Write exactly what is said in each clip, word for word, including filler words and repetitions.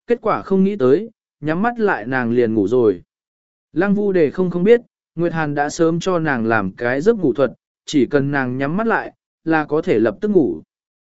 kết quả không nghĩ tới, nhắm mắt lại nàng liền ngủ rồi. Lăng Vu Đề không không biết, Nguyệt Hàn đã sớm cho nàng làm cái giấc ngủ thuật, chỉ cần nàng nhắm mắt lại, là có thể lập tức ngủ.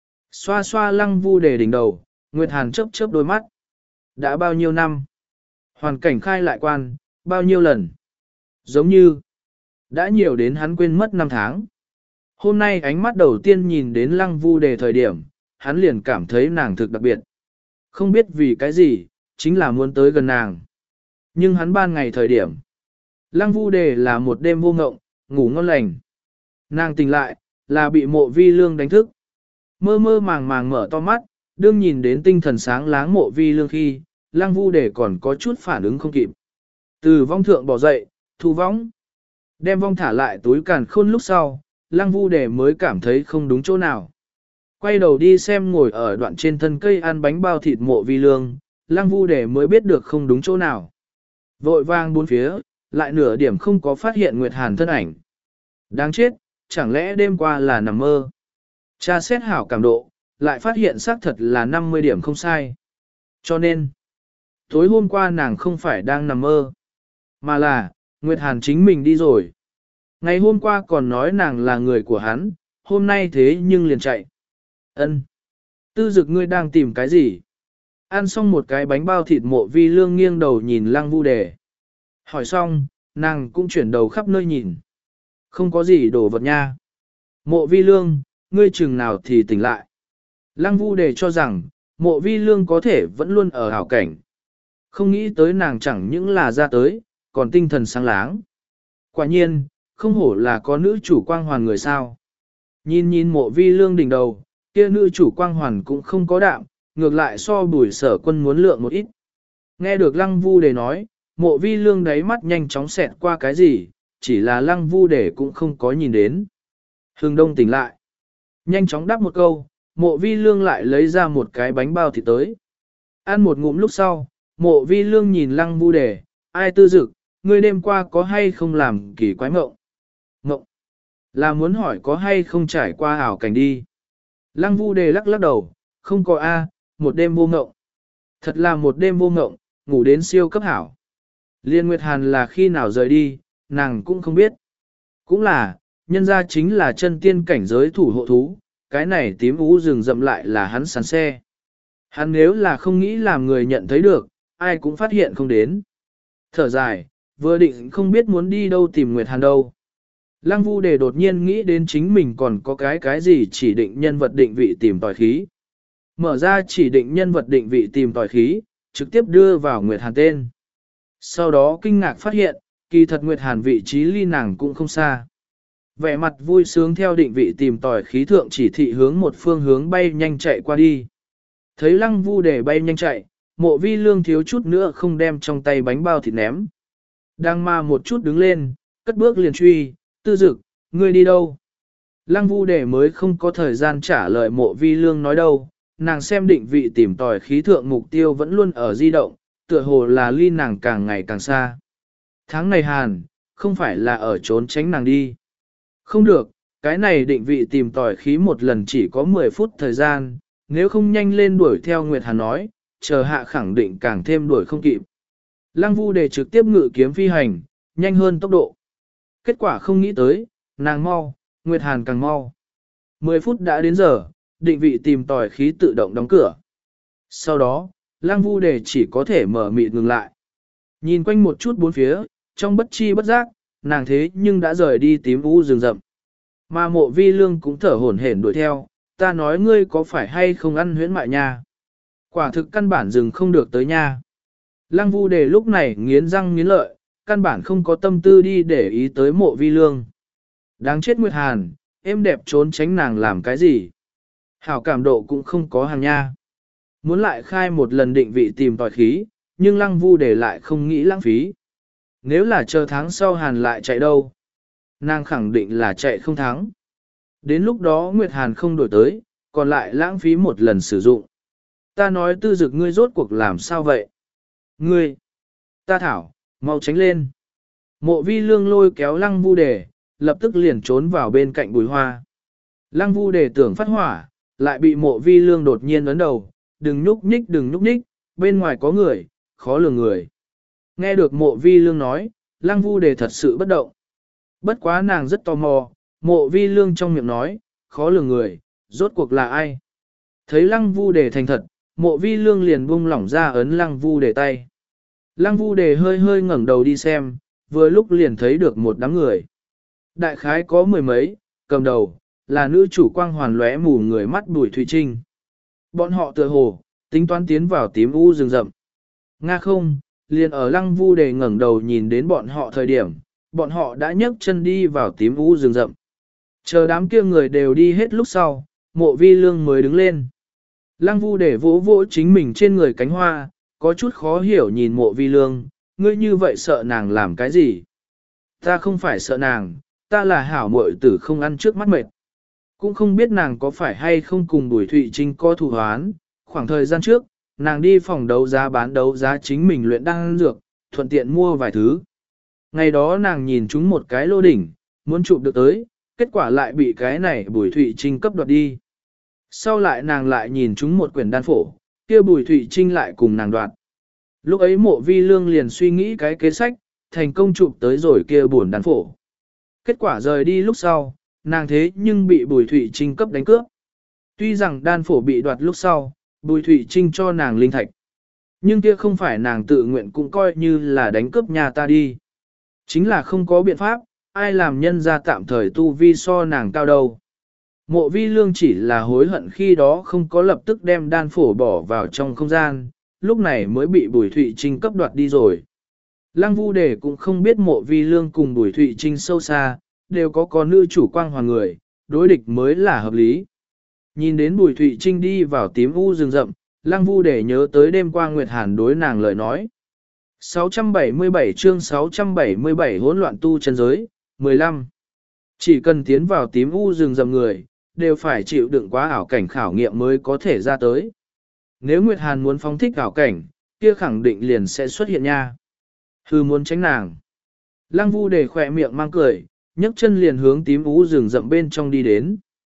Xoa xoa Lăng Vu Đề đỉnh đầu, Nguyệt Hàn chớp chớp đôi mắt. Đã bao nhiêu năm? Hoàn cảnh khai lại quan, bao nhiêu lần? Giống như, đã nhiều đến hắn quên mất năm tháng. Hôm nay ánh mắt đầu tiên nhìn đến Lăng Vu Đề thời điểm, hắn liền cảm thấy nàng thực đặc biệt. Không biết vì cái gì, chính là muốn tới gần nàng. Nhưng hắn ban ngày thời điểm, Lăng Vu Đề là một đêm vô ngộng, ngủ ngon lành. Nàng tỉnh lại, là bị Mộ Vi Lương đánh thức. Mơ mơ màng màng mở to mắt, đương nhìn đến tinh thần sáng láng Mộ Vi Lương khi, Lăng Vu Đề còn có chút phản ứng không kịp. Từ vong thượng bỏ dậy, thu vong. Đem vong thả lại túi càn khôn lúc sau, Lăng Vu Đề mới cảm thấy không đúng chỗ nào. Quay đầu đi xem ngồi ở đoạn trên thân cây ăn bánh bao thịt Mộ Vi Lương, Lăng Vu Đề mới biết được không đúng chỗ nào. Vội vang bốn phía, lại nửa điểm không có phát hiện Nguyệt Hàn thân ảnh. Đáng chết, chẳng lẽ đêm qua là nằm mơ. Tra xét hảo cảm độ, lại phát hiện xác thật là năm mươi điểm không sai. Cho nên, tối hôm qua nàng không phải đang nằm mơ, mà là, Nguyệt Hàn chính mình đi rồi. Ngày hôm qua còn nói nàng là người của hắn, hôm nay thế nhưng liền chạy. Ân, Tư Dực ngươi đang tìm cái gì? Ăn xong một cái bánh bao thịt Mộ Vi Lương nghiêng đầu nhìn Lăng Vu Đề. Hỏi xong, nàng cũng chuyển đầu khắp nơi nhìn. Không có gì đồ vật nha. Mộ Vi Lương, ngươi chừng nào thì tỉnh lại. Lăng Vu Đề cho rằng, Mộ Vi Lương có thể vẫn luôn ở hảo cảnh. Không nghĩ tới nàng chẳng những là ra tới, còn tinh thần sáng láng. Quả nhiên, không hổ là có nữ chủ quang hoàn người sao. Nhìn nhìn Mộ Vi Lương đỉnh đầu, kia nữ chủ quang hoàn cũng không có đạm, ngược lại so Bùi Sở Quân muốn lượng một ít. Nghe được Lăng Vu Đề nói, Mộ Vi Lương đáy mắt nhanh chóng xẹt qua cái gì, chỉ là Lăng Vu Đề cũng không có nhìn đến. Hưng Đông tỉnh lại. Nhanh chóng đáp một câu, Mộ Vi Lương lại lấy ra một cái bánh bao thịt tới. Ăn một ngụm lúc sau, Mộ Vi Lương nhìn Lăng Vu Đề, ai Tư Dực, ngươi đêm qua có hay không làm kỳ quái mộng? Mộng. Là muốn hỏi có hay không trải qua ảo cảnh đi. Lăng Vu Đề lắc lắc đầu, không có a, một đêm vô mộng. Thật là một đêm vô mộng, ngủ đến siêu cấp hảo. Liên Nguyệt Hàn là khi nào rời đi, nàng cũng không biết. Cũng là, nhân ra chính là chân tiên cảnh giới thủ hộ thú, cái này tím ú rừng rậm lại là hắn sàn xe. Hắn nếu là không nghĩ làm người nhận thấy được, ai cũng phát hiện không đến. Thở dài, vừa định không biết muốn đi đâu tìm Nguyệt Hàn đâu. Lăng Vu Đề đột nhiên nghĩ đến chính mình còn có cái cái gì chỉ định nhân vật định vị tìm tòi khí. Mở ra chỉ định nhân vật định vị tìm tòi khí, trực tiếp đưa vào Nguyệt Hàn tên. Sau đó kinh ngạc phát hiện, kỳ thật Nguyệt Hàn vị trí ly nàng cũng không xa. Vẻ mặt vui sướng theo định vị tìm tòi khí thượng chỉ thị hướng một phương hướng bay nhanh chạy qua đi. Thấy Lăng Vu Đề bay nhanh chạy, Mộ Vi Lương thiếu chút nữa không đem trong tay bánh bao thịt ném. Đang mà một chút đứng lên, cất bước liền truy, Tư Dực, ngươi đi đâu? Lăng Vu Đề mới không có thời gian trả lời Mộ Vi Lương nói đâu, nàng xem định vị tìm tòi khí thượng mục tiêu vẫn luôn ở di động, tựa hồ là ly nàng càng ngày càng xa. Tháng này Hàn, không phải là ở trốn tránh nàng đi. Không được, cái này định vị tìm tòi khí một lần chỉ có mười phút thời gian, nếu không nhanh lên đuổi theo Nguyệt Hàn nói, chờ hạ khẳng định càng thêm đuổi không kịp. Lăng Vu Đề trực tiếp ngự kiếm phi hành, nhanh hơn tốc độ. Kết quả không nghĩ tới, nàng mau, Nguyệt Hàn càng mau. mười phút đã đến giờ, định vị tìm tòi khí tự động đóng cửa. Sau đó, Lăng Vu Đề chỉ có thể mở mịt ngừng lại. Nhìn quanh một chút bốn phía, trong bất chi bất giác, nàng thế nhưng đã rời đi tím u rừng rậm. Mà Mộ Vi Lương cũng thở hổn hển đuổi theo, ta nói ngươi có phải hay không ăn huyễn mại nha. Quả thực căn bản dừng không được tới nha. Lăng Vu Đề lúc này nghiến răng nghiến lợi, căn bản không có tâm tư đi để ý tới Mộ Vi Lương. Đáng chết Nguyệt Hàn, em đẹp trốn tránh nàng làm cái gì. Hảo cảm độ cũng không có hàng nha. Muốn lại khai một lần định vị tìm tòi khí, nhưng Lăng Vu Đề lại không nghĩ lãng phí. Nếu là chờ tháng sau Hàn lại chạy đâu? Nàng khẳng định là chạy không thắng. Đến lúc đó Nguyệt Hàn không đổi tới, còn lại lãng phí một lần sử dụng. Ta nói Tư Dực ngươi rốt cuộc làm sao vậy? Ngươi! Ta thảo, mau tránh lên. Mộ Vi Lương lôi kéo Lăng Vu Đề, lập tức liền trốn vào bên cạnh bùi hoa. Lăng Vu Đề tưởng phát hỏa, lại bị Mộ Vi Lương đột nhiên ấn đầu, đừng nhúc nhích đừng nhúc nhích, bên ngoài có người, khó lường người. Nghe được mộ vi lương nói, lăng vu đề thật sự bất động. Bất quá nàng rất tò mò, mộ vi lương trong miệng nói, khó lường người, rốt cuộc là ai? Thấy lăng vu đề thành thật, mộ vi lương liền buông lỏng ra ấn lăng vu đề tay. Lăng vu đề hơi hơi ngẩng đầu đi xem, vừa lúc liền thấy được một đám người. Đại khái có mười mấy, cầm đầu, là nữ chủ quang hoàn lóe mù người mắt Bùi Thụy Trinh. Bọn họ tựa hồ, tính toán tiến vào tím u rừng rậm. Nga không, liền ở lăng vu đề ngẩng đầu nhìn đến bọn họ thời điểm, bọn họ đã nhấc chân đi vào tím u rừng rậm. Chờ đám kia người đều đi hết lúc sau, mộ vi lương mới đứng lên. Lăng vu đề vỗ vỗ chính mình trên người cánh hoa, có chút khó hiểu nhìn mộ vi lương, ngươi như vậy sợ nàng làm cái gì? Ta không phải sợ nàng, ta là hảo muội tử không ăn trước mắt mệt. Cũng không biết nàng có phải hay không cùng Bùi Thụy Trinh có thù hoán, khoảng thời gian trước, nàng đi phòng đấu giá bán đấu giá chính mình luyện đan dược, thuận tiện mua vài thứ. Ngày đó nàng nhìn chúng một cái lô đỉnh, muốn chụp được tới, kết quả lại bị cái này Bùi Thụy Trinh cấp đoạt đi. Sau lại nàng lại nhìn chúng một quyển đan phổ, kia Bùi Thụy Trinh lại cùng nàng đoạt. Lúc ấy mộ vi lương liền suy nghĩ cái kế sách, thành công chụp tới rồi kia buồn đan phổ. Kết quả rời đi lúc sau, nàng thế nhưng bị Bùi Thụy Trinh cấp đánh cướp. Tuy rằng đan phổ bị đoạt lúc sau, Bùi Thụy Trinh cho nàng linh thạch. Nhưng kia không phải nàng tự nguyện cũng coi như là đánh cướp nhà ta đi. Chính là không có biện pháp, ai làm nhân ra tạm thời tu vi so nàng cao đâu. Mộ vi lương chỉ là hối hận khi đó không có lập tức đem đan phổ bỏ vào trong không gian, lúc này mới bị Bùi Thụy Trinh cấp đoạt đi rồi. Lăng vu đề cũng không biết mộ vi lương cùng Bùi Thụy Trinh sâu xa, đều có có nữ chủ quang hoàng người, đối địch mới là hợp lý. Nhìn đến Bùi Thụy Trinh đi vào tím u rừng rậm, Lăng vu đề nhớ tới đêm qua Nguyệt Hàn đối nàng lời nói. sáu trăm bảy mươi bảy chương sáu trăm bảy mươi bảy hỗn loạn tu chân giới, mười lăm. Chỉ cần tiến vào tím u rừng rậm người, đều phải chịu đựng quá ảo cảnh khảo nghiệm mới có thể ra tới. Nếu Nguyệt Hàn muốn phóng thích ảo cảnh, kia khẳng định liền sẽ xuất hiện nha. Hư muốn tránh nàng. Lăng vu đề khỏe miệng mang cười, nhấc chân liền hướng tím u rừng rậm bên trong đi đến.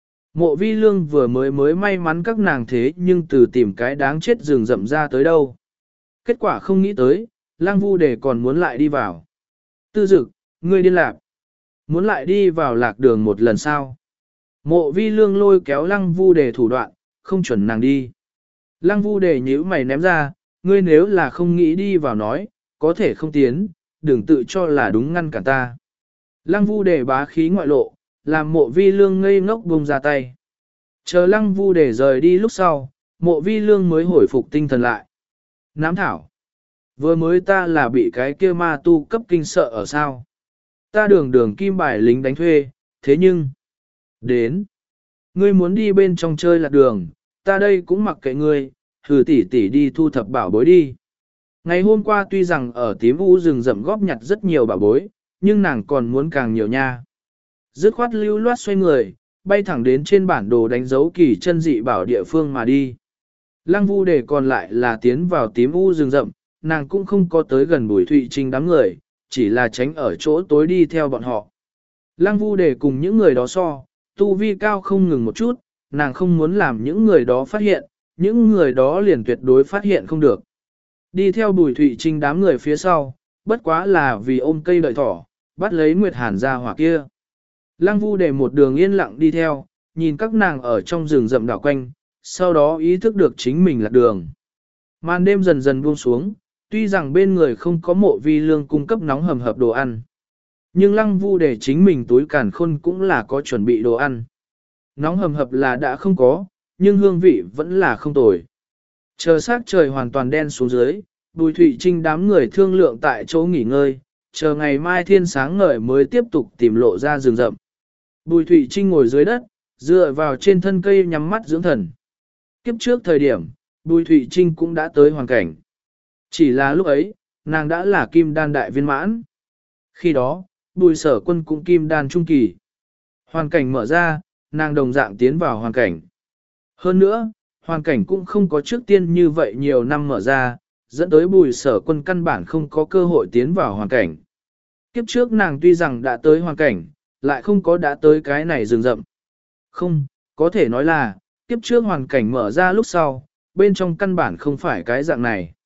Mộ vi lương vừa mới mới may mắn các nàng thế nhưng từ tìm cái đáng chết rừng rậm ra tới đâu. Kết quả không nghĩ tới, Lăng vu đề còn muốn lại đi vào. Tư dực, ngươi điên lạc. Muốn lại đi vào lạc đường một lần sao? Mộ vi lương lôi kéo lăng vu đề thủ đoạn, không chuẩn nàng đi. Lăng vu đề nhíu mày ném ra, ngươi nếu là không nghĩ đi vào nói, có thể không tiến, đừng tự cho là đúng ngăn cản ta. Lăng vu đề bá khí ngoại lộ, làm mộ vi lương ngây ngốc buông ra tay. Chờ lăng vu đề rời đi lúc sau, mộ vi lương mới hồi phục tinh thần lại. Nám thảo. Vừa mới ta là bị cái kia ma tu cấp kinh sợ ở sao. Ta đường đường kim bài lính đánh thuê, thế nhưng... Đến. Ngươi muốn đi bên trong chơi lạc đường, ta đây cũng mặc kệ ngươi, thử tỉ tỉ đi thu thập bảo bối đi. Ngày hôm qua tuy rằng ở tím u rừng rậm góp nhặt rất nhiều bảo bối, nhưng nàng còn muốn càng nhiều nha. Dứt khoát lưu loát xoay người, bay thẳng đến trên bản đồ đánh dấu kỳ chân dị bảo địa phương mà đi. Lăng vu đề còn lại là tiến vào tím u rừng rậm, nàng cũng không có tới gần Bùi Thụy Trinh đám người, chỉ là tránh ở chỗ tối đi theo bọn họ. Lăng vu đề cùng những người đó so, tu vi cao không ngừng một chút, nàng không muốn làm những người đó phát hiện, những người đó liền tuyệt đối phát hiện không được. Đi theo Bùi Thụy Trinh đám người phía sau, bất quá là vì ôm cây đợi thỏ, bắt lấy Nguyệt Hàn ra hỏa kia. Lăng vu đề một đường yên lặng đi theo, nhìn các nàng ở trong rừng rậm đảo quanh, sau đó ý thức được chính mình lạc đường. Màn đêm dần dần buông xuống, tuy rằng bên người không có mộ vi lương cung cấp nóng hầm hập đồ ăn. Nhưng lăng vu để chính mình túi càn khôn cũng là có chuẩn bị đồ ăn. Nóng hầm hập là đã không có, nhưng hương vị vẫn là không tồi. Chờ sát trời hoàn toàn đen xuống dưới, Bùi Thụy Trinh đám người thương lượng tại chỗ nghỉ ngơi, chờ ngày mai thiên sáng ngời mới tiếp tục tìm lộ ra rừng rậm. Bùi Thụy Trinh ngồi dưới đất, dựa vào trên thân cây nhắm mắt dưỡng thần. Kiếp trước thời điểm, Bùi Thụy Trinh cũng đã tới hoàn cảnh. Chỉ là lúc ấy, nàng đã là kim đan đại viên mãn. Khi đó, Bùi Sở Quân cũng kim đan trung kỳ. Hoàn cảnh mở ra, nàng đồng dạng tiến vào hoàn cảnh. Hơn nữa, hoàn cảnh cũng không có trước tiên như vậy nhiều năm mở ra, dẫn tới Bùi Sở Quân căn bản không có cơ hội tiến vào hoàn cảnh. Kiếp trước nàng tuy rằng đã tới hoàn cảnh, lại không có đã tới cái này rừng rậm. Không, có thể nói là, kiếp trước hoàn cảnh mở ra lúc sau, bên trong căn bản không phải cái dạng này.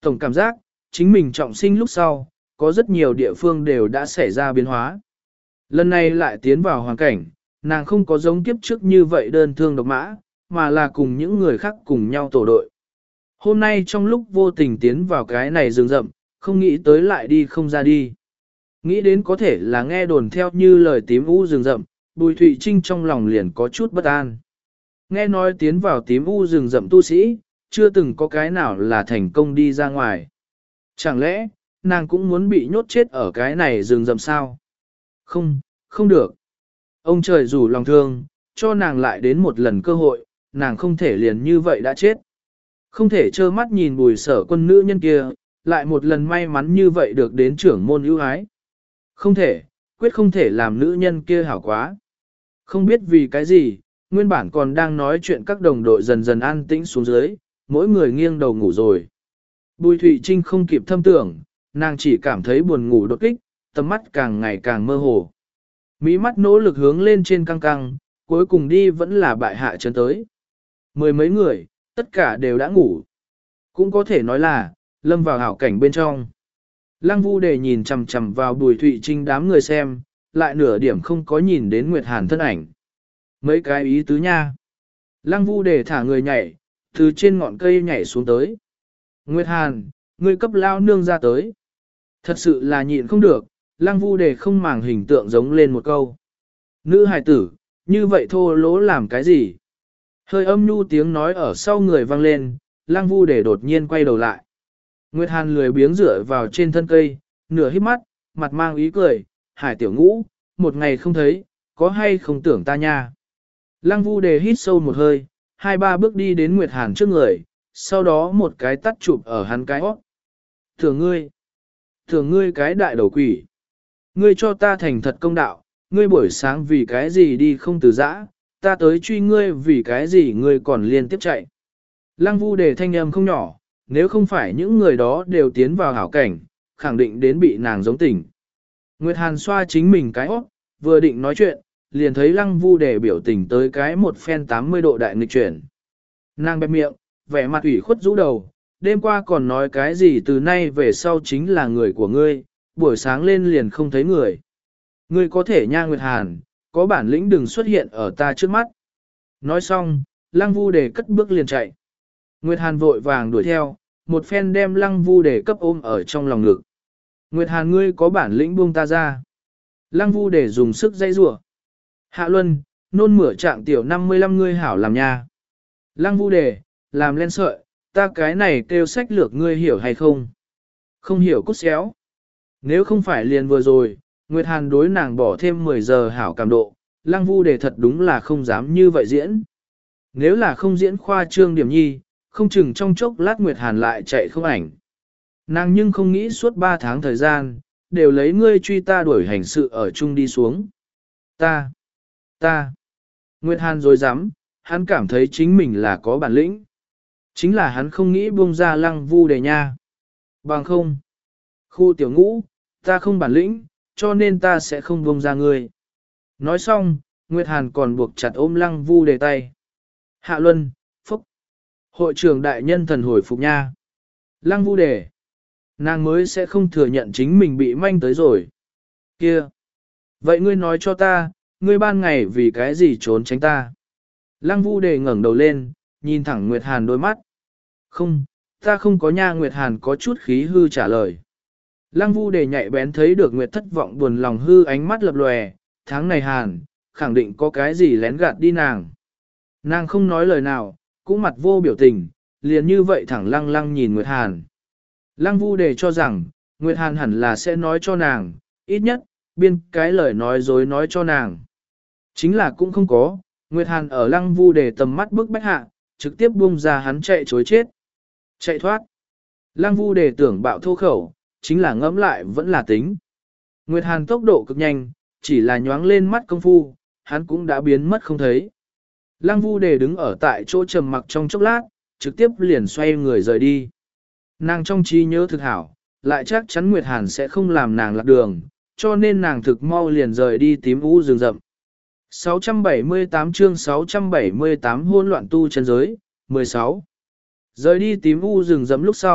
Tổng cảm giác, chính mình trọng sinh lúc sau, có rất nhiều địa phương đều đã xảy ra biến hóa. Lần này lại tiến vào hoàn cảnh, nàng không có giống kiếp trước như vậy đơn thương độc mã, mà là cùng những người khác cùng nhau tổ đội. Hôm nay trong lúc vô tình tiến vào cái này rừng rậm, không nghĩ tới lại đi không ra đi. Nghĩ đến có thể là nghe đồn theo như lời tím u rừng rậm, Bùi Thụy Trinh trong lòng liền có chút bất an. Nghe nói tiến vào tím u rừng rậm tu sĩ, chưa từng có cái nào là thành công đi ra ngoài. Chẳng lẽ, nàng cũng muốn bị nhốt chết ở cái này rừng rậm sao? Không, không được. Ông trời rủ lòng thương, cho nàng lại đến một lần cơ hội, nàng không thể liền như vậy đã chết. Không thể trơ mắt nhìn Bùi Sở Quân nữ nhân kia, lại một lần may mắn như vậy được đến trưởng môn ưu ái. Không thể, quyết không thể làm nữ nhân kia hảo quá. Không biết vì cái gì, nguyên bản còn đang nói chuyện các đồng đội dần dần an tĩnh xuống dưới, mỗi người nghiêng đầu ngủ rồi. Bùi Thụy Trinh không kịp thâm tưởng, nàng chỉ cảm thấy buồn ngủ đột kích, tầm mắt càng ngày càng mơ hồ. Mí mắt nỗ lực hướng lên trên căng căng, cuối cùng đi vẫn là bại hạ chân tới. Mười mấy người, tất cả đều đã ngủ. Cũng có thể nói là, lâm vào hảo cảnh bên trong. Lăng Vu Đề nhìn chằm chằm vào Bùi Thụy Trinh đám người xem, lại nửa điểm không có nhìn đến Nguyệt Hàn thân ảnh. Mấy cái ý tứ nha. Lăng Vu Đề thả người nhảy, từ trên ngọn cây nhảy xuống tới. Nguyệt Hàn, ngươi cấp lao nương ra tới. Thật sự là nhịn không được, Lăng Vu Đề không màng hình tượng giống lên một câu. Nữ hài tử, như vậy thô lỗ làm cái gì? Hơi âm nhu tiếng nói ở sau người vang lên, Lăng Vu Đề đột nhiên quay đầu lại. Nguyệt Hàn lười biếng dựa vào trên thân cây, nửa hít mắt, mặt mang ý cười, Hải tiểu ngũ, một ngày không thấy, có hay không tưởng ta nha. Lăng Vu Đề hít sâu một hơi, hai ba bước đi đến Nguyệt Hàn trước người, sau đó một cái tắt chụp ở hắn cái hót. Thường ngươi, thường ngươi cái đại đầu quỷ, ngươi cho ta thành thật công đạo, ngươi buổi sáng vì cái gì đi không từ giã, ta tới truy ngươi vì cái gì ngươi còn liên tiếp chạy. Lăng Vu Đề thanh âm không nhỏ, nếu không phải những người đó đều tiến vào hảo cảnh, khẳng định đến bị nàng giống tỉnh. Nguyệt Hàn xoa chính mình cái hót, vừa định nói chuyện, liền thấy Lăng Vu Đề biểu tình tới cái một phen tám mươi độ đại nghịch chuyển. Nàng bẹp miệng, vẻ mặt ủy khuất rũ đầu, đêm qua còn nói cái gì từ nay về sau chính là người của ngươi, buổi sáng lên liền không thấy người. Ngươi có thể nha Nguyệt Hàn, có bản lĩnh đừng xuất hiện ở ta trước mắt. Nói xong, Lăng Vu Đề cất bước liền chạy. Nguyệt Hàn vội vàng đuổi theo, một phen đem Lăng Vu Đề cấp ôm ở trong lòng ngực. Nguyệt Hàn ngươi có bản lĩnh buông ta ra. Lăng Vu Đề dùng sức dây rủa. Hạ Luân, nôn mửa trạng tiểu năm mươi lăm ngươi hảo làm nha. Lăng Vu Đề, làm lên sợi, ta cái này kêu sách lược ngươi hiểu hay không? Không hiểu cút xéo. Nếu không phải liền vừa rồi, Nguyệt Hàn đối nàng bỏ thêm mười giờ hảo cảm độ, Lăng Vu Đề thật đúng là không dám như vậy diễn. Nếu là không diễn khoa trương điểm nhi, không chừng trong chốc lát Nguyệt Hàn lại chạy không ảnh. Nàng nhưng không nghĩ suốt ba tháng thời gian, đều lấy ngươi truy ta đuổi hành sự ở chung đi xuống. Ta, ta, Nguyệt Hàn rồi dám, hắn cảm thấy chính mình là có bản lĩnh. Chính là hắn không nghĩ buông ra Lăng Vu Đề nha. Bằng không. Khu tiểu ngũ, ta không bản lĩnh, cho nên ta sẽ không buông ra ngươi. Nói xong, Nguyệt Hàn còn buộc chặt ôm Lăng Vu Đề tay. Hạ Luân, phúc. Hội trưởng đại nhân thần hồi phục nha. Lăng Vu Đề. Nàng mới sẽ không thừa nhận chính mình bị manh tới rồi. Kia. Vậy ngươi nói cho ta, ngươi ban ngày vì cái gì trốn tránh ta? Lăng Vu Đề ngẩng đầu lên, nhìn thẳng Nguyệt Hàn đôi mắt. Không, ta không có nha. Nguyệt Hàn có chút khí hư trả lời. Lăng Vu Đề nhạy bén thấy được Nguyệt thất vọng buồn lòng hư ánh mắt lập lòe, tháng này Hàn, khẳng định có cái gì lén gạt đi nàng. Nàng không nói lời nào, cũng mặt vô biểu tình, liền như vậy thẳng lăng lăng nhìn Nguyệt Hàn. Lăng Vu Đề cho rằng, Nguyệt Hàn hẳn là sẽ nói cho nàng, ít nhất, biên cái lời nói dối nói cho nàng. Chính là cũng không có, Nguyệt Hàn ở Lăng Vu Đề tầm mắt bức bách hạ, trực tiếp buông ra hắn chạy chối chết. Chạy thoát. Lăng Vu Đề tưởng bạo thô khẩu, chính là ngẫm lại vẫn là tính. Nguyệt Hàn tốc độ cực nhanh, chỉ là nhoáng lên mắt công phu, hắn cũng đã biến mất không thấy. Lăng Vu Đề đứng ở tại chỗ trầm mặc trong chốc lát, trực tiếp liền xoay người rời đi. Nàng trong trí nhớ thực hảo, lại chắc chắn Nguyệt Hàn sẽ không làm nàng lạc đường, cho nên nàng thực mau liền rời đi tím u rừng rậm. sáu trăm bảy mươi tám chương sáu trăm bảy mươi tám hôn loạn tu chân giới, mười sáu. Rời đi tím u rừng rậm lúc sau,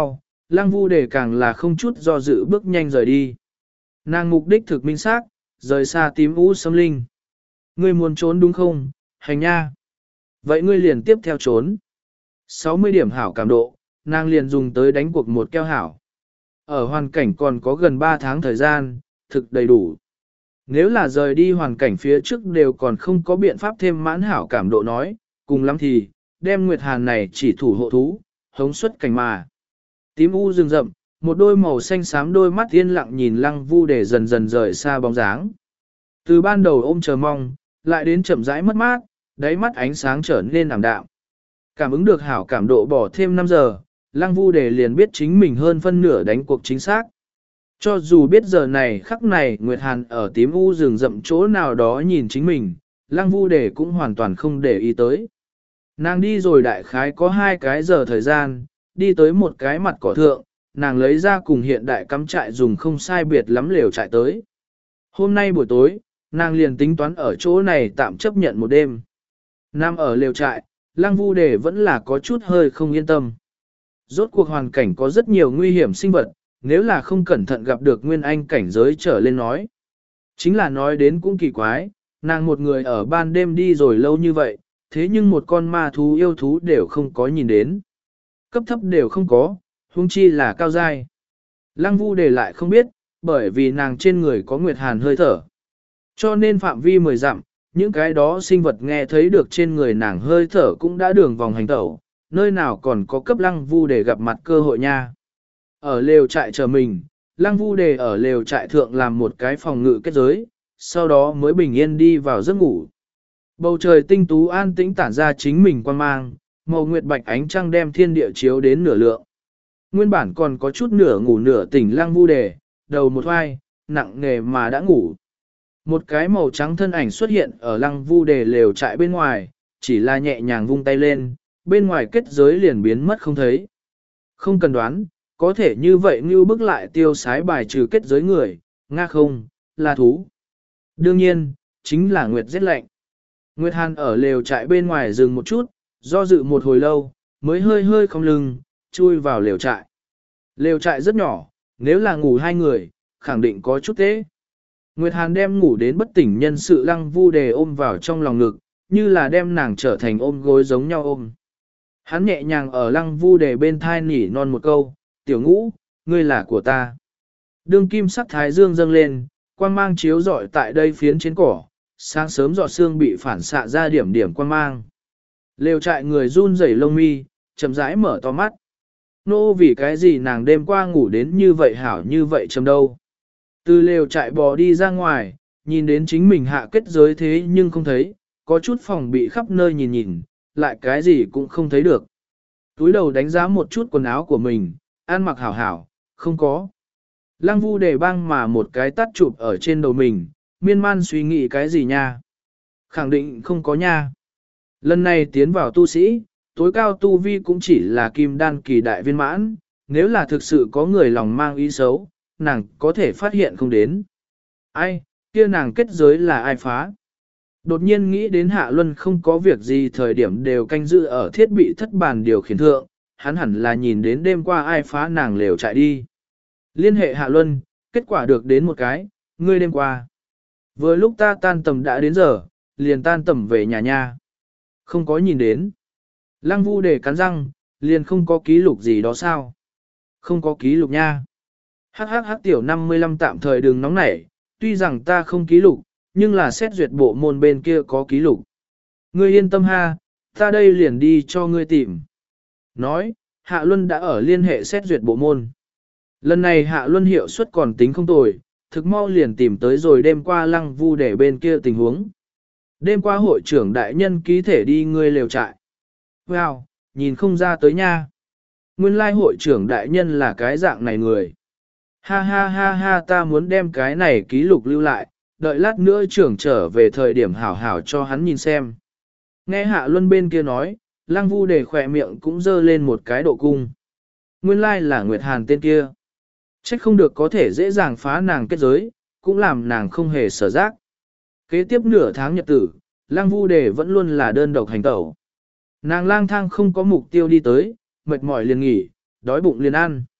Lăng Vu Đề càng là không chút do dự bước nhanh rời đi. Nàng mục đích thực minh xác, rời xa tím u xâm linh. Ngươi muốn trốn đúng không, hành nha. Vậy ngươi liền tiếp theo trốn. sáu mươi điểm hảo cảm độ, nàng liền dùng tới đánh cuộc một keo hảo. Ở hoàn cảnh còn có gần ba tháng thời gian, thực đầy đủ. Nếu là rời đi hoàn cảnh phía trước đều còn không có biện pháp thêm mãn hảo cảm độ nói, cùng lắm thì, đem Nguyệt Hàn này chỉ thủ hộ thú, hống xuất cảnh mà. Tím u rừng rậm, một đôi màu xanh xám đôi mắt yên lặng nhìn Lăng Vu để dần dần rời xa bóng dáng. Từ ban đầu ôm chờ mong, lại đến chậm rãi mất mát, đáy mắt ánh sáng trở nên ảm đạm. Cảm ứng được hảo cảm độ bỏ thêm năm giờ, Lăng Vu Đề liền biết chính mình hơn phân nửa đánh cuộc chính xác. Cho dù biết giờ này khắc này Nguyệt Hàn ở tím u rừng rậm chỗ nào đó nhìn chính mình, Lăng Vu Đề cũng hoàn toàn không để ý tới. Nàng đi rồi đại khái có hai cái giờ thời gian, đi tới một cái mặt cỏ thượng, nàng lấy ra cùng hiện đại cắm trại dùng không sai biệt lắm lều trại tới. Hôm nay buổi tối, nàng liền tính toán ở chỗ này tạm chấp nhận một đêm. Nam ở lều trại, Lăng Vu Đề vẫn là có chút hơi không yên tâm. Rốt cuộc hoàn cảnh có rất nhiều nguy hiểm sinh vật, nếu là không cẩn thận gặp được nguyên anh cảnh giới trở lên nói. Chính là nói đến cũng kỳ quái, nàng một người ở ban đêm đi rồi lâu như vậy, thế nhưng một con ma thú yêu thú đều không có nhìn đến. Cấp thấp đều không có, huống chi là cao giai. Lăng Vu Đề lại không biết, bởi vì nàng trên người có Nguyệt Hàn hơi thở. Cho nên phạm vi mười dặm, những cái đó sinh vật nghe thấy được trên người nàng hơi thở cũng đã đường vòng hành tẩu, nơi nào còn có cấp Lăng Vu Đề gặp mặt cơ hội nha. Ở lều trại chờ mình, Lăng Vu Đề ở lều trại thượng làm một cái phòng ngự kết giới, sau đó mới bình yên đi vào giấc ngủ. Bầu trời tinh tú an tĩnh tản ra chính mình quan mang, màu nguyệt bạch ánh trăng đem thiên địa chiếu đến nửa lượng. Nguyên bản còn có chút nửa ngủ nửa tỉnh Lăng Vu Đề, đầu một hoai, nặng nề mà đã ngủ. Một cái màu trắng thân ảnh xuất hiện ở Lăng Vu Đề lều trại bên ngoài, chỉ là nhẹ nhàng vung tay lên, bên ngoài kết giới liền biến mất không thấy. Không cần đoán, có thể như vậy như bức lại tiêu sái bài trừ kết giới người, nga không, là thú. Đương nhiên, chính là Nguyệt rét lạnh. Nguyệt Hàn ở lều trại bên ngoài dừng một chút, do dự một hồi lâu, mới hơi hơi không lưng, chui vào lều trại. Lều trại rất nhỏ, nếu là ngủ hai người, khẳng định có chút tế. Nguyệt Hàn đem ngủ đến bất tỉnh nhân sự Lăng Vu Đề ôm vào trong lòng ngực, như là đem nàng trở thành ôm gối giống nhau ôm. Hắn nhẹ nhàng ở Lăng Vu Đề bên thai nỉ non một câu, tiểu ngũ, ngươi là của ta. Đương kim sắc thái dương dâng lên, quang mang chiếu rọi tại đây phiến trên cỏ, sáng sớm giọt sương bị phản xạ ra điểm điểm quang mang. Lều trại người run rẩy lông mi, chậm rãi mở to mắt. Nô vì cái gì nàng đêm qua ngủ đến như vậy hảo như vậy chấm đâu. Từ lều trại bò đi ra ngoài, nhìn đến chính mình hạ kết giới thế nhưng không thấy, có chút phòng bị khắp nơi nhìn nhìn, lại cái gì cũng không thấy được. Túi đầu đánh giá một chút quần áo của mình, ăn mặc hảo hảo, không có. Lăng Vu Đề băng mà một cái tắt chụp ở trên đầu mình, miên man suy nghĩ cái gì nha. Khẳng định không có nha. Lần này tiến vào tu sĩ, tối cao tu vi cũng chỉ là kim đan kỳ đại viên mãn, nếu là thực sự có người lòng mang ý xấu, nàng có thể phát hiện không đến. Ai, kia nàng kết giới là ai phá? Đột nhiên nghĩ đến Hạ Luân không có việc gì thời điểm đều canh giữ ở thiết bị thất bàn điều khiển thượng, hắn hẳn là nhìn đến đêm qua ai phá nàng lều chạy đi. Liên hệ Hạ Luân, kết quả được đến một cái, ngươi đêm qua. Vừa lúc ta tan tầm đã đến giờ, liền tan tầm về nhà nha. Không có nhìn đến. Lăng Vu Đề cắn răng, liền không có ký lục gì đó sao? Không có ký lục nha. Hắc hắc hắc tiểu năm mươi lăm tạm thời đừng nóng nảy, tuy rằng ta không ký lục, nhưng là xét duyệt bộ môn bên kia có ký lục. Ngươi yên tâm ha, ta đây liền đi cho ngươi tìm. Nói, Hạ Luân đã ở liên hệ xét duyệt bộ môn. Lần này Hạ Luân hiệu suất còn tính không tồi, thực mau liền tìm tới rồi đêm qua Lăng Vu để bên kia tình huống. Đêm qua hội trưởng đại nhân ký thể đi ngươi lều trại. Wow, nhìn không ra tới nha. Nguyên lai hội trưởng đại nhân là cái dạng này người. Ha ha ha ha ta muốn đem cái này ký lục lưu lại, đợi lát nữa trưởng trở về thời điểm hảo hảo cho hắn nhìn xem. Nghe Hạ Luân bên kia nói, Lăng Vu để khỏe miệng cũng dơ lên một cái độ cung. Nguyên lai là Nguyệt Hàn tên kia. Trách không được có thể dễ dàng phá nàng kết giới, cũng làm nàng không hề sở giác. Kế tiếp nửa tháng nhật tử, Lăng Vu Đề vẫn luôn là đơn độc hành tẩu. Nàng lang thang không có mục tiêu đi tới, mệt mỏi liền nghỉ, đói bụng liền ăn.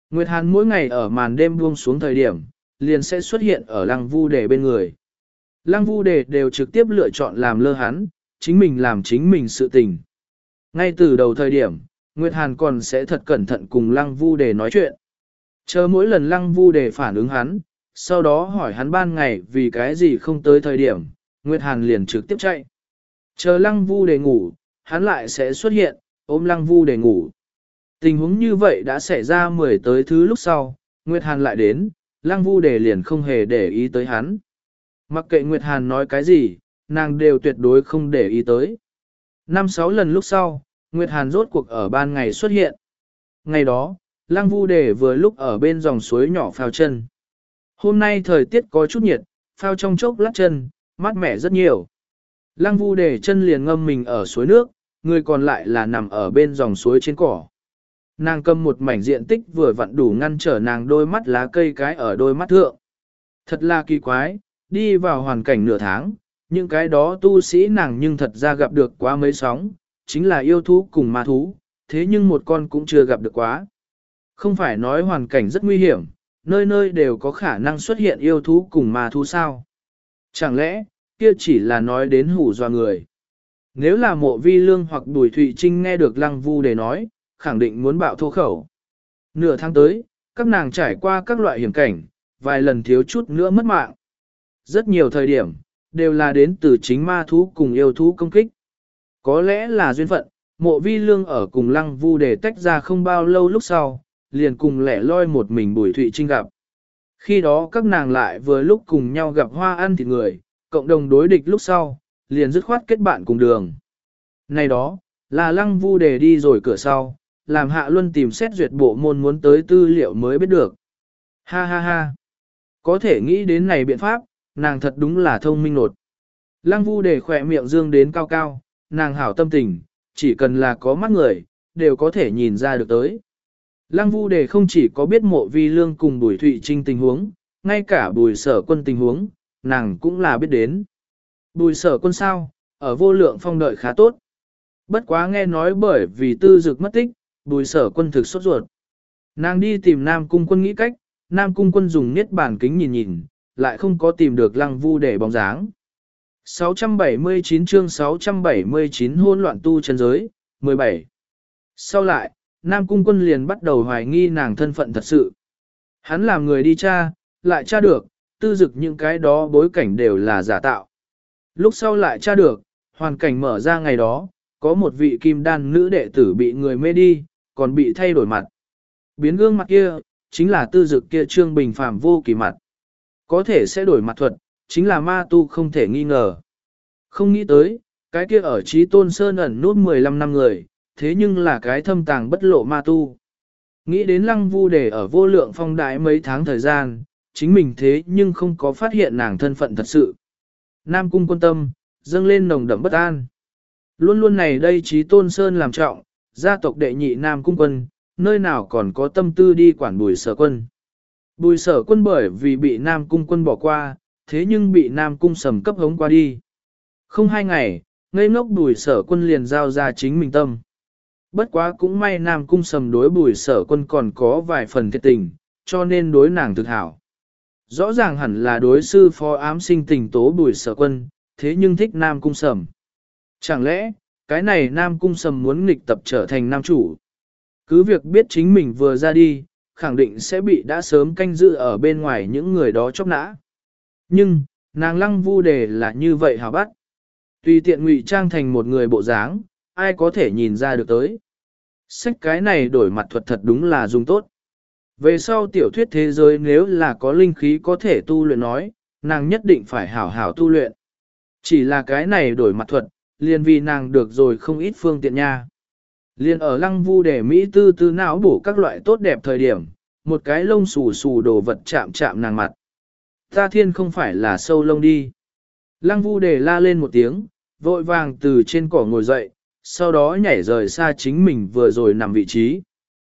Nguyệt Hàn mỗi ngày ở màn đêm buông xuống thời điểm, liền sẽ xuất hiện ở Lăng Vu Đề bên người. Lăng Vu Đề đều trực tiếp lựa chọn làm lơ hắn, chính mình làm chính mình sự tình. Ngay từ đầu thời điểm, Nguyệt Hàn còn sẽ thật cẩn thận cùng Lăng Vu Đề nói chuyện. Chờ mỗi lần Lăng Vu Đề phản ứng hắn, sau đó hỏi hắn ban ngày vì cái gì không tới thời điểm, Nguyệt Hàn liền trực tiếp chạy. Chờ Lăng Vu Đề ngủ, hắn lại sẽ xuất hiện, ôm Lăng Vu Đề ngủ. Tình huống như vậy đã xảy ra mười tới thứ lúc sau, Nguyệt Hàn lại đến, Lăng Vu Đề liền không hề để ý tới hắn. Mặc kệ Nguyệt Hàn nói cái gì, nàng đều tuyệt đối không để ý tới. Năm sáu lần lúc sau, Nguyệt Hàn rốt cuộc ở ban ngày xuất hiện. Ngày đó, Lăng Vu Đề vừa lúc ở bên dòng suối nhỏ phao chân. Hôm nay thời tiết có chút nhiệt, phao trong chốc lát chân, mát mẻ rất nhiều. Lăng Vu Đề chân liền ngâm mình ở suối nước, người còn lại là nằm ở bên dòng suối trên cỏ. Nàng cầm một mảnh diện tích vừa vặn đủ ngăn trở nàng đôi mắt lá cây cái ở đôi mắt thượng. Thật là kỳ quái, đi vào hoàn cảnh nửa tháng, những cái đó tu sĩ nàng nhưng thật ra gặp được quá mấy sóng, chính là yêu thú cùng ma thú, thế nhưng một con cũng chưa gặp được quá. Không phải nói hoàn cảnh rất nguy hiểm, nơi nơi đều có khả năng xuất hiện yêu thú cùng ma thú sao. Chẳng lẽ, kia chỉ là nói đến hủ dọa người. Nếu là Mộ Vi Lương hoặc Bùi Thụy Trinh nghe được Lăng Vu Đề nói, khẳng định muốn bạo thô khẩu. Nửa tháng tới, các nàng trải qua các loại hiểm cảnh, vài lần thiếu chút nữa mất mạng. Rất nhiều thời điểm, đều là đến từ chính ma thú cùng yêu thú công kích. Có lẽ là duyên phận, Mộ Vi Lương ở cùng Lăng Vu Đề tách ra không bao lâu lúc sau, liền cùng lẻ loi một mình Bùi Thụy Trinh gặp. Khi đó các nàng lại vừa lúc cùng nhau gặp hoa ăn thịt người, cộng đồng đối địch lúc sau, liền dứt khoát kết bạn cùng đường. Này đó, là Lăng Vu Đề đi rồi cửa sau, làm Hạ Luân tìm xét duyệt bộ môn muốn tới tư liệu mới biết được. Ha ha ha! Có thể nghĩ đến này biện pháp, nàng thật đúng là thông minh nột. Lăng Vu Đề khỏe miệng dương đến cao cao, nàng hảo tâm tình, chỉ cần là có mắt người, đều có thể nhìn ra được tới. Lăng Vu Đề không chỉ có biết Mộ Vi Lương cùng Bùi Thụy Trinh tình huống, ngay cả Bùi Sở Quân tình huống, nàng cũng là biết đến. Bùi Sở Quân sao, ở Vô Lượng Phong đợi khá tốt. Bất quá nghe nói bởi vì Tư Dực mất tích, Bùi Sở Quân thực sốt ruột. Nàng đi tìm Nam Cung Quân nghĩ cách, Nam Cung Quân dùng niết bàn kính nhìn nhìn, lại không có tìm được Lăng Vu Đề bóng dáng. sáu trăm bảy mươi chín chương sáu trăm bảy mươi chín hôn loạn tu chân giới, mười bảy. Sau lại, Nam Cung Quân liền bắt đầu hoài nghi nàng thân phận thật sự. Hắn làm người đi tra, lại tra được, Tư Dực những cái đó bối cảnh đều là giả tạo. Lúc sau lại tra được, hoàn cảnh mở ra ngày đó, có một vị kim đan nữ đệ tử bị người mê đi, còn bị thay đổi mặt. Biến gương mặt kia, chính là Tư Dực kia trương bình phàm vô kỳ mặt. Có thể sẽ đổi mặt thuật, chính là ma tu không thể nghi ngờ. Không nghĩ tới, cái kia ở Chí Tôn Sơn ẩn nút mười lăm năm người, thế nhưng là cái thâm tàng bất lộ ma tu. Nghĩ đến Lăng Vu Đề ở Vô Lượng Phong đại mấy tháng thời gian, chính mình thế nhưng không có phát hiện nàng thân phận thật sự. Nam Cung Quân tâm, dâng lên nồng đậm bất an. Luôn luôn này đây Chí Tôn Sơn làm trọng, gia tộc đệ nhị Nam Cung Quân, nơi nào còn có tâm tư đi quản Bùi Sở Quân. Bùi Sở Quân bởi vì bị Nam Cung Quân bỏ qua, thế nhưng bị Nam Cung Sầm cấp hống qua đi. Không hai ngày, ngây ngốc Bùi Sở Quân liền giao ra chính mình tâm. Bất quá cũng may Nam Cung Sầm đối Bùi Sở Quân còn có vài phần thiệt tình, cho nên đối nàng thực hảo. Rõ ràng hẳn là đối sư phó ám sinh tình tố Bùi Sở Quân, thế nhưng thích Nam Cung Sầm. Chẳng lẽ, cái này Nam Cung Sầm muốn nghịch tập trở thành nam chủ? Cứ việc biết chính mình vừa ra đi, khẳng định sẽ bị đã sớm canh giữ ở bên ngoài những người đó chóc nã. Nhưng, nàng Lăng Vu Đề là như vậy hào bắt. Tùy tiện ngụy trang thành một người bộ dáng, ai có thể nhìn ra được tới. Sách cái này đổi mặt thuật thật đúng là dùng tốt. Về sau tiểu thuyết thế giới nếu là có linh khí có thể tu luyện nói, nàng nhất định phải hảo hảo tu luyện. Chỉ là cái này đổi mặt thuật, liền vì nàng được rồi không ít phương tiện nha. Liền ở Lăng Vu Đề Mỹ tư tư não bổ các loại tốt đẹp thời điểm, một cái lông xù xù đồ vật chạm chạm nàng mặt. Ta thiên không phải là sâu lông đi. Lăng Vu Đề la lên một tiếng, vội vàng từ trên cỏ ngồi dậy, sau đó nhảy rời xa chính mình vừa rồi nằm vị trí.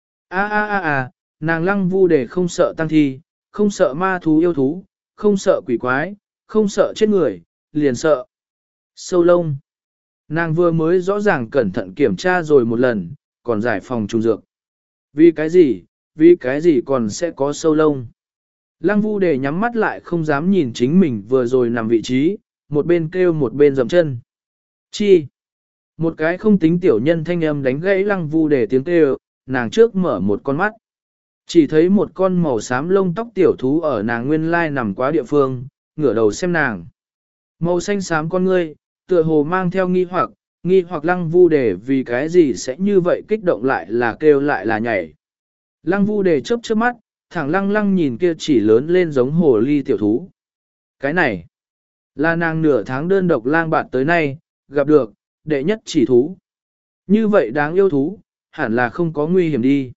A a a a, nàng Lăng Vu Đề không sợ tăng thi, không sợ ma thú yêu thú, không sợ quỷ quái, không sợ chết người, liền sợ sâu lông. Nàng vừa mới rõ ràng cẩn thận kiểm tra rồi một lần, còn giải phòng trùng dược. Vì cái gì, vì cái gì còn sẽ có sâu lông. Lăng Vu Đề nhắm mắt lại không dám nhìn chính mình vừa rồi nằm vị trí, một bên kêu một bên dậm chân. Chi? Một cái không tính tiểu nhân thanh âm đánh gãy Lăng Vu Đề tiếng kêu, nàng trước mở một con mắt. Chỉ thấy một con màu xám lông tóc tiểu thú ở nàng nguyên lai nằm quá địa phương, ngửa đầu xem nàng. Màu xanh xám con ngươi, tựa hồ mang theo nghi hoặc, nghi hoặc Lăng Vu Đề vì cái gì sẽ như vậy kích động lại là kêu lại là nhảy. Lăng Vu Đề chớp chớp mắt, thẳng lăng lăng nhìn kia chỉ lớn lên giống hồ ly tiểu thú. Cái này, là nàng nửa tháng đơn độc lang bạt tới nay, gặp được, đệ nhất chỉ thú. Như vậy đáng yêu thú, hẳn là không có nguy hiểm đi.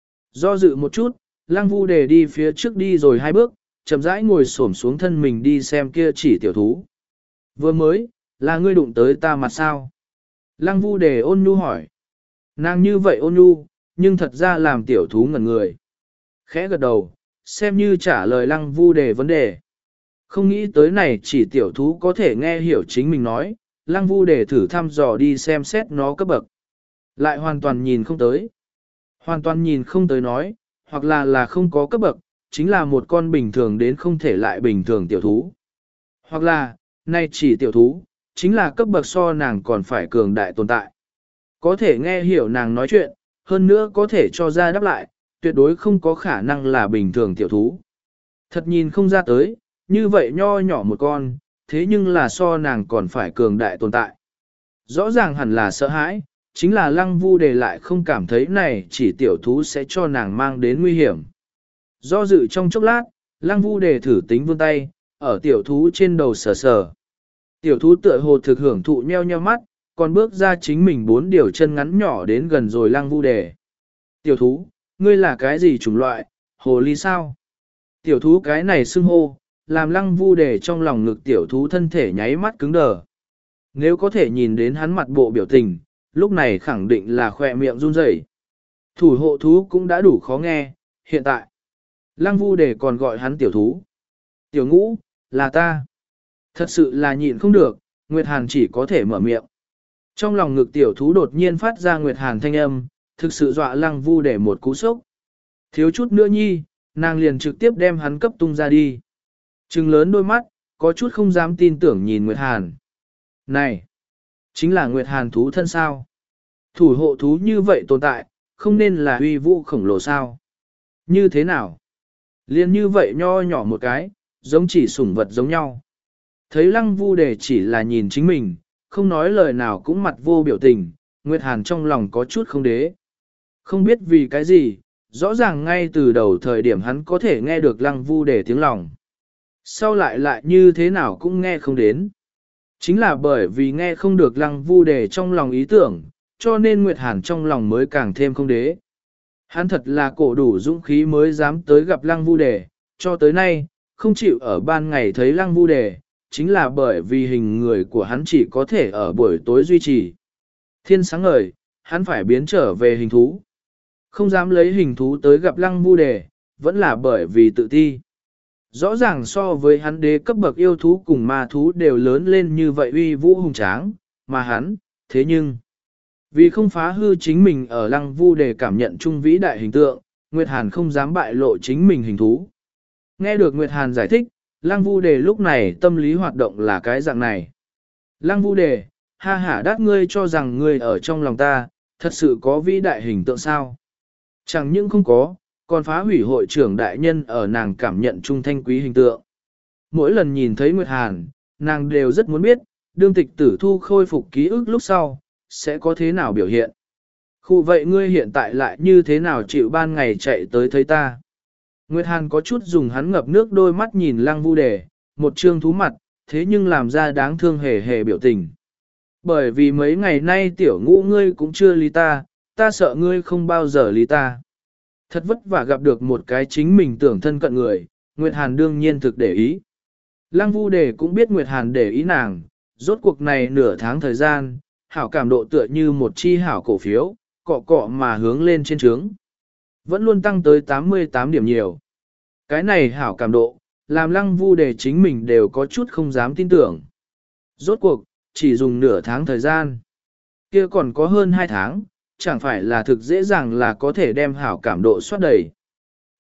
Do dự một chút, Lăng Vu Đề đi phía trước đi rồi hai bước, chậm rãi ngồi xổm xuống thân mình đi xem kia chỉ tiểu thú. Vừa mới, là ngươi đụng tới ta mặt sao? Lăng Vu Đề ôn nhu hỏi. Nàng như vậy ôn nhu, nhưng thật ra làm tiểu thú ngẩn người. Khẽ gật đầu, xem như trả lời Lăng Vu Đề vấn đề. Không nghĩ tới này chỉ tiểu thú có thể nghe hiểu chính mình nói, Lăng Vu Đề thử thăm dò đi xem xét nó cấp bậc. Lại hoàn toàn nhìn không tới. Hoàn toàn nhìn không tới nói, hoặc là là không có cấp bậc, chính là một con bình thường đến không thể lại bình thường tiểu thú. Hoặc là, nay chỉ tiểu thú, chính là cấp bậc so nàng còn phải cường đại tồn tại. Có thể nghe hiểu nàng nói chuyện, hơn nữa có thể cho ra đáp lại, tuyệt đối không có khả năng là bình thường tiểu thú. Thật nhìn không ra tới, như vậy nho nhỏ một con, thế nhưng là so nàng còn phải cường đại tồn tại. Rõ ràng hẳn là sợ hãi, chính là Lăng Vu Đề lại không cảm thấy này chỉ tiểu thú sẽ cho nàng mang đến nguy hiểm. Do dự trong chốc lát, Lăng Vu Đề thử tính vươn tay, ở tiểu thú trên đầu sờ sờ. Tiểu thú tựa hồ thực hưởng thụ nheo nheo mắt, còn bước ra chính mình bốn điều chân ngắn nhỏ đến gần rồi Lăng Vu Đề. Tiểu thú, ngươi là cái gì chủng loại, hồ ly sao? Tiểu thú cái này xưng hô, làm Lăng Vu Đề trong lòng ngực tiểu thú thân thể nháy mắt cứng đờ. Nếu có thể nhìn đến hắn mặt bộ biểu tình, lúc này khẳng định là khỏe miệng run rẩy. Thủ hộ thú cũng đã đủ khó nghe, hiện tại. Lăng Vu Đề còn gọi hắn tiểu thú. Tiểu ngũ, là ta. Thật sự là nhịn không được, Nguyệt Hàn chỉ có thể mở miệng. Trong lòng ngực tiểu thú đột nhiên phát ra Nguyệt Hàn thanh âm, thực sự dọa Lăng Vu Đề một cú sốc. Thiếu chút nữa nhi, nàng liền trực tiếp đem hắn cấp tung ra đi. Trừng lớn đôi mắt, có chút không dám tin tưởng nhìn Nguyệt Hàn. Này, chính là Nguyệt Hàn thú thân sao? Thủ hộ thú như vậy tồn tại, không nên là uy vũ khổng lồ sao? Như thế nào? Liên như vậy nho nhỏ một cái, giống chỉ sủng vật giống nhau. Thấy Lăng Vu Đề chỉ là nhìn chính mình, không nói lời nào cũng mặt vô biểu tình, Nguyệt Hàn trong lòng có chút không đế. Không biết vì cái gì, rõ ràng ngay từ đầu thời điểm hắn có thể nghe được Lăng Vu Đề tiếng lòng. Sau lại lại như thế nào cũng nghe không đến. Chính là bởi vì nghe không được Lăng Vu Đề trong lòng ý tưởng, cho nên Nguyệt Hàn trong lòng mới càng thêm không đế. Hắn thật là cổ đủ dũng khí mới dám tới gặp Lăng Vu Đề, cho tới nay, không chịu ở ban ngày thấy Lăng Vu Đề, chính là bởi vì hình người của hắn chỉ có thể ở buổi tối duy trì. Thiên sáng ngời, hắn phải biến trở về hình thú. Không dám lấy hình thú tới gặp Lăng Vu Đề, vẫn là bởi vì tự ti. Rõ ràng so với hắn đế cấp bậc yêu thú cùng ma thú đều lớn lên như vậy uy vũ hùng tráng, mà hắn, thế nhưng, vì không phá hư chính mình ở Lăng Vu Đề cảm nhận trung vĩ đại hình tượng, Nguyệt Hàn không dám bại lộ chính mình hình thú. Nghe được Nguyệt Hàn giải thích, Lăng Vu Đề lúc này tâm lý hoạt động là cái dạng này. Lăng Vu Đề, ha hả đát ngươi cho rằng ngươi ở trong lòng ta, thật sự có vĩ đại hình tượng sao? Chẳng những không có, còn phá hủy hội trưởng đại nhân ở nàng cảm nhận trung thanh quý hình tượng. Mỗi lần nhìn thấy Nguyệt Hàn, nàng đều rất muốn biết, đương tịch tử thu khôi phục ký ức lúc sau, sẽ có thế nào biểu hiện. Khu vậy ngươi hiện tại lại như thế nào chịu ban ngày chạy tới thấy ta? Nguyệt Hàn có chút dùng hắn ngập nước đôi mắt nhìn Lăng Vu Đề, một trương thú mặt, thế nhưng làm ra đáng thương hề hề biểu tình. Bởi vì mấy ngày nay tiểu ngũ ngươi cũng chưa lý ta, ta sợ ngươi không bao giờ lý ta. Thật vất vả gặp được một cái chính mình tưởng thân cận người, Nguyệt Hàn đương nhiên thực để ý. Lăng Vu Đề cũng biết Nguyệt Hàn để ý nàng, rốt cuộc này nửa tháng thời gian, hảo cảm độ tựa như một chi hảo cổ phiếu, cọ cọ mà hướng lên trên trướng. Vẫn luôn tăng tới tám mươi tám điểm nhiều. Cái này hảo cảm độ, làm Lăng Vu Đề chính mình đều có chút không dám tin tưởng. Rốt cuộc, chỉ dùng nửa tháng thời gian. Kia còn có hơn hai tháng, chẳng phải là thực dễ dàng là có thể đem hảo cảm độ soát đầy.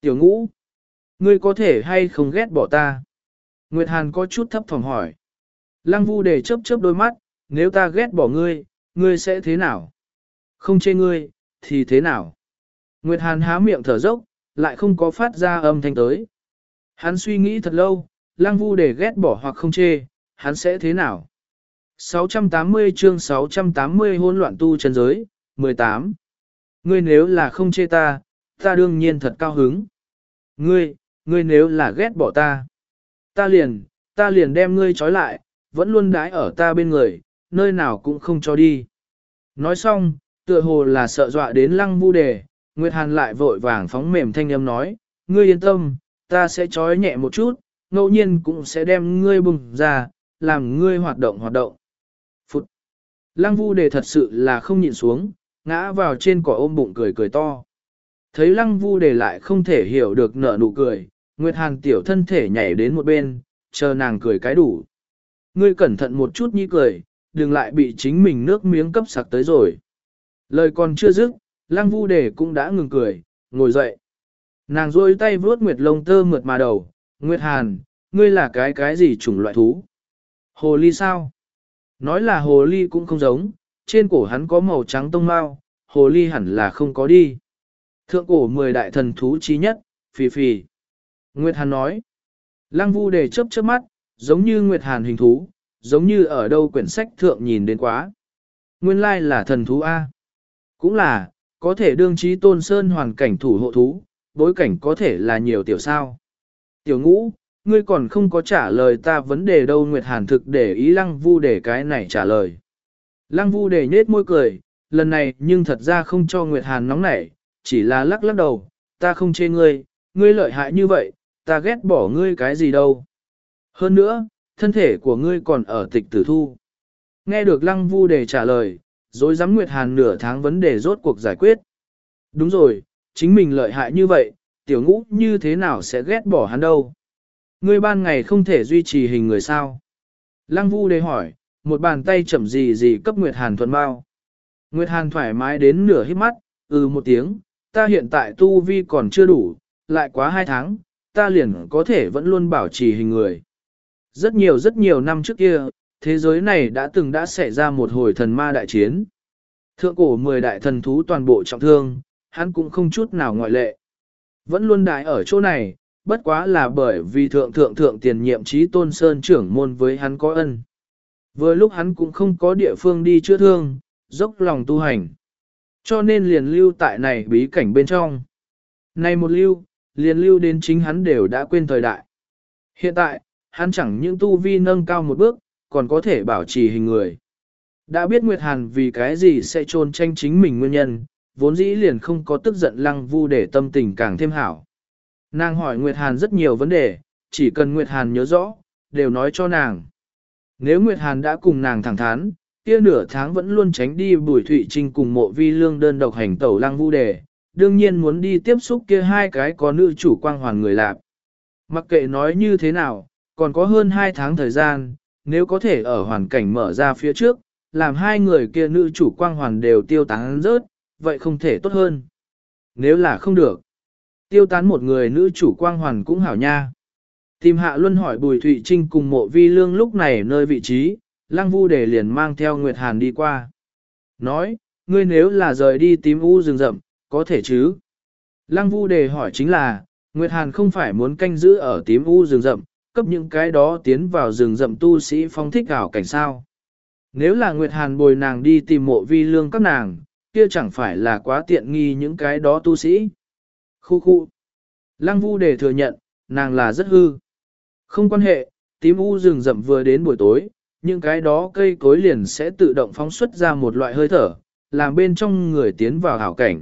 Tiểu ngũ, ngươi có thể hay không ghét bỏ ta? Nguyệt Hàn có chút thấp thỏm hỏi. Lăng Vu Đề chớp chớp đôi mắt, nếu ta ghét bỏ ngươi, ngươi sẽ thế nào? Không chê ngươi, thì thế nào? Nguyệt Hàn há miệng thở dốc, lại không có phát ra âm thanh tới. Hắn suy nghĩ thật lâu, Lăng Vu Đề ghét bỏ hoặc không chê, hắn sẽ thế nào? sáu trăm tám mươi chương sáu trăm tám mươi hỗn loạn tu chân giới, mười tám. Ngươi nếu là không chê ta, ta đương nhiên thật cao hứng. Ngươi, ngươi nếu là ghét bỏ ta, ta liền, ta liền đem ngươi trói lại, vẫn luôn đái ở ta bên người, nơi nào cũng không cho đi. Nói xong, tựa hồ là sợ dọa đến Lăng Vu Đề, Nguyệt Hàn lại vội vàng phóng mềm thanh âm nói, ngươi yên tâm, ta sẽ trói nhẹ một chút, ngẫu nhiên cũng sẽ đem ngươi bùng ra, làm ngươi hoạt động hoạt động. Phụt! Lăng Vu Đề thật sự là không nhịn xuống, ngã vào trên cỏ ôm bụng cười cười to. Thấy Lăng Vu Đề lại không thể hiểu được nở nụ cười, Nguyệt Hàn tiểu thân thể nhảy đến một bên, chờ nàng cười cái đủ. Ngươi cẩn thận một chút nhi cười, đừng lại bị chính mình nước miếng cấp sặc tới rồi. Lời còn chưa dứt, Lăng Vu Đề cũng đã ngừng cười, ngồi dậy. Nàng rôi tay vuốt Nguyệt lông tơ mượt mà đầu, Nguyệt Hàn, ngươi là cái cái gì chủng loại thú? Hồ ly sao? Nói là hồ ly cũng không giống, trên cổ hắn có màu trắng tông mao, hồ ly hẳn là không có đi. Thượng cổ mười đại thần thú chí nhất, phì phì. Nguyệt Hàn nói. Lăng Vu Đề chớp chớp mắt, giống như Nguyệt Hàn hình thú, giống như ở đâu quyển sách thượng nhìn đến quá. Nguyên lai là thần thú A. Cũng là, có thể đương trí tôn sơn hoàn cảnh thủ hộ thú, bối cảnh có thể là nhiều tiểu sao. Tiểu ngũ, ngươi còn không có trả lời ta vấn đề đâu. Nguyệt Hàn thực để ý Lăng Vu Đề cái này trả lời. Lăng Vu Đề nhếch môi cười, lần này nhưng thật ra không cho Nguyệt Hàn nóng nảy, chỉ là lắc lắc đầu, ta không chê ngươi, ngươi lợi hại như vậy, ta ghét bỏ ngươi cái gì đâu. Hơn nữa, thân thể của ngươi còn ở tịch tử thu. Nghe được Lăng Vu Đề trả lời, rồi dám Nguyệt Hàn nửa tháng vấn đề rốt cuộc giải quyết. Đúng rồi, chính mình lợi hại như vậy, tiểu ngũ như thế nào sẽ ghét bỏ hắn đâu. Ngươi ban ngày không thể duy trì hình người sao? Lăng Vu Đề hỏi, một bàn tay chậm gì gì cấp Nguyệt Hàn thuận bao. Nguyệt Hàn thoải mái đến nửa hít mắt, ừ một tiếng, ta hiện tại tu vi còn chưa đủ, lại quá hai tháng, ta liền có thể vẫn luôn bảo trì hình người. Rất nhiều rất nhiều năm trước kia, thế giới này đã từng đã xảy ra một hồi thần ma đại chiến. Thượng cổ mười đại thần thú toàn bộ trọng thương, hắn cũng không chút nào ngoại lệ. Vẫn luôn đại ở chỗ này, bất quá là bởi vì thượng thượng thượng tiền nhiệm trí tôn sơn trưởng môn với hắn có ân. Vừa lúc hắn cũng không có địa phương đi chữa thương, dốc lòng tu hành. Cho nên liền lưu tại này bí cảnh bên trong. Này một lưu, liền lưu đến chính hắn đều đã quên thời đại. Hiện tại, hắn chẳng những tu vi nâng cao một bước, còn có thể bảo trì hình người. Đã biết Nguyệt Hàn vì cái gì sẽ trôn tranh chính mình nguyên nhân, vốn dĩ liền không có tức giận Lăng Vu để tâm tình càng thêm hảo. Nàng hỏi Nguyệt Hàn rất nhiều vấn đề, chỉ cần Nguyệt Hàn nhớ rõ, đều nói cho nàng. Nếu Nguyệt Hàn đã cùng nàng thẳng thắn, kia nửa tháng vẫn luôn tránh đi Bùi Thụy Trinh cùng Mộ Vi Lương đơn độc hành tẩu Lăng Vu Đề, đương nhiên muốn đi tiếp xúc kia hai cái có nữ chủ quang hoàn người lạp. Mặc kệ nói như thế nào, còn có hơn hai tháng thời gian, nếu có thể ở hoàn cảnh mở ra phía trước, làm hai người kia nữ chủ quang hoàn đều tiêu tán rớt, vậy không thể tốt hơn. Nếu là không được, tiêu tán một người nữ chủ quang hoàn cũng hảo nha. Tìm Hạ Luân hỏi Bùi Thụy Trinh cùng Mộ Vi Lương lúc này nơi vị trí, Lăng Vu Đề liền mang theo Nguyệt Hàn đi qua. Nói, ngươi nếu là rời đi tím u rừng rậm, có thể chứ? Lăng Vu Đề hỏi chính là, Nguyệt Hàn không phải muốn canh giữ ở tím u rừng rậm, cấp những cái đó tiến vào rừng rậm tu sĩ phong thích ảo cảnh sao. Nếu là Nguyệt Hàn bồi nàng đi tìm Mộ Vi Lương các nàng, kia chẳng phải là quá tiện nghi những cái đó tu sĩ. Khu khu. Lăng Vu Đề thừa nhận, nàng là rất hư. Không quan hệ, tím u rừng rậm vừa đến buổi tối, những cái đó cây cối liền sẽ tự động phóng xuất ra một loại hơi thở, làm bên trong người tiến vào hảo cảnh.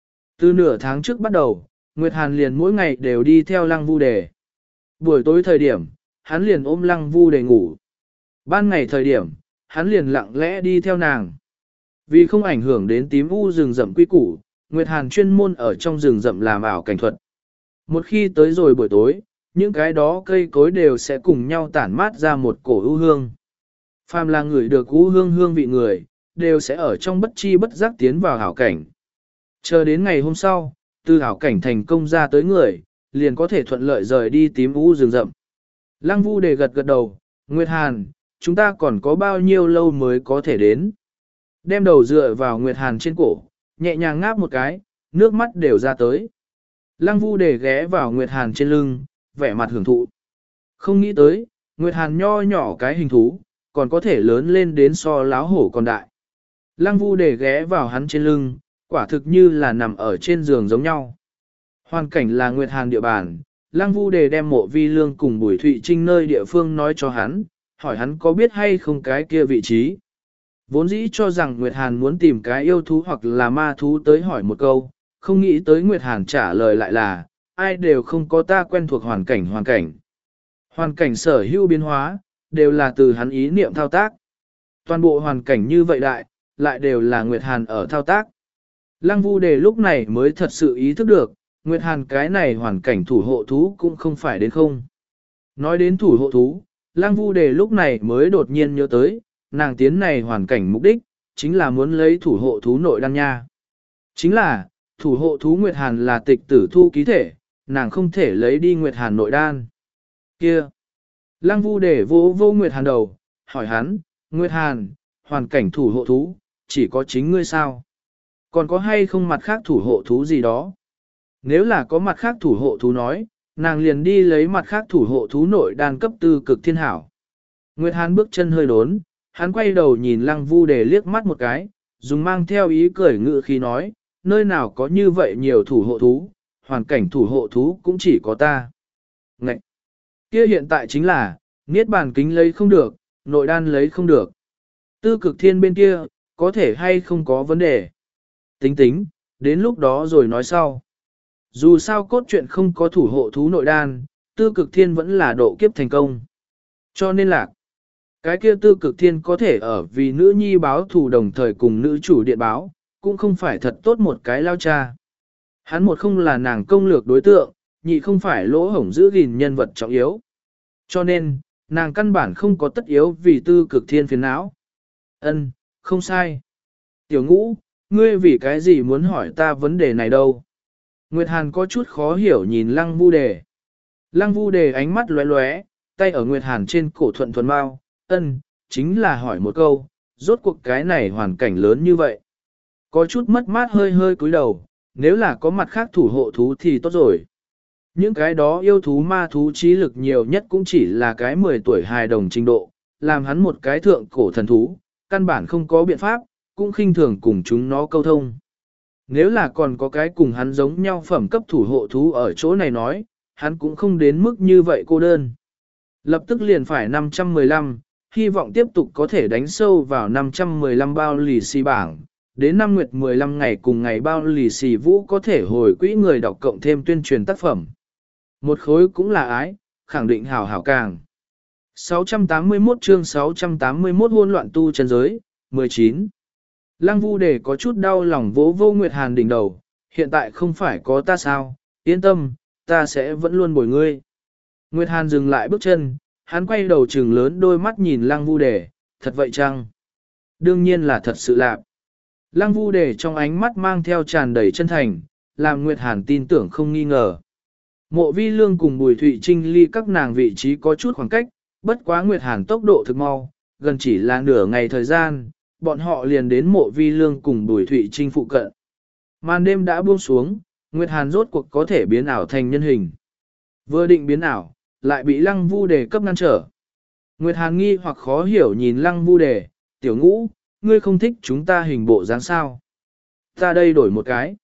Từ nửa tháng trước bắt đầu, Nguyệt Hàn liền mỗi ngày đều đi theo Lăng Vu Đề. Buổi tối thời điểm, hắn liền ôm Lăng Vu Đề ngủ. Ban ngày thời điểm, hắn liền lặng lẽ đi theo nàng. Vì không ảnh hưởng đến tím u rừng rậm quy củ, Nguyệt Hàn chuyên môn ở trong rừng rậm làm ảo cảnh thuật. Một khi tới rồi buổi tối, những cái đó cây cối đều sẽ cùng nhau tản mát ra một cổ ưu hương. Phàm là người được ưu hương hương vị người, đều sẽ ở trong bất chi bất giác tiến vào hảo cảnh. Chờ đến ngày hôm sau, từ hảo cảnh thành công ra tới người, liền có thể thuận lợi rời đi tím u rừng rậm. Lăng Vu Đề gật gật đầu, Nguyệt Hàn, chúng ta còn có bao nhiêu lâu mới có thể đến. Đem đầu dựa vào Nguyệt Hàn trên cổ, nhẹ nhàng ngáp một cái, nước mắt đều ra tới. Lăng Vu Đề ghé vào Nguyệt Hàn trên lưng, vẻ mặt hưởng thụ. Không nghĩ tới, Nguyệt Hàn nho nhỏ cái hình thú, còn có thể lớn lên đến so láo hổ còn đại. Lăng Vu Đề ghé vào hắn trên lưng, quả thực như là nằm ở trên giường giống nhau. Hoàn cảnh là Nguyệt Hàn địa bàn, Lăng Vu Đề đem Mộ Vi Lương cùng Bùi Thụy Trinh nơi địa phương nói cho hắn, hỏi hắn có biết hay không cái kia vị trí. Vốn dĩ cho rằng Nguyệt Hàn muốn tìm cái yêu thú hoặc là ma thú tới hỏi một câu, không nghĩ tới Nguyệt Hàn trả lời lại là, ai đều không có ta quen thuộc hoàn cảnh hoàn cảnh. Hoàn cảnh sở hữu biến hóa, đều là từ hắn ý niệm thao tác. Toàn bộ hoàn cảnh như vậy đại, lại đều là Nguyệt Hàn ở thao tác. Lăng Vu Đề lúc này mới thật sự ý thức được, Nguyệt Hàn cái này hoàn cảnh thủ hộ thú cũng không phải đến không. Nói đến thủ hộ thú, Lăng Vu Đề lúc này mới đột nhiên nhớ tới, nàng tiến này hoàn cảnh mục đích, chính là muốn lấy thủ hộ thú nội đan nha. Chính là, thủ hộ thú Nguyệt Hàn là tịch tử thu ký thể, nàng không thể lấy đi Nguyệt Hàn nội đan. Kia! Lăng Vu Đề vô vô Nguyệt Hàn đầu, hỏi hắn, Nguyệt Hàn, hoàn cảnh thủ hộ thú, chỉ có chính ngươi sao? Còn có hay không mặt khác thủ hộ thú gì đó? Nếu là có mặt khác thủ hộ thú nói, nàng liền đi lấy mặt khác thủ hộ thú nội đan cấp tư cực thiên hảo. Nguyệt Hàn bước chân hơi đốn, hắn quay đầu nhìn Lăng Vu Đề liếc mắt một cái, dùng mang theo ý cười ngự khi nói, nơi nào có như vậy nhiều thủ hộ thú, hoàn cảnh thủ hộ thú cũng chỉ có ta. Ngậy! Kia hiện tại chính là, niết bàn kính lấy không được, nội đan lấy không được. Tư cực thiên bên kia, có thể hay không có vấn đề. Tính tính, đến lúc đó rồi nói sau. Dù sao cốt truyện không có thủ hộ thú nội đan, tư cực thiên vẫn là độ kiếp thành công. Cho nên là, cái kia tư cực thiên có thể ở vì nữ nhi báo thù đồng thời cùng nữ chủ điện báo, cũng không phải thật tốt một cái lao cha. Hắn một không là nàng công lược đối tượng, nhị không phải lỗ hổng giữ gìn nhân vật trọng yếu. Cho nên, nàng căn bản không có tất yếu vì tư cực thiên phiền não. Ân, không sai. Tiểu Ngũ, ngươi vì cái gì muốn hỏi ta vấn đề này đâu? Nguyệt Hàn có chút khó hiểu nhìn Lăng Vu Đề. Lăng Vu Đề ánh mắt lóe lóe, tay ở Nguyệt Hàn trên cổ thuận thuần mau, ân, chính là hỏi một câu, rốt cuộc cái này hoàn cảnh lớn như vậy. Có chút mất mát hơi hơi cúi đầu, nếu là có mặt khác thủ hộ thú thì tốt rồi. Những cái đó yêu thú ma thú trí lực nhiều nhất cũng chỉ là cái mười tuổi hài đồng trình độ, làm hắn một cái thượng cổ thần thú, căn bản không có biện pháp, cũng khinh thường cùng chúng nó câu thông. Nếu là còn có cái cùng hắn giống nhau phẩm cấp thủ hộ thú ở chỗ này nói, hắn cũng không đến mức như vậy cô đơn. Lập tức liền phải năm trăm mười lăm, hy vọng tiếp tục có thể đánh sâu vào năm trăm mười lăm bao lì xì bảng. Đến năm nguyệt mười lăm ngày cùng ngày bao lì xì vũ có thể hồi quỹ người đọc cộng thêm tuyên truyền tác phẩm. Một khối cũng là ái, khẳng định hảo hảo càng. sáu trăm tám mươi mốt chương sáu trăm tám mươi mốt hôn loạn tu chân giới, mười chín. Lăng Vu Đề có chút đau lòng vỗ vô Nguyệt Hàn đỉnh đầu, hiện tại không phải có ta sao, yên tâm, ta sẽ vẫn luôn bồi ngươi. Nguyệt Hàn dừng lại bước chân, hắn quay đầu trừng lớn đôi mắt nhìn Lăng Vu Đề, thật vậy chăng? Đương nhiên là thật sự lạc. Lăng Vu Đề trong ánh mắt mang theo tràn đầy chân thành, làm Nguyệt Hàn tin tưởng không nghi ngờ. Mộ Vi Lương cùng Bùi Thụy Trinh ly các nàng vị trí có chút khoảng cách, bất quá Nguyệt Hàn tốc độ thực mau, gần chỉ là nửa ngày thời gian, bọn họ liền đến Mộ Vi Lương cùng Bùi Thụy Trinh phụ cận. Màn đêm đã buông xuống, Nguyệt Hàn rốt cuộc có thể biến ảo thành nhân hình. Vừa định biến ảo, lại bị Lăng Vu Đề cấp ngăn trở. Nguyệt Hàn nghi hoặc khó hiểu nhìn Lăng Vu Đề, tiểu Ngũ, ngươi không thích chúng ta hình bộ dáng sao? Ta đây đổi một cái.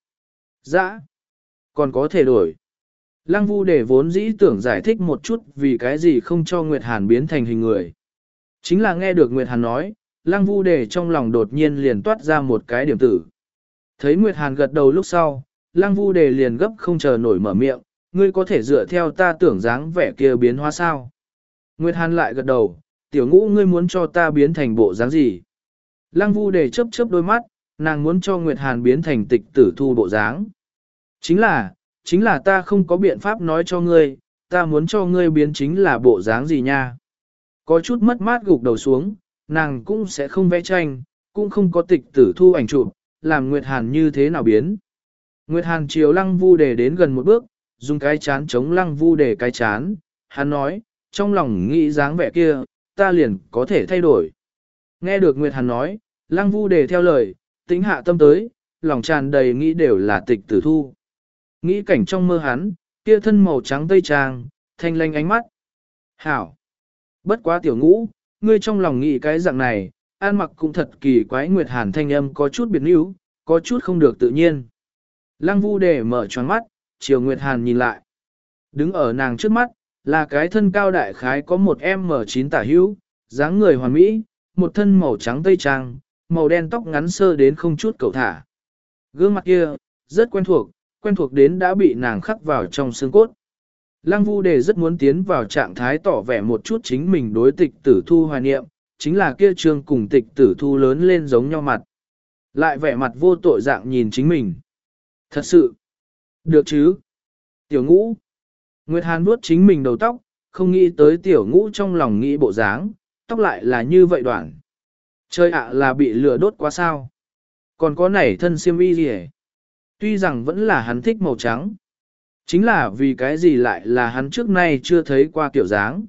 Dạ, còn có thể đổi. Lăng Vu Đề vốn dĩ tưởng giải thích một chút vì cái gì không cho Nguyệt Hàn biến thành hình người. Chính là nghe được Nguyệt Hàn nói, Lăng Vu Đề trong lòng đột nhiên liền toát ra một cái điểm tử. Thấy Nguyệt Hàn gật đầu lúc sau, Lăng Vu Đề liền gấp không chờ nổi mở miệng, ngươi có thể dựa theo ta tưởng dáng vẻ kia biến hóa sao? Nguyệt Hàn lại gật đầu, tiểu Ngũ ngươi muốn cho ta biến thành bộ dáng gì? Lăng Vu Đề chớp chớp đôi mắt, nàng muốn cho Nguyệt Hàn biến thành tịch tử thu bộ dáng. Chính là, chính là ta không có biện pháp nói cho ngươi, ta muốn cho ngươi biến chính là bộ dáng gì nha. Có chút mất mát gục đầu xuống, nàng cũng sẽ không vẽ tranh, cũng không có tịch tử thu ảnh chụp, làm Nguyệt Hàn như thế nào biến. Nguyệt Hàn chiều Lăng Vu Đề đến gần một bước, dùng cái chán chống lăng vu để cái chán, hắn nói, trong lòng nghĩ dáng vẻ kia, ta liền có thể thay đổi. Nghe được Nguyệt Hàn nói, lăng vu để theo lời, tính hạ tâm tới, lòng tràn đầy nghĩ đều là tịch tử thu. Nghĩ cảnh trong mơ hắn, kia thân màu trắng tây trang, thanh lanh ánh mắt. Hảo! Bất quá tiểu ngũ, ngươi trong lòng nghĩ cái dạng này, ăn mặc cũng thật kỳ quái. Nguyệt Hàn thanh âm có chút biệt níu, có chút không được tự nhiên. Lăng vu để mở tròn mắt, chiều Nguyệt Hàn nhìn lại. Đứng ở nàng trước mắt, là cái thân cao đại khái có một em chín tả hữu, dáng người hoàn mỹ, một thân màu trắng tây trang, màu đen tóc ngắn sơ đến không chút cầu thả. Gương mặt kia, rất quen thuộc, quen thuộc đến đã bị nàng khắc vào trong xương cốt. Lăng Vu Đề rất muốn tiến vào trạng thái tỏ vẻ một chút chính mình đối tịch tử thu hoài niệm, chính là kia trương cùng tịch tử thu lớn lên giống nhau mặt. Lại vẻ mặt vô tội dạng nhìn chính mình. Thật sự, được chứ? Tiểu ngũ. Nguyệt Hàn vuốt chính mình đầu tóc, không nghĩ tới tiểu ngũ trong lòng nghĩ bộ dáng, tóc lại là như vậy đoạn. Chơi ạ là bị lửa đốt quá sao? Còn có nảy thân xiêm y gì hết? Tuy rằng vẫn là hắn thích màu trắng. Chính là vì cái gì lại là hắn trước nay chưa thấy qua kiểu dáng.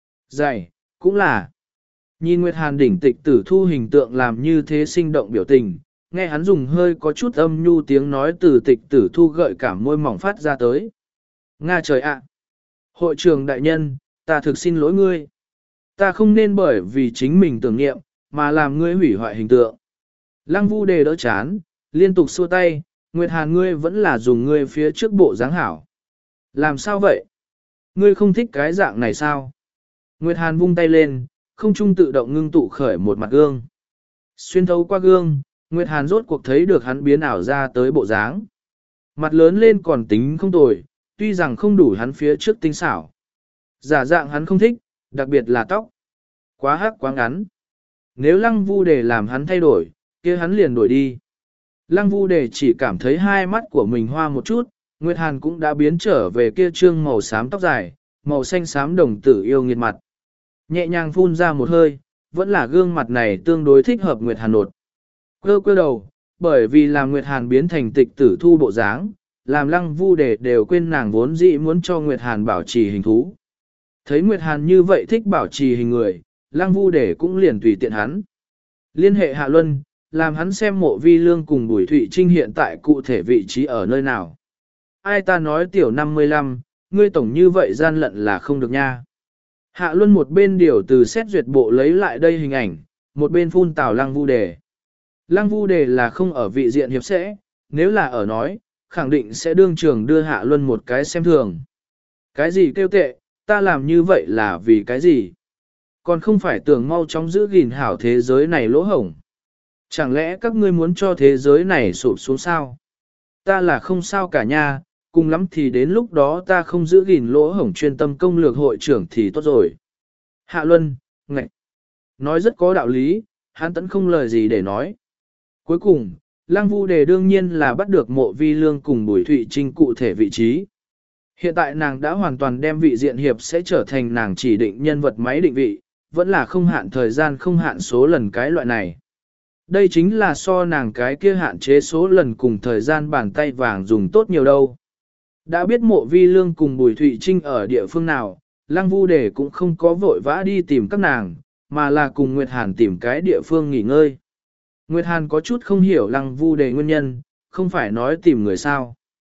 Dày, cũng là. Nhìn Nguyệt Hàn đỉnh tịch tử thu hình tượng làm như thế sinh động biểu tình, nghe hắn dùng hơi có chút âm nhu tiếng nói từ tịch tử thu gợi cảm môi mỏng phát ra tới. Nga trời ạ! Hội trưởng đại nhân, ta thực xin lỗi ngươi. Ta không nên bởi vì chính mình tưởng niệm, mà làm ngươi hủy hoại hình tượng. Lăng Vu Đề đỡ chán, liên tục xua tay, Nguyệt Hàn ngươi vẫn là dùng ngươi phía trước bộ dáng hảo. Làm sao vậy? Ngươi không thích cái dạng này sao? Nguyệt Hàn vung tay lên, không trung tự động ngưng tụ khởi một mặt gương. Xuyên thấu qua gương, Nguyệt Hàn rốt cuộc thấy được hắn biến ảo ra tới bộ dáng. Mặt lớn lên còn tính không tồi, tuy rằng không đủ hắn phía trước tinh xảo. Giả dạng hắn không thích, đặc biệt là tóc. Quá hắc quá ngắn. Nếu Lăng Vu Đề làm hắn thay đổi, kia hắn liền đổi đi. Lăng Vu Đề chỉ cảm thấy hai mắt của mình hoa một chút, Nguyệt Hàn cũng đã biến trở về kia trương màu xám tóc dài, màu xanh xám đồng tử yêu nghiệt mặt. Nhẹ nhàng phun ra một hơi, vẫn là gương mặt này tương đối thích hợp Nguyệt Hàn nột. Quơ quơ đầu, bởi vì làm Nguyệt Hàn biến thành tịch tử thu bộ dáng, làm Lăng Vu Đề đều quên nàng vốn dĩ muốn cho Nguyệt Hàn bảo trì hình thú. Thấy Nguyệt Hàn như vậy thích bảo trì hình người, Lăng Vu Đề cũng liền tùy tiện hắn. Liên hệ Hạ Luân, làm hắn xem Mộ Vi Lương cùng Bùi Thụy Trinh hiện tại cụ thể vị trí ở nơi nào. Ai ta nói tiểu năm mươi lăm, ngươi tổng như vậy gian lận là không được nha. Hạ Luân một bên điều từ xét duyệt bộ lấy lại đây hình ảnh, một bên phun tào Lăng Vu Đề. Lăng Vu Đề là không ở vị diện hiệp sẽ, nếu là ở nói, khẳng định sẽ đương trường đưa Hạ Luân một cái xem thường. Cái gì kêu tệ, ta làm như vậy là vì cái gì? Còn không phải tưởng mau chóng giữ gìn hảo thế giới này lỗ hổng. Chẳng lẽ các ngươi muốn cho thế giới này sụp xuống sao? Ta là không sao cả nha, cùng lắm thì đến lúc đó ta không giữ gìn lỗ hổng chuyên tâm công lược hội trưởng thì tốt rồi. Hạ Luân, ngạch, nói rất có đạo lý, hắn tẫn không lời gì để nói. Cuối cùng, Lăng Vu Đề đương nhiên là bắt được Mộ Vi Lương cùng Bùi Thụy Trinh cụ thể vị trí. Hiện tại nàng đã hoàn toàn đem vị diện hiệp sẽ trở thành nàng chỉ định nhân vật máy định vị, vẫn là không hạn thời gian không hạn số lần cái loại này. Đây chính là so nàng cái kia hạn chế số lần cùng thời gian bàn tay vàng dùng tốt nhiều đâu. Đã biết Mộ Vi Lương cùng Bùi Thụy Trinh ở địa phương nào, Lăng Vu Đề cũng không có vội vã đi tìm các nàng, mà là cùng Nguyệt Hàn tìm cái địa phương nghỉ ngơi. Nguyệt Hàn có chút không hiểu Lăng Vu Đề nguyên nhân, không phải nói tìm người sao.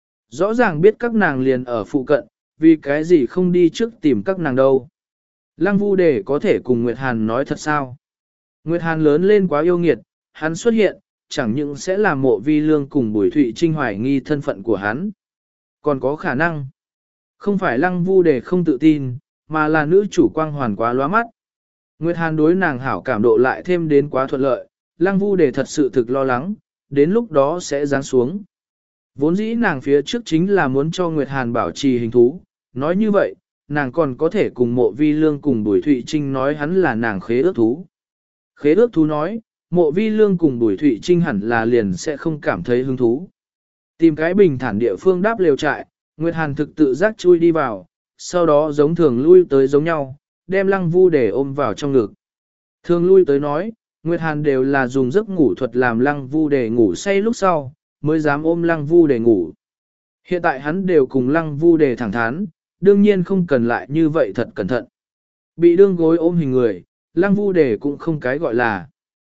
Rõ ràng biết các nàng liền ở phụ cận, vì cái gì không đi trước tìm các nàng đâu. Lăng Vu Đề có thể cùng Nguyệt Hàn nói thật sao. Nguyệt Hàn lớn lên quá yêu nghiệt, hắn xuất hiện, chẳng những sẽ làm Mộ Vi Lương cùng Bùi Thụy Trinh hoài nghi thân phận của hắn. Còn có khả năng, không phải Lăng Vu Đề không tự tin, mà là nữ chủ quang hoàn quá lóa mắt. Nguyệt Hàn đối nàng hảo cảm độ lại thêm đến quá thuận lợi, Lăng Vu Đề thật sự thực lo lắng, đến lúc đó sẽ giáng xuống. Vốn dĩ nàng phía trước chính là muốn cho Nguyệt Hàn bảo trì hình thú, nói như vậy, nàng còn có thể cùng Mộ Vi Lương cùng Bùi Thụy Trinh nói hắn là nàng khế ước thú. Khế ước thú nói, Mộ Vi Lương cùng Bùi Thụy Trinh hẳn là liền sẽ không cảm thấy hứng thú. Tìm cái bình thản địa phương đáp lều trại, Nguyệt Hàn thực tự giác chui đi vào, sau đó giống thường lui tới giống nhau, đem Lăng Vu Đề ôm vào trong ngực. Thường lui tới nói, Nguyệt Hàn đều là dùng giấc ngủ thuật làm Lăng Vu Đề ngủ say lúc sau, mới dám ôm Lăng Vu Đề ngủ. Hiện tại hắn đều cùng Lăng Vu Đề thẳng thắn, đương nhiên không cần lại như vậy thật cẩn thận. Bị đương gối ôm hình người, Lăng Vu Đề cũng không cái gọi là.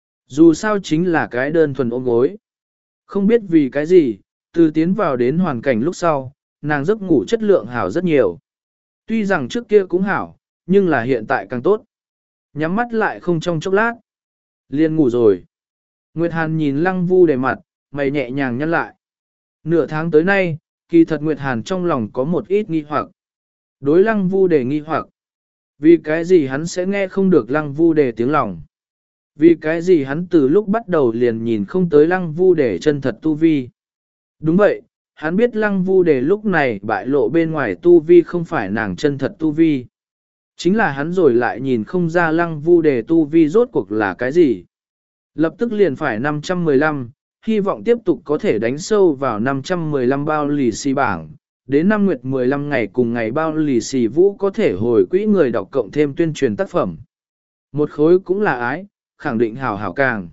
Dù sao chính là cái đơn thuần ôm gối. Không biết vì cái gì, từ tiến vào đến hoàn cảnh lúc sau, nàng giấc ngủ chất lượng hảo rất nhiều. Tuy rằng trước kia cũng hảo, nhưng là hiện tại càng tốt. Nhắm mắt lại không trong chốc lát. Liền ngủ rồi. Nguyệt Hàn nhìn Lăng Vu Đề mặt, mày nhẹ nhàng nhăn lại. Nửa tháng tới nay, kỳ thật Nguyệt Hàn trong lòng có một ít nghi hoặc. Đối Lăng Vu Đề nghi hoặc. Vì cái gì hắn sẽ nghe không được Lăng Vu Đề tiếng lòng? Vì cái gì hắn từ lúc bắt đầu liền nhìn không tới Lăng Vu Đề chân thật tu vi? Đúng vậy, hắn biết Lăng Vu Đề lúc này bại lộ bên ngoài tu vi không phải nàng chân thật tu vi. Chính là hắn rồi lại nhìn không ra Lăng Vu Đề tu vi rốt cuộc là cái gì. Lập tức liền phải năm trăm mười lăm, hy vọng tiếp tục có thể đánh sâu vào năm trăm mười lăm bao lì xì bảng. Đến năm nguyệt mười lăm ngày cùng ngày bao lì xì vũ có thể hồi quỹ người đọc cộng thêm tuyên truyền tác phẩm. Một khối cũng là ái, khẳng định hảo hảo càng.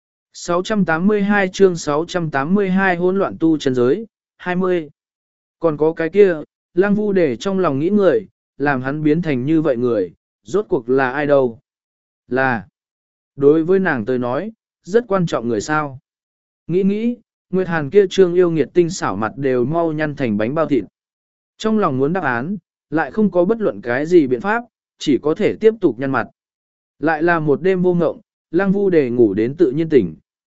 sáu trăm tám mươi hai chương sáu trăm tám mươi hai hỗn loạn tu chân giới, hai mươi. Còn có cái kia, Lăng Vu Đề trong lòng nghĩ người, làm hắn biến thành như vậy người, rốt cuộc là ai đâu? Là, đối với nàng tôi nói, rất quan trọng người sao. Nghĩ nghĩ, Nguyệt Hàn kia trương yêu nghiệt tinh xảo mặt đều mau nhăn thành bánh bao thịt. Trong lòng muốn đáp án, lại không có bất luận cái gì biện pháp, chỉ có thể tiếp tục nhăn mặt. Lại là một đêm vô ngộng, Lăng Vu Đề ngủ đến tự nhiên tỉnh.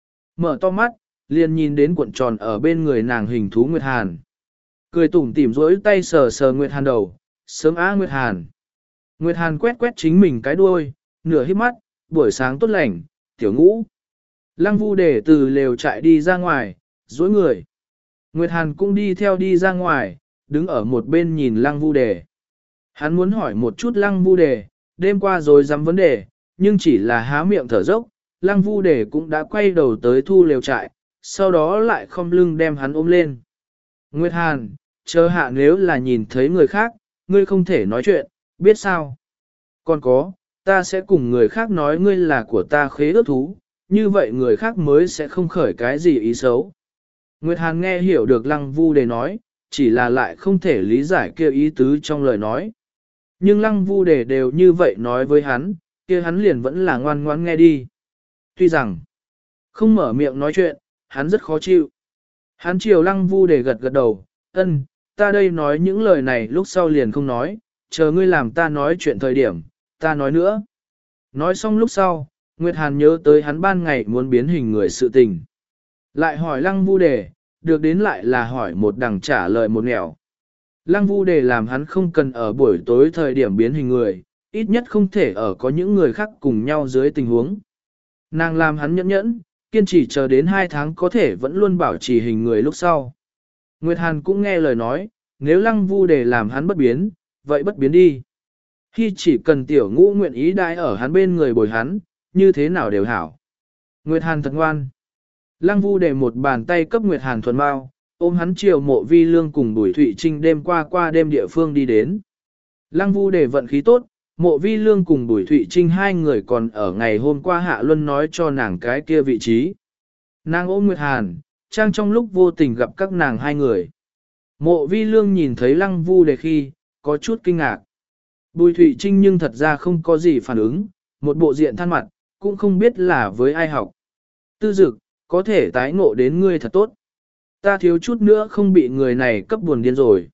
Mở to mắt, liền nhìn đến cuộn tròn ở bên người nàng hình thú Nguyệt Hàn. Cười tủm tỉm rỗi tay sờ sờ Nguyệt Hàn đầu, sớm á Nguyệt Hàn. Nguyệt Hàn quét quét chính mình cái đuôi, nửa híp mắt, buổi sáng tốt lành, tiểu ngũ. Lăng Vu Đề từ lều chạy đi ra ngoài, dối người. Nguyệt Hàn cũng đi theo đi ra ngoài, đứng ở một bên nhìn Lăng Vu Đề. Hắn muốn hỏi một chút Lăng Vu Đề, đêm qua rồi dám vấn đề, nhưng chỉ là há miệng thở dốc, Lăng Vu Đề cũng đã quay đầu tới thu lều trại, sau đó lại không lưng đem hắn ôm lên. Nguyệt Hàn, chờ hạ nếu là nhìn thấy người khác, ngươi không thể nói chuyện, biết sao? Còn có, ta sẽ cùng người khác nói ngươi là của ta khế ước thú, như vậy người khác mới sẽ không khởi cái gì ý xấu. Nguyệt Hàn nghe hiểu được Lăng Vu Đề nói, chỉ là lại không thể lý giải kêu ý tứ trong lời nói. Nhưng Lăng Vu Đề đều như vậy nói với hắn, kia hắn liền vẫn là ngoan ngoãn nghe đi. Tuy rằng, không mở miệng nói chuyện, hắn rất khó chịu. Hắn chiều Lăng Vu Đề gật gật đầu, ân, ta đây nói những lời này lúc sau liền không nói, chờ ngươi làm ta nói chuyện thời điểm, ta nói nữa. Nói xong lúc sau, Nguyệt Hàn nhớ tới hắn ban ngày muốn biến hình người sự tình. Lại hỏi Lăng Vu Đề, được đến lại là hỏi một đằng trả lời một nẻo. Lăng Vu Đề làm hắn không cần ở buổi tối thời điểm biến hình người, ít nhất không thể ở có những người khác cùng nhau dưới tình huống. Nàng làm hắn nhẫn nhẫn, kiên trì chờ đến hai tháng có thể vẫn luôn bảo trì hình người lúc sau. Nguyệt Hàn cũng nghe lời nói, nếu Lăng Vu Đề làm hắn bất biến, vậy bất biến đi. Khi chỉ cần tiểu ngũ nguyện ý đãi ở hắn bên người bồi hắn, như thế nào đều hảo. Nguyệt Hàn thật ngoan. Lăng Vu Đề một bàn tay cấp Nguyệt Hàn thuần bao, ôm hắn chiều Mộ Vi Lương cùng Bùi Thụy Trinh đêm qua qua đêm địa phương đi đến. Lăng Vu Đề vận khí tốt, Mộ Vi Lương cùng Bùi Thụy Trinh hai người còn ở ngày hôm qua Hạ Luân nói cho nàng cái kia vị trí. Nàng ôm Nguyệt Hàn, trang trong lúc vô tình gặp các nàng hai người. Mộ Vi Lương nhìn thấy Lăng Vu Đề khi, có chút kinh ngạc. Bùi Thụy Trinh nhưng thật ra không có gì phản ứng, một bộ diện than mặt, cũng không biết là với ai học. Tư Dực, có thể tái ngộ đến ngươi thật tốt. Ta thiếu chút nữa không bị người này cấp buồn điên rồi.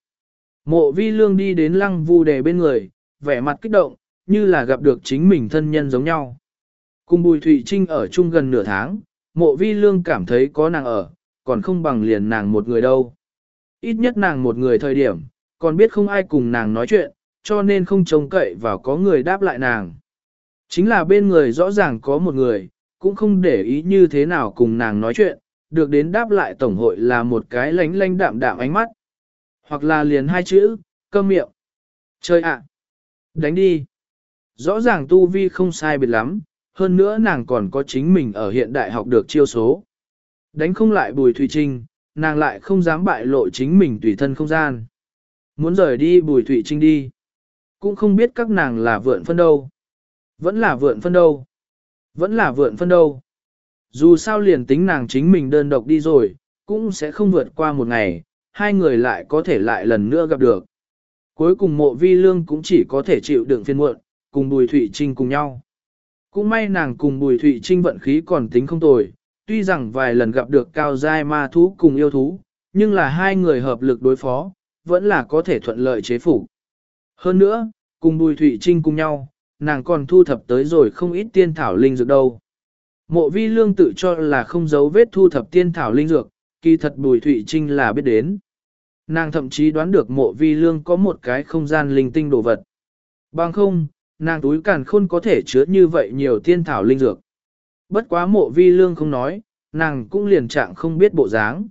Mộ Vi Lương đi đến Lăng Vu Đề bên người, vẻ mặt kích động, như là gặp được chính mình thân nhân giống nhau. Cùng Bùi Thụy Trinh ở chung gần nửa tháng, Mộ Vi Lương cảm thấy có nàng ở, còn không bằng liền nàng một người đâu. Ít nhất nàng một người thời điểm, còn biết không ai cùng nàng nói chuyện, cho nên không trông cậy vào có người đáp lại nàng. Chính là bên người rõ ràng có một người, cũng không để ý như thế nào cùng nàng nói chuyện, được đến đáp lại tổng hội là một cái lánh lánh đạm đạm ánh mắt. Hoặc là liền hai chữ, câm miệng. Chơi ạ! Đánh đi! Rõ ràng tu vi không sai biệt lắm, hơn nữa nàng còn có chính mình ở hiện đại học được chiêu số. Đánh không lại Bùi Thụy Trinh, nàng lại không dám bại lộ chính mình tùy thân không gian. Muốn rời đi Bùi Thụy Trinh đi. Cũng không biết các nàng là vượn phân đâu. Vẫn là vượn phân đâu. Vẫn là vượn phân đâu. Dù sao liền tính nàng chính mình đơn độc đi rồi, cũng sẽ không vượt qua một ngày, hai người lại có thể lại lần nữa gặp được. Cuối cùng mộ vi lương cũng chỉ có thể chịu đựng phiền muộn, cùng Bùi Thụy Trinh cùng nhau. Cũng may nàng cùng Bùi Thụy Trinh vận khí còn tính không tồi, tuy rằng vài lần gặp được cao giai ma thú cùng yêu thú, nhưng là hai người hợp lực đối phó, vẫn là có thể thuận lợi chế phục. Hơn nữa, cùng Bùi Thụy Trinh cùng nhau, nàng còn thu thập tới rồi không ít tiên thảo linh dược đâu. Mộ vi lương tự cho là không giấu vết thu thập tiên thảo linh dược, kỳ thật Bùi Thụy Trinh là biết đến. Nàng thậm chí đoán được mộ vi lương có một cái không gian linh tinh đồ vật. Bằng không, nàng túi càn khôn có thể chứa như vậy nhiều tiên thảo linh dược. Bất quá mộ vi lương không nói, nàng cũng liền trạng không biết bộ dáng.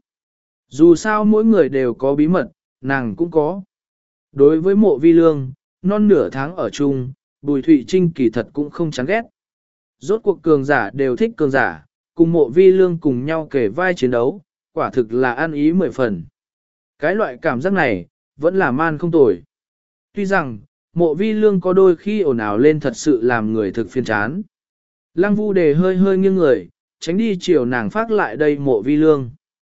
Dù sao mỗi người đều có bí mật, nàng cũng có. Đối với mộ vi lương, non nửa tháng ở chung, Bùi Thụy Trinh kỳ thật cũng không chán ghét. Rốt cuộc cường giả đều thích cường giả, cùng mộ vi lương cùng nhau kể vai chiến đấu, quả thực là ăn ý mười phần. Cái loại cảm giác này, vẫn là man không tồi. Tuy rằng, mộ vi lương có đôi khi ồn ào lên thật sự làm người thực phiền chán. Lăng Vu Đề hơi hơi nghiêng người, tránh đi chiều nàng phát lại đây mộ vi lương.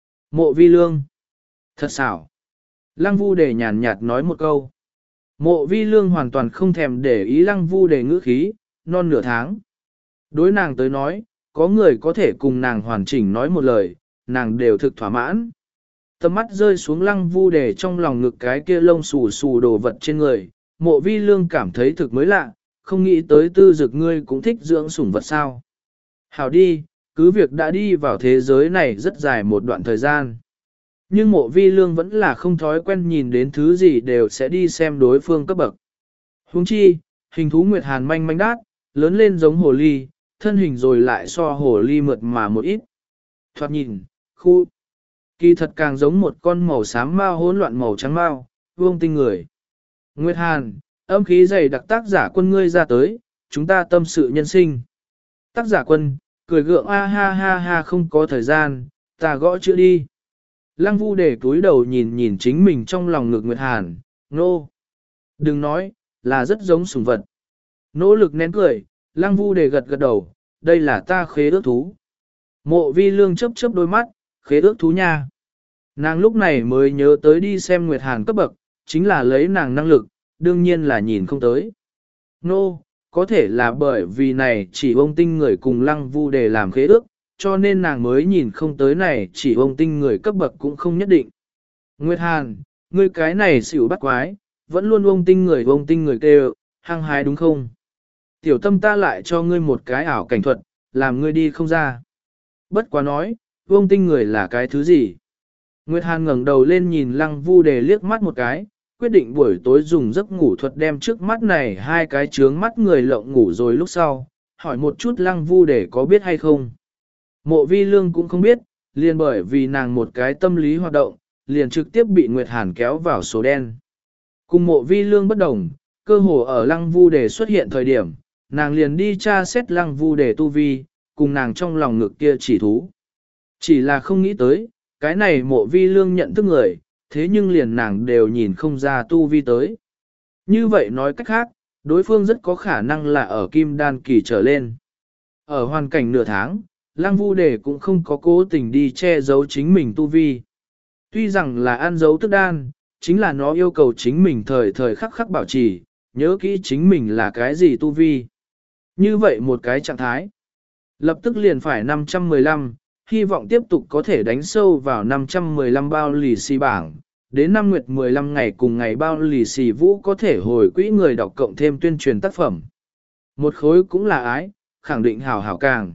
Mộ vi lương. Thật xảo. Lăng Vu Đề nhàn nhạt nói một câu. Mộ vi lương hoàn toàn không thèm để ý Lăng Vu Đề ngữ khí, non nửa tháng. Đối nàng tới nói, có người có thể cùng nàng hoàn chỉnh nói một lời, nàng đều thực thỏa mãn. Tầm mắt rơi xuống Lăng Vu Đề trong lòng ngực cái kia lông xù xù đồ vật trên người, mộ vi lương cảm thấy thực mới lạ, không nghĩ tới tư dực ngươi cũng thích dưỡng sủng vật sao. Hảo đi, cứ việc đã đi vào thế giới này rất dài một đoạn thời gian. Nhưng mộ vi lương vẫn là không thói quen nhìn đến thứ gì đều sẽ đi xem đối phương cấp bậc. Huống chi, hình thú Nguyệt Hàn manh manh đát, lớn lên giống hồ ly, thân hình rồi lại so hồ ly mượt mà một ít. Thoạt nhìn, khu, kỳ thật càng giống một con màu xám mao hỗn loạn màu trắng mao, vuông tinh người. Nguyệt Hàn, âm khí dày đặc tác giả quân ngươi ra tới, chúng ta tâm sự nhân sinh. Tác giả quân, cười gượng a ha ha ha không có thời gian, ta gõ chữ đi. Lăng Vu Đề cúi đầu nhìn nhìn chính mình trong lòng ngực Nguyệt Hàn, nô. Đừng nói, là rất giống sủng vật. Nỗ lực nén cười, Lăng Vu Đề gật gật đầu, đây là ta khế ước thú. Mộ vi lương chớp chớp đôi mắt, khế ước thú nha. Nàng lúc này mới nhớ tới đi xem Nguyệt Hàn cấp bậc, chính là lấy nàng năng lực, đương nhiên là nhìn không tới. Nô, no, có thể là bởi vì này chỉ ông tinh người cùng Lăng Vu Đề làm khế ước, cho nên nàng mới nhìn không tới này chỉ ông tinh người cấp bậc cũng không nhất định. Nguyệt Hàn, ngươi cái này xỉu bắt quái, vẫn luôn ông tinh người ông tinh người kêu, hăng hái đúng không? Tiểu tâm ta lại cho ngươi một cái ảo cảnh thuật, làm ngươi đi không ra. Bất quá nói, ông tinh người là cái thứ gì? Nguyệt Hàn ngẩng đầu lên nhìn Lăng Vu Đề liếc mắt một cái, quyết định buổi tối dùng giấc ngủ thuật đem trước mắt này hai cái trướng mắt người lộng ngủ rồi lúc sau, hỏi một chút Lăng Vu Đề có biết hay không. Mộ vi lương cũng không biết, liền bởi vì nàng một cái tâm lý hoạt động, liền trực tiếp bị Nguyệt Hàn kéo vào số đen. Cùng mộ vi lương bất đồng, cơ hồ ở Lăng Vu Đề xuất hiện thời điểm, nàng liền đi tra xét Lăng Vu Đề tu vi, cùng nàng trong lòng ngực kia chỉ thú. Chỉ là không nghĩ tới, cái này mộ vi lương nhận thức người, thế nhưng liền nàng đều nhìn không ra tu vi tới. Như vậy nói cách khác, đối phương rất có khả năng là ở kim đan kỳ trở lên. Ở hoàn cảnh nửa tháng, Lăng Vu Đề cũng không có cố tình đi che giấu chính mình tu vi. Tuy rằng là ăn giấu tức đan, chính là nó yêu cầu chính mình thời thời khắc khắc bảo trì, nhớ kỹ chính mình là cái gì tu vi. Như vậy một cái trạng thái, lập tức liền phải năm trăm mười lăm, hy vọng tiếp tục có thể đánh sâu vào năm trăm mười lăm bao lì xì bảng. Đến năm nguyệt mười lăm ngày cùng ngày bao lì xì vũ có thể hồi quỹ người đọc cộng thêm tuyên truyền tác phẩm. Một khối cũng là ái, khẳng định hảo hảo càng.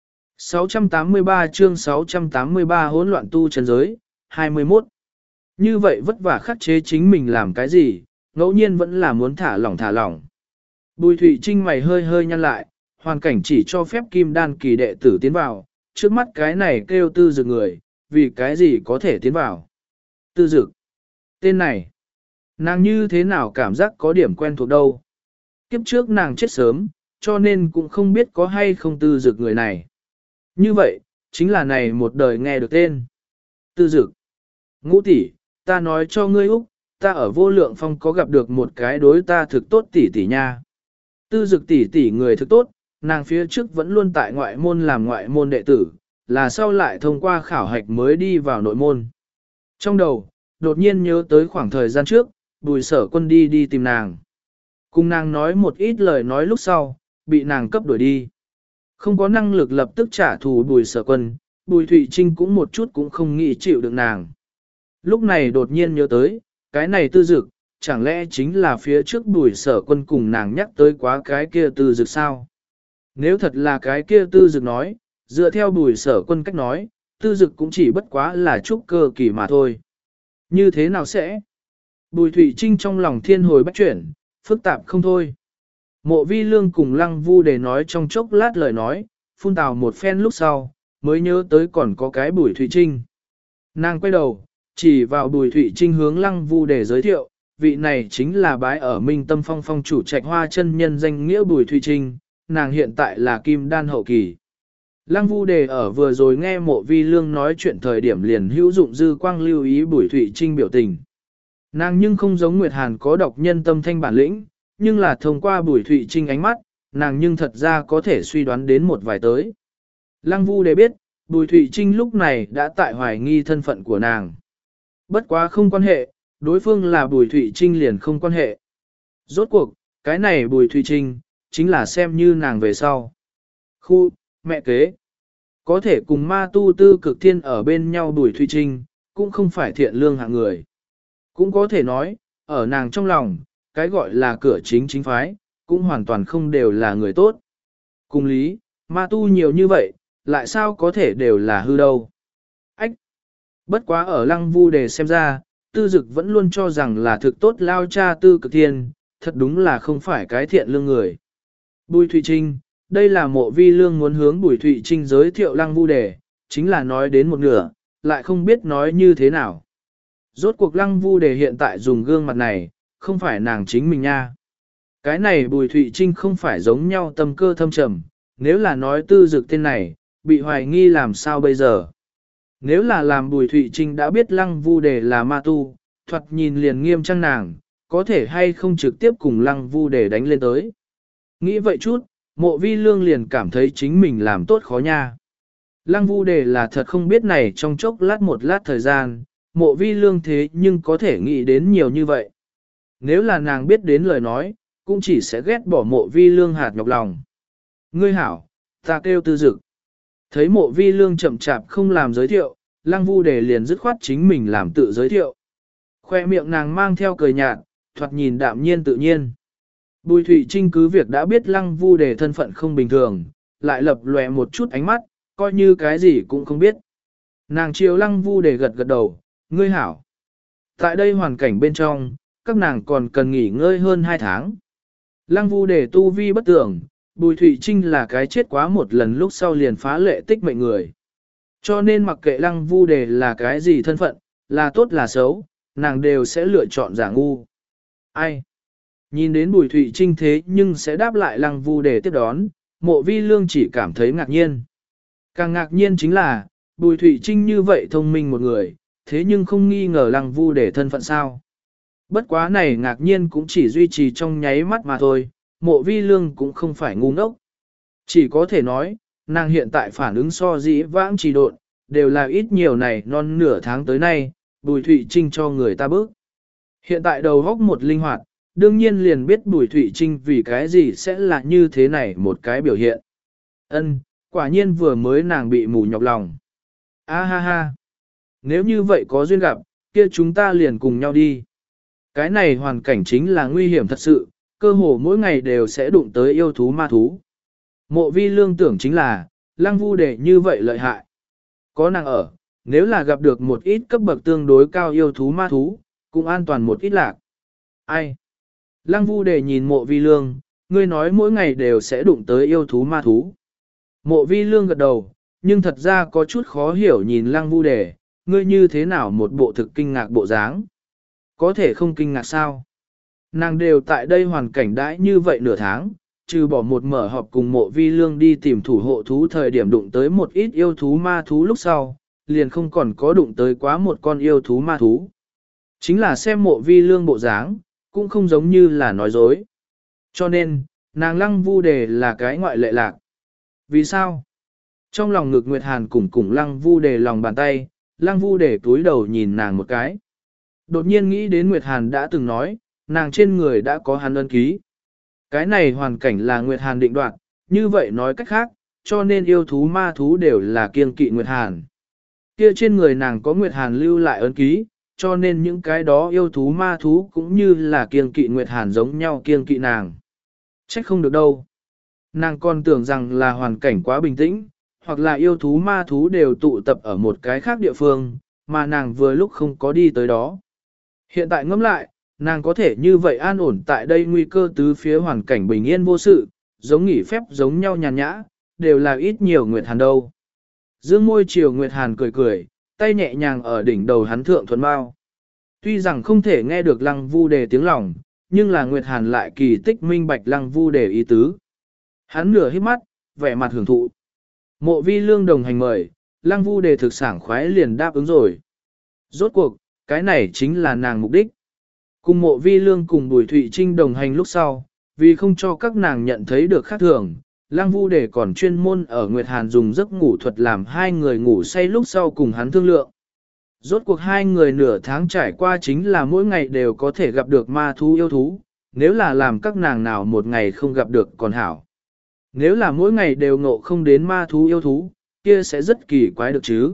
sáu trăm tám mươi ba chương sáu trăm tám mươi ba hỗn loạn tu chân giới, hai mươi mốt. Như vậy vất vả khắc chế chính mình làm cái gì, ngẫu nhiên vẫn là muốn thả lỏng thả lỏng. Bùi Thụy Trinh mày hơi hơi nhăn lại, hoàn cảnh chỉ cho phép kim đan kỳ đệ tử tiến vào, trước mắt cái này kêu tư dực người, vì cái gì có thể tiến vào. Tư dực. Tên này, nàng như thế nào cảm giác có điểm quen thuộc đâu. Kiếp trước nàng chết sớm, cho nên cũng không biết có hay không tư dực người này. Như vậy, chính là này một đời nghe được tên. Tư dực. Ngũ tỷ, ta nói cho ngươi Úc, ta ở vô lượng phong có gặp được một cái đối ta thực tốt tỷ tỷ nha. Tư dực tỷ tỷ người thực tốt, nàng phía trước vẫn luôn tại ngoại môn làm ngoại môn đệ tử, là sau lại thông qua khảo hạch mới đi vào nội môn. Trong đầu, đột nhiên nhớ tới khoảng thời gian trước, bùi sở quân đi đi tìm nàng. Cùng nàng nói một ít lời nói lúc sau, bị nàng cấp đuổi đi. Không có năng lực lập tức trả thù bùi sở quân, bùi Thụy Trinh cũng một chút cũng không nghĩ chịu được nàng. Lúc này đột nhiên nhớ tới, cái này tư dực, chẳng lẽ chính là phía trước bùi sở quân cùng nàng nhắc tới quá cái kia tư dực sao? Nếu thật là cái kia tư dực nói, dựa theo bùi sở quân cách nói, tư dực cũng chỉ bất quá là trúc cơ kỳ mà thôi. Như thế nào sẽ? Bùi Thụy Trinh trong lòng thiên hồi bách chuyển, phức tạp không thôi. Mộ vi lương cùng lăng vu để nói trong chốc lát lời nói, phun tào một phen lúc sau, mới nhớ tới còn có cái bùi Thụy Trinh. Nàng quay đầu, chỉ vào bùi Thụy Trinh hướng lăng vu để giới thiệu, vị này chính là bái ở Minh Tâm Phong phong chủ trạch hoa chân nhân danh nghĩa bùi Thụy Trinh, nàng hiện tại là kim đan hậu kỳ. Lăng vu đề ở vừa rồi nghe mộ vi lương nói chuyện thời điểm liền hữu dụng dư quang lưu ý bùi Thụy Trinh biểu tình. Nàng nhưng không giống Nguyệt Hàn có độc nhân tâm thanh bản lĩnh, nhưng là thông qua bùi Thụy Trinh ánh mắt, nàng nhưng thật ra có thể suy đoán đến một vài tới. Lăng vu đề biết, bùi Thụy Trinh lúc này đã tại hoài nghi thân phận của nàng. Bất quá không quan hệ, đối phương là bùi Thụy Trinh liền không quan hệ. Rốt cuộc, cái này bùi Thụy Trinh, chính là xem như nàng về sau. Khu, mẹ kế. Có thể cùng ma tu tư cực thiên ở bên nhau bùi Thụy Trinh, cũng không phải thiện lương hạng người. Cũng có thể nói, ở nàng trong lòng, cái gọi là cửa chính chính phái, cũng hoàn toàn không đều là người tốt. Cùng lý, ma tu nhiều như vậy, lại sao có thể đều là hư đâu. Ách! Bất quá ở lăng vu đề xem ra, tư dực vẫn luôn cho rằng là thực tốt lao cha tư cực thiên, thật đúng là không phải cái thiện lương người. Bùi Thụy Trinh, đây là mộ vi lương muốn hướng Bùi Thụy Trinh giới thiệu lăng vu đề, chính là nói đến một nửa, lại không biết nói như thế nào. Rốt cuộc lăng vu đề hiện tại dùng gương mặt này, không phải nàng chính mình nha. Cái này Bùi Thụy Trinh không phải giống nhau tâm cơ thâm trầm, nếu là nói tư dực tên này, bị hoài nghi làm sao bây giờ. Nếu là làm Bùi Thụy Trinh đã biết lăng vu đề là ma tu, thoạt nhìn liền nghiêm trang nàng, có thể hay không trực tiếp cùng lăng vu đề đánh lên tới. Nghĩ vậy chút, mộ vi lương liền cảm thấy chính mình làm tốt khó nha. Lăng vu đề là thật không biết này trong chốc lát một lát thời gian, mộ vi lương thế nhưng có thể nghĩ đến nhiều như vậy. Nếu là nàng biết đến lời nói, cũng chỉ sẽ ghét bỏ mộ vi lương hạt nhọc lòng. Ngươi hảo, ta kêu tư dực. Thấy mộ vi lương chậm chạp không làm giới thiệu, lăng vu đề liền dứt khoát chính mình làm tự giới thiệu. Khoe miệng nàng mang theo cười nhạt, thoạt nhìn đạm nhiên tự nhiên. Bùi Thụy Trinh cứ việc đã biết lăng vu đề thân phận không bình thường, lại lập lòe một chút ánh mắt, coi như cái gì cũng không biết. Nàng chiều lăng vu đề gật gật đầu, ngươi hảo. Tại đây hoàn cảnh bên trong, các nàng còn cần nghỉ ngơi hơn hai tháng. Lăng vu đề tu vi bất tưởng, Bùi Thụy Trinh là cái chết quá một lần lúc sau liền phá lệ tích mệnh người. Cho nên mặc kệ lăng vu đề là cái gì thân phận, là tốt là xấu, nàng đều sẽ lựa chọn giả ngu. Ai? Nhìn đến Bùi Thụy Trinh thế nhưng sẽ đáp lại lăng vu đề tiếp đón, mộ vi lương chỉ cảm thấy ngạc nhiên. Càng ngạc nhiên chính là, Bùi Thụy Trinh như vậy thông minh một người, thế nhưng không nghi ngờ lăng vu đề thân phận sao. Bất quá này ngạc nhiên cũng chỉ duy trì trong nháy mắt mà thôi, mộ vi lương cũng không phải ngu ngốc. Chỉ có thể nói, nàng hiện tại phản ứng so dĩ vãng trì độn, đều là ít nhiều này non nửa tháng tới nay, Bùi Thụy Trinh cho người ta bước. Hiện tại đầu góc một linh hoạt, đương nhiên liền biết Bùi Thụy Trinh vì cái gì sẽ là như thế này một cái biểu hiện. Ân, quả nhiên vừa mới nàng bị mù nhọc lòng. A ha ha, nếu như vậy có duyên gặp, kia chúng ta liền cùng nhau đi. Cái này hoàn cảnh chính là nguy hiểm thật sự, cơ hồ mỗi ngày đều sẽ đụng tới yêu thú ma thú. Mộ vi lương tưởng chính là, lăng vu đề như vậy lợi hại. Có nàng ở, nếu là gặp được một ít cấp bậc tương đối cao yêu thú ma thú, cũng an toàn một ít lạc. Ai? Lăng vu đề nhìn mộ vi lương, ngươi nói mỗi ngày đều sẽ đụng tới yêu thú ma thú. Mộ vi lương gật đầu, nhưng thật ra có chút khó hiểu nhìn lăng vu đề, ngươi như thế nào một bộ thực kinh ngạc bộ dáng. Có thể không kinh ngạc sao? Nàng đều tại đây hoàn cảnh đãi như vậy nửa tháng, trừ bỏ một mở họp cùng mộ vi lương đi tìm thủ hộ thú thời điểm đụng tới một ít yêu thú ma thú lúc sau, liền không còn có đụng tới quá một con yêu thú ma thú. Chính là xem mộ vi lương bộ dáng, cũng không giống như là nói dối. Cho nên, nàng lăng vu đề là cái ngoại lệ lạc. Vì sao? Trong lòng ngực Nguyệt Hàn cùng cùng lăng vu đề lòng bàn tay, lăng vu đề túi đầu nhìn nàng một cái. Đột nhiên nghĩ đến Nguyệt Hàn đã từng nói, nàng trên người đã có hắn ân ký. Cái này hoàn cảnh là Nguyệt Hàn định đoạt, như vậy nói cách khác, cho nên yêu thú ma thú đều là kiêng kỵ Nguyệt Hàn. Kia trên người nàng có Nguyệt Hàn lưu lại ấn ký, cho nên những cái đó yêu thú ma thú cũng như là kiêng kỵ Nguyệt Hàn giống nhau kiêng kỵ nàng. Trách không được đâu. Nàng còn tưởng rằng là hoàn cảnh quá bình tĩnh, hoặc là yêu thú ma thú đều tụ tập ở một cái khác địa phương, mà nàng vừa lúc không có đi tới đó. Hiện tại ngẫm lại, nàng có thể như vậy an ổn tại đây nguy cơ tứ phía hoàn cảnh bình yên vô sự, giống nghỉ phép giống nhau nhàn nhã, đều là ít nhiều Nguyệt Hàn đâu. Dương môi chiều Nguyệt Hàn cười cười, tay nhẹ nhàng ở đỉnh đầu hắn thượng thuần bao. Tuy rằng không thể nghe được Lăng Vu Đề tiếng lòng, nhưng là Nguyệt Hàn lại kỳ tích minh bạch Lăng Vu Đề ý tứ. Hắn nửa hít mắt, vẻ mặt hưởng thụ. Mộ Vi Lương đồng hành mời, Lăng Vu Đề thực sảng khoái liền đáp ứng rồi. Rốt cuộc, cái này chính là nàng mục đích. Cùng Mộ Vi Lương cùng Bùi Thụy Trinh đồng hành lúc sau, vì không cho các nàng nhận thấy được khác thường, Lăng Vu Đề còn chuyên môn ở Nguyệt Hàn dùng giấc ngủ thuật làm hai người ngủ say lúc sau cùng hắn thương lượng. Rốt cuộc hai người nửa tháng trải qua chính là mỗi ngày đều có thể gặp được ma thú yêu thú, nếu là làm các nàng nào một ngày không gặp được còn hảo. Nếu là mỗi ngày đều ngộ không đến ma thú yêu thú, kia sẽ rất kỳ quái được chứ.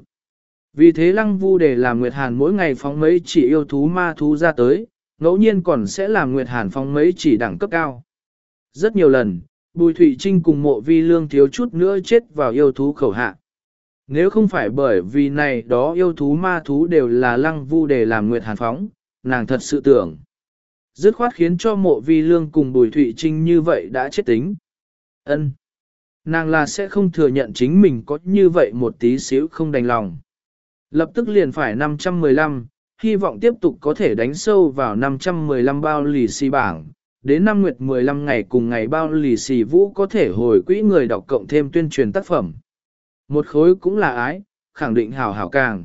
Vì thế Lăng Vu Đề làm Nguyệt Hàn mỗi ngày phóng mấy chỉ yêu thú ma thú ra tới, ngẫu nhiên còn sẽ làm Nguyệt Hàn phóng mấy chỉ đẳng cấp cao. Rất nhiều lần, Bùi Thụy Trinh cùng Mộ Vi Lương thiếu chút nữa chết vào yêu thú khẩu hạ. Nếu không phải bởi vì này đó yêu thú ma thú đều là Lăng Vu Đề làm Nguyệt Hàn phóng, nàng thật sự tưởng. Dứt khoát khiến cho Mộ Vi Lương cùng Bùi Thụy Trinh như vậy đã chết tính. Ân, nàng là sẽ không thừa nhận chính mình có như vậy một tí xíu không đành lòng. Lập tức liền phải năm trăm mười lăm, hy vọng tiếp tục có thể đánh sâu vào năm trăm mười lăm bao lì xì bảng. Đến năm nguyệt mười lăm ngày cùng ngày bao lì xì vũ có thể hồi quỹ người đọc cộng thêm tuyên truyền tác phẩm. Một khối cũng là ái, khẳng định hảo hảo càng.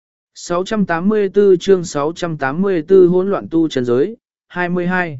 sáu trăm tám mươi tư chương sáu trăm tám mươi tư hỗn loạn tu chân giới, hai mươi hai.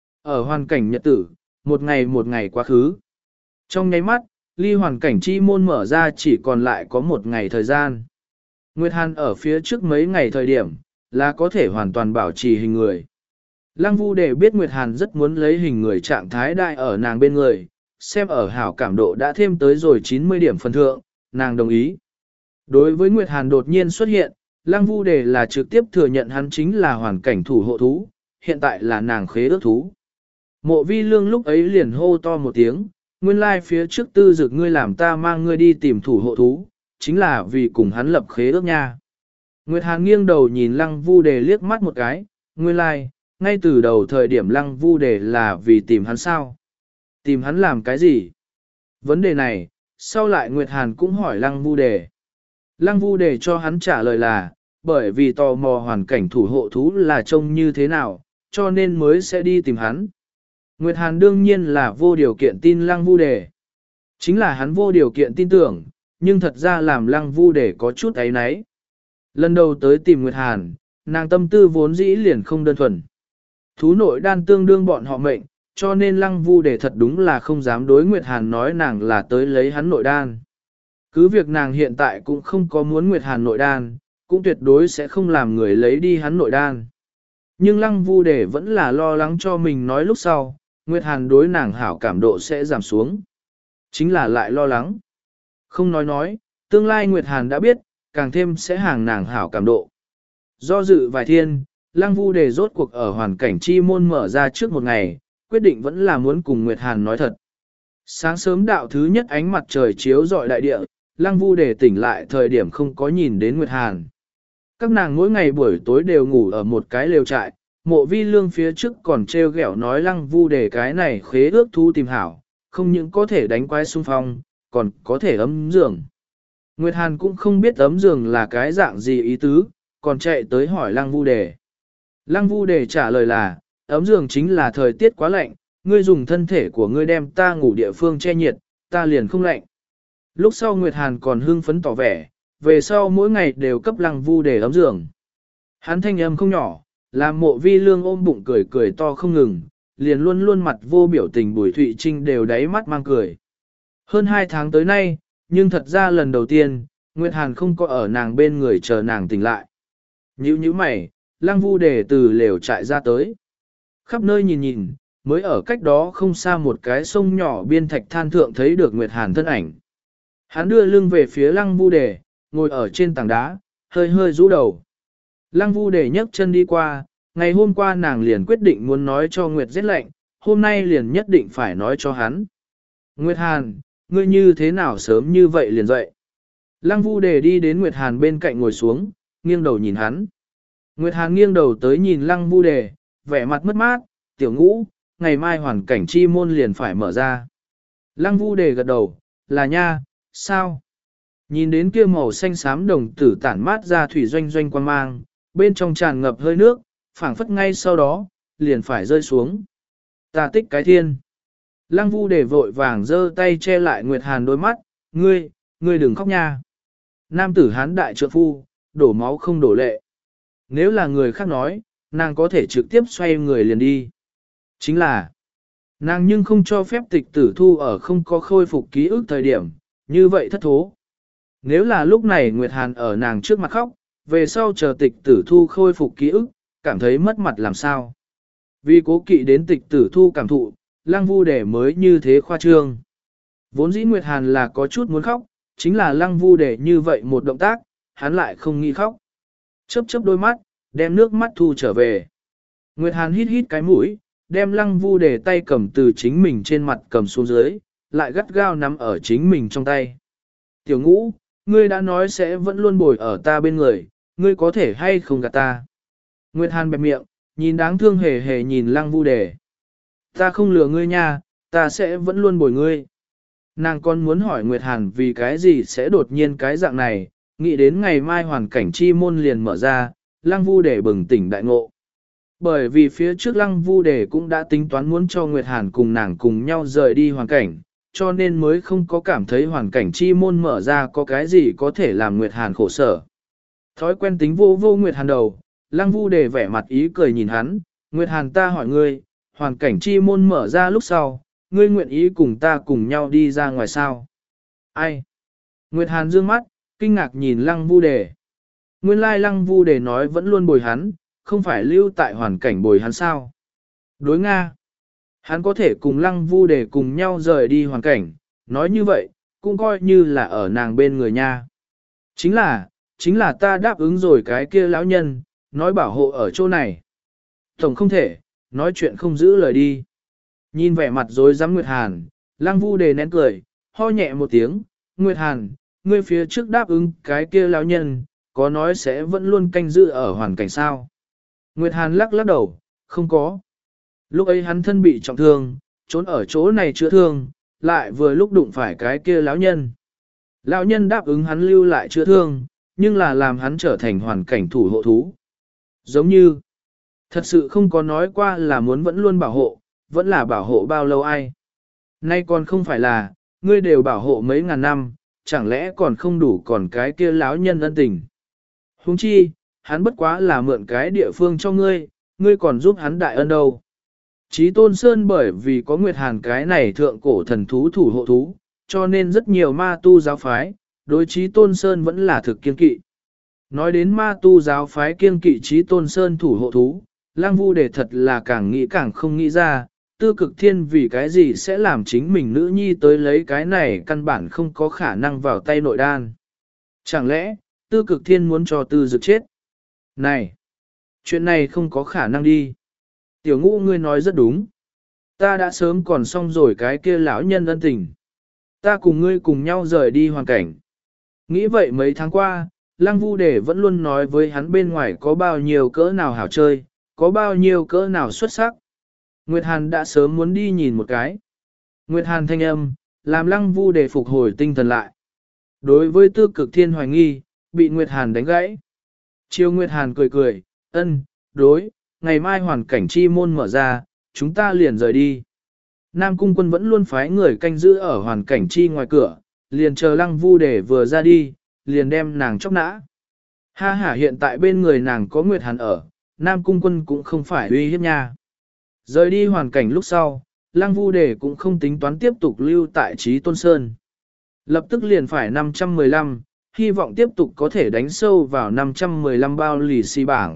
Ở hoàn cảnh nhật tử, một ngày một ngày quá khứ. Trong nháy mắt, ly hoàn cảnh chi môn mở ra chỉ còn lại có một ngày thời gian. Nguyệt Hàn ở phía trước mấy ngày thời điểm, là có thể hoàn toàn bảo trì hình người. Lăng Vu Đề biết Nguyệt Hàn rất muốn lấy hình người trạng thái đại ở nàng bên người, xem ở hảo cảm độ đã thêm tới rồi chín mươi điểm phần thượng, nàng đồng ý. Đối với Nguyệt Hàn đột nhiên xuất hiện, Lăng Vu Đề là trực tiếp thừa nhận hắn chính là hoàn cảnh thủ hộ thú, hiện tại là nàng khế ước thú. Mộ Vi Lương lúc ấy liền hô to một tiếng, nguyên lai phía trước tư dực ngươi làm ta mang ngươi đi tìm thủ hộ thú, chính là vì cùng hắn lập khế ước nha. Nguyệt Hàn nghiêng đầu nhìn Lăng Vu Đề liếc mắt một cái, nguyên lai, ngay từ đầu thời điểm Lăng Vu Đề là vì tìm hắn sao? Tìm hắn làm cái gì? Vấn đề này, sau lại Nguyệt Hàn cũng hỏi Lăng Vu Đề. Lăng Vu Đề cho hắn trả lời là, bởi vì tò mò hoàn cảnh thủ hộ thú là trông như thế nào, cho nên mới sẽ đi tìm hắn. Nguyệt Hàn đương nhiên là vô điều kiện tin Lăng Vu Đề. Chính là hắn vô điều kiện tin tưởng, nhưng thật ra làm Lăng Vu Đề có chút áy náy. Lần đầu tới tìm Nguyệt Hàn, nàng tâm tư vốn dĩ liền không đơn thuần. Thú nội đan tương đương bọn họ mệnh, cho nên Lăng Vu Đề thật đúng là không dám đối Nguyệt Hàn nói nàng là tới lấy hắn nội đan. Cứ việc nàng hiện tại cũng không có muốn Nguyệt Hàn nội đan, cũng tuyệt đối sẽ không làm người lấy đi hắn nội đan. Nhưng Lăng Vu Đề vẫn là lo lắng cho mình nói lúc sau, Nguyệt Hàn đối nàng hảo cảm độ sẽ giảm xuống. Chính là lại lo lắng. Không nói nói, tương lai Nguyệt Hàn đã biết, càng thêm sẽ hàng nàng hảo cảm độ. Do dự vài thiên, Lăng Vu Đề rốt cuộc ở hoàn cảnh chi môn mở ra trước một ngày, quyết định vẫn là muốn cùng Nguyệt Hàn nói thật. Sáng sớm đạo thứ nhất ánh mặt trời chiếu rọi đại địa, Lăng Vu Đề tỉnh lại thời điểm không có nhìn đến Nguyệt Hàn. Các nàng mỗi ngày buổi tối đều ngủ ở một cái lều trại, Mộ Vi Lương phía trước còn treo ghẹo nói Lăng Vu Đề cái này khế ước thu tìm hảo, không những có thể đánh quái xung phong, còn có thể ấm giường. Nguyệt Hàn cũng không biết ấm giường là cái dạng gì ý tứ, còn chạy tới hỏi Lăng Vu Đề. Lăng Vu Đề trả lời là, ấm giường chính là thời tiết quá lạnh, ngươi dùng thân thể của ngươi đem ta ngủ địa phương che nhiệt, ta liền không lạnh. Lúc sau Nguyệt Hàn còn hưng phấn tỏ vẻ, về sau mỗi ngày đều cấp Lăng Vu Đề ấm giường. Hắn thanh âm không nhỏ, làm Mộ Vi Lương ôm bụng cười cười to không ngừng, liền luôn luôn mặt vô biểu tình Bùi Thụy Trinh đều đáy mắt mang cười. Hơn hai tháng tới nay, nhưng thật ra lần đầu tiên, Nguyệt Hàn không có ở nàng bên người chờ nàng tỉnh lại. Nhữ như mày, Lăng Vu Đề từ lều trại ra tới. Khắp nơi nhìn nhìn, mới ở cách đó không xa một cái sông nhỏ biên thạch than thượng thấy được Nguyệt Hàn thân ảnh. Hắn đưa lưng về phía Lăng Vu Đề, ngồi ở trên tảng đá, hơi hơi rũ đầu. Lăng Vu Đề nhấc chân đi qua, ngày hôm qua nàng liền quyết định muốn nói cho Nguyệt rét lạnh, hôm nay liền nhất định phải nói cho hắn. Nguyệt Hàn, ngươi như thế nào sớm như vậy liền dậy? Lăng Vu Đề đi đến Nguyệt Hàn bên cạnh ngồi xuống, nghiêng đầu nhìn hắn. Nguyệt Hàn nghiêng đầu tới nhìn Lăng Vu Đề, vẻ mặt mất mát, tiểu ngũ, ngày mai hoàn cảnh chi môn liền phải mở ra. Lăng Vu Đề gật đầu, là nha, sao? Nhìn đến kia màu xanh xám đồng tử tản mát ra thủy doanh doanh quan mang, bên trong tràn ngập hơi nước, phảng phất ngay sau đó, liền phải rơi xuống. Ta tích cái thiên. Lăng Vu Đề vội vàng giơ tay che lại Nguyệt Hàn đôi mắt, ngươi, ngươi đừng khóc nha. Nam tử hán đại trượng phu, đổ máu không đổ lệ. Nếu là người khác nói, nàng có thể trực tiếp xoay người liền đi. Chính là, nàng nhưng không cho phép tịch tử thu ở không có khôi phục ký ức thời điểm, như vậy thất thố. Nếu là lúc này Nguyệt Hàn ở nàng trước mặt khóc, về sau chờ tịch tử thu khôi phục ký ức, cảm thấy mất mặt làm sao. Vì cố kỵ đến tịch tử thu cảm thụ, Lăng Vu Đề mới như thế khoa trương. Vốn dĩ Nguyệt Hàn là có chút muốn khóc, chính là Lăng Vu Đề như vậy một động tác, hắn lại không nghĩ khóc. Chớp chớp đôi mắt, đem nước mắt thu trở về. Nguyệt Hàn hít hít cái mũi, đem Lăng Vu Đề tay cầm từ chính mình trên mặt cầm xuống dưới, lại gắt gao nắm ở chính mình trong tay. Tiểu ngũ, ngươi đã nói sẽ vẫn luôn bồi ở ta bên người, ngươi có thể hay không gạt ta. Nguyệt Hàn bẹp miệng, nhìn đáng thương hề hề nhìn Lăng Vu Đề. Ta không lừa ngươi nha, ta sẽ vẫn luôn bồi ngươi. Nàng còn muốn hỏi Nguyệt Hàn vì cái gì sẽ đột nhiên cái dạng này, nghĩ đến ngày mai hoàn cảnh chi môn liền mở ra, Lăng Vu Đề bừng tỉnh đại ngộ. Bởi vì phía trước Lăng Vu Đề cũng đã tính toán muốn cho Nguyệt Hàn cùng nàng cùng nhau rời đi hoàn cảnh, cho nên mới không có cảm thấy hoàn cảnh chi môn mở ra có cái gì có thể làm Nguyệt Hàn khổ sở. Thói quen tính vô vô Nguyệt Hàn đầu, Lăng Vu Đề vẻ mặt ý cười nhìn hắn, Nguyệt Hàn ta hỏi ngươi, hoàn cảnh chi môn mở ra lúc sau, ngươi nguyện ý cùng ta cùng nhau đi ra ngoài sao? Ai? Nguyệt Hàn dương mắt, kinh ngạc nhìn Lăng Vu Đề. Nguyên lai Lăng Vu Đề nói vẫn luôn bồi hắn, không phải lưu tại hoàn cảnh bồi hắn sao? Đối Nga. Hắn có thể cùng Lăng Vu Đề cùng nhau rời đi hoàn cảnh, nói như vậy, cũng coi như là ở nàng bên người nha. Chính là, chính là ta đáp ứng rồi cái kia lão nhân, nói bảo hộ ở chỗ này. Tổng không thể, nói chuyện không giữ lời đi. Nhìn vẻ mặt rối rắm Nguyệt Hàn, Lăng Vu Đề nén cười, ho nhẹ một tiếng, Nguyệt Hàn, ngươi phía trước đáp ứng cái kia lão nhân, có nói sẽ vẫn luôn canh giữ ở hoàn cảnh sao. Nguyệt Hàn lắc lắc đầu, không có. Lúc ấy hắn thân bị trọng thương, trốn ở chỗ này chữa thương, lại vừa lúc đụng phải cái kia lão nhân. Lão nhân đáp ứng hắn lưu lại chữa thương, nhưng là làm hắn trở thành hoàn cảnh thủ hộ thú. Giống như, thật sự không có nói qua là muốn vẫn luôn bảo hộ, vẫn là bảo hộ bao lâu ai. Nay còn không phải là, ngươi đều bảo hộ mấy ngàn năm, chẳng lẽ còn không đủ còn cái kia lão nhân ân tình. Huống chi, hắn bất quá là mượn cái địa phương cho ngươi, ngươi còn giúp hắn đại ân đâu. Chí Tôn Sơn bởi vì có Nguyệt Hàn cái này thượng cổ thần thú thủ hộ thú, cho nên rất nhiều ma tu giáo phái, đối Chí Tôn Sơn vẫn là thực kiên kỵ. Nói đến ma tu giáo phái kiên kỵ Chí Tôn Sơn thủ hộ thú, Lăng Vu Đề thật là càng nghĩ càng không nghĩ ra, Tư Cực Thiên vì cái gì sẽ làm chính mình nữ nhi tới lấy cái này căn bản không có khả năng vào tay nội đan. Chẳng lẽ, Tư Cực Thiên muốn cho Tư Dực chết? Này, chuyện này không có khả năng đi. Tiểu Ngũ ngươi nói rất đúng. Ta đã sớm còn xong rồi cái kia lão nhân ân tình. Ta cùng ngươi cùng nhau rời đi hoàn cảnh. Nghĩ vậy mấy tháng qua, Lăng Vu Đề vẫn luôn nói với hắn bên ngoài có bao nhiêu cỡ nào hảo chơi, có bao nhiêu cỡ nào xuất sắc. Nguyệt Hàn đã sớm muốn đi nhìn một cái. Nguyệt Hàn thanh âm, làm Lăng Vu Đề phục hồi tinh thần lại. Đối với Tư Cực Thiên hoài nghi, bị Nguyệt Hàn đánh gãy. Chiêu Nguyệt Hàn cười cười, ân, đối, ngày mai hoàn cảnh chi môn mở ra, chúng ta liền rời đi. Nam Cung Quân vẫn luôn phái người canh giữ ở hoàn cảnh chi ngoài cửa, liền chờ Lăng Vu Đề vừa ra đi, liền đem nàng chóc nã. Ha ha, hiện tại bên người nàng có Nguyệt Hàn ở, Nam Cung Quân cũng không phải uy hiếp nha. Rời đi hoàn cảnh lúc sau, Lăng Vu Đề cũng không tính toán tiếp tục lưu tại Chí Tôn Sơn. Lập tức liền phải năm trăm mười lăm, hy vọng tiếp tục có thể đánh sâu vào năm trăm mười lăm bao lì xì bảng,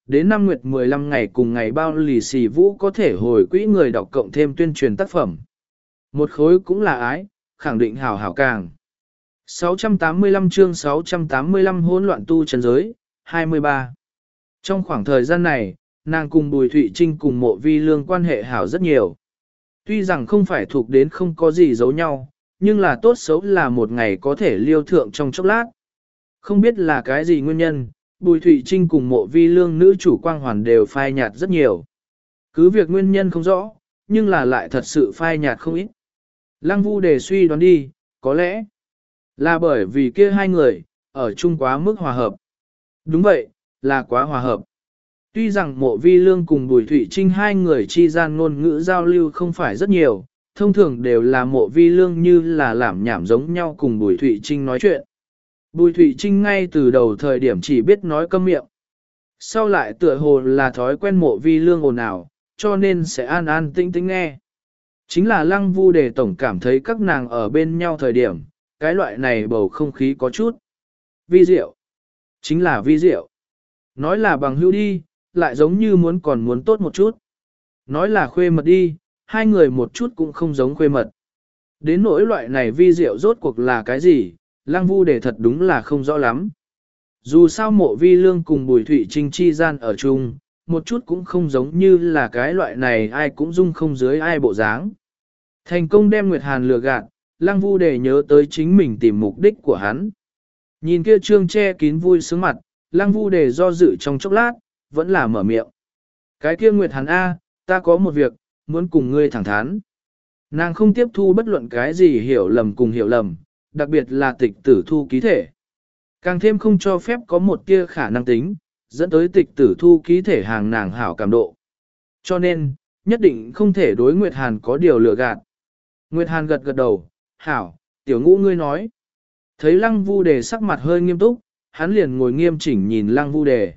đến năm nguyệt mười lăm ngày cùng ngày bao lì xì vũ có thể hồi quỹ người đọc cộng thêm tuyên truyền tác phẩm. Một khối cũng là ái, khẳng định hảo hảo càng. sáu trăm tám mươi lăm chương sáu trăm tám mươi lăm hỗn loạn tu chân giới, hai mươi ba. Trong khoảng thời gian này, nàng cùng Bùi Thụy Trinh cùng Mộ Vi Lương quan hệ hảo rất nhiều. Tuy rằng không phải thuộc đến không có gì giấu nhau, nhưng là tốt xấu là một ngày có thể liêu thượng trong chốc lát. Không biết là cái gì nguyên nhân, Bùi Thụy Trinh cùng Mộ Vi Lương nữ chủ quang hoàn đều phai nhạt rất nhiều. Cứ việc nguyên nhân không rõ, nhưng là lại thật sự phai nhạt không ít. Lăng Vu đề suy đoán đi, có lẽ là bởi vì kia hai người, ở chung quá mức hòa hợp. Đúng vậy, là quá hòa hợp. Tuy rằng Mộ Vi Lương cùng Bùi Thụy Trinh hai người chi gian ngôn ngữ giao lưu không phải rất nhiều, thông thường đều là Mộ Vi Lương như là làm nhảm giống nhau cùng Bùi Thụy Trinh nói chuyện. Bùi Thụy Trinh ngay từ đầu thời điểm chỉ biết nói câm miệng. Sau lại tựa hồ là thói quen Mộ Vi Lương ồn ào, cho nên sẽ an an tĩnh tĩnh nghe. Chính là Lăng Vu đề tổng cảm thấy các nàng ở bên nhau thời điểm, cái loại này bầu không khí có chút vi diệu. Chính là vi diệu. Nói là bằng hữu đi, lại giống như muốn còn muốn tốt một chút. Nói là khuê mật đi, hai người một chút cũng không giống khuê mật. Đến nỗi loại này vi diệu rốt cuộc là cái gì, Lăng Vu đề thật đúng là không rõ lắm. Dù sao Mộ Vi Lương cùng Bùi Thụy Trinh chi gian ở chung, một chút cũng không giống như là cái loại này ai cũng dung không dưới ai bộ dáng. Thành công đem Nguyệt Hàn lừa gạt, Lăng Vu đề nhớ tới chính mình tìm mục đích của hắn. Nhìn kia trương che kín vui sướng mặt, Lăng Vu đề do dự trong chốc lát, vẫn là mở miệng. Cái kia Nguyệt Hàn A, ta có một việc, muốn cùng ngươi thẳng thắn. Nàng không tiếp thu bất luận cái gì hiểu lầm cùng hiểu lầm, đặc biệt là tịch tử thu ký thể. Càng thêm không cho phép có một tia khả năng tính, dẫn tới tịch tử thu ký thể hàng nàng hảo cảm độ. Cho nên, nhất định không thể đối Nguyệt Hàn có điều lừa gạt. Nguyệt Hàn gật gật đầu, hảo, tiểu ngũ ngươi nói. Thấy Lăng Vu đề sắc mặt hơi nghiêm túc, hắn liền ngồi nghiêm chỉnh nhìn Lăng Vu đề.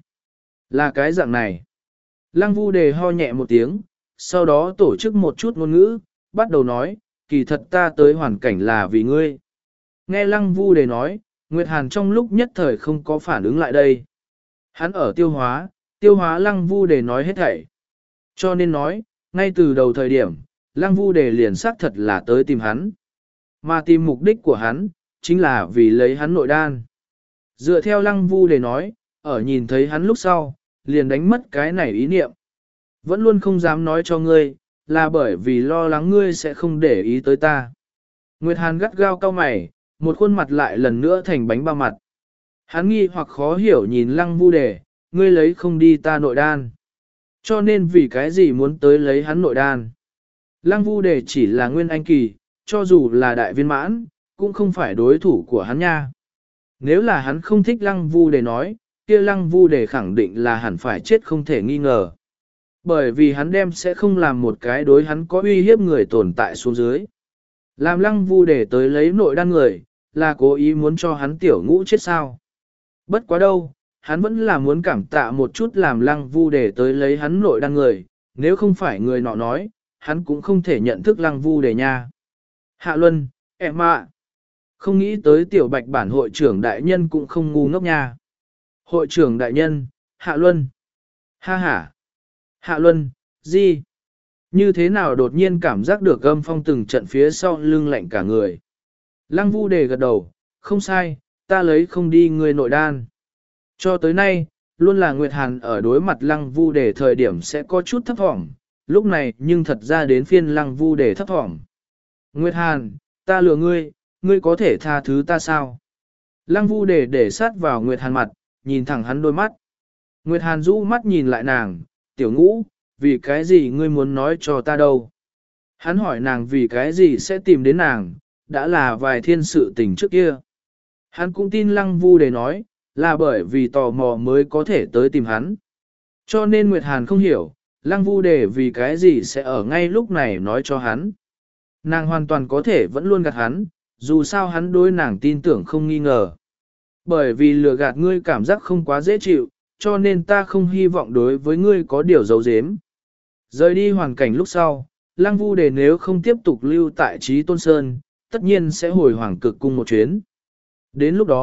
Là cái dạng này. Lăng Vu đề ho nhẹ một tiếng, sau đó tổ chức một chút ngôn ngữ, bắt đầu nói, kỳ thật ta tới hoàn cảnh là vì ngươi. Nghe Lăng Vu đề nói, Nguyệt Hàn trong lúc nhất thời không có phản ứng lại đây. Hắn ở tiêu hóa, tiêu hóa Lăng Vu đề nói hết thảy. Cho nên nói, ngay từ đầu thời điểm, Lăng Vu đề liền xác thật là tới tìm hắn. Mà tìm mục đích của hắn, chính là vì lấy hắn nội đan. Dựa theo Lăng Vu đề nói, ở nhìn thấy hắn lúc sau, liền đánh mất cái này ý niệm. Vẫn luôn không dám nói cho ngươi, là bởi vì lo lắng ngươi sẽ không để ý tới ta. Nguyệt Hàn gắt gao cau mày, một khuôn mặt lại lần nữa thành bánh bao mặt. Hắn nghi hoặc khó hiểu nhìn Lăng Vu đề, ngươi lấy không đi ta nội đan. Cho nên vì cái gì muốn tới lấy hắn nội đan. Lăng Vu đề chỉ là nguyên anh kỳ, cho dù là đại viên mãn, cũng không phải đối thủ của hắn nha. Nếu là hắn không thích Lăng Vu đề nói, kia Lăng Vu đề khẳng định là hẳn phải chết không thể nghi ngờ. Bởi vì hắn đem sẽ không làm một cái đối hắn có uy hiếp người tồn tại xuống dưới. Làm Lăng Vu đề tới lấy nội đan người, là cố ý muốn cho hắn tiểu ngũ chết sao. Bất quá đâu, hắn vẫn là muốn cảm tạ một chút làm Lăng Vu đề tới lấy hắn nội đan người, nếu không phải người nọ nói, hắn cũng không thể nhận thức Lăng Vu đề nha. Hạ Luân, em ạ. Không nghĩ tới tiểu bạch bản hội trưởng đại nhân cũng không ngu ngốc nha. Hội trưởng đại nhân, Hạ Luân. Ha ha. Hạ Luân, gì? Như thế nào đột nhiên cảm giác được âm phong từng trận phía sau lưng lạnh cả người. Lăng Vu đề gật đầu, không sai, ta lấy không đi người nội đan. Cho tới nay, luôn là Nguyệt Hàn ở đối mặt Lăng Vu đề thời điểm sẽ có chút thấp thỏm, lúc này nhưng thật ra đến phiên Lăng Vu đề thấp thỏm. Nguyệt Hàn, ta lừa ngươi, ngươi có thể tha thứ ta sao? Lăng Vu đề để sát vào Nguyệt Hàn mặt, nhìn thẳng hắn đôi mắt. Nguyệt Hàn rũ mắt nhìn lại nàng, tiểu ngũ, vì cái gì ngươi muốn nói cho ta đâu? Hắn hỏi nàng vì cái gì sẽ tìm đến nàng, đã là vài thiên sự tình trước kia. Hắn cũng tin Lăng Vu đề nói, là bởi vì tò mò mới có thể tới tìm hắn. Cho nên Nguyệt Hàn không hiểu, Lăng Vu đề vì cái gì sẽ ở ngay lúc này nói cho hắn. Nàng hoàn toàn có thể vẫn luôn gạt hắn, dù sao hắn đối nàng tin tưởng không nghi ngờ. Bởi vì lừa gạt ngươi cảm giác không quá dễ chịu, cho nên ta không hy vọng đối với ngươi có điều giấu giếm. Rời đi hoàn cảnh lúc sau, Lăng Vu đề nếu không tiếp tục lưu tại Trí Tôn Sơn, tất nhiên sẽ hồi Hoàng Cực Cung một chuyến. Đến lúc đó,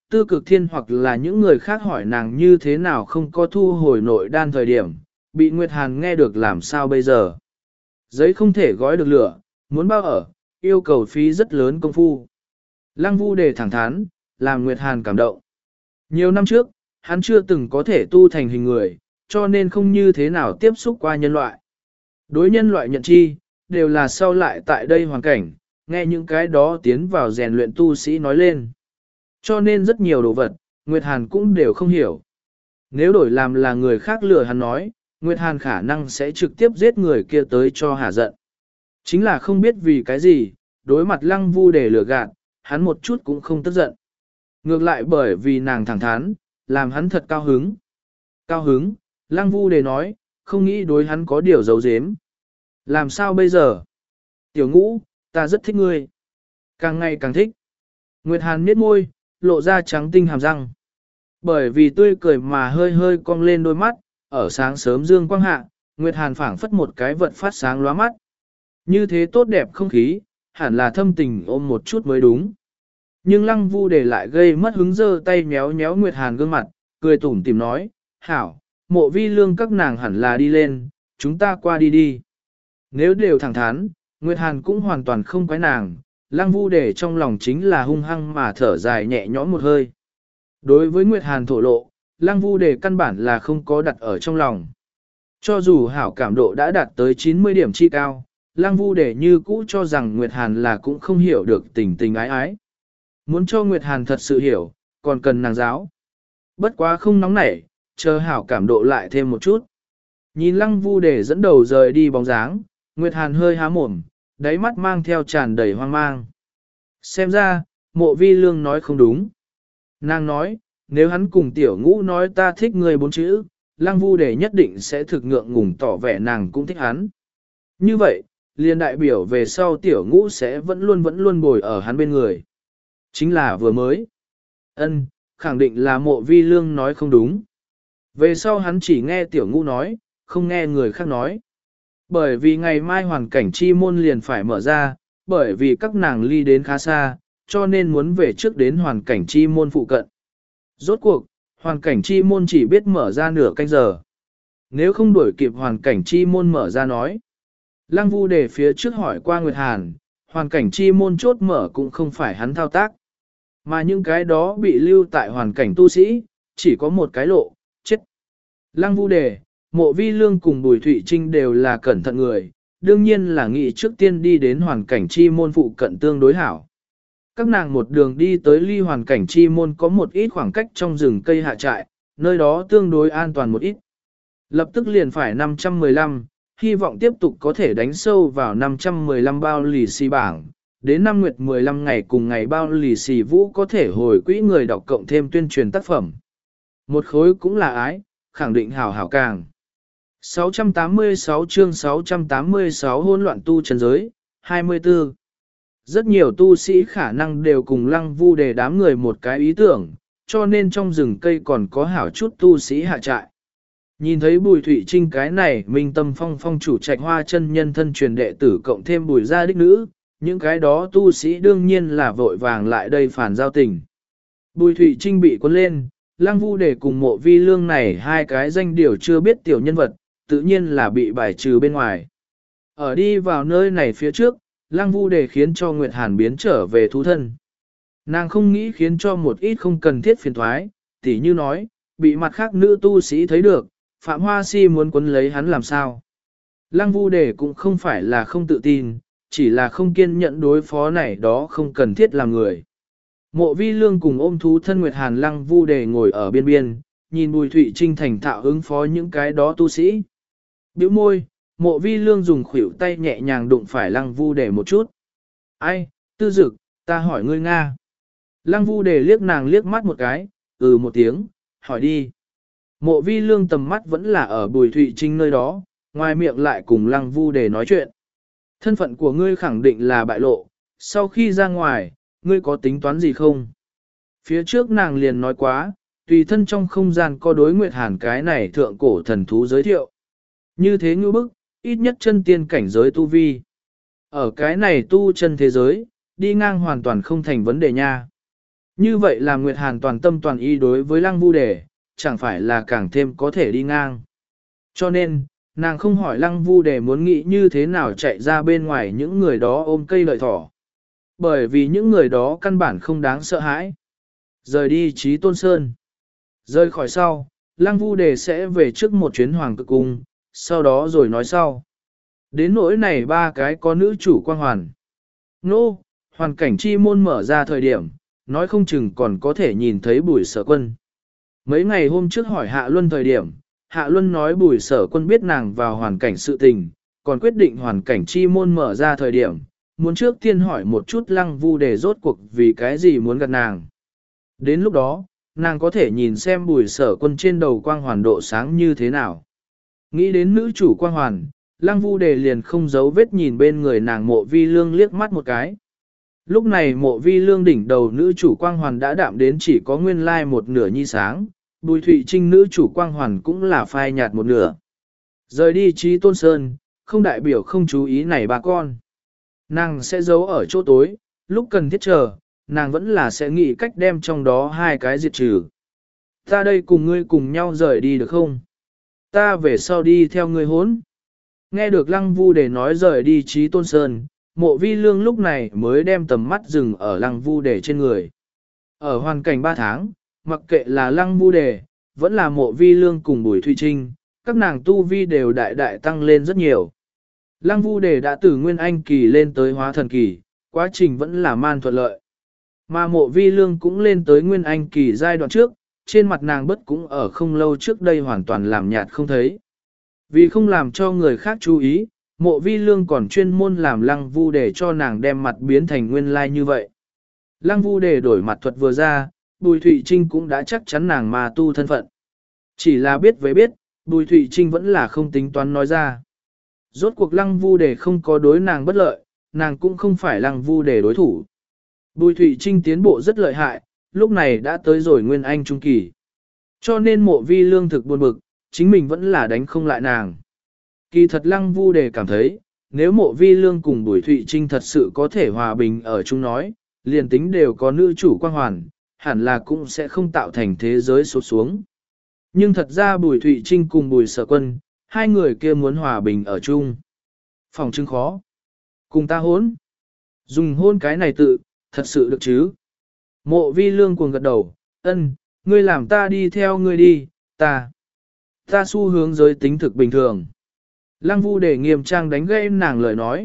Tư Cực Thiên hoặc là những người khác hỏi nàng như thế nào không có thu hồi nội đan thời điểm, bị Nguyệt Hàn nghe được làm sao bây giờ. Giấy không thể gói được lửa, muốn bao ở, yêu cầu phí rất lớn công phu. Lăng Vu Đề thẳng thắn, làm Nguyệt Hàn cảm động. Nhiều năm trước, hắn chưa từng có thể tu thành hình người, cho nên không như thế nào tiếp xúc qua nhân loại. Đối nhân loại nhận chi, đều là sau lại tại đây hoàn cảnh, nghe những cái đó tiến vào rèn luyện tu sĩ nói lên. Cho nên rất nhiều đồ vật, Nguyệt Hàn cũng đều không hiểu. Nếu đổi làm là người khác lừa hắn nói, Nguyệt Hàn khả năng sẽ trực tiếp giết người kia tới cho hả giận. Chính là không biết vì cái gì, đối mặt Lăng Vu Đề lừa gạt, hắn một chút cũng không tức giận. Ngược lại bởi vì nàng thẳng thắn, làm hắn thật cao hứng. Cao hứng, Lăng Vu Đề nói, không nghĩ đối hắn có điều giấu giếm. Làm sao bây giờ? Tiểu Ngũ, ta rất thích ngươi. Càng ngày càng thích. Nguyệt Hàn miết môi, lộ ra trắng tinh hàm răng. Bởi vì tươi cười mà hơi hơi cong lên đôi mắt, ở sáng sớm dương quang hạ, Nguyệt Hàn phảng phất một cái vật phát sáng lóa mắt. Như thế tốt đẹp không khí, hẳn là thâm tình ôm một chút mới đúng. Nhưng Lăng Vu Đề lại gây mất hứng, giơ tay méo méo Nguyệt Hàn gương mặt, cười tủm tỉm nói, hảo, Mộ Vi Lương các nàng hẳn là đi lên, chúng ta qua đi đi. Nếu đều thẳng thắn, Nguyệt Hàn cũng hoàn toàn không quái nàng, Lăng Vu Đề trong lòng chính là hung hăng mà thở dài nhẹ nhõm một hơi. Đối với Nguyệt Hàn thổ lộ, Lăng Vu Đề căn bản là không có đặt ở trong lòng. Cho dù hảo cảm độ đã đạt tới chín mươi điểm chi cao, Lăng Vu Đề như cũ cho rằng Nguyệt Hàn là cũng không hiểu được tình tình ái ái. Muốn cho Nguyệt Hàn thật sự hiểu, còn cần nàng giáo. Bất quá không nóng nảy, chờ hảo cảm độ lại thêm một chút. Nhìn Lăng Vu Đề dẫn đầu rời đi bóng dáng, Nguyệt Hàn hơi há mồm, đáy mắt mang theo tràn đầy hoang mang. Xem ra, Mộ Vi Lương nói không đúng. Nàng nói, nếu hắn cùng Tiểu Ngũ nói ta thích người bốn chữ, Lăng Vu Đề nhất định sẽ thực ngượng ngùng tỏ vẻ nàng cũng thích hắn. Như vậy, liền đại biểu về sau Tiểu Ngũ sẽ vẫn luôn vẫn luôn bồi ở hắn bên người. Chính là vừa mới. Ân, khẳng định là Mộ Vi Lương nói không đúng. Về sau hắn chỉ nghe Tiểu Ngũ nói, không nghe người khác nói. Bởi vì ngày mai hoàn cảnh chi môn liền phải mở ra, bởi vì các nàng ly đến khá xa, cho nên muốn về trước đến hoàn cảnh chi môn phụ cận. Rốt cuộc, hoàn cảnh chi môn chỉ biết mở ra nửa canh giờ. Nếu không đuổi kịp hoàn cảnh chi môn mở ra nói. Lăng Vu Đề phía trước hỏi qua Nguyệt Hàn, hoàn cảnh chi môn chốt mở cũng không phải hắn thao tác. Mà những cái đó bị lưu tại hoàn cảnh tu sĩ, chỉ có một cái lộ, chết. Lăng Vu Đề, Mộ Vi Lương cùng Bùi Thụy Trinh đều là cẩn thận người, đương nhiên là nghĩ trước tiên đi đến hoàn cảnh chi môn phụ cận tương đối hảo. Các nàng một đường đi tới ly hoàn cảnh chi môn có một ít khoảng cách trong rừng cây hạ trại, nơi đó tương đối an toàn một ít. Lập tức liền phải năm trăm mười lăm, hy vọng tiếp tục có thể đánh sâu vào năm trăm mười lăm bao lì xì bảng. Đến năm nguyệt mười lăm ngày cùng ngày bao lì xì vũ có thể hồi quỹ người đọc cộng thêm tuyên truyền tác phẩm. Một khối cũng là ái, khẳng định hảo hảo càng. sáu trăm tám mươi sáu chương sáu trăm tám mươi sáu hỗn loạn tu chân giới, hai mươi tư. Rất nhiều tu sĩ khả năng đều cùng Lăng Vu Đề đám người một cái ý tưởng, cho nên trong rừng cây còn có hảo chút tu sĩ hạ trại. Nhìn thấy Bùi Thụy Trinh cái này Minh Tâm Phong phong chủ trạch hoa chân nhân thân truyền đệ tử cộng thêm Bùi gia đích nữ, những cái đó tu sĩ đương nhiên là vội vàng lại đây phản giao tình. Bùi Thụy Trinh bị cuốn lên, Lăng Vu Đề cùng Mộ Vi Lương này hai cái danh điều chưa biết tiểu nhân vật, tự nhiên là bị bài trừ bên ngoài. Ở đi vào nơi này phía trước, Lăng Vu Đề khiến cho Nguyệt Hàn biến trở về thú thân. Nàng không nghĩ khiến cho một ít không cần thiết phiền thoái, tỉ như nói, bị mặt khác nữ tu sĩ thấy được, Phạm Hoa Si muốn quấn lấy hắn làm sao. Lăng Vu Đề cũng không phải là không tự tin, chỉ là không kiên nhẫn đối phó này đó không cần thiết làm người. Mộ Vi Lương cùng ôm thú thân Nguyệt Hàn, Lăng Vu Đề ngồi ở biên biên, nhìn Bùi Thụy Trinh thành thạo ứng phó những cái đó tu sĩ. Biểu môi, Mộ Vi Lương dùng khuỷu tay nhẹ nhàng đụng phải Lăng Vu Đề một chút. Ai, tư dực, ta hỏi ngươi Nga. Lăng Vu Đề liếc nàng liếc mắt một cái, ừ một tiếng, hỏi đi. Mộ Vi Lương tầm mắt vẫn là ở Bùi Thụy Trinh nơi đó, ngoài miệng lại cùng Lăng Vu Đề nói chuyện. Thân phận của ngươi khẳng định là bại lộ, sau khi ra ngoài, ngươi có tính toán gì không? Phía trước nàng liền nói quá, tùy thân trong không gian có đối Nguyệt Hàn cái này thượng cổ thần thú giới thiệu. Như thế ngư bức, ít nhất chân tiên cảnh giới tu vi. Ở cái này tu chân thế giới, đi ngang hoàn toàn không thành vấn đề nha. Như vậy là Nguyệt Hàn toàn tâm toàn ý đối với Lăng Vu Đề, chẳng phải là càng thêm có thể đi ngang. Cho nên, nàng không hỏi Lăng Vu Đề muốn nghĩ như thế nào chạy ra bên ngoài những người đó ôm cây lợi thỏ. Bởi vì những người đó căn bản không đáng sợ hãi. Rời đi Chí Tôn Sơn. Rời khỏi sau, Lăng Vu Đề sẽ về trước một chuyến hoàng cực cung, sau đó rồi nói sau. Đến nỗi này ba cái có nữ chủ quan hoàn. Nô, hoàn cảnh chi môn mở ra thời điểm, nói không chừng còn có thể nhìn thấy Bùi Sở Quân. Mấy ngày hôm trước hỏi Hạ Luân thời điểm, Hạ Luân nói Bùi Sở Quân biết nàng vào hoàn cảnh sự tình, còn quyết định hoàn cảnh chi môn mở ra thời điểm, muốn trước tiên hỏi một chút Lăng Vu Đề rốt cuộc vì cái gì muốn gặp nàng. Đến lúc đó, nàng có thể nhìn xem Bùi Sở Quân trên đầu quang hoàn độ sáng như thế nào. Nghĩ đến nữ chủ quang hoàn, Lăng Vu Đề liền không giấu vết nhìn bên người nàng Mộ Vi Lương liếc mắt một cái. Lúc này Mộ Vi Lương đỉnh đầu nữ chủ quang hoàn đã đạm đến chỉ có nguyên lai một nửa nhi sáng, Bùi Thụy Trinh nữ chủ quang hoàn cũng là phai nhạt một nửa. Rời đi Chí Tôn Sơn, không đại biểu không chú ý này bà con. Nàng sẽ giấu ở chỗ tối, lúc cần thiết chờ, nàng vẫn là sẽ nghĩ cách đem trong đó hai cái diệt trừ. Ta đây cùng ngươi cùng nhau rời đi được không? Ta về sau đi theo ngươi hốn. Nghe được Lăng Vu Đề nói rời đi Chí Tôn Sơn, Mộ Vi Lương lúc này mới đem tầm mắt dừng ở Lăng Vu Đề trên người. Ở hoàn cảnh ba tháng, mặc kệ là Lăng Vu Đề, vẫn là Mộ Vi Lương cùng Bùi Thụy Trinh, các nàng tu vi đều đại đại tăng lên rất nhiều. Lăng Vu Đề đã từ Nguyên Anh kỳ lên tới Hóa Thần kỳ, quá trình vẫn là man thuận lợi. Mà Mộ Vi Lương cũng lên tới Nguyên Anh kỳ giai đoạn trước, trên mặt nàng bất cũng ở không lâu trước đây hoàn toàn làm nhạt không thấy. Vì không làm cho người khác chú ý, Mộ Vi Lương còn chuyên môn làm Lăng Vu Đề cho nàng đem mặt biến thành nguyên lai như vậy. Lăng Vu Đề đổi mặt thuật vừa ra, Bùi Thụy Trinh cũng đã chắc chắn nàng mà tu thân phận. Chỉ là biết với biết, Bùi Thụy Trinh vẫn là không tính toán nói ra. Rốt cuộc Lăng Vu Đề không có đối nàng bất lợi, nàng cũng không phải Lăng Vu Đề đối thủ. Bùi Thụy Trinh tiến bộ rất lợi hại, lúc này đã tới rồi Nguyên Anh Trung Kỳ. Cho nên Mộ Vi Lương thực buồn bực, chính mình vẫn là đánh không lại nàng. Kỳ thật Lăng Vu Đề cảm thấy, nếu Mộ Vi Lương cùng Bùi Thụy Trinh thật sự có thể hòa bình ở chung nói, liền tính đều có nữ chủ quang hoàn, hẳn là cũng sẽ không tạo thành thế giới sụp xuống. Nhưng thật ra Bùi Thụy Trinh cùng Bùi Sở Quân, hai người kia muốn hòa bình ở chung. Phòng chứng khó. Cùng ta hôn. Dùng hôn cái này tự, thật sự được chứ. Mộ Vi Lương cuồng gật đầu, ân, ngươi làm ta đi theo ngươi đi, ta. Ta xu hướng giới tính thực bình thường. Lăng Vu Đề nghiêm trang đánh gãy nàng lời nói.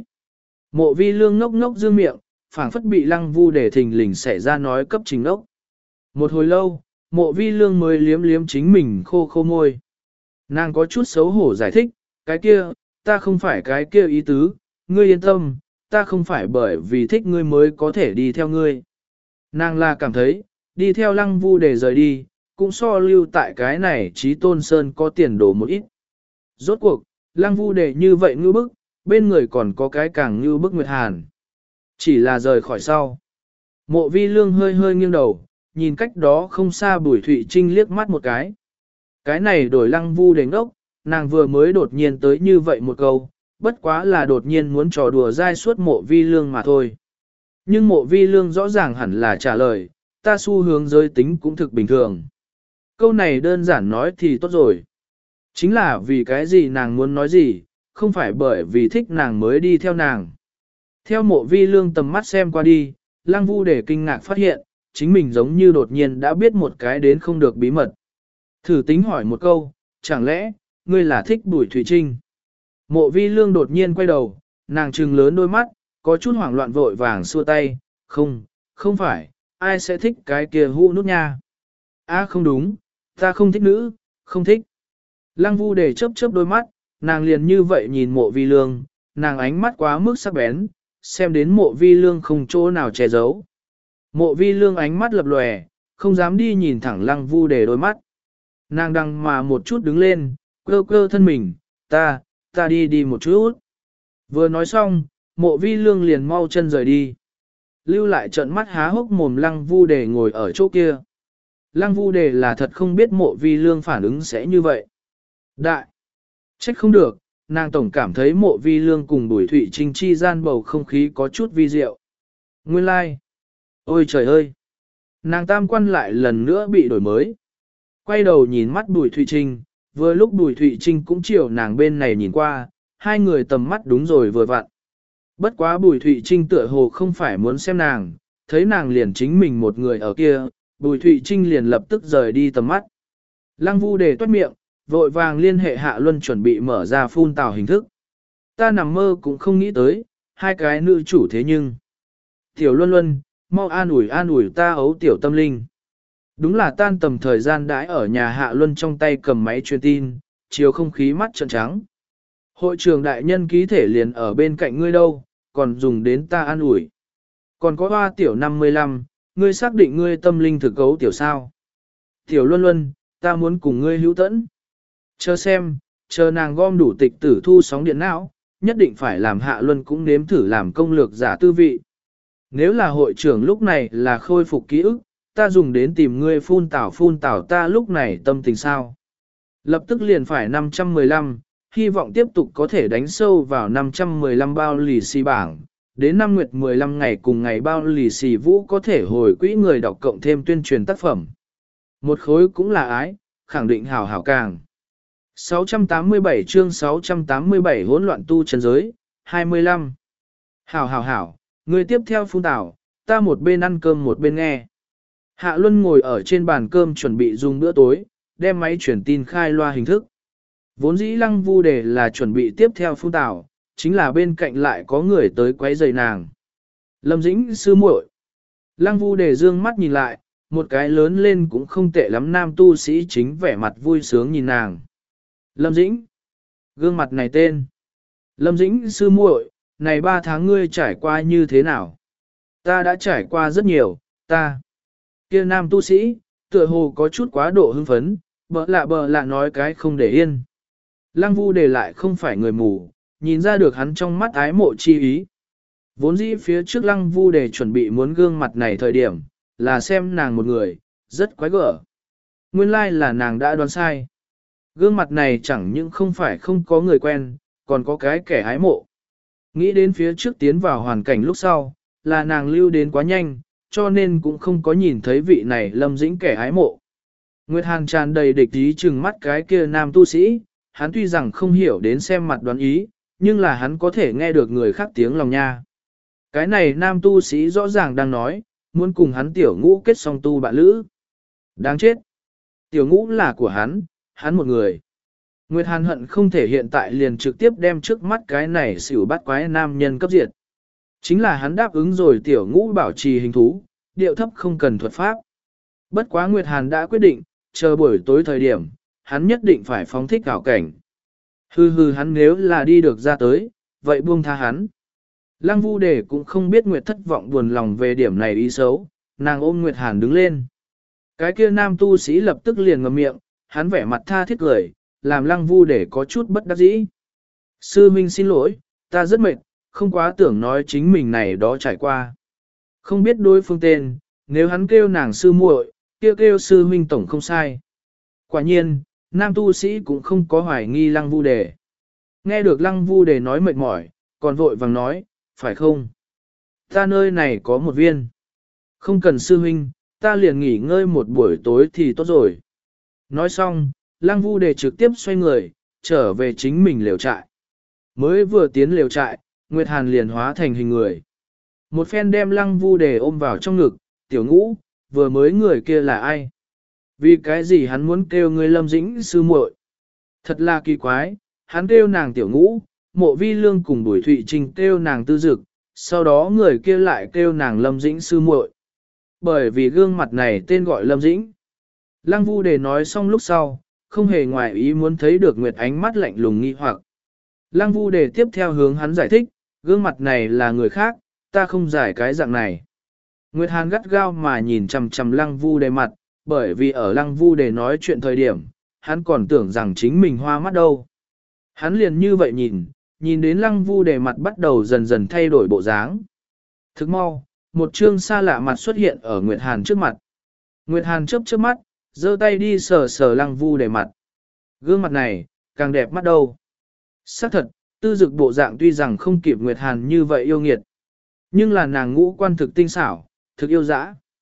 Mộ Vi Lương ngốc ngốc dương miệng, phảng phất bị Lăng Vu Đề thình lình xảy ra nói cấp trình ốc. Một hồi lâu, Mộ Vi Lương mới liếm liếm chính mình khô khô môi. Nàng có chút xấu hổ giải thích, cái kia, ta không phải cái kia ý tứ, ngươi yên tâm, ta không phải bởi vì thích ngươi mới có thể đi theo ngươi. Nàng là cảm thấy, đi theo Lăng Vu Đề rời đi, cũng so lưu tại cái này Chí Tôn Sơn có tiền đồ một ít. Rốt cuộc, Lăng Vu Đề như vậy ngư bức, bên người còn có cái càng ngư bức Nguyệt Hàn. Chỉ là rời khỏi sau. Mộ Vi Lương hơi hơi nghiêng đầu, nhìn cách đó không xa Bùi Thụy Trinh liếc mắt một cái. Cái này đổi Lăng Vu Đề ngốc, nàng vừa mới đột nhiên tới như vậy một câu, bất quá là đột nhiên muốn trò đùa dai suốt Mộ Vi Lương mà thôi. Nhưng Mộ Vi Lương rõ ràng hẳn là trả lời, ta xu hướng giới tính cũng thực bình thường. Câu này đơn giản nói thì tốt rồi. Chính là vì cái gì nàng muốn nói gì, không phải bởi vì thích nàng mới đi theo nàng. Theo Mộ Vi Lương tầm mắt xem qua đi, Lăng Vu Đề kinh ngạc phát hiện, chính mình giống như đột nhiên đã biết một cái đến không được bí mật. Thử tính hỏi một câu, chẳng lẽ, ngươi là thích Bùi Thụy Trinh? Mộ Vi Lương đột nhiên quay đầu, nàng trừng lớn đôi mắt, có chút hoảng loạn vội vàng xua tay, không, không phải, ai sẽ thích cái kia hũ nút nha? À không đúng, ta không thích nữ, không thích. Lăng Vu Đề chớp chớp đôi mắt, nàng liền như vậy nhìn Mộ Vi Lương, nàng ánh mắt quá mức sắc bén, xem đến Mộ Vi Lương không chỗ nào che giấu. Mộ Vi Lương ánh mắt lập lòe, không dám đi nhìn thẳng Lăng Vu Đề đôi mắt. Nàng đằng mà một chút đứng lên, cơ cơ thân mình, ta, ta đi đi một chút. Vừa nói xong, Mộ Vi Lương liền mau chân rời đi. Lưu lại trận mắt há hốc mồm Lăng Vu Đề ngồi ở chỗ kia. Lăng Vu Đề là thật không biết Mộ Vi Lương phản ứng sẽ như vậy. Đại! Trách không được, nàng tổng cảm thấy Mộ Vi Lương cùng Bùi Thụy Trinh chi gian bầu không khí có chút vi diệu. Nguyên lai! Like. Ôi trời ơi! Nàng tam quan lại lần nữa bị đổi mới. Quay đầu nhìn mắt Bùi Thụy Trinh, vừa lúc Bùi Thụy Trinh cũng chiều nàng bên này nhìn qua, hai người tầm mắt đúng rồi vừa vặn. Bất quá Bùi Thụy Trinh tựa hồ không phải muốn xem nàng, thấy nàng liền chính mình một người ở kia, Bùi Thụy Trinh liền lập tức rời đi tầm mắt. Lăng Vu Đề toát miệng, vội vàng liên hệ Hạ Luân chuẩn bị mở ra phun tào hình thức. Ta nằm mơ cũng không nghĩ tới, hai cái nữ chủ thế nhưng. Tiểu Luân Luân, mau an ủi an ủi ta ấu tiểu tâm linh. Đúng là tan tầm thời gian đãi ở nhà Hạ Luân trong tay cầm máy truyền tin, chiều không khí mắt trợn trắng. Hội trưởng đại nhân ký thể liền ở bên cạnh ngươi đâu, còn dùng đến ta an ủi. Còn có hoa tiểu năm mươi lăm, ngươi xác định ngươi tâm linh thực cấu tiểu sao. Tiểu Luân Luân, ta muốn cùng ngươi hữu tẫn. Chờ xem, chờ nàng gom đủ tịch tử thu sóng điện não, nhất định phải làm Hạ Luân cũng nếm thử làm công lược giả tư vị. Nếu là hội trưởng lúc này là khôi phục ký ức, ta dùng đến tìm ngươi phun tảo phun tảo ta lúc này tâm tình sao. Lập tức liền phải năm trăm mười lăm, hy vọng tiếp tục có thể đánh sâu vào năm trăm mười lăm bao lì xì bảng. Đến năm nguyệt mười lăm ngày cùng ngày bao lì xì vũ có thể hồi quỹ người đọc cộng thêm tuyên truyền tác phẩm. Một khối cũng là ái, khẳng định hảo hảo càng. sáu trăm tám mươi bảy chương sáu trăm tám mươi bảy hỗn loạn tu chân giới, hai mươi lăm. Hảo hảo hảo, người tiếp theo phun tảo, ta một bên ăn cơm một bên nghe. Hạ Luân ngồi ở trên bàn cơm chuẩn bị dùng bữa tối, đem máy truyền tin khai loa hình thức. Vốn dĩ Lăng Vu Đề là chuẩn bị tiếp theo phun tảo, chính là bên cạnh lại có người tới quấy rầy nàng. Lâm Dĩnh sư muội. Lăng Vu Đề dương mắt nhìn lại, một cái lớn lên cũng không tệ lắm nam tu sĩ chính vẻ mặt vui sướng nhìn nàng. Lâm Dĩnh. Gương mặt này tên. Lâm Dĩnh sư muội, này ba tháng ngươi trải qua như thế nào? Ta đã trải qua rất nhiều, ta. Kia nam tu sĩ, tựa hồ có chút quá độ hưng phấn, bợ lạ bợ lạ nói cái không để yên. Lăng Vu Đề lại không phải người mù, nhìn ra được hắn trong mắt ái mộ chi ý. Vốn dĩ phía trước Lăng Vu Đề chuẩn bị muốn gương mặt này thời điểm, là xem nàng một người, rất quái gở. Nguyên lai like là nàng đã đoán sai. Gương mặt này chẳng những không phải không có người quen, còn có cái kẻ ái mộ. Nghĩ đến phía trước tiến vào hoàn cảnh lúc sau, là nàng lưu đến quá nhanh, cho nên cũng không có nhìn thấy vị này Lâm Dĩnh kẻ ái mộ. Nguyệt Hàn tràn đầy địch ý chừng mắt cái kia nam tu sĩ, hắn tuy rằng không hiểu đến xem mặt đoán ý, nhưng là hắn có thể nghe được người khác tiếng lòng nha. Cái này nam tu sĩ rõ ràng đang nói, muốn cùng hắn tiểu ngũ kết song tu bạn lữ. Đáng chết! Tiểu ngũ là của hắn, hắn một người. Nguyệt Hàn hận không thể hiện tại liền trực tiếp đem trước mắt cái này xỉu bắt quái nam nhân cấp diệt. Chính là hắn đáp ứng rồi tiểu ngũ bảo trì hình thú, điệu thấp không cần thuật pháp. Bất quá Nguyệt Hàn đã quyết định, chờ buổi tối thời điểm, hắn nhất định phải phóng thích ảo cảnh. Hừ hừ hắn nếu là đi được ra tới, vậy buông tha hắn. Lăng Vu Đề cũng không biết Nguyệt thất vọng buồn lòng về điểm này ý xấu, nàng ôm Nguyệt Hàn đứng lên. Cái kia nam tu sĩ lập tức liền ngậm miệng, hắn vẻ mặt tha thiết cười, làm Lăng Vu Đề có chút bất đắc dĩ. Sư Minh xin lỗi, ta rất mệt, không quá tưởng nói chính mình này đó trải qua. Không biết đối phương tên, nếu hắn kêu nàng sư muội, kia kêu, kêu sư huynh tổng không sai. Quả nhiên, nam tu sĩ cũng không có hoài nghi Lăng Vu Đề. Nghe được Lăng Vu Đề nói mệt mỏi, còn vội vàng nói, phải không? Ta nơi này có một viên. Không cần sư huynh, ta liền nghỉ ngơi một buổi tối thì tốt rồi. Nói xong, Lăng Vu Đề trực tiếp xoay người, trở về chính mình lều trại. Mới vừa tiến lều trại, Nguyệt Hàn liền hóa thành hình người. Một phen đem Lăng Vu Đề ôm vào trong ngực, tiểu ngũ, vừa mới người kia là ai? Vì cái gì hắn muốn kêu người Lâm Dĩnh sư muội? Thật là kỳ quái, hắn kêu nàng tiểu ngũ, Mộ Vi Lương cùng Bùi Thụy Trinh kêu nàng tư dực, sau đó người kia lại kêu nàng Lâm Dĩnh sư muội. Bởi vì gương mặt này tên gọi Lâm Dĩnh. Lăng Vu Đề nói xong lúc sau, không hề ngoài ý muốn thấy được Nguyệt ánh mắt lạnh lùng nghi hoặc. Lăng Vu Đề tiếp theo hướng hắn giải thích, gương mặt này là người khác, ta không giải cái dạng này. Nguyệt Hàn gắt gao mà nhìn chằm chằm Lăng Vu Đề mặt, bởi vì ở Lăng Vu Đề nói chuyện thời điểm, hắn còn tưởng rằng chính mình hoa mắt đâu. Hắn liền như vậy nhìn, nhìn đến Lăng Vu Đề mặt bắt đầu dần dần thay đổi bộ dáng. Thức mau, một trương xa lạ mặt xuất hiện ở Nguyệt Hàn trước mặt. Nguyệt Hàn chớp chớp mắt, giơ tay đi sờ sờ Lăng Vu Đề mặt. Gương mặt này, càng đẹp mắt đâu. Xác thật, tư dực bộ dạng tuy rằng không kịp Nguyệt Hàn như vậy yêu nghiệt. Nhưng là nàng ngũ quan thực tinh xảo, thực yêu dã.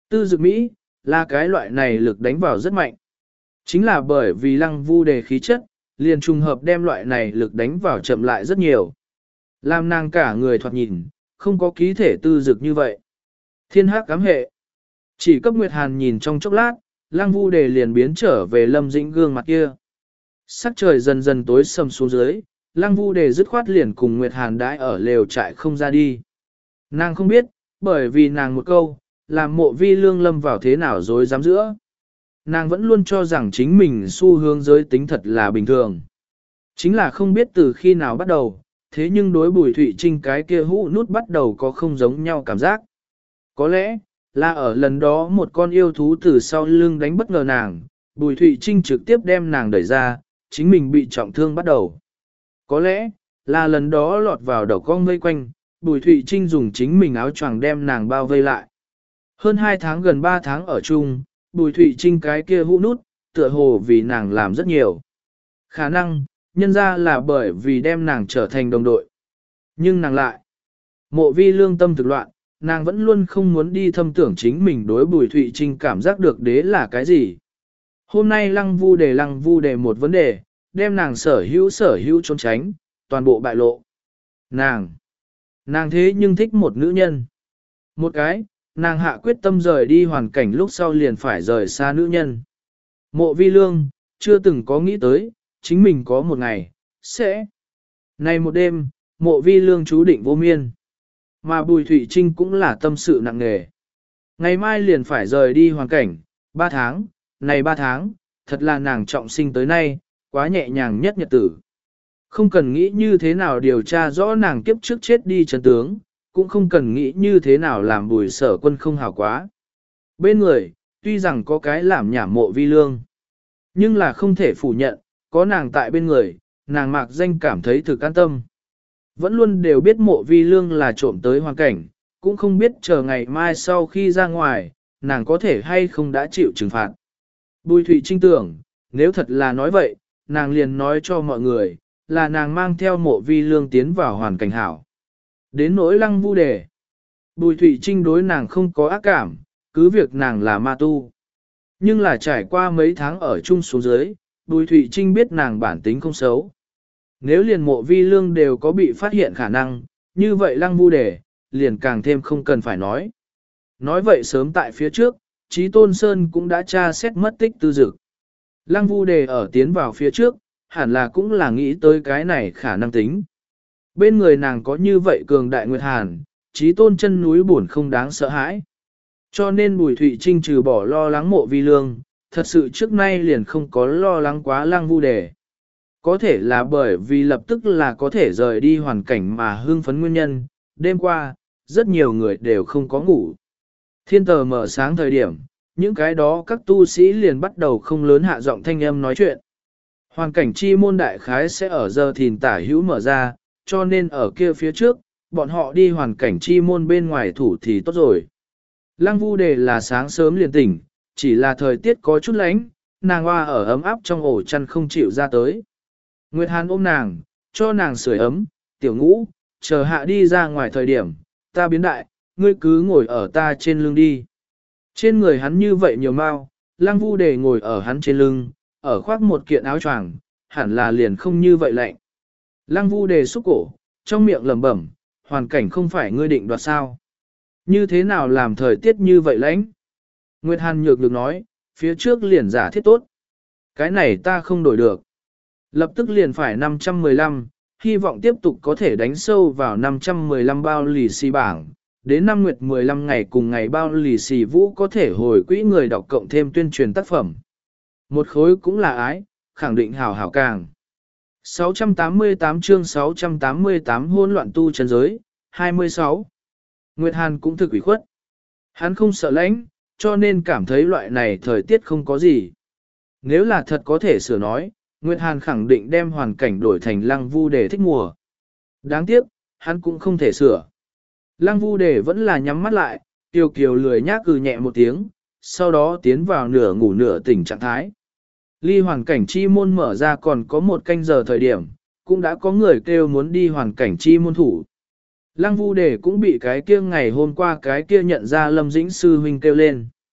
Tư dực Mỹ, là cái loại này lực đánh vào rất mạnh. Chính là bởi vì lăng vu đề khí chất, liền trùng hợp đem loại này lực đánh vào chậm lại rất nhiều. Làm nàng cả người thoạt nhìn, không có ký thể tư dực như vậy. Thiên hắc cám hệ. Chỉ cấp Nguyệt Hàn nhìn trong chốc lát, lăng vu đề liền biến trở về Lâm Dĩnh gương mặt kia. Sắc trời dần dần tối sầm xuống dưới, lăng vu đề dứt khoát liền cùng Nguyệt Hàn đãi ở lều trại không ra đi. Nàng không biết, bởi vì nàng một câu, làm mộ vi lương lâm vào thế nào dối dám giữa. Nàng vẫn luôn cho rằng chính mình xu hướng giới tính thật là bình thường. Chính là không biết từ khi nào bắt đầu, thế nhưng đối Bùi Thụy Trinh cái kia hũ nút bắt đầu có không giống nhau cảm giác. Có lẽ, là ở lần đó một con yêu thú từ sau lưng đánh bất ngờ nàng, Bùi Thụy Trinh trực tiếp đem nàng đẩy ra, chính mình bị trọng thương bắt đầu. Có lẽ, là lần đó lọt vào đầu con vây quanh, Bùi Thụy Trinh dùng chính mình áo choàng đem nàng bao vây lại. Hơn hai tháng gần ba tháng ở chung, Bùi Thụy Trinh cái kia hũ nút, tựa hồ vì nàng làm rất nhiều. Khả năng, nhân ra là bởi vì đem nàng trở thành đồng đội. Nhưng nàng lại, mộ vi lương tâm thực loạn, nàng vẫn luôn không muốn đi thâm tưởng chính mình đối Bùi Thụy Trinh cảm giác được đế là cái gì. Hôm nay lăng vu đề lăng vu đề một vấn đề, đem nàng sở hữu sở hữu trốn tránh, toàn bộ bại lộ. Nàng, nàng thế nhưng thích một nữ nhân. Một cái, nàng hạ quyết tâm rời đi hoàn cảnh lúc sau liền phải rời xa nữ nhân. Mộ vi lương, chưa từng có nghĩ tới, chính mình có một ngày, sẽ. Này một đêm, mộ vi lương chú định vô miên. Mà Bùi Thụy Trinh cũng là tâm sự nặng nề. Ngày mai liền phải rời đi hoàn cảnh, ba tháng, này ba tháng, thật là nàng trọng sinh tới nay, quá nhẹ nhàng nhất nhật tử. Không cần nghĩ như thế nào điều tra rõ nàng kiếp trước chết đi chân tướng, cũng không cần nghĩ như thế nào làm Bùi Sở Quân không hảo quá. Bên người, tuy rằng có cái làm nhảm mộ vi lương, nhưng là không thể phủ nhận, có nàng tại bên người, nàng mạc danh cảm thấy thực an tâm. Vẫn luôn đều biết mộ vi lương là trộm tới hoàn cảnh, cũng không biết chờ ngày mai sau khi ra ngoài, nàng có thể hay không đã chịu trừng phạt. Bùi Thụy Trinh tưởng, nếu thật là nói vậy, nàng liền nói cho mọi người, là nàng mang theo mộ vi lương tiến vào hoàn cảnh hảo. Đến nỗi lăng vu đề, Bùi Thụy Trinh đối nàng không có ác cảm, cứ việc nàng là ma tu. Nhưng là trải qua mấy tháng ở chung xuống dưới, Bùi Thụy Trinh biết nàng bản tính không xấu. Nếu liền mộ vi lương đều có bị phát hiện khả năng, như vậy lăng vu đề, liền càng thêm không cần phải nói. Nói vậy sớm tại phía trước, Chí Tôn Sơn cũng đã tra xét mất tích tư dực. Lăng vu đề ở tiến vào phía trước, hẳn là cũng là nghĩ tới cái này khả năng tính. Bên người nàng có như vậy cường đại Nguyệt Hàn, Chí Tôn chân núi buồn không đáng sợ hãi. Cho nên Bùi Thụy Trinh trừ bỏ lo lắng mộ vi lương, thật sự trước nay liền không có lo lắng quá lăng vu đề. Có thể là bởi vì lập tức là có thể rời đi hoàn cảnh mà hưng phấn nguyên nhân, đêm qua, rất nhiều người đều không có ngủ. Thiên tờ mở sáng thời điểm, những cái đó các tu sĩ liền bắt đầu không lớn hạ giọng thanh âm nói chuyện. Hoàn cảnh chi môn đại khái sẽ ở giờ thìn tả hữu mở ra, cho nên ở kia phía trước, bọn họ đi hoàn cảnh chi môn bên ngoài thủ thì tốt rồi. Lăng vu đề là sáng sớm liền tỉnh, chỉ là thời tiết có chút lạnh, nàng hoa ở ấm áp trong ổ chăn không chịu ra tới. Nguyệt Hàn ôm nàng, cho nàng sưởi ấm, tiểu ngũ, chờ hạ đi ra ngoài thời điểm, ta biến đại, ngươi cứ ngồi ở ta trên lưng đi. Trên người hắn như vậy nhiều mao, lăng vu đề ngồi ở hắn trên lưng, ở khoác một kiện áo choàng, hẳn là liền không như vậy lạnh. Lăng vu đề xúc cổ, trong miệng lẩm bẩm, hoàn cảnh không phải ngươi định đoạt sao. Như thế nào làm thời tiết như vậy lãnh? Nguyệt Hàn nhược được nói, phía trước liền giả thiết tốt. Cái này ta không đổi được. Lập tức liền phải năm trăm mười lăm, hy vọng tiếp tục có thể đánh sâu vào năm trăm mười lăm bao lì xì bảng. Đến năm nguyệt mười lăm ngày cùng ngày bao lì xì vũ có thể hồi quỹ người đọc cộng thêm tuyên truyền tác phẩm. Một khối cũng là ái, khẳng định hảo hảo càng. sáu trăm tám mươi tám chương sáu trăm tám mươi tám hôn loạn tu chân giới, hai mươi sáu. Nguyệt Hàn cũng thực ủy khuất. Hắn không sợ lãnh, cho nên cảm thấy loại này thời tiết không có gì. Nếu là thật có thể sửa nói, Nguyệt Hàn khẳng định đem hoàn cảnh đổi thành lăng vu đề thích mùa. Đáng tiếc, hắn cũng không thể sửa. Lăng vu đề vẫn là nhắm mắt lại, kiều kiều lười nhác cừ nhẹ một tiếng, sau đó tiến vào nửa ngủ nửa tỉnh trạng thái. Ly hoàn cảnh chi môn mở ra còn có một canh giờ thời điểm, cũng đã có người kêu muốn đi hoàn cảnh chi môn thủ. Lăng vu đề cũng bị cái kia ngày hôm qua cái kia nhận ra Lâm Dĩnh sư huynh kêu lên.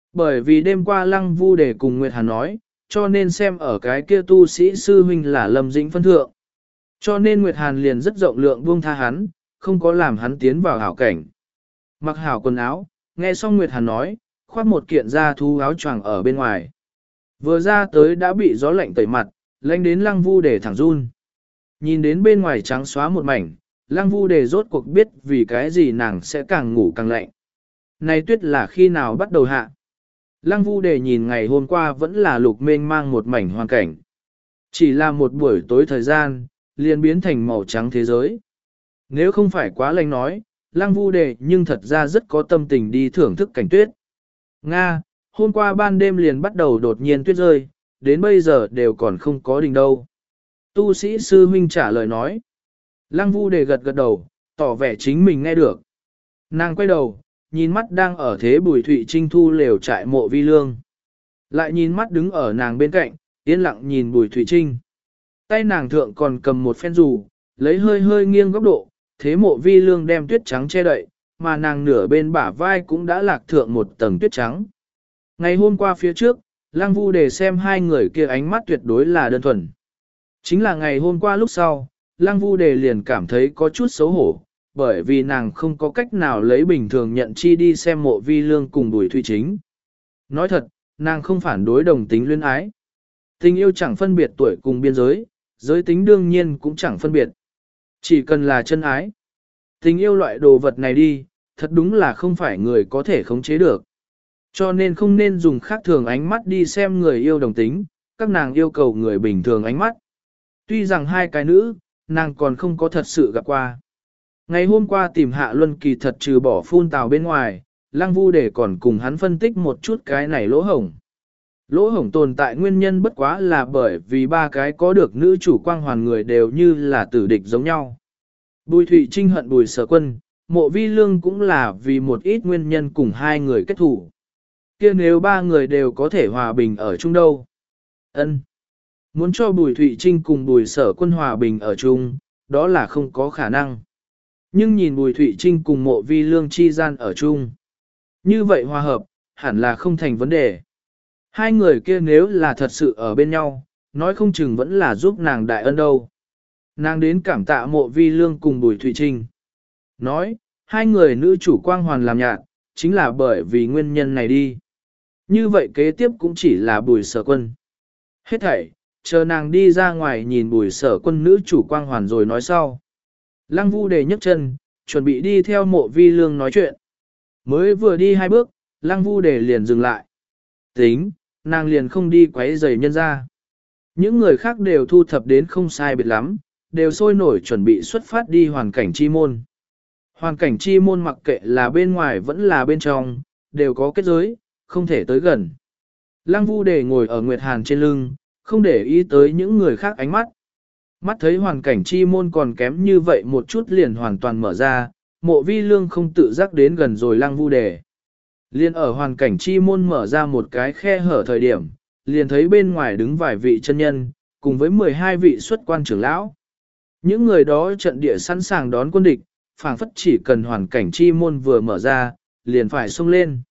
Bởi vì đêm qua Lăng Vu Đề cùng Nguyệt Hàn nói, cho nên xem ở cái kia tu sĩ sư huynh là Lâm Dĩnh phân thượng. Cho nên Nguyệt Hàn liền rất rộng lượng buông tha hắn, không có làm hắn tiến vào hảo cảnh. Mặc hảo quần áo, nghe xong Nguyệt Hàn nói, khoác một kiện da thú áo choàng ở bên ngoài. Vừa ra tới đã bị gió lạnh tẩy mặt, lạnh đến Lăng Vu Đề thẳng run. Nhìn đến bên ngoài trắng xóa một mảnh, Lăng Vu Đề rốt cuộc biết vì cái gì nàng sẽ càng ngủ càng lạnh. Này tuyết là khi nào bắt đầu hạ? Lăng Vu Đề nhìn ngày hôm qua vẫn là lục mênh mang một mảnh hoàn cảnh. Chỉ là một buổi tối thời gian, liền biến thành màu trắng thế giới. Nếu không phải quá lạnh nói, Lăng Vu Đề nhưng thật ra rất có tâm tình đi thưởng thức cảnh tuyết. Nga, hôm qua ban đêm liền bắt đầu đột nhiên tuyết rơi, đến bây giờ đều còn không có đỉnh đâu. Tu sĩ sư huynh trả lời nói. Lăng Vu Đề gật gật đầu, tỏ vẻ chính mình nghe được. Nàng quay đầu, nhìn mắt đang ở thế Bùi Thụy Trinh thu lều trại Mộ Vi Lương. Lại nhìn mắt đứng ở nàng bên cạnh, yên lặng nhìn Bùi Thụy Trinh. Tay nàng thượng còn cầm một phen dù, lấy hơi hơi nghiêng góc độ, thế Mộ Vi Lương đem tuyết trắng che đậy, mà nàng nửa bên bả vai cũng đã lạc thượng một tầng tuyết trắng. Ngày hôm qua phía trước, Lăng Vu Đề xem hai người kia ánh mắt tuyệt đối là đơn thuần. Chính là ngày hôm qua lúc sau, Lăng Vu Đề liền cảm thấy có chút xấu hổ, bởi vì nàng không có cách nào lấy bình thường nhận chi đi xem Mộ Vi Lương cùng Bùi Thụy Chính. Nói thật, nàng không phản đối đồng tính luyến ái. Tình yêu chẳng phân biệt tuổi cùng biên giới, giới tính đương nhiên cũng chẳng phân biệt. Chỉ cần là chân ái. Tình yêu loại đồ vật này đi, thật đúng là không phải người có thể khống chế được. Cho nên không nên dùng khác thường ánh mắt đi xem người yêu đồng tính, các nàng yêu cầu người bình thường ánh mắt. Tuy rằng hai cái nữ, nàng còn không có thật sự gặp qua. Ngày hôm qua tìm Hạ Luân Kỳ thật trừ bỏ phun tào bên ngoài, Lăng Vu Đề còn cùng hắn phân tích một chút cái này lỗ hổng. Lỗ hổng tồn tại nguyên nhân bất quá là bởi vì ba cái có được nữ chủ quang hoàn người đều như là tử địch giống nhau. Bùi Thụy Trinh hận Bùi Sở Quân, Mộ Vi Lương cũng là vì một ít nguyên nhân cùng hai người kết thủ. Kia nếu ba người đều có thể hòa bình ở chung đâu? Ân. Muốn cho Bùi Thụy Trinh cùng Bùi Sở Quân hòa bình ở chung, đó là không có khả năng. Nhưng nhìn Bùi Thụy Trinh cùng Mộ Vi Lương chi gian ở chung. Như vậy hòa hợp, hẳn là không thành vấn đề. Hai người kia nếu là thật sự ở bên nhau, nói không chừng vẫn là giúp nàng đại ân đâu. Nàng đến cảm tạ Mộ Vi Lương cùng Bùi Thụy Trinh. Nói, hai người nữ chủ quang hoàn làm nhạt, chính là bởi vì nguyên nhân này đi. Như vậy kế tiếp cũng chỉ là Bùi Sở Quân. Hết thảy, chờ nàng đi ra ngoài nhìn Bùi Sở Quân nữ chủ quang hoàn rồi nói sau. Lăng Vu Đề nhấc chân, chuẩn bị đi theo Mộ Vi Lương nói chuyện. Mới vừa đi hai bước, Lăng Vu Đề liền dừng lại. Tính, nàng liền không đi quấy rầy nhân ra. Những người khác đều thu thập đến không sai biệt lắm, đều sôi nổi chuẩn bị xuất phát đi hoàn cảnh chi môn. Hoàn cảnh chi môn mặc kệ là bên ngoài vẫn là bên trong, đều có kết giới, không thể tới gần. Lăng Vu Đề ngồi ở Nguyệt Hàn trên lưng, không để ý tới những người khác ánh mắt. Mắt thấy hoàn cảnh chi môn còn kém như vậy một chút liền hoàn toàn mở ra, Mộ Vi Lương không tự giác đến gần rồi Lăng Vu Đề. Liên ở hoàn cảnh chi môn mở ra một cái khe hở thời điểm, liền thấy bên ngoài đứng vài vị chân nhân, cùng với mười hai vị xuất quan trưởng lão. Những người đó trận địa sẵn sàng đón quân địch, phảng phất chỉ cần hoàn cảnh chi môn vừa mở ra, liền phải xông lên.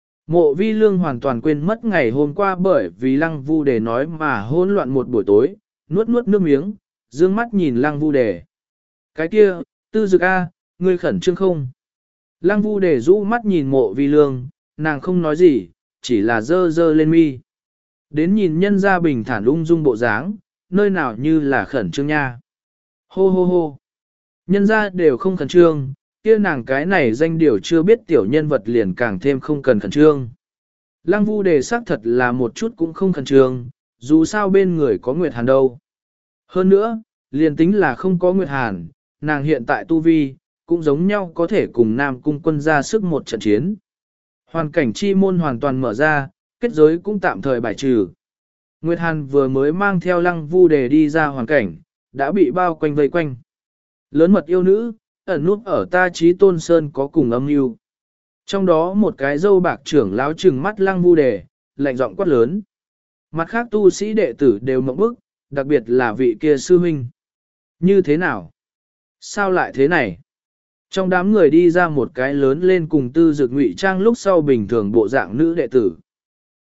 Mộ Vi Lương hoàn toàn quên mất ngày hôm qua bởi vì Lăng Vu Đề nói mà hỗn loạn một buổi tối, nuốt nuốt nước miếng, dương mắt nhìn Lăng Vu Đề. Cái kia, Tư Dực A, ngươi khẩn trương không? Lăng Vu Đề rũ mắt nhìn Mộ Vi Lương, nàng không nói gì, chỉ là dơ dơ lên mi. Đến nhìn nhân gia bình thản ung dung bộ dáng, nơi nào như là khẩn trương nha. Hô hô hô. Nhân gia đều không khẩn trương, kia nàng cái này danh điều chưa biết tiểu nhân vật liền càng thêm không cần khẩn trương. Lăng Vu Đề xác thật là một chút cũng không khẩn trương, dù sao bên người có Nguyệt Hàn đâu. Hơn nữa, liền tính là không có Nguyệt Hàn, nàng hiện tại tu vi, cũng giống nhau có thể cùng Nam Cung quân ra sức một trận chiến. Hoàn cảnh chi môn hoàn toàn mở ra, kết giới cũng tạm thời bài trừ. Nguyệt Hàn vừa mới mang theo Lăng Vu Đề đi ra hoàn cảnh, đã bị bao quanh vây quanh. Lớn mật yêu nữ, ẩn núp ở ta Chí Tôn Sơn có cùng âm mưu. Trong đó một cái dâu bạc trưởng lão trừng mắt Lăng Vu Đề, lạnh giọng quát lớn. Mặt khác tu sĩ đệ tử đều mộng bức, đặc biệt là vị kia sư huynh. Như thế nào? Sao lại thế này? Trong đám người đi ra một cái lớn lên cùng Tư Dực ngụy trang lúc sau bình thường bộ dạng nữ đệ tử.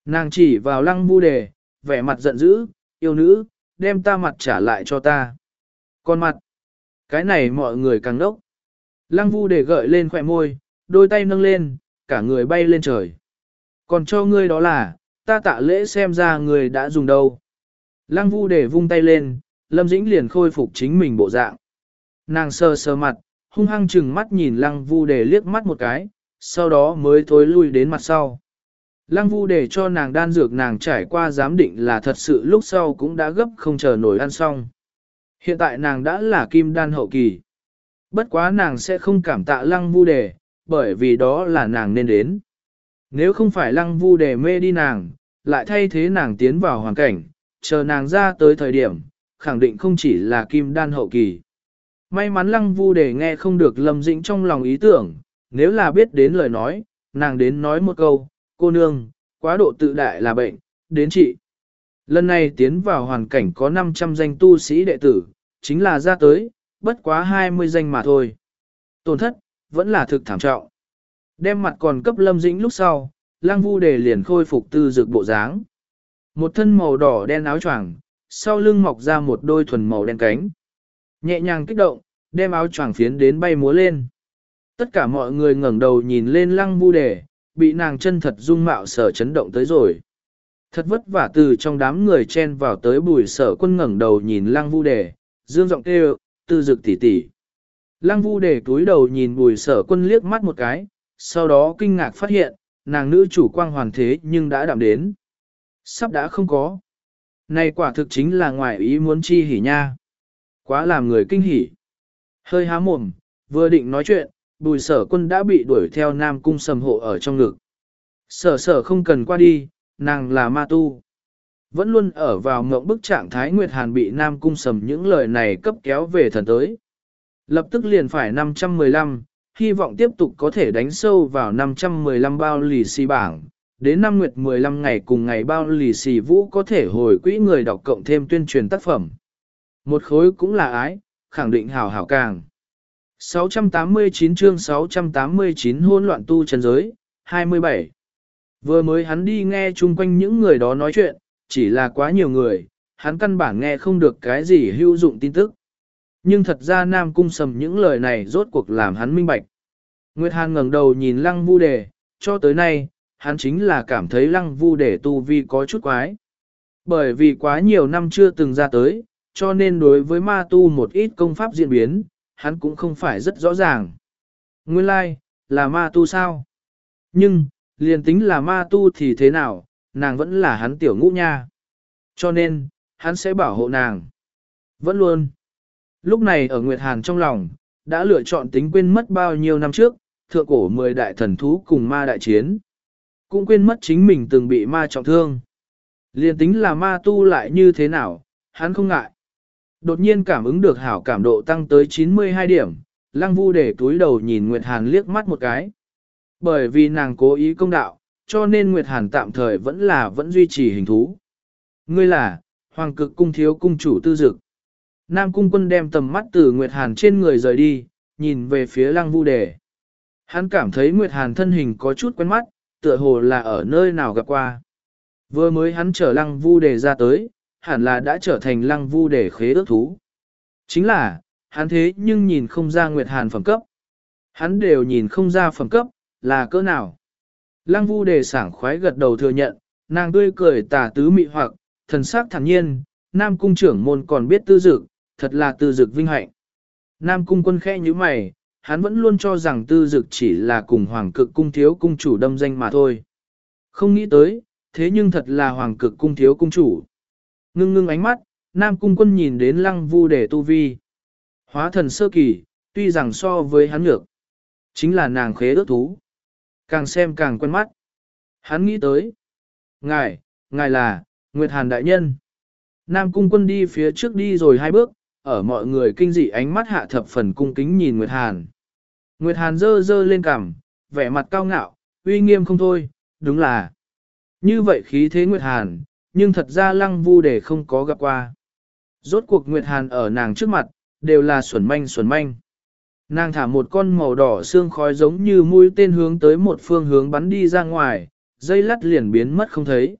Nàng chỉ vào lăng vu đề, vẻ mặt giận dữ, yêu nữ, đem ta mặt trả lại cho ta. Con mặt, cái này mọi người càng đốc. Lăng vu đề gợi lên khỏe môi, đôi tay nâng lên, cả người bay lên trời. Còn cho ngươi đó là, ta tạ lễ xem ra người đã dùng đâu. Lăng vu đề vung tay lên, Lâm Dĩnh liền khôi phục chính mình bộ dạng. Nàng sờ sờ mặt, hung hăng chừng mắt nhìn lăng vu đề liếc mắt một cái, sau đó mới thối lui đến mặt sau. Lăng vu đề cho nàng đan dược nàng trải qua giám định là thật sự lúc sau cũng đã gấp không chờ nổi ăn xong. Hiện tại nàng đã là kim đan hậu kỳ. Bất quá nàng sẽ không cảm tạ lăng vu đề, bởi vì đó là nàng nên đến. Nếu không phải lăng vu đề mê đi nàng, lại thay thế nàng tiến vào hoàn cảnh, chờ nàng ra tới thời điểm, khẳng định không chỉ là kim đan hậu kỳ. May mắn lăng vu đề nghe không được Lâm Dĩnh trong lòng ý tưởng, nếu là biết đến lời nói, nàng đến nói một câu, cô nương, quá độ tự đại là bệnh, đến trị. Lần này tiến vào hoàn cảnh có năm trăm danh tu sĩ đệ tử, chính là ra tới, bất quá hai mươi danh mà thôi. Tổn thất, vẫn là thực thảm trọng. Đem mặt còn cấp Lâm Dĩnh lúc sau, Lăng Vu Đề liền khôi phục tư dược bộ dáng. Một thân màu đỏ đen áo choàng, sau lưng mọc ra một đôi thuần màu đen cánh. Nhẹ nhàng kích động, đem áo choàng phiến đến bay múa lên. Tất cả mọi người ngẩng đầu nhìn lên Lăng Vu Đề, bị nàng chân thật dung mạo sở chấn động tới rồi. Thật vất vả từ trong đám người chen vào tới Bùi Sở Quân ngẩng đầu nhìn Lăng Vu Đề, dương giọng kêu, tư dực tỉ tỉ. Lăng Vu Đề cúi đầu nhìn Bùi Sở Quân liếc mắt một cái, sau đó kinh ngạc phát hiện, nàng nữ chủ quang hoàn thế nhưng đã đạm đến. Sắp đã không có. Này quả thực chính là ngoài ý muốn chi hỉ nha. Quá làm người kinh hỉ. Hơi há mồm, vừa định nói chuyện, Bùi Sở Quân đã bị đuổi theo Nam Cung Sầm hộ ở trong ngực. Sở sở không cần qua đi, nàng là ma tu. Vẫn luôn ở vào mộng bức trạng thái Nguyệt Hàn bị Nam Cung Sầm những lời này cấp kéo về thần tới. Lập tức liền phải năm trăm mười lăm, hy vọng tiếp tục có thể đánh sâu vào năm trăm mười lăm bao lì xì bảng. Đến năm nguyệt mười lăm ngày cùng ngày bao lì xì vũ có thể hồi quỹ người đọc cộng thêm tuyên truyền tác phẩm. Một khối cũng là ái, khẳng định hảo hảo càng. sáu trăm tám mươi chín chương sáu trăm tám mươi chín hỗn loạn tu chân giới, hai mươi bảy. Vừa mới hắn đi nghe chung quanh những người đó nói chuyện, chỉ là quá nhiều người, hắn căn bản nghe không được cái gì hữu dụng tin tức. Nhưng thật ra Nam Cung Sầm những lời này rốt cuộc làm hắn minh bạch. Nguyệt Hàn ngẩng đầu nhìn Lăng Vu Đề, cho tới nay, hắn chính là cảm thấy Lăng Vu Đề tu vi có chút quái. Bởi vì quá nhiều năm chưa từng ra tới, cho nên đối với ma tu một ít công pháp diễn biến, hắn cũng không phải rất rõ ràng. Nguyên lai, like, là ma tu sao? Nhưng, liền tính là ma tu thì thế nào, nàng vẫn là hắn tiểu ngũ nha. Cho nên, hắn sẽ bảo hộ nàng. Vẫn luôn. Lúc này ở Nguyệt Hàn trong lòng, đã lựa chọn tính quên mất bao nhiêu năm trước, thượng cổ mười đại thần thú cùng ma đại chiến. Cũng quên mất chính mình từng bị ma trọng thương. Liền tính là ma tu lại như thế nào, hắn không ngại. Đột nhiên cảm ứng được hảo cảm độ tăng tới chín mươi hai điểm, Lăng Vu để túi đầu nhìn Nguyệt Hàn liếc mắt một cái. Bởi vì nàng cố ý công đạo, cho nên Nguyệt Hàn tạm thời vẫn là vẫn duy trì hình thú. Ngươi là, Hoàng Cực Cung thiếu cung chủ Tư Dực. Nam Cung Quân đem tầm mắt từ Nguyệt Hàn trên người rời đi, nhìn về phía Lăng Vu Đề. Hắn cảm thấy Nguyệt Hàn thân hình có chút quen mắt, tựa hồ là ở nơi nào gặp qua. Vừa mới hắn chở Lăng Vu Đề ra tới, hẳn là đã trở thành Lăng Vu Đề khế ước thú. Chính là, hắn thế nhưng nhìn không ra Nguyệt Hàn phẩm cấp. Hắn đều nhìn không ra phẩm cấp, là cỡ nào. Lăng Vu Đề sảng khoái gật đầu thừa nhận, nàng tươi cười tà tứ mị hoặc, thần sắc thản nhiên, Nam Cung trưởng môn còn biết Tư Dực, thật là Tư Dực vinh hạnh. Nam Cung Quân khẽ như mày, hắn vẫn luôn cho rằng Tư Dực chỉ là cùng Hoàng Cực Cung thiếu cung chủ đâm danh mà thôi. Không nghĩ tới, thế nhưng thật là Hoàng Cực Cung thiếu cung chủ. Ngưng ngưng ánh mắt, Nam Cung Quân nhìn đến Lăng Vu Đề tu vi. Hóa thần sơ kỳ, tuy rằng so với hắn nhược, chính là nàng khế ước thú. Càng xem càng quen mắt. Hắn nghĩ tới. Ngài, ngài là, Nguyệt Hàn đại nhân. Nam Cung Quân đi phía trước đi rồi hai bước, ở mọi người kinh dị ánh mắt hạ thập phần cung kính nhìn Nguyệt Hàn. Nguyệt Hàn dơ dơ lên cằm, vẻ mặt cao ngạo, uy nghiêm không thôi, đúng là. Như vậy khí thế Nguyệt Hàn, nhưng thật ra Lăng Vu Đề không có gặp qua. Rốt cuộc Nguyệt Hàn ở nàng trước mặt, đều là xuẩn manh xuẩn manh. Nàng thả một con màu đỏ xương khói giống như mũi tên hướng tới một phương hướng bắn đi ra ngoài, dây lắt liền biến mất không thấy.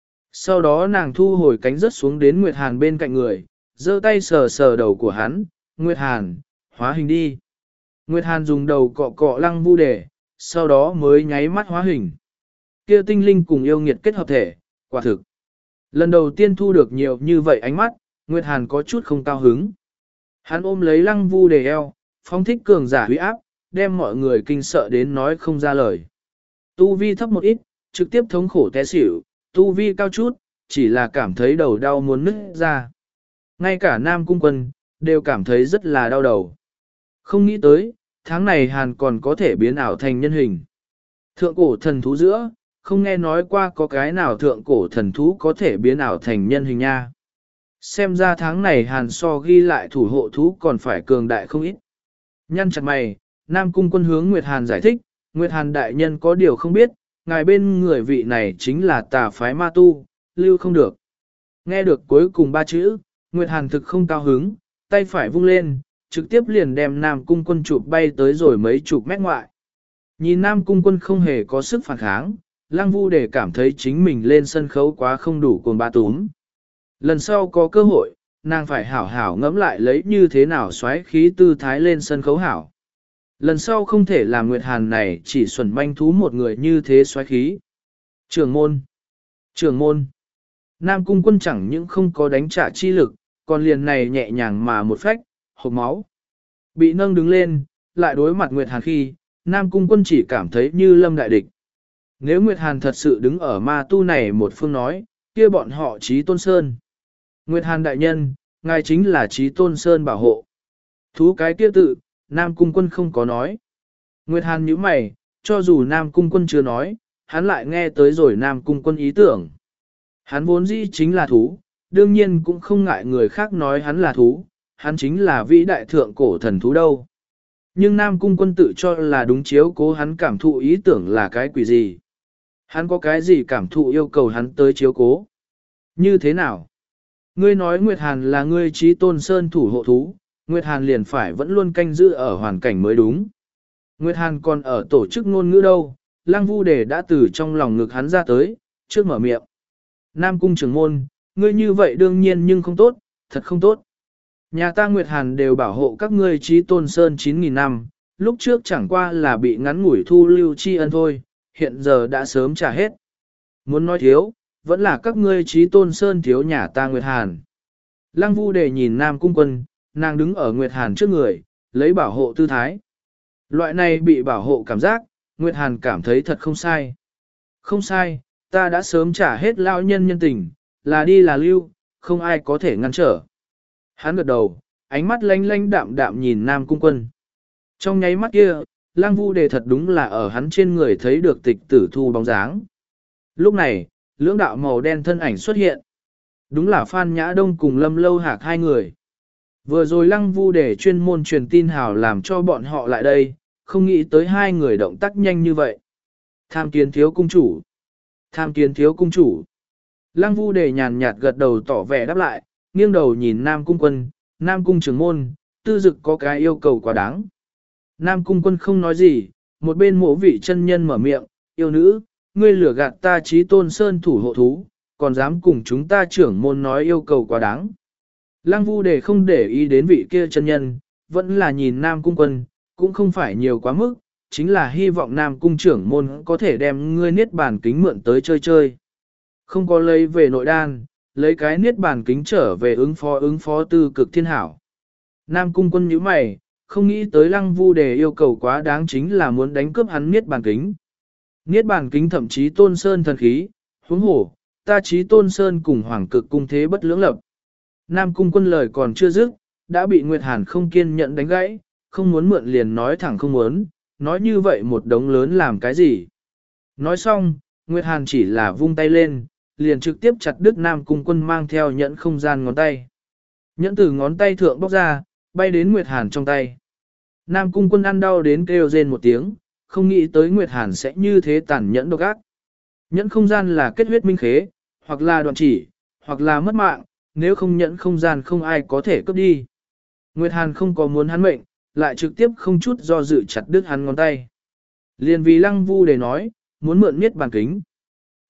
Sau đó nàng thu hồi cánh rớt xuống đến Nguyệt Hàn bên cạnh người, giơ tay sờ sờ đầu của hắn, Nguyệt Hàn, hóa hình đi. Nguyệt Hàn dùng đầu cọ cọ Lăng Vu Đề, sau đó mới nháy mắt hóa hình. Kia tinh linh cùng yêu nghiệt kết hợp thể, quả thực. Lần đầu tiên thu được nhiều như vậy ánh mắt, Nguyệt Hàn có chút không cao hứng. Hắn ôm lấy Lăng Vu Đề eo, phóng thích cường giả huy áp, đem mọi người kinh sợ đến nói không ra lời. Tu vi thấp một ít, trực tiếp thống khổ té xỉu, tu vi cao chút, chỉ là cảm thấy đầu đau muốn nứt ra. Ngay cả Nam Cung Quân, đều cảm thấy rất là đau đầu. Không nghĩ tới, tháng này Hàn còn có thể biến ảo thành nhân hình. Thượng cổ thần thú giữa, không nghe nói qua có cái nào thượng cổ thần thú có thể biến ảo thành nhân hình nha. Xem ra tháng này Hàn so ghi lại thủ hộ thú còn phải cường đại không ít. Nhăn chặt mày, Nam Cung Quân hướng Nguyệt Hàn giải thích, Nguyệt Hàn đại nhân có điều không biết, ngài bên người vị này chính là tà phái ma tu, lưu không được. Nghe được cuối cùng ba chữ, Nguyệt Hàn thực không cao hứng, tay phải vung lên, trực tiếp liền đem Nam Cung Quân chụp bay tới rồi mấy chục mét ngoại. Nhìn Nam Cung Quân không hề có sức phản kháng, Lăng Vu Đề cảm thấy chính mình lên sân khấu quá không đủ cuồng ba túm. Lần sau có cơ hội, nàng phải hảo hảo ngẫm lại lấy như thế nào xoáy khí tư thái lên sân khấu hảo. Lần sau không thể làm Nguyệt Hàn này chỉ xuẩn manh thú một người như thế xoáy khí. Trường môn! Trường môn! Nam Cung Quân chẳng những không có đánh trả chi lực, còn liền này nhẹ nhàng mà một phách, hộp máu. Bị nâng đứng lên, lại đối mặt Nguyệt Hàn khi, Nam Cung Quân chỉ cảm thấy như lâm đại địch. Nếu Nguyệt Hàn thật sự đứng ở ma tu này một phương nói, kia bọn họ Chí Tôn Sơn. Nguyệt Hàn đại nhân, ngài chính là Chí Tôn Sơn bảo hộ. Thú cái kia tự, Nam Cung Quân không có nói. Nguyệt Hàn nhíu mày, cho dù Nam Cung Quân chưa nói, hắn lại nghe tới rồi Nam Cung Quân ý tưởng. Hắn vốn dĩ chính là thú, đương nhiên cũng không ngại người khác nói hắn là thú, hắn chính là vĩ đại thượng cổ thần thú đâu. Nhưng Nam Cung Quân tự cho là đúng chiếu cố hắn cảm thụ ý tưởng là cái quỷ gì. Hắn có cái gì cảm thụ yêu cầu hắn tới chiếu cố. Như thế nào? Ngươi nói Nguyệt Hàn là ngươi Chí Tôn Sơn thủ hộ thú, Nguyệt Hàn liền phải vẫn luôn canh giữ ở hoàn cảnh mới đúng. Nguyệt Hàn còn ở tổ chức ngôn ngữ đâu, Lăng Vu Đề đã từ trong lòng ngực hắn ra tới, trước mở miệng. Nam Cung trưởng môn, ngươi như vậy đương nhiên nhưng không tốt, thật không tốt. Nhà ta Nguyệt Hàn đều bảo hộ các ngươi Chí Tôn Sơn chín nghìn năm, lúc trước chẳng qua là bị ngắn ngủi thu lưu tri ân thôi, hiện giờ đã sớm trả hết. Muốn nói thiếu, vẫn là các ngươi Chí Tôn Sơn thiếu nhà ta Nguyệt Hàn. Lăng Vu Đề nhìn Nam Cung Quân, nàng đứng ở Nguyệt Hàn trước người, lấy bảo hộ tư thái. Loại này bị bảo hộ cảm giác, Nguyệt Hàn cảm thấy thật không sai. Không sai, ta đã sớm trả hết lao nhân nhân tình, là đi là lưu, không ai có thể ngăn trở. Hắn gật đầu, ánh mắt lanh lanh đạm đạm nhìn Nam Cung Quân. Trong nháy mắt kia, Lăng Vu Đề thật đúng là ở hắn trên người thấy được tịch tử thu bóng dáng. Lúc này, lưỡng đạo màu đen thân ảnh xuất hiện. Đúng là Phan Nhã Đông cùng Lâm Lâu Hạc hai người. Vừa rồi Lăng Vu Đề chuyên môn truyền tin hào làm cho bọn họ lại đây, không nghĩ tới hai người động tác nhanh như vậy. Tham kiến thiếu cung chủ. Tham kiến thiếu cung chủ. Lăng Vu Đề nhàn nhạt gật đầu tỏ vẻ đáp lại, nghiêng đầu nhìn Nam Cung Quân, Nam Cung trưởng môn, tư dực có cái yêu cầu quá đáng. Nam Cung Quân không nói gì, một bên mộ vị chân nhân mở miệng, yêu nữ, ngươi lừa gạt ta Chí Tôn Sơn thủ hộ thú, còn dám cùng chúng ta trưởng môn nói yêu cầu quá đáng. Lăng Vu Đề không để ý đến vị kia chân nhân, vẫn là nhìn Nam Cung Quân, cũng không phải nhiều quá mức, chính là hy vọng Nam Cung trưởng môn có thể đem ngươi niết bàn kính mượn tới chơi chơi. Không có lấy về nội đan, lấy cái niết bàn kính trở về ứng phó ứng phó tư cực thiên hảo. Nam Cung Quân nhíu mày, không nghĩ tới Lăng Vu Đề yêu cầu quá đáng chính là muốn đánh cướp hắn niết bàn kính. Niết bàn kính thậm chí Tôn Sơn thần khí, huống hổ, ta Chí Tôn Sơn cùng Hoàng Cực cung thế bất lưỡng lập. Nam Cung Quân lời còn chưa dứt, đã bị Nguyệt Hàn không kiên nhẫn đánh gãy, không muốn mượn liền nói thẳng không muốn, nói như vậy một đống lớn làm cái gì. Nói xong, Nguyệt Hàn chỉ là vung tay lên, liền trực tiếp chặt đứt Nam Cung Quân mang theo nhẫn không gian ngón tay. Nhẫn từ ngón tay thượng bóc ra, bay đến Nguyệt Hàn trong tay. Nam Cung Quân ăn đau đến kêu rên một tiếng, không nghĩ tới Nguyệt Hàn sẽ như thế tàn nhẫn độc ác. Nhẫn không gian là kết huyết minh khế, hoặc là đoạn chỉ, hoặc là mất mạng, nếu không nhẫn không gian không ai có thể cướp đi. Nguyệt Hàn không có muốn hắn mệnh, lại trực tiếp không chút do dự chặt đứt hắn ngón tay. Liền vì Lăng Vu Đề nói, muốn mượn niết bàn kính.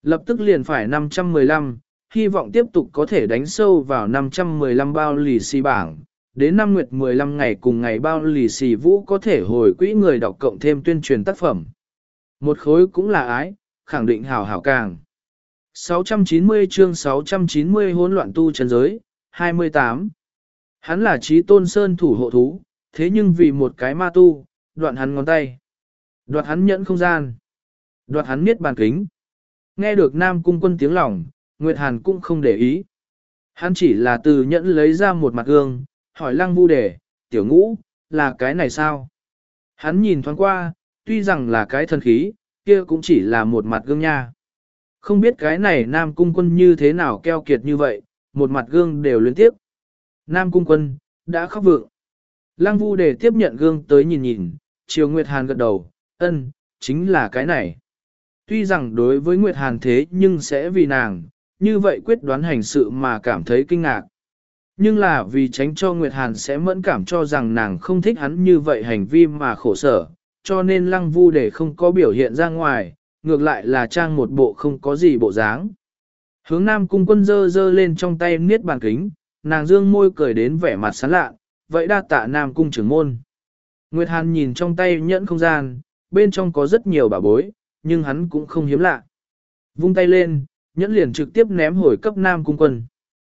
Lập tức liền phải năm trăm mười lăm, hy vọng tiếp tục có thể đánh sâu vào năm trăm mười lăm bao lì xì bảng. Đến năm nguyệt mười lăm ngày cùng ngày bao lì xì vũ có thể hồi quỹ người đọc cộng thêm tuyên truyền tác phẩm. Một khối cũng là ái, khẳng định hảo hảo càng. sáu trăm chín mươi chương sáu trăm chín mươi hỗn loạn tu chân giới, hai mươi tám. Hắn là Chí Tôn Sơn thủ hộ thú, thế nhưng vì một cái ma tu, đoạn hắn ngón tay. Đoạt hắn nhẫn không gian. Đoạt hắn niết bàn kính. Nghe được Nam Cung Quân tiếng lòng, Nguyệt Hàn cũng không để ý. Hắn chỉ là từ nhẫn lấy ra một mặt gương, hỏi Lăng Vu Đề, tiểu ngũ, là cái này sao? Hắn nhìn thoáng qua, tuy rằng là cái thần khí, kia cũng chỉ là một mặt gương nha. Không biết cái này Nam Cung Quân như thế nào keo kiệt như vậy, một mặt gương đều liên tiếp. Nam Cung Quân, đã khóc vượng. Lăng Vu Đề tiếp nhận gương tới nhìn nhìn, chiều Nguyệt Hàn gật đầu, ân, chính là cái này. Tuy rằng đối với Nguyệt Hàn thế nhưng sẽ vì nàng, như vậy quyết đoán hành sự mà cảm thấy kinh ngạc. Nhưng là vì tránh cho Nguyệt Hàn sẽ mẫn cảm cho rằng nàng không thích hắn như vậy hành vi mà khổ sở, cho nên Lăng Vu Đề không có biểu hiện ra ngoài, ngược lại là trang một bộ không có gì bộ dáng. Hướng Nam Cung Quân dơ dơ lên trong tay niết bàn kính, nàng dương môi cười đến vẻ mặt sán lạ, vậy đa tạ Nam Cung trưởng môn. Nguyệt Hàn nhìn trong tay nhẫn không gian, bên trong có rất nhiều bảo bối, nhưng hắn cũng không hiếm lạ. Vung tay lên, nhẫn liền trực tiếp ném hồi cấp Nam Cung Quân.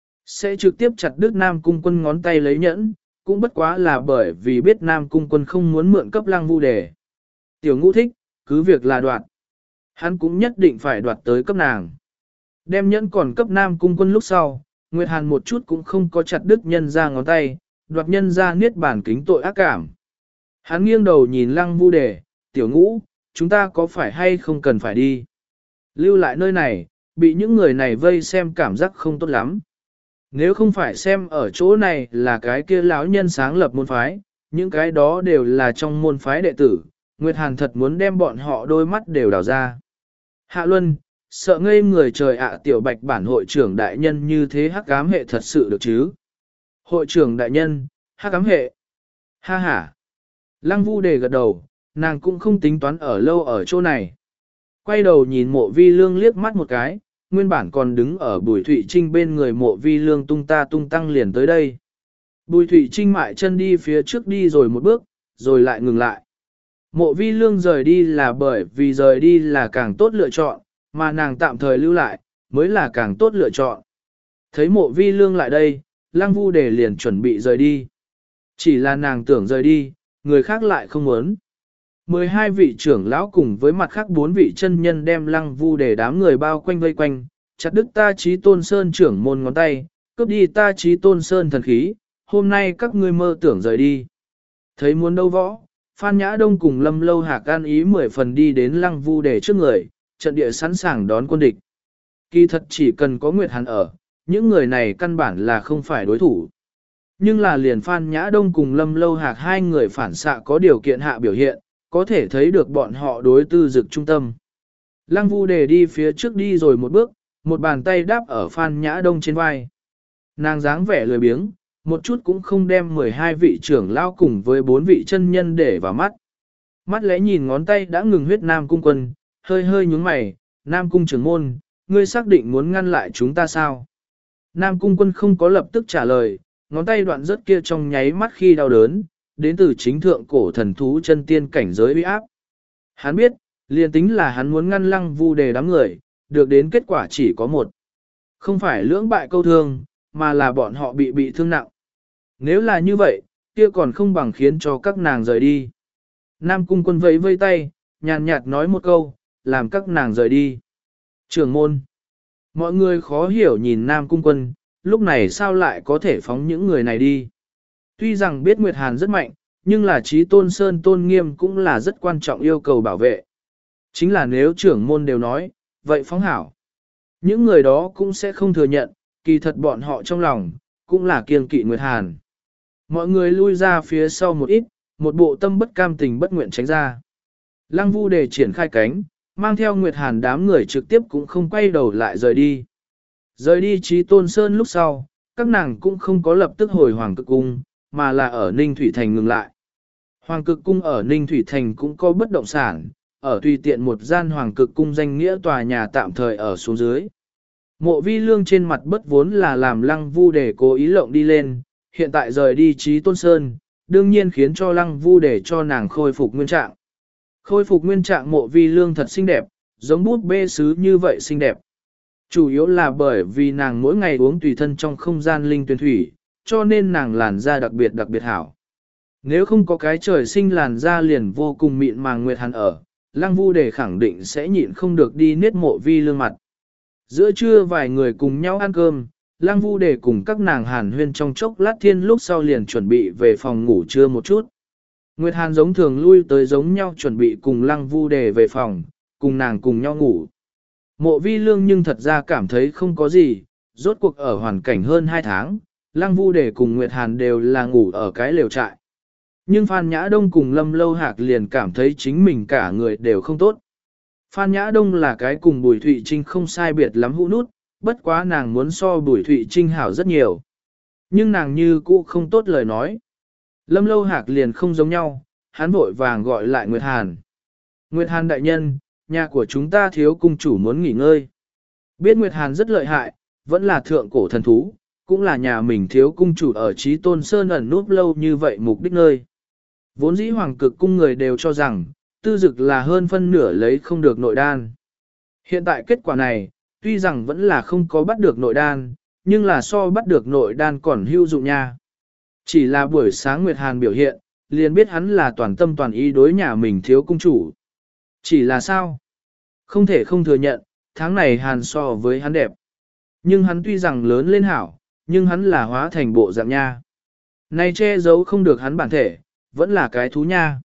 Sẽ trực tiếp chặt đứt Nam Cung Quân ngón tay lấy nhẫn, cũng bất quá là bởi vì biết Nam Cung Quân không muốn mượn cấp Lăng Vu Đề. Tiểu ngũ thích, cứ việc là đoạt. Hắn cũng nhất định phải đoạt tới cấp nàng. Đem nhẫn còn cấp Nam Cung Quân lúc sau, Nguyệt Hàn một chút cũng không có chặt đứt nhân ra ngón tay, đoạt nhân ra niết bản kính tội ác cảm. Hắn nghiêng đầu nhìn Lăng Vu Đề, tiểu ngũ, chúng ta có phải hay không cần phải đi? Lưu lại nơi này, bị những người này vây xem cảm giác không tốt lắm. Nếu không phải xem ở chỗ này là cái kia lão nhân sáng lập môn phái, những cái đó đều là trong môn phái đệ tử, Nguyệt Hàn thật muốn đem bọn họ đôi mắt đều đào ra. Hạ Luân, sợ ngây người trời ạ, tiểu bạch bản hội trưởng đại nhân như thế hắc ám hệ thật sự được chứ? Hội trưởng đại nhân, hắc ám hệ. Ha ha. Lăng Vu Đề gật đầu, nàng cũng không tính toán ở lâu ở chỗ này. Quay đầu nhìn Mộ Vi Lương liếc mắt một cái, nguyên bản còn đứng ở Bùi Thụy Trinh bên người Mộ Vi Lương tung ta tung tăng liền tới đây. Bùi Thụy Trinh mại chân đi phía trước đi rồi một bước, rồi lại ngừng lại. Mộ Vi Lương rời đi là bởi vì rời đi là càng tốt lựa chọn, mà nàng tạm thời lưu lại, mới là càng tốt lựa chọn. Thấy Mộ Vi Lương lại đây, Lăng Vu Đề liền chuẩn bị rời đi. Chỉ là nàng tưởng rời đi, người khác lại không muốn. mười hai vị trưởng lão cùng với mặt khác bốn vị chân nhân đem Lăng Vu Đề đám người bao quanh vây quanh, chặt đứt ta Chí Tôn Sơn trưởng môn ngón tay, cướp đi ta Chí Tôn Sơn thần khí, hôm nay các ngươi mơ tưởng rời đi. Thấy muốn đâu võ, Phan Nhã Đông cùng Lâm Lâu Hạc an ý mười phần đi đến Lăng Vu Đề trước người, trận địa sẵn sàng đón quân địch. Kỳ thật chỉ cần có Nguyệt Hàn ở, những người này căn bản là không phải đối thủ. Nhưng là liền Phan Nhã Đông cùng Lâm Lâu Hạc hai người phản xạ có điều kiện hạ biểu hiện, có thể thấy được bọn họ đối tư dực trung tâm. Lăng Vu Đề đi phía trước đi rồi một bước, một bàn tay đáp ở Phan Nhã Đông trên vai. Nàng dáng vẻ lười biếng, một chút cũng không đem mười hai vị trưởng lao cùng với bốn vị chân nhân để vào mắt. Mắt lẽ nhìn ngón tay đã ngừng huyết Nam Cung Quân, hơi hơi nhướng mày, Nam Cung trưởng môn, ngươi xác định muốn ngăn lại chúng ta sao? Nam Cung Quân không có lập tức trả lời, ngón tay đoạn rớt kia trong nháy mắt khi đau đớn, đến từ chính thượng cổ thần thú chân tiên cảnh giới uy áp. Hắn biết, liền tính là hắn muốn ngăn Lăng Vu Đề đám người, được đến kết quả chỉ có một. Không phải lưỡng bại câu thương, mà là bọn họ bị bị thương nặng. Nếu là như vậy, kia còn không bằng khiến cho các nàng rời đi. Nam Cung Quân vẫy vây tay, nhàn nhạt nói một câu, làm các nàng rời đi. Trưởng môn. Mọi người khó hiểu nhìn Nam Cung Quân, lúc này sao lại có thể phóng những người này đi. Tuy rằng biết Nguyệt Hàn rất mạnh, nhưng là Chí Tôn Sơn tôn nghiêm cũng là rất quan trọng yêu cầu bảo vệ. Chính là nếu trưởng môn đều nói, vậy phóng hảo. Những người đó cũng sẽ không thừa nhận, kỳ thật bọn họ trong lòng, cũng là kiêng kỵ Nguyệt Hàn. Mọi người lui ra phía sau một ít, một bộ tâm bất cam tình bất nguyện tránh ra. Lăng Vu Đề triển khai cánh, mang theo Nguyệt Hàn đám người trực tiếp cũng không quay đầu lại rời đi. Rời đi Chí Tôn Sơn lúc sau, các nàng cũng không có lập tức hồi Hoàng Cực Cung, mà là ở Ninh Thủy Thành ngừng lại. Hoàng Cực Cung ở Ninh Thủy Thành cũng có bất động sản, ở tùy tiện một gian hoàng cực cung danh nghĩa tòa nhà tạm thời ở xuống dưới. Mộ vi lương trên mặt bất vốn là làm lăng vu để cố ý lộng đi lên, hiện tại rời đi Trí Tôn Sơn, đương nhiên khiến cho lăng vu để cho nàng khôi phục nguyên trạng. Khôi phục nguyên trạng mộ vi lương thật xinh đẹp, giống bút bê sứ như vậy xinh đẹp. Chủ yếu là bởi vì nàng mỗi ngày uống tùy thân trong không gian linh tuyển thủy, cho nên nàng làn da đặc biệt đặc biệt hảo. Nếu không có cái trời sinh làn da liền vô cùng mịn màng Nguyệt Hàn ở, Lăng Vu Đề khẳng định sẽ nhịn không được đi niết mộ vi lương mặt. Giữa trưa vài người cùng nhau ăn cơm, Lăng Vu Đề cùng các nàng hàn huyên trong chốc lát thiên lúc sau liền chuẩn bị về phòng ngủ trưa một chút. Nguyệt Hàn giống thường lui tới giống nhau chuẩn bị cùng Lăng Vu Đề về phòng, cùng nàng cùng nhau ngủ. Mộ vi lương nhưng thật ra cảm thấy không có gì, rốt cuộc ở hoàn cảnh hơn hai tháng, Lăng Vu Đề cùng Nguyệt Hàn đều là ngủ ở cái lều trại. Nhưng Phan Nhã Đông cùng Lâm Lâu Hạc liền cảm thấy chính mình cả người đều không tốt. Phan Nhã Đông là cái cùng Bùi Thụy Trinh không sai biệt lắm hũ nút, bất quá nàng muốn so Bùi Thụy Trinh hảo rất nhiều. Nhưng nàng như cũ không tốt lời nói. Lâm Lâu Hạc liền không giống nhau, hắn vội vàng gọi lại Nguyệt Hàn. Nguyệt Hàn đại nhân, nhà của chúng ta thiếu cung chủ muốn nghỉ ngơi. Biết Nguyệt Hàn rất lợi hại, vẫn là thượng cổ thần thú, cũng là nhà mình thiếu cung chủ ở Trí Tôn Sơn ẩn núp lâu như vậy mục đích nơi. Vốn dĩ hoàng cực cung người đều cho rằng, tư dực là hơn phân nửa lấy không được nội đan. Hiện tại kết quả này, tuy rằng vẫn là không có bắt được nội đan, nhưng là so bắt được nội đan còn hữu dụng nha. Chỉ là buổi sáng Nguyệt Hàn biểu hiện, liền biết hắn là toàn tâm toàn ý đối nhà mình thiếu cung chủ. Chỉ là sao? Không thể không thừa nhận, tháng này Hàn so với hắn đẹp. Nhưng hắn tuy rằng lớn lên hảo, nhưng hắn là hóa thành bộ dạng nha. Này che giấu không được hắn bản thể, vẫn là cái thú nha.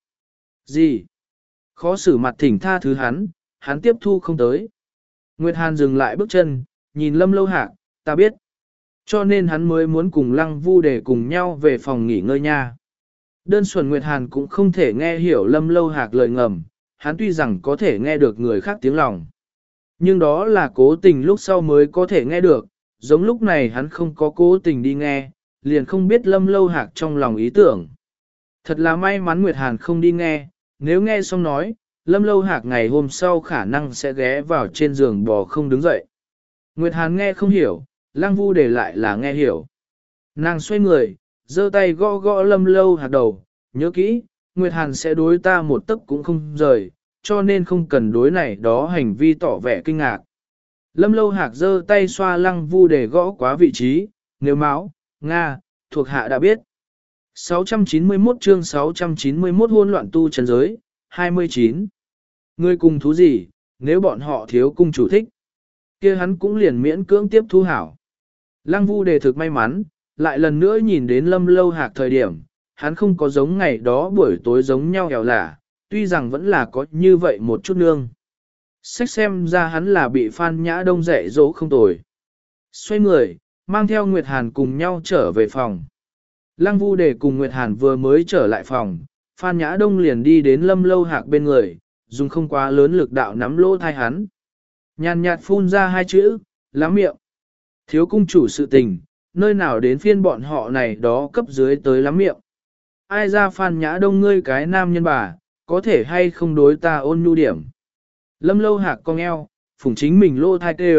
Gì? Khó xử mặt thỉnh tha thứ hắn, hắn tiếp thu không tới. Nguyệt Hàn dừng lại bước chân, nhìn Lâm Lâu Hạc, ta biết. Cho nên hắn mới muốn cùng Lăng Vu để cùng nhau về phòng nghỉ ngơi nha. Đơn thuần Nguyệt Hàn cũng không thể nghe hiểu Lâm Lâu Hạc lời ngầm, hắn tuy rằng có thể nghe được người khác tiếng lòng. Nhưng đó là cố tình lúc sau mới có thể nghe được, giống lúc này hắn không có cố tình đi nghe, liền không biết Lâm Lâu Hạc trong lòng ý tưởng. Thật là may mắn Nguyệt Hàn không đi nghe, nếu nghe xong nói, Lâm Lâu Hạc ngày hôm sau khả năng sẽ ghé vào trên giường bò không đứng dậy. Nguyệt Hàn nghe không hiểu, Lăng Vu để lại là nghe hiểu. Nàng xoay người, giơ tay gõ gõ Lâm Lâu Hạc đầu, nhớ kỹ, Nguyệt Hàn sẽ đối ta một tấc cũng không rời, cho nên không cần đối này đó hành vi tỏ vẻ kinh ngạc. Lâm Lâu Hạc giơ tay xoa Lăng Vu để gõ quá vị trí, nếu máu, Nga, thuộc hạ đã biết. sáu trăm chín mươi mốt chương sáu trăm chín mươi mốt hôn loạn tu chân giới, hai mươi chín. Ngươi cùng thú gì, nếu bọn họ thiếu cung chủ thích, kia hắn cũng liền miễn cưỡng tiếp thu hảo. Lăng Vu đề thực may mắn, lại lần nữa nhìn đến Lâm Lâu Hạc thời điểm, hắn không có giống ngày đó buổi tối giống nhau hèo lả, tuy rằng vẫn là có như vậy một chút nương. Sách xem ra hắn là bị Phan Nhã Đông dạy dỗ không tồi. Xoay người, mang theo Nguyệt Hàn cùng nhau trở về phòng. Lăng Vu Đề cùng Nguyệt Hàn vừa mới trở lại phòng, Phan Nhã Đông liền đi đến Lâm Lâu Hạc bên người, dùng không quá lớn lực đạo nắm lỗ thai hắn. Nhàn nhạt phun ra hai chữ, lắm miệng. Thiếu cung chủ sự tình, nơi nào đến phiên bọn họ này đó cấp dưới tới lắm miệng. Ai ra Phan Nhã Đông ngươi cái nam nhân bà, có thể hay không đối ta ôn nhu điểm. Lâm Lâu Hạc cong eo, phủng chính mình lỗ thai tê.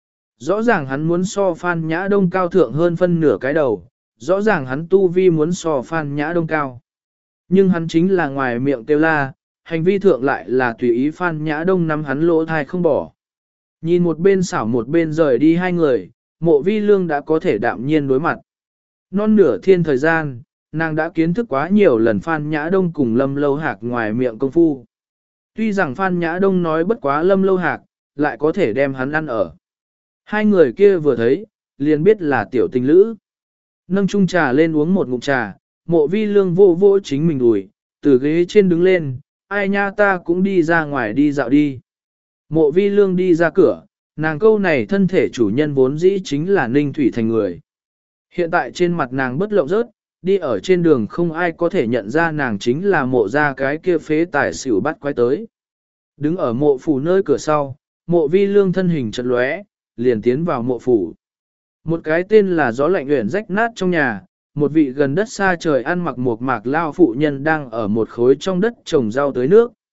Rõ ràng hắn muốn so Phan Nhã Đông cao thượng hơn phân nửa cái đầu. Rõ ràng hắn tu vi muốn so Phan Nhã Đông cao. Nhưng hắn chính là ngoài miệng kêu la, hành vi thượng lại là tùy ý Phan Nhã Đông nắm hắn lỗ thai không bỏ. Nhìn một bên xảo một bên rời đi hai người, Mộ Vi Lương đã có thể đạm nhiên đối mặt. Non nửa thiên thời gian, nàng đã kiến thức quá nhiều lần Phan Nhã Đông cùng Lâm Lâu Hạc ngoài miệng công phu. Tuy rằng Phan Nhã Đông nói bất quá Lâm Lâu Hạc, lại có thể đem hắn ăn ở. Hai người kia vừa thấy, liền biết là tiểu tình lữ. Nâng chung trà lên uống một ngụm trà, Mộ Vi Lương vô vô chính mình đùi, từ ghế trên đứng lên, ai nha ta cũng đi ra ngoài đi dạo đi. Mộ Vi Lương đi ra cửa, nàng câu này thân thể chủ nhân vốn dĩ chính là Ninh Thủy Thành người. Hiện tại trên mặt nàng bất lộng rớt, đi ở trên đường không ai có thể nhận ra nàng chính là mộ ra cái kia phế tài xỉu bắt quay tới. Đứng ở mộ phủ nơi cửa sau, Mộ Vi Lương thân hình chật lóe, liền tiến vào mộ phủ. Một cái tên là gió lạnh uyển rách nát trong nhà, một vị gần đất xa trời ăn mặc một mạc lao phụ nhân đang ở một khối trong đất trồng rau tới nước.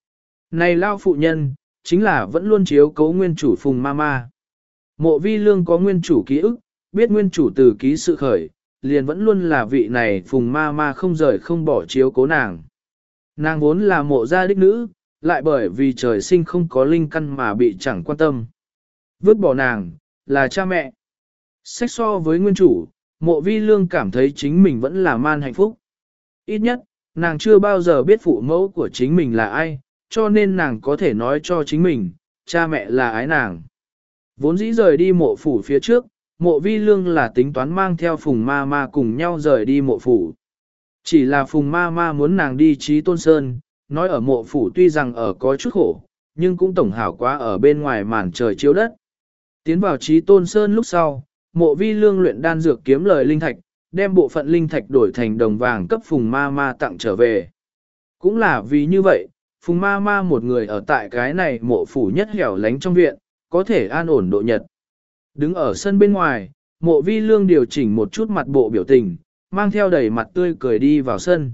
Này lao phụ nhân, chính là vẫn luôn chiếu cố nguyên chủ Phùng ma ma. Mộ vi lương có nguyên chủ ký ức, biết nguyên chủ từ ký sự khởi, liền vẫn luôn là vị này Phùng ma ma không rời không bỏ chiếu cố nàng. Nàng vốn là mộ gia đích nữ, lại bởi vì trời sinh không có linh căn mà bị chẳng quan tâm. Vứt bỏ nàng, là cha mẹ. Sách so với nguyên chủ, mộ vi lương cảm thấy chính mình vẫn là man hạnh phúc. Ít nhất, nàng chưa bao giờ biết phụ mẫu của chính mình là ai, cho nên nàng có thể nói cho chính mình, cha mẹ là ái nàng. Vốn dĩ rời đi mộ phủ phía trước, mộ vi lương là tính toán mang theo Phùng ma ma cùng nhau rời đi mộ phủ. Chỉ là Phùng ma ma muốn nàng đi Chí Tôn Sơn, nói ở mộ phủ tuy rằng ở có chút khổ, nhưng cũng tổng hảo quá ở bên ngoài màn trời chiếu đất. Tiến vào Chí Tôn Sơn lúc sau, mộ vi lương luyện đan dược kiếm lời linh thạch, đem bộ phận linh thạch đổi thành đồng vàng cấp Phùng ma ma tặng trở về. Cũng là vì như vậy, Phùng ma ma một người ở tại cái này mộ phủ nhất hẻo lánh trong viện, có thể an ổn độ nhật. Đứng ở sân bên ngoài, mộ vi lương điều chỉnh một chút mặt bộ biểu tình, mang theo đầy mặt tươi cười đi vào sân.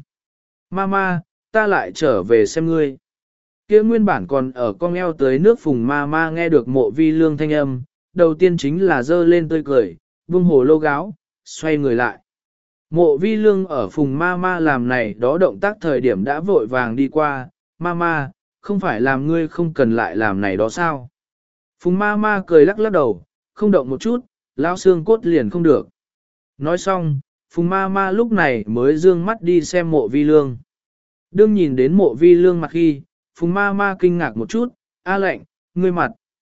Mama, ta lại trở về xem ngươi. Kia nguyên bản còn ở cong eo tới nước Phùng ma ma nghe được mộ vi lương thanh âm, đầu tiên chính là dơ lên tươi cười, vung hồ lô gáo, xoay người lại. Mộ vi lương ở Phùng ma ma làm này đó động tác thời điểm đã vội vàng đi qua, Mama, không phải làm ngươi không cần lại làm này đó sao? Phùng ma ma cười lắc lắc đầu, không động một chút, lão xương cốt liền không được. Nói xong, Phùng ma ma lúc này mới dương mắt đi xem mộ vi lương. Đương nhìn đến mộ vi lương mặt khi, Phùng ma ma kinh ngạc một chút, a lệnh, ngươi mặt.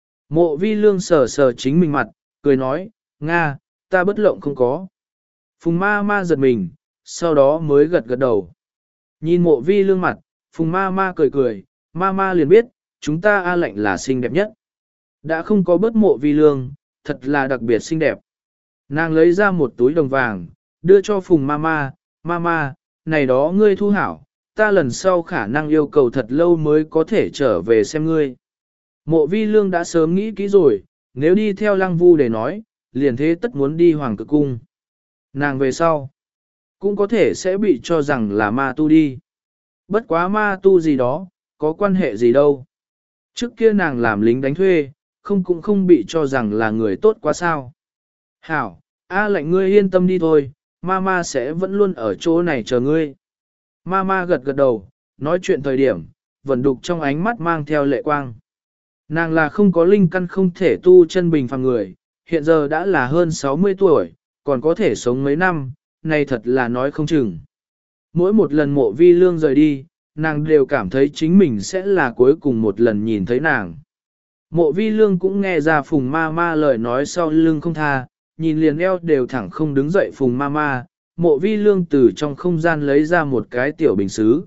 Mộ vi lương sờ sờ chính mình mặt, cười nói, Nga, ta bất lộng không có. Phùng ma ma giật mình, sau đó mới gật gật đầu. Nhìn mộ vi lương mặt, Phùng ma ma cười cười, ma ma liền biết, chúng ta a lệnh là xinh đẹp nhất. Đã không có bớt mộ vi lương, thật là đặc biệt xinh đẹp. Nàng lấy ra một túi đồng vàng, đưa cho Phùng Mama, Mama, này đó ngươi thu hảo, ta lần sau khả năng yêu cầu thật lâu mới có thể trở về xem ngươi. Mộ vi lương đã sớm nghĩ kỹ rồi, nếu đi theo lăng vu để nói, liền thế tất muốn đi hoàng cực cung. Nàng về sau, cũng có thể sẽ bị cho rằng là ma tu đi. Bất quá ma tu gì đó, có quan hệ gì đâu. Trước kia nàng làm lính đánh thuê, không cũng không bị cho rằng là người tốt quá sao. Hảo, A lệnh ngươi yên tâm đi thôi, Mama sẽ vẫn luôn ở chỗ này chờ ngươi. Mama gật gật đầu, nói chuyện thời điểm, vẫn đục trong ánh mắt mang theo lệ quang. Nàng là không có linh căn không thể tu chân bình phàm người, hiện giờ đã là hơn sáu mươi tuổi, còn có thể sống mấy năm, này thật là nói không chừng. Mỗi một lần mộ vi lương rời đi, nàng đều cảm thấy chính mình sẽ là cuối cùng một lần nhìn thấy nàng. Mộ vi lương cũng nghe ra Phùng ma ma lời nói sau lưng không tha, nhìn liền eo đều thẳng không đứng dậy Phùng ma ma, mộ vi lương từ trong không gian lấy ra một cái tiểu bình xứ.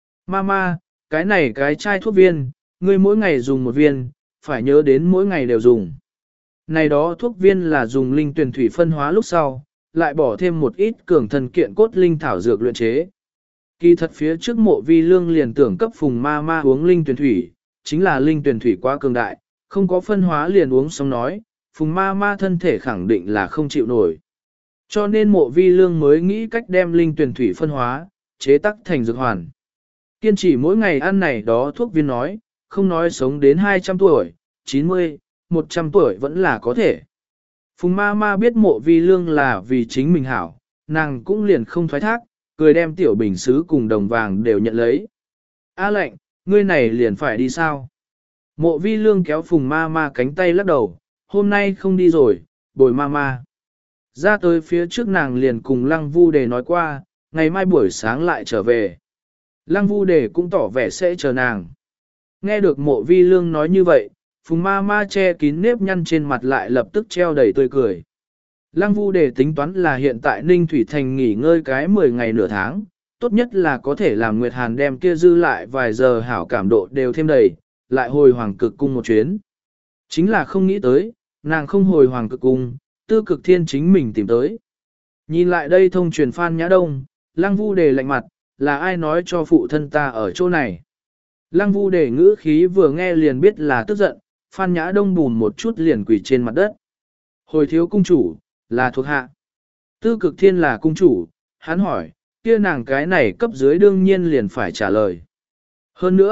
Mama, cái này cái chai thuốc viên, ngươi mỗi ngày dùng một viên, phải nhớ đến mỗi ngày đều dùng. Này đó thuốc viên là dùng linh tuyển thủy phân hóa lúc sau, lại bỏ thêm một ít cường thần kiện cốt linh thảo dược luyện chế. Kỳ thật phía trước mộ vi lương liền tưởng cấp Phùng ma ma uống linh tuyển thủy, chính là linh tuyển thủy quá cường đại, không có phân hóa liền uống xong nói, Phùng ma ma thân thể khẳng định là không chịu nổi. Cho nên mộ vi lương mới nghĩ cách đem linh tuyển thủy phân hóa, chế tắc thành dược hoàn. Kiên trì mỗi ngày ăn này đó thuốc viên nói, không nói sống đến hai trăm tuổi, chín mươi, một trăm tuổi vẫn là có thể. Phùng ma ma biết mộ vi lương là vì chính mình hảo, nàng cũng liền không thoái thác, cười đem tiểu bình sứ cùng đồng vàng đều nhận lấy. A lệnh, ngươi này liền phải đi sao? Mộ vi lương kéo Phùng ma ma cánh tay lắc đầu, hôm nay không đi rồi, bồi ma ma. Ra tới phía trước nàng liền cùng Lăng Vu Đề nói qua, ngày mai buổi sáng lại trở về. Lăng Vu Đề cũng tỏ vẻ sẽ chờ nàng. Nghe được mộ vi lương nói như vậy, Phùng ma ma che kín nếp nhăn trên mặt lại lập tức treo đầy tươi cười. Lăng Vu Đề tính toán là hiện tại Ninh Thủy Thành nghỉ ngơi cái mười ngày nửa tháng, tốt nhất là có thể làm Nguyệt Hàn đem kia dư lại vài giờ hảo cảm độ đều thêm đầy, lại hồi hoàng cực cung một chuyến. Chính là không nghĩ tới, nàng không hồi hoàng cực cung, tư cực thiên chính mình tìm tới. Nhìn lại đây thông truyền Phan Nhã Đông, Lăng Vu Đề lạnh mặt, là ai nói cho phụ thân ta ở chỗ này. Lăng Vu Đề ngữ khí vừa nghe liền biết là tức giận, Phan Nhã Đông bùn một chút liền quỳ trên mặt đất. Hồi thiếu cung chủ, là thuộc hạ. Tư cực thiên là cung chủ, hắn hỏi, kia nàng cái này cấp dưới đương nhiên liền phải trả lời. Hơn nữa,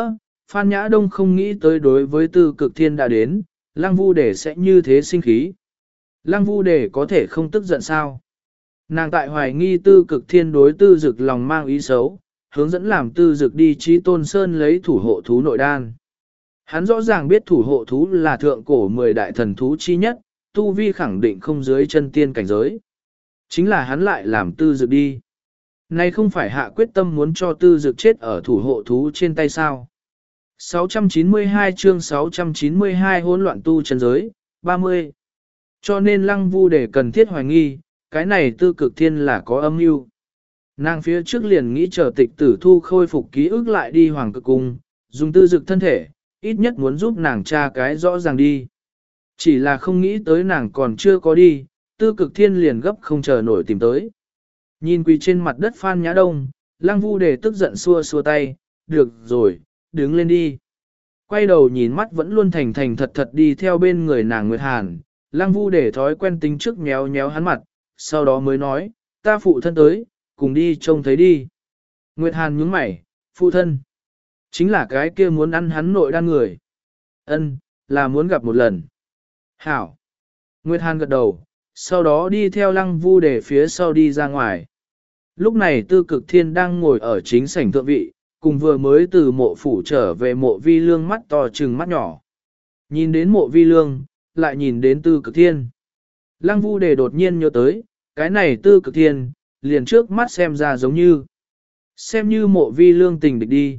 Phan Nhã Đông không nghĩ tới đối với tư cực thiên đã đến, Lăng Vu Đề sẽ như thế sinh khí. Lăng Vu Đề có thể không tức giận sao? Nàng tại hoài nghi tư cực thiên đối tư dực lòng mang ý xấu, hướng dẫn làm tư dực đi Chí Tôn Sơn lấy thủ hộ thú nội đan. Hắn rõ ràng biết thủ hộ thú là thượng cổ mười đại thần thú chi nhất, tu vi khẳng định không dưới chân tiên cảnh giới. Chính là hắn lại làm tư dực đi. Này không phải hạ quyết tâm muốn cho tư dực chết ở thủ hộ thú trên tay sao. sáu trăm chín mươi hai chương sáu trăm chín mươi hai hỗn loạn tu chân giới, ba mươi. Cho nên Lăng Vu Đề cần thiết hoài nghi, cái này tư cực thiên là có âm mưu. Nàng phía trước liền nghĩ chờ tịch tử thu khôi phục ký ức lại đi hoàng cực cung, dùng tư dực thân thể, ít nhất muốn giúp nàng tra cái rõ ràng đi. Chỉ là không nghĩ tới nàng còn chưa có đi, tư cực thiên liền gấp không chờ nổi tìm tới. Nhìn quỳ trên mặt đất Phan Nhã Đông, Lăng Vu Đề tức giận xua xua tay, được rồi, đứng lên đi. Quay đầu nhìn mắt vẫn luôn thành thành thật thật đi theo bên người nàng Nguyệt Hàn, Lăng Vu Đề thói quen tính trước nhéo nhéo hắn mặt, sau đó mới nói, ta phụ thân tới, cùng đi trông thấy đi. Nguyệt Hàn nhướng mày, phụ thân. Chính là cái kia muốn ăn hắn nội đan người. Ân, là muốn gặp một lần. Hảo. Nguyệt Hàn gật đầu, sau đó đi theo Lăng Vu Đề phía sau đi ra ngoài. Lúc này Tư Cực Thiên đang ngồi ở chính sảnh thượng vị, cùng vừa mới từ mộ phủ trở về mộ vi lương mắt to trừng mắt nhỏ. Nhìn đến mộ vi lương, lại nhìn đến Tư Cực Thiên. Lăng Vu Đề đột nhiên nhớ tới, cái này Tư Cực Thiên, liền trước mắt xem ra giống như. Xem như mộ vi lương tình địch đi.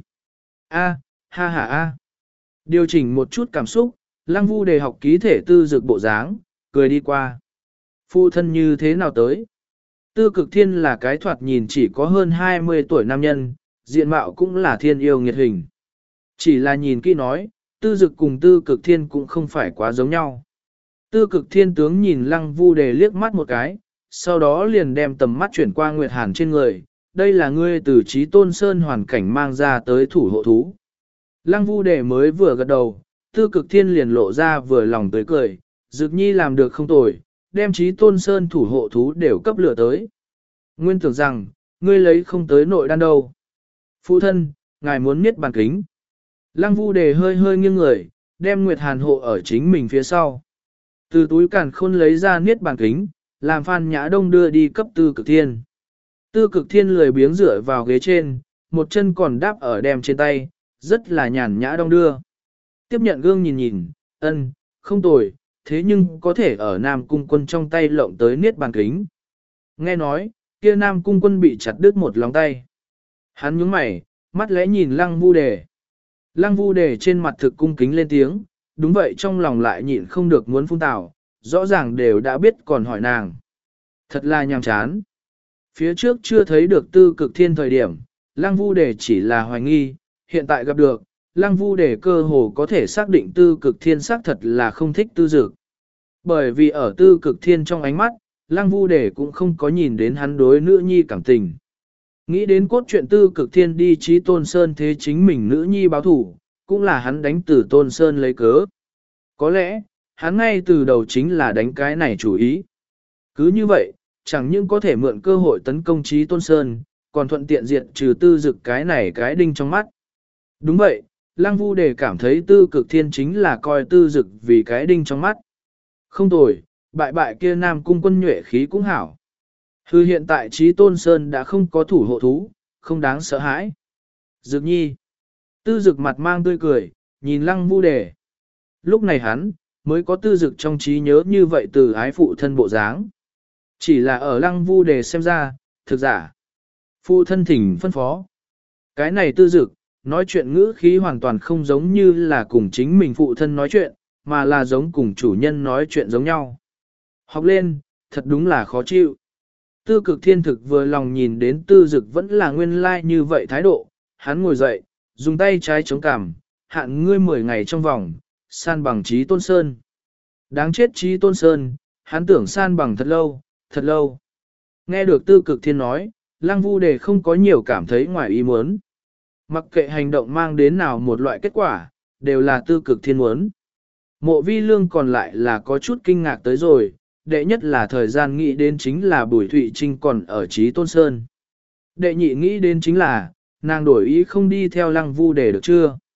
A, ha ha a. Điều chỉnh một chút cảm xúc, Lăng Vu Đề học ký thể tư dược bộ dáng, cười đi qua. Phụ thân như thế nào tới? Tư Cực Thiên là cái thoạt nhìn chỉ có hơn hai mươi tuổi nam nhân, diện mạo cũng là thiên yêu nghiệt hình. Chỉ là nhìn kỹ nói, tư dực cùng Tư Cực Thiên cũng không phải quá giống nhau. Tư Cực Thiên tướng nhìn Lăng Vu Đề liếc mắt một cái, sau đó liền đem tầm mắt chuyển qua Nguyệt Hàn trên người. Đây là ngươi từ Chí Tôn Sơn hoàn cảnh mang ra tới thủ hộ thú. Lăng Vu Đề mới vừa gật đầu, Tư Cực Thiên liền lộ ra vừa lòng tới cười, Dực Nhi làm được không tồi, đem Chí Tôn Sơn thủ hộ thú đều cấp lửa tới. Nguyên tưởng rằng, ngươi lấy không tới nội đan đâu. Phụ thân, ngài muốn miết bàn kính. Lăng Vu Đề hơi hơi nghiêng người, đem Nguyệt Hàn hộ ở chính mình phía sau. Từ túi càn khôn lấy ra niết bàn kính, làm Phan Nhã Đông đưa đi cấp Tư Cực Thiên. Tư Cực Thiên lười biếng dựa vào ghế trên, một chân còn đáp ở đem trên tay, rất là nhàn nhã đong đưa. Tiếp nhận gương nhìn nhìn, ân, không tồi, thế nhưng có thể ở Nam Cung Quân trong tay lộng tới niết bàn kính. Nghe nói, kia Nam Cung Quân bị chặt đứt một lòng tay. Hắn nhướng mày, mắt lẽ nhìn Lăng Vu Đề. Lăng Vu Đề trên mặt thực cung kính lên tiếng, đúng vậy trong lòng lại nhịn không được muốn phun tào, rõ ràng đều đã biết còn hỏi nàng. Thật là nhàm chán. Phía trước chưa thấy được Tư Cực Thiên thời điểm, Lăng Vu Đề chỉ là hoài nghi, hiện tại gặp được, Lăng Vu Đề cơ hồ có thể xác định Tư Cực Thiên xác thật là không thích Tư Dực. Bởi vì ở Tư Cực Thiên trong ánh mắt, Lăng Vu Đề cũng không có nhìn đến hắn đối nữ nhi cảm tình. Nghĩ đến cốt truyện Tư Cực Thiên đi Chí Tôn Sơn thế chính mình nữ nhi báo thủ, cũng là hắn đánh từ Tôn Sơn lấy cớ. Có lẽ, hắn ngay từ đầu chính là đánh cái này chủ ý. Cứ như vậy, chẳng những có thể mượn cơ hội tấn công Chí Tôn Sơn, còn thuận tiện diệt trừ Tư Dực cái này cái đinh trong mắt. Đúng vậy, Lăng Vu Đề cảm thấy Tư Cực Thiên chính là coi Tư Dực vì cái đinh trong mắt. Không tồi, bại bại kia Nam Cung Quân nhuệ khí cũng hảo. Hư hiện tại Chí Tôn Sơn đã không có thủ hộ thú, không đáng sợ hãi. Dực Nhi. Tư Dực mặt mang tươi cười, nhìn Lăng Vu Đề. Lúc này hắn, mới có Tư Dực trong trí nhớ như vậy từ ái phụ thân bộ dáng. Chỉ là ở Lăng Vu Đề xem ra, thực giả. Phụ thân thỉnh phân phó. Cái này Tư Dực, nói chuyện ngữ khí hoàn toàn không giống như là cùng chính mình phụ thân nói chuyện, mà là giống cùng chủ nhân nói chuyện giống nhau. Học lên, thật đúng là khó chịu. Tư Cực Thiên thực vừa lòng nhìn đến Tư Dực vẫn là nguyên lai like như vậy thái độ, hắn ngồi dậy, dùng tay trái chống cằm, hạn ngươi mười ngày trong vòng, san bằng Chí Tôn Sơn. Đáng chết Chí Tôn Sơn, hắn tưởng san bằng thật lâu, thật lâu. Nghe được Tư Cực Thiên nói, Lăng Vu Đề không có nhiều cảm thấy ngoài ý muốn. Mặc kệ hành động mang đến nào một loại kết quả, đều là Tư Cực Thiên muốn. Mộ Vi Lương còn lại là có chút kinh ngạc tới rồi, đệ nhất là thời gian nghĩ đến chính là Bùi Thụy Trinh còn ở Chí Tôn Sơn. Đệ nhị nghĩ đến chính là, nàng đổi ý không đi theo Lăng Vu Đề được chưa?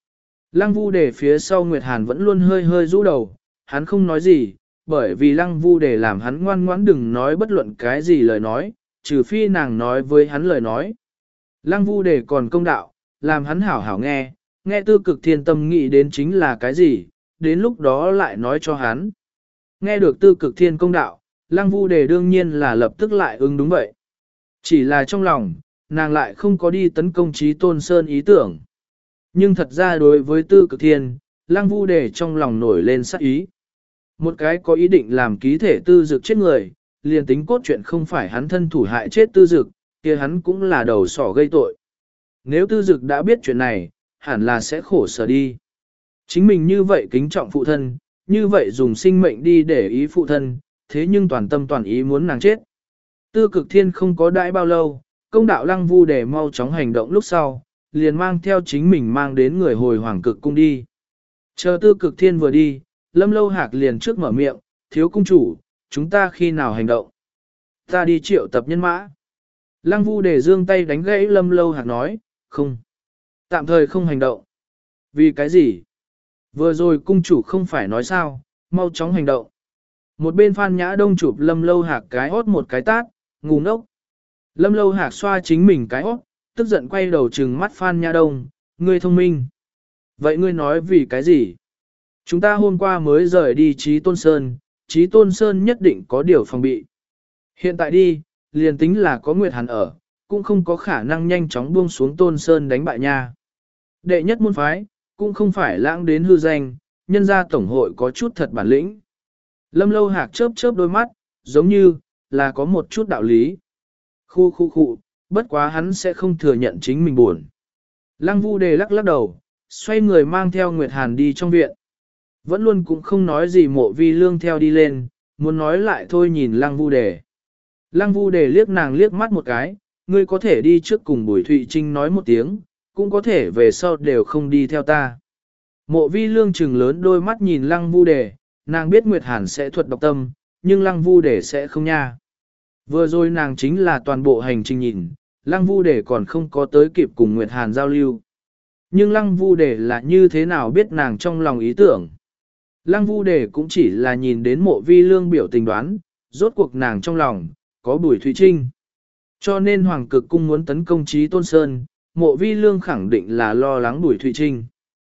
Lăng Vu Đề phía sau Nguyệt Hàn vẫn luôn hơi hơi rũ đầu, hắn không nói gì, bởi vì Lăng Vu Đề làm hắn ngoan ngoãn đừng nói bất luận cái gì lời nói, trừ phi nàng nói với hắn lời nói. Lăng Vu Đề còn công đạo, làm hắn hảo hảo nghe, nghe Tư Cực Thiên tâm nghĩ đến chính là cái gì, đến lúc đó lại nói cho hắn. Nghe được Tư Cực Thiên công đạo, Lăng Vu Đề đương nhiên là lập tức lại ứng đúng vậy. Chỉ là trong lòng, nàng lại không có đi tấn công Chí Tôn Sơn ý tưởng. Nhưng thật ra đối với Tư Cực Thiên, Lăng Vu Đề trong lòng nổi lên sát ý. Một cái có ý định làm ký thể Tư Dực chết người, liền tính cốt truyện không phải hắn thân thủ hại chết Tư Dực, kia hắn cũng là đầu sỏ gây tội. Nếu Tư Dực đã biết chuyện này, hẳn là sẽ khổ sở đi. Chính mình như vậy kính trọng phụ thân, như vậy dùng sinh mệnh đi để ý phụ thân, thế nhưng toàn tâm toàn ý muốn nàng chết. Tư Cực Thiên không có đãi bao lâu, công đạo Lăng Vu Đề mau chóng hành động lúc sau, liền mang theo chính mình mang đến người hồi Hoàng Cực Cung đi. Chờ Tư Cực Thiên vừa đi, Lâm Lâu Hạc liền trước mở miệng, thiếu cung chủ, chúng ta khi nào hành động? Ta đi triệu tập nhân mã. Lăng Vu Đề giương tay đánh gãy Lâm Lâu Hạc nói, không. Tạm thời không hành động. Vì cái gì? Vừa rồi cung chủ không phải nói sao, mau chóng hành động. Một bên Phan Nhã Đông chụp Lâm Lâu Hạc cái hót một cái tát, ngu ngốc. Lâm Lâu Hạc xoa chính mình cái hót, tức giận quay đầu trừng mắt Phan Nhã Đông, ngươi thông minh. Vậy ngươi nói vì cái gì? Chúng ta hôm qua mới rời đi Chí Tôn Sơn, Chí Tôn Sơn nhất định có điều phòng bị. Hiện tại đi, liền tính là có Nguyệt Hàn ở, cũng không có khả năng nhanh chóng buông xuống Tôn Sơn đánh bại nha. Đệ nhất môn phái, cũng không phải lãng đến hư danh, nhân gia tổng hội có chút thật bản lĩnh. Lâm Lâu Hạc chớp chớp đôi mắt, giống như, là có một chút đạo lý. Khu khu khu, bất quá hắn sẽ không thừa nhận chính mình buồn. Lăng Vu Đề lắc lắc đầu, xoay người mang theo Nguyệt Hàn đi trong viện. Vẫn luôn cũng không nói gì Mộ Vi Lương theo đi lên, muốn nói lại thôi nhìn Lăng Vu Đề. Lăng Vu Đề liếc nàng liếc mắt một cái, ngươi có thể đi trước cùng Bùi Thụy Trinh nói một tiếng, cũng có thể về sau đều không đi theo ta. Mộ Vi Lương trừng lớn đôi mắt nhìn Lăng Vu Đề, nàng biết Nguyệt Hàn sẽ thuật độc tâm, nhưng Lăng Vu Đề sẽ không nha. Vừa rồi nàng chính là toàn bộ hành trình nhìn, Lăng Vu Đề còn không có tới kịp cùng Nguyệt Hàn giao lưu. Nhưng Lăng Vu Đề là như thế nào biết nàng trong lòng ý tưởng. Lăng Vu Đề cũng chỉ là nhìn đến Mộ Vi Lương biểu tình đoán, rốt cuộc nàng trong lòng, có Bùi Thụy Trinh. Cho nên Hoàng Cực Cung muốn tấn công Chí Tôn Sơn, Mộ Vi Lương khẳng định là lo lắng Bùi Thụy Trinh.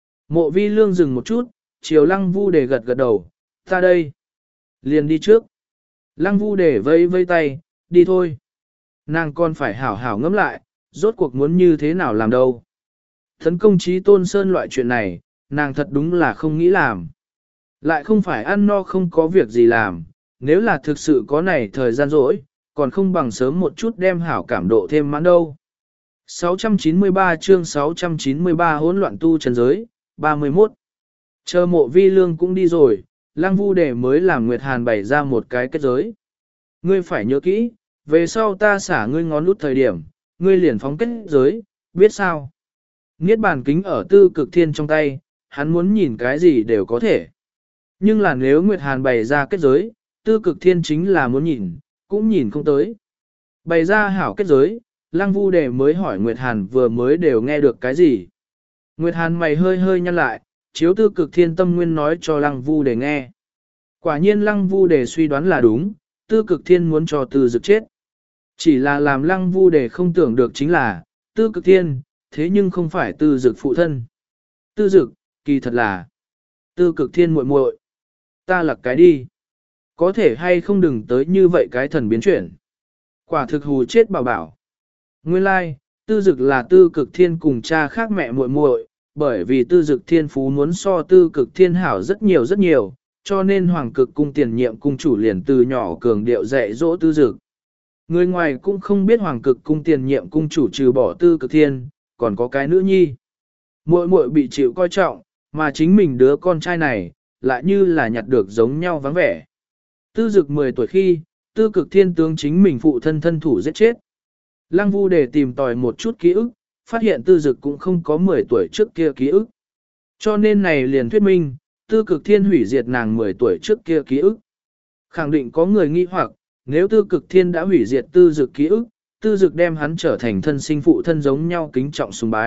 Mộ Vi Lương dừng một chút, chiều Lăng Vu Đề gật gật đầu, ta đây. Liền đi trước. Lăng Vu Đề vây vây tay, đi thôi. Nàng còn phải hảo hảo ngẫm lại, rốt cuộc muốn như thế nào làm đâu. Tấn công Chí Tôn Sơn loại chuyện này, nàng thật đúng là không nghĩ làm. Lại không phải ăn no không có việc gì làm, nếu là thực sự có này thời gian rỗi, còn không bằng sớm một chút đem hảo cảm độ thêm mãn đâu. sáu trăm chín mươi ba chương sáu trăm chín mươi ba hỗn loạn tu trần giới, ba mươi mốt. Chờ Mộ Vi Lương cũng đi rồi, Lăng Vu Đề mới làm Nguyệt Hàn bày ra một cái kết giới. Ngươi phải nhớ kỹ, về sau ta xả ngươi ngón út thời điểm, ngươi liền phóng kết giới, biết sao? Niết bàn kính ở Tư Cực Thiên trong tay, hắn muốn nhìn cái gì đều có thể. Nhưng là nếu Nguyệt Hàn bày ra kết giới, Tư Cực Thiên chính là muốn nhìn, cũng nhìn không tới. Bày ra hảo kết giới, Lăng Vu Đề mới hỏi Nguyệt Hàn vừa mới đều nghe được cái gì. Nguyệt Hàn mày hơi hơi nhăn lại, chiếu Tư Cực Thiên tâm nguyên nói cho Lăng Vu Đề nghe. Quả nhiên Lăng Vu Đề suy đoán là đúng, Tư Cực Thiên muốn cho Tư Dực chết. Chỉ là làm Lăng Vu Đề không tưởng được chính là, Tư Cực Thiên, thế nhưng không phải Tư Dực phụ thân. Tư Dực, kỳ thật là Tư Cực Thiên muội muội. Ta là cái đi. Có thể hay không đừng tới như vậy cái thần biến chuyển. Quả thực hù chết bảo bảo. Nguyên lai, like, Tư Dực là Tư Cực Thiên cùng cha khác mẹ muội muội, bởi vì Tư Dực Thiên phú muốn so Tư Cực Thiên hảo rất nhiều rất nhiều, cho nên Hoàng Cực Cung tiền nhiệm cung chủ liền từ nhỏ cường điệu dạy dỗ Tư Dực. Người ngoài cũng không biết Hoàng Cực Cung tiền nhiệm cung chủ trừ bỏ Tư Cực Thiên, còn có cái nữ nhi. Muội muội bị chịu coi trọng, mà chính mình đứa con trai này, lại như là nhặt được giống nhau vắng vẻ. Tư Dực mười tuổi khi, Tư Cực Thiên tướng chính mình phụ thân thân thủ giết chết. Lăng Vu Đề tìm tòi một chút ký ức, phát hiện Tư Dực cũng không có mười tuổi trước kia ký ức. Cho nên này liền thuyết minh, Tư Cực Thiên hủy diệt nàng mười tuổi trước kia ký ức. Khẳng định có người nghi hoặc, nếu Tư Cực Thiên đã hủy diệt Tư Dực ký ức, Tư Dực đem hắn trở thành thân sinh phụ thân giống nhau kính trọng sùng bái,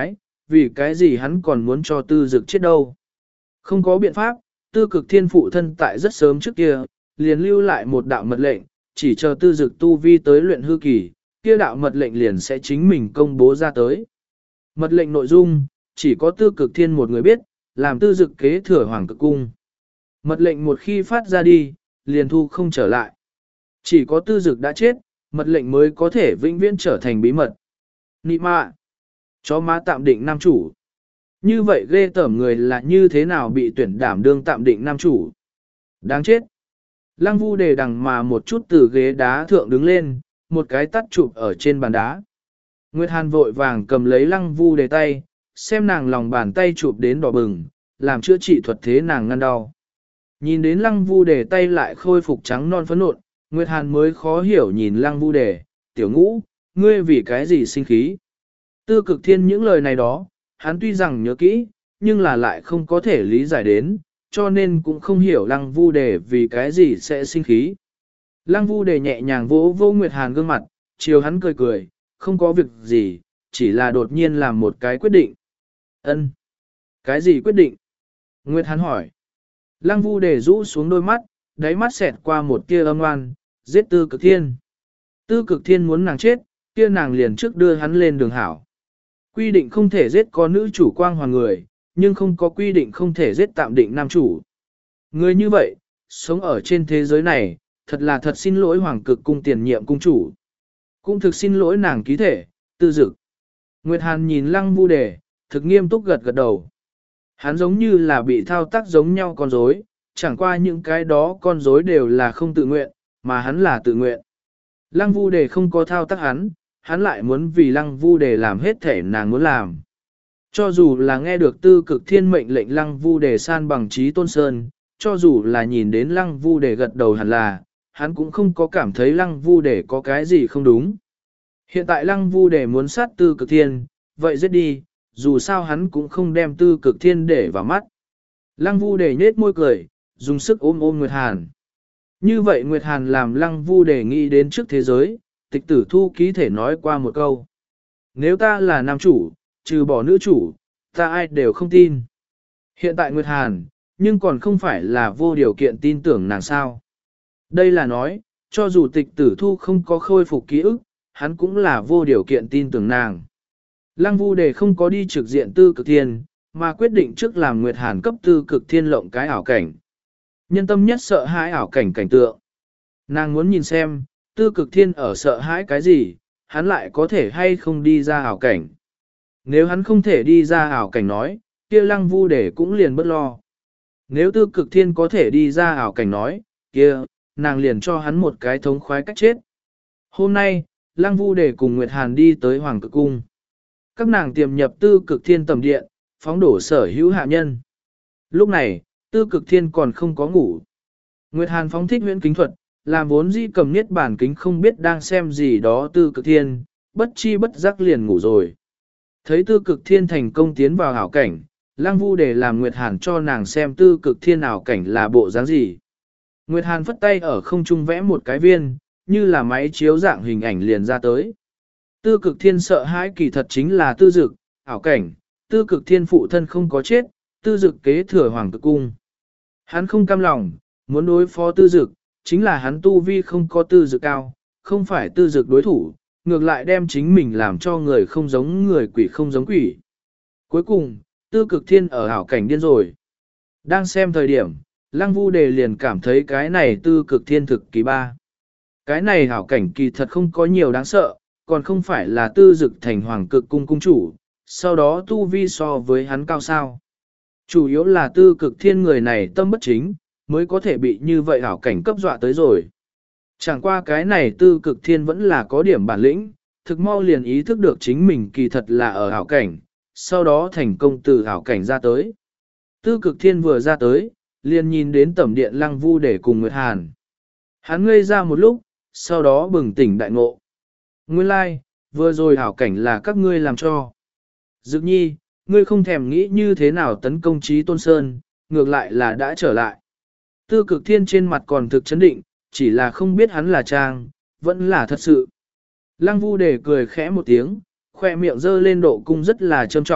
vì cái gì hắn còn muốn cho tư dực chết đâu. Không có biện pháp, tư cực thiên phụ thân tại rất sớm trước kia, liền lưu lại một đạo mật lệnh, chỉ chờ tư dực tu vi tới luyện hư kỳ, kia đạo mật lệnh liền sẽ chính mình công bố ra tới. Mật lệnh nội dung, chỉ có tư cực thiên một người biết, làm tư dực kế thừa hoàng cực cung. Mật lệnh một khi phát ra đi, liền thu không trở lại. Chỉ có tư dực đã chết, mật lệnh mới có thể vĩnh viễn trở thành bí mật. Nị mạ! Chó má tạm định nam chủ. Như vậy ghê tởm người là như thế nào bị tuyển đảm đương tạm định nam chủ. Đáng chết! Lăng Vu Đề đằng mà một chút từ ghế đá thượng đứng lên, một cái tắt chụp ở trên bàn đá. Nguyệt Hàn vội vàng cầm lấy Lăng Vu Đề tay, xem nàng lòng bàn tay chụp đến đỏ bừng, làm chữa trị thuật thế nàng ngăn đau. Nhìn đến Lăng Vu Đề tay lại khôi phục trắng non phấn nộn, Nguyệt Hàn mới khó hiểu nhìn Lăng Vu Đề, tiểu ngũ, ngươi vì cái gì sinh khí. Tư cực thiên những lời này đó, hắn tuy rằng nhớ kỹ, nhưng là lại không có thể lý giải đến, cho nên cũng không hiểu Lăng Vu Đề vì cái gì sẽ sinh khí. Lăng Vu Đề nhẹ nhàng vỗ vô Nguyệt Hàn gương mặt, chiều hắn cười cười, không có việc gì, chỉ là đột nhiên làm một cái quyết định. Ân, cái gì quyết định? Nguyệt Hàn hỏi. Lăng Vu Đề rũ xuống đôi mắt, đáy mắt xẹt qua một tia âm oan, giết tư cực thiên. Tư cực thiên muốn nàng chết, kia nàng liền trước đưa hắn lên đường hảo. Quy định không thể giết có nữ chủ quang hoàn người, nhưng không có quy định không thể giết tạm định nam chủ. Người như vậy, sống ở trên thế giới này, thật là thật xin lỗi hoàng cực cung tiền nhiệm cung chủ. Cũng thực xin lỗi nàng ký thể, tư dực. Nguyệt Hàn nhìn Lăng Vu Đề, thực nghiêm túc gật gật đầu. Hắn giống như là bị thao tác giống nhau con rối, chẳng qua những cái đó con rối đều là không tự nguyện, mà hắn là tự nguyện. Lăng Vu Đề không có thao tác hắn, hắn lại muốn vì Lăng Vu Đề làm hết thể nàng muốn làm. Cho dù là nghe được tư cực thiên mệnh lệnh Lăng Vu Đề san bằng trí tôn sơn, cho dù là nhìn đến Lăng Vu Đề gật đầu hẳn là, hắn cũng không có cảm thấy Lăng Vu Đề có cái gì không đúng. Hiện tại Lăng Vu Đề muốn sát tư cực thiên, vậy giết đi, dù sao hắn cũng không đem tư cực thiên để vào mắt. Lăng Vu Đề nhếch môi cười, dùng sức ôm ôm Nguyệt Hàn. Như vậy Nguyệt Hàn làm Lăng Vu Đề nghĩ đến trước thế giới, tịch tử thu ký thể nói qua một câu. Nếu ta là nam chủ, trừ bỏ nữ chủ, ta ai đều không tin. Hiện tại Nguyệt Hàn, nhưng còn không phải là vô điều kiện tin tưởng nàng sao. Đây là nói, cho dù tịch tử thu không có khôi phục ký ức, hắn cũng là vô điều kiện tin tưởng nàng. Lăng Vu Đề không có đi trực diện tư cực thiên, mà quyết định trước làm Nguyệt Hàn cấp tư cực thiên lộng cái ảo cảnh. Nhân tâm nhất sợ hãi ảo cảnh cảnh tượng. Nàng muốn nhìn xem, tư cực thiên ở sợ hãi cái gì, hắn lại có thể hay không đi ra ảo cảnh. Nếu hắn không thể đi ra ảo cảnh nói, kia Lăng Vu Đề cũng liền bất lo. Nếu tư cực thiên có thể đi ra ảo cảnh nói, kia, nàng liền cho hắn một cái thống khoái cách chết. Hôm nay, Lăng Vu Đề cùng Nguyệt Hàn đi tới Hoàng Cực Cung. Các nàng tiềm nhập tư cực thiên tầm điện, phóng đổ sở hữu hạ nhân. Lúc này, tư cực thiên còn không có ngủ. Nguyệt Hàn phóng thích huyễn kính thuật, làm vốn dĩ cầm niết bản kính không biết đang xem gì đó tư cực thiên, bất chi bất giác liền ngủ rồi. Thấy tư cực thiên thành công tiến vào ảo cảnh, Lăng Vu Đề làm Nguyệt Hàn cho nàng xem tư cực thiên ảo cảnh là bộ dáng gì. Nguyệt Hàn phất tay ở không trung vẽ một cái viên, như là máy chiếu dạng hình ảnh liền ra tới. Tư cực thiên sợ hãi kỳ thật chính là tư dực, ảo cảnh, tư cực thiên phụ thân không có chết, tư dực kế thừa hoàng cực cung. Hắn không cam lòng, muốn đối phó tư dực, chính là hắn tu vi không có tư dực cao, không phải tư dực đối thủ, ngược lại đem chính mình làm cho người không giống người quỷ không giống quỷ. Cuối cùng, tư cực thiên ở ảo cảnh điên rồi. Đang xem thời điểm, Lăng Vu Đề liền cảm thấy cái này tư cực thiên thực kỳ ba. Cái này ảo cảnh kỳ thật không có nhiều đáng sợ, còn không phải là tư dực thành hoàng cực cung cung chủ, sau đó tu vi so với hắn cao sao. Chủ yếu là tư cực thiên người này tâm bất chính, mới có thể bị như vậy ảo cảnh cấp dọa tới rồi. Chẳng qua cái này tư cực thiên vẫn là có điểm bản lĩnh, thực mau liền ý thức được chính mình kỳ thật là ở ảo cảnh, sau đó thành công từ ảo cảnh ra tới. Tư cực thiên vừa ra tới, liền nhìn đến tẩm điện Lăng Vu Đề cùng Nguyệt Hàn. Hắn ngây ra một lúc, sau đó bừng tỉnh đại ngộ. Nguyên lai, like, vừa rồi ảo cảnh là các ngươi làm cho. Dực nhi, ngươi không thèm nghĩ như thế nào tấn công Chí Tôn Sơn, ngược lại là đã trở lại. Tư cực thiên trên mặt còn thực chấn định, chỉ là không biết hắn là trang, vẫn là thật sự. Lăng Vu Đề cười khẽ một tiếng, khoe miệng dơ lên độ cung rất là trâm trọng,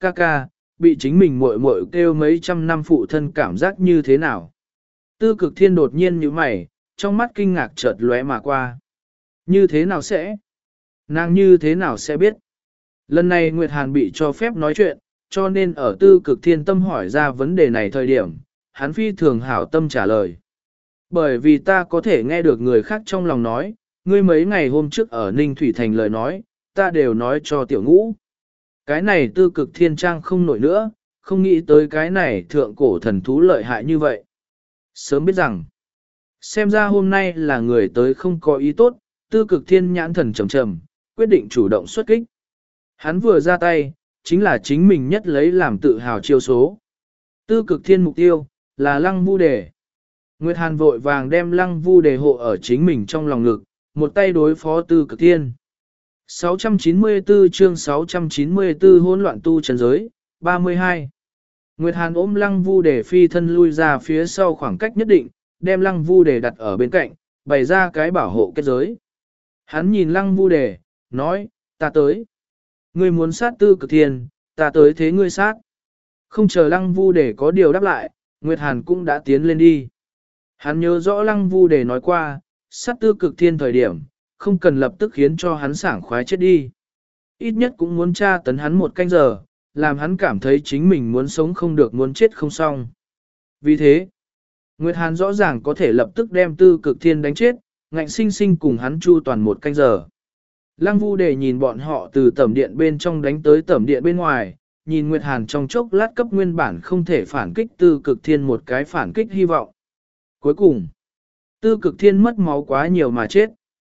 ca ca, bị chính mình muội muội kêu mấy trăm năm phụ thân cảm giác như thế nào. Tư cực thiên đột nhiên như mày, trong mắt kinh ngạc chợt lóe mà qua. Như thế nào sẽ? Nàng như thế nào sẽ biết? Lần này Nguyệt Hàn bị cho phép nói chuyện, cho nên ở tư cực thiên tâm hỏi ra vấn đề này thời điểm, hắn phi thường hảo tâm trả lời. Bởi vì ta có thể nghe được người khác trong lòng nói, ngươi mấy ngày hôm trước ở Ninh Thủy Thành lời nói, ta đều nói cho tiểu ngũ. Cái này tư cực thiên trang không nổi nữa, không nghĩ tới cái này thượng cổ thần thú lợi hại như vậy. Sớm biết rằng, xem ra hôm nay là người tới không có ý tốt, tư cực thiên nhãn thần trầm trầm, quyết định chủ động xuất kích. Hắn vừa ra tay, chính là chính mình nhất lấy làm tự hào chiêu số. Tư cực thiên mục tiêu, là lăng vu đề. Nguyệt Hàn vội vàng đem lăng vu đề hộ ở chính mình trong lòng ngực, một tay đối phó tư cực thiên. sáu trăm chín mươi tư chương sáu trăm chín mươi tư hỗn loạn tu trần giới, ba mươi hai. Nguyệt Hàn ôm lăng vu đề phi thân lui ra phía sau khoảng cách nhất định, đem lăng vu đề đặt ở bên cạnh, bày ra cái bảo hộ kết giới. Hắn nhìn lăng vu đề, nói, ta tới. Ngươi muốn sát tư cực thiên, ta tới thế ngươi sát. Không chờ lăng vu đề có điều đáp lại, Nguyệt Hàn cũng đã tiến lên đi. Hắn nhớ rõ lăng vu đề nói qua, sát tư cực thiên thời điểm, không cần lập tức khiến cho hắn sảng khoái chết đi. Ít nhất cũng muốn tra tấn hắn một canh giờ, làm hắn cảm thấy chính mình muốn sống không được muốn chết không xong. Vì thế, Nguyệt Hàn rõ ràng có thể lập tức đem tư cực thiên đánh chết, ngạnh sinh sinh cùng hắn chu toàn một canh giờ. Lăng Vu Đề nhìn bọn họ từ tẩm điện bên trong đánh tới tẩm điện bên ngoài, nhìn Nguyệt Hàn trong chốc lát cấp nguyên bản không thể phản kích tư cực thiên một cái phản kích hy vọng. Cuối cùng, tư cực thiên mất máu quá nhiều mà chết.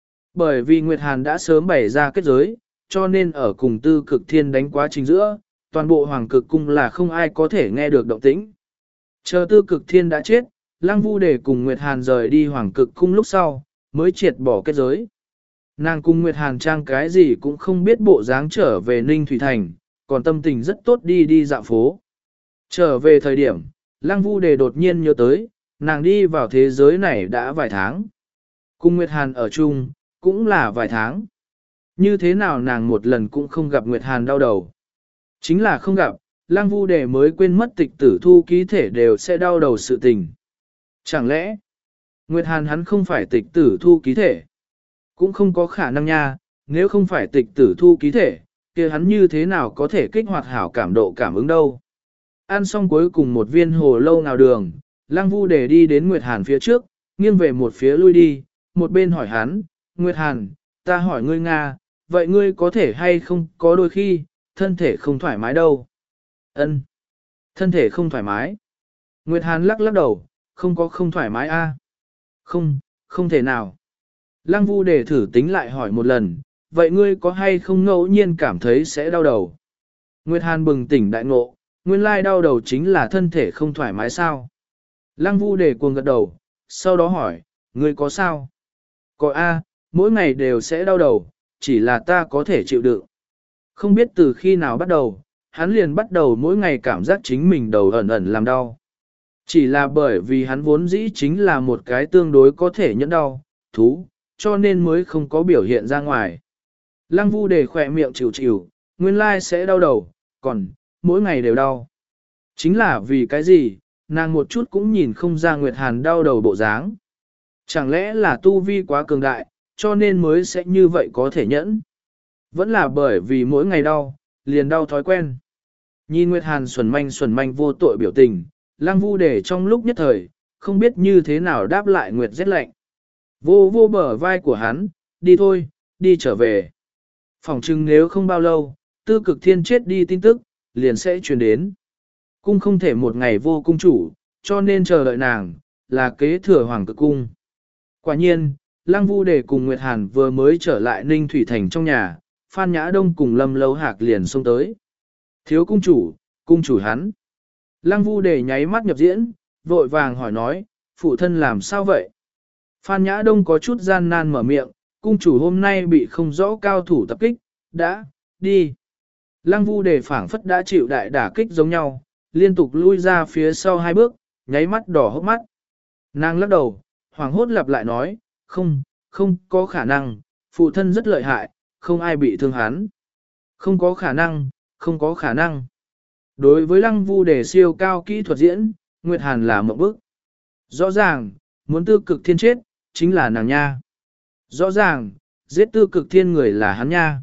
Bởi vì Nguyệt Hàn đã sớm bày ra kết giới, cho nên ở cùng tư cực thiên đánh quá trình giữa, toàn bộ hoàng cực cung là không ai có thể nghe được động tĩnh. Chờ tư cực thiên đã chết, Lăng Vu Đề cùng Nguyệt Hàn rời đi hoàng cực cung lúc sau, mới triệt bỏ kết giới. Nàng cùng Nguyệt Hàn trang cái gì cũng không biết bộ dáng trở về Ninh Thủy Thành, còn tâm tình rất tốt đi đi dạo phố. Trở về thời điểm, Lăng Vu Đề đột nhiên nhớ tới, nàng đi vào thế giới này đã vài tháng. Cùng Nguyệt Hàn ở chung, cũng là vài tháng. Như thế nào nàng một lần cũng không gặp Nguyệt Hàn đau đầu. Chính là không gặp, Lăng Vu Đề mới quên mất tịch tử thu ký thể đều sẽ đau đầu sự tình. Chẳng lẽ, Nguyệt Hàn hắn không phải tịch tử thu ký thể? Cũng không có khả năng nha, nếu không phải tịch tử thu ký thể, kia hắn như thế nào có thể kích hoạt hảo cảm độ cảm ứng đâu. Ăn xong cuối cùng một viên hồ lâu nào đường, Lăng Vu Đề đi đến Nguyệt Hàn phía trước, nghiêng về một phía lui đi, một bên hỏi hắn, Nguyệt Hàn, ta hỏi ngươi Nga, vậy ngươi có thể hay không có đôi khi, thân thể không thoải mái đâu. Ân, thân thể không thoải mái. Nguyệt Hàn lắc lắc đầu, không có không thoải mái a. Không, không thể nào. Lăng Vu Đề thử tính lại hỏi một lần, vậy ngươi có hay không ngẫu nhiên cảm thấy sẽ đau đầu? Nguyệt Hàn bừng tỉnh đại ngộ, nguyên lai đau đầu chính là thân thể không thoải mái sao? Lăng Vu Đề cuồng gật đầu, sau đó hỏi, ngươi có sao? Có a, mỗi ngày đều sẽ đau đầu, chỉ là ta có thể chịu đựng. Không biết từ khi nào bắt đầu, hắn liền bắt đầu mỗi ngày cảm giác chính mình đầu ẩn ẩn làm đau. Chỉ là bởi vì hắn vốn dĩ chính là một cái tương đối có thể nhẫn đau, thú, cho nên mới không có biểu hiện ra ngoài. Lăng Vu Đề khỏe miệng chịu chịu, nguyên lai sẽ đau đầu, còn, mỗi ngày đều đau. Chính là vì cái gì, nàng một chút cũng nhìn không ra Nguyệt Hàn đau đầu bộ dáng. Chẳng lẽ là tu vi quá cường đại, cho nên mới sẽ như vậy có thể nhẫn. Vẫn là bởi vì mỗi ngày đau, liền đau thói quen. Nhìn Nguyệt Hàn xuẩn manh xuẩn manh vô tội biểu tình, Lăng Vu Đề trong lúc nhất thời, không biết như thế nào đáp lại Nguyệt rét lạnh. Vô vô bờ vai của hắn, đi thôi, đi trở về. Phỏng chừng nếu không bao lâu, tư cực thiên chết đi tin tức, liền sẽ truyền đến. Cung không thể một ngày vô cung chủ, cho nên chờ đợi nàng, là kế thừa hoàng cực cung. Quả nhiên, Lăng Vu Đề cùng Nguyệt Hàn vừa mới trở lại Ninh Thủy Thành trong nhà, Phan Nhã Đông cùng Lâm Lâu Hạc liền xông tới. Thiếu cung chủ, cung chủ hắn. Lăng Vu Đề nháy mắt nhập diễn, vội vàng hỏi nói, phụ thân làm sao vậy? Phan Nhã Đông có chút gian nan mở miệng, cung chủ hôm nay bị không rõ cao thủ tập kích, đã, đi. Lăng Vu Đề phảng phất đã chịu đại đả kích giống nhau, liên tục lui ra phía sau hai bước, nháy mắt đỏ hốc mắt. Nàng lắc đầu, hoảng hốt lặp lại nói, không, không có khả năng, phụ thân rất lợi hại, không ai bị thương hắn. Không có khả năng, không có khả năng. Đối với lăng vu đề siêu cao kỹ thuật diễn, Nguyệt Hàn là một bức. Rõ ràng, muốn tư cực thiên chết, chính là nàng nha. Rõ ràng, giết tư cực thiên người là hắn nha.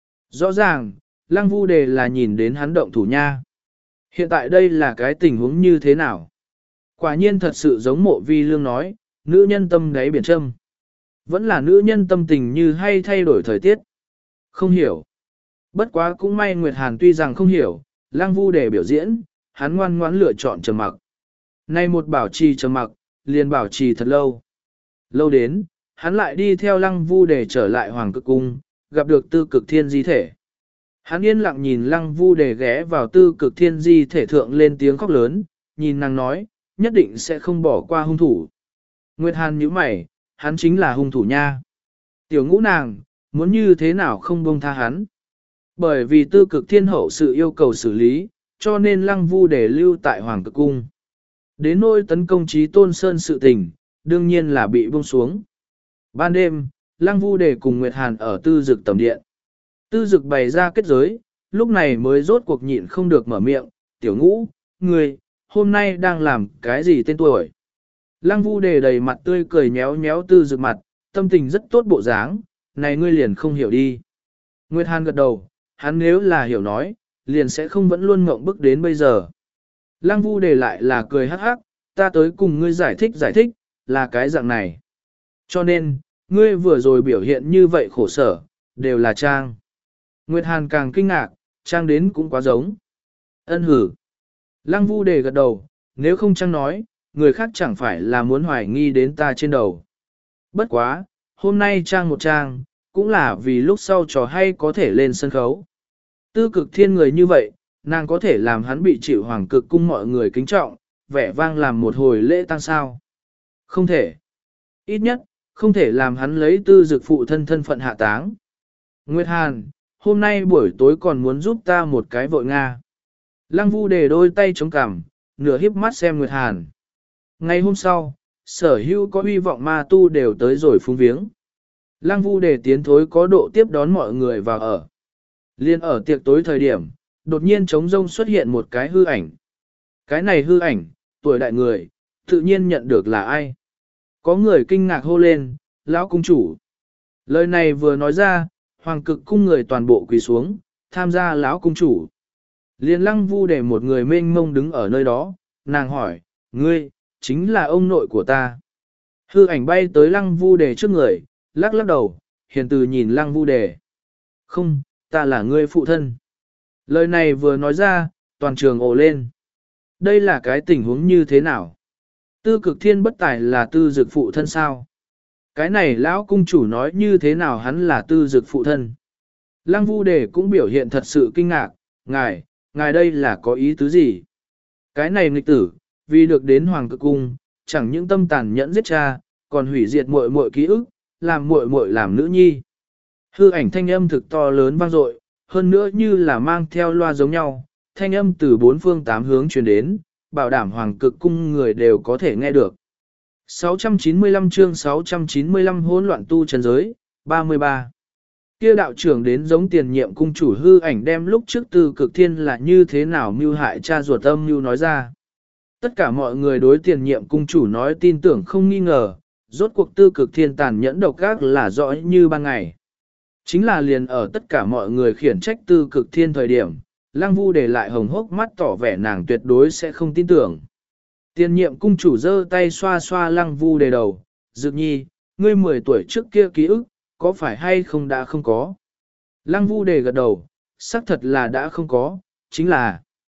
Rõ ràng, lăng vu đề là nhìn đến hắn động thủ nha. Hiện tại đây là cái tình huống như thế nào? Quả nhiên thật sự giống mộ vi lương nói, nữ nhân tâm đáy biển châm. Vẫn là nữ nhân tâm tình như hay thay đổi thời tiết. Không hiểu. Bất quá cũng may Nguyệt Hàn tuy rằng không hiểu, lăng vu đề biểu diễn, hắn ngoan ngoãn lựa chọn trầm mặc. Nay một bảo trì trầm mặc, liền bảo trì thật lâu. Lâu đến, hắn lại đi theo lăng vu đề trở lại hoàng cực cung, gặp được tư cực thiên di thể. Hắn yên lặng nhìn lăng vu đề ghé vào tư cực thiên di thể thượng lên tiếng khóc lớn, nhìn nàng nói, nhất định sẽ không bỏ qua hung thủ. Nguyệt Hàn nhíu mày, hắn chính là hung thủ nha. Tiểu ngũ nàng, muốn như thế nào không buông tha hắn. Bởi vì tư cực thiên hậu sự yêu cầu xử lý, cho nên lăng vu đề lưu tại hoàng cực cung. Đến nỗi tấn công chí tôn sơn sự tình, đương nhiên là bị buông xuống. Ban đêm, lăng vu đề cùng Nguyệt Hàn ở tư dực tầm điện. Tư dực bày ra kết giới, lúc này mới rốt cuộc nhịn không được mở miệng, tiểu ngũ, người, hôm nay đang làm cái gì tên tuổi. Lăng vu đề đầy mặt tươi cười nhéo nhéo tư dực mặt, tâm tình rất tốt bộ dáng, này ngươi liền không hiểu đi. Nguyệt Hàn gật đầu, hắn nếu là hiểu nói, liền sẽ không vẫn luôn ngộng bức đến bây giờ. Lăng vu đề lại là cười hắc hắc, ta tới cùng ngươi giải thích giải thích, là cái dạng này. Cho nên, ngươi vừa rồi biểu hiện như vậy khổ sở, đều là trang. Nguyệt Hàn càng kinh ngạc, trang đến cũng quá giống. Ân hử. Lăng vu đề gật đầu, nếu không trang nói, người khác chẳng phải là muốn hoài nghi đến ta trên đầu. Bất quá, hôm nay trang một trang, cũng là vì lúc sau trò hay có thể lên sân khấu. Tư cực thiên người như vậy, nàng có thể làm hắn bị chịu hoàng cực cung mọi người kính trọng, vẻ vang làm một hồi lễ tang sao. Không thể. Ít nhất, không thể làm hắn lấy tư dực phụ thân thân phận hạ táng. Nguyệt Hàn, hôm nay buổi tối còn muốn giúp ta một cái vội Nga. Lăng vu đề đôi tay chống cằm, nửa híp mắt xem Nguyệt Hàn. Ngày hôm sau, sở hữu có hy vọng ma tu đều tới rồi phúng viếng. Lăng vu đề tiến thối có độ tiếp đón mọi người vào ở. Liên ở tiệc tối thời điểm, đột nhiên trống rông xuất hiện một cái hư ảnh. Cái này hư ảnh, tuổi đại người, tự nhiên nhận được là ai. Có người kinh ngạc hô lên, lão cung chủ. Lời này vừa nói ra, hoàng cực cung người toàn bộ quỳ xuống, tham gia lão cung chủ. Liên lăng vu để một người mênh mông đứng ở nơi đó, nàng hỏi, ngươi, chính là ông nội của ta. Hư ảnh bay tới lăng vu đề trước người, lắc lắc đầu, hiền từ nhìn lăng vu đề. Không, ta là ngươi phụ thân. Lời này vừa nói ra, toàn trường ồ lên. Đây là cái tình huống như thế nào? Tư cực thiên bất tài là tư dực phụ thân sao? Cái này lão cung chủ nói như thế nào hắn là tư dực phụ thân? Lăng vu đề cũng biểu hiện thật sự kinh ngạc, ngài, ngài đây là có ý tứ gì? Cái này nghịch tử, vì được đến hoàng cực cung, chẳng những tâm tàn nhẫn giết cha, còn hủy diệt muội muội ký ức, làm muội muội làm nữ nhi. Hư ảnh thanh âm thực to lớn vang dội, hơn nữa như là mang theo loa giống nhau, thanh âm từ bốn phương tám hướng truyền đến, bảo đảm hoàng cực cung người đều có thể nghe được. sáu trăm chín mươi lăm chương sáu trăm chín mươi lăm hỗn loạn tu chân giới, ba mươi ba. Kia đạo trưởng đến giống tiền nhiệm cung chủ hư ảnh đem lúc trước tư cực thiên là như thế nào mưu hại cha ruột âm mưu nói ra. Tất cả mọi người đối tiền nhiệm cung chủ nói tin tưởng không nghi ngờ, rốt cuộc tư cực thiên tàn nhẫn độc ác là rõ như ban ngày. Chính là liền ở tất cả mọi người khiển trách tư cực thiên thời điểm, Lăng Vu để lại hồng hốc mắt tỏ vẻ nàng tuyệt đối sẽ không tin tưởng. Tiền nhiệm cung chủ giơ tay xoa xoa Lăng Vu đề đầu, Dực nhi, ngươi mười tuổi trước kia ký ức, có phải hay không đã không có? Lăng Vu đề gật đầu, xác thật là đã không có, chính là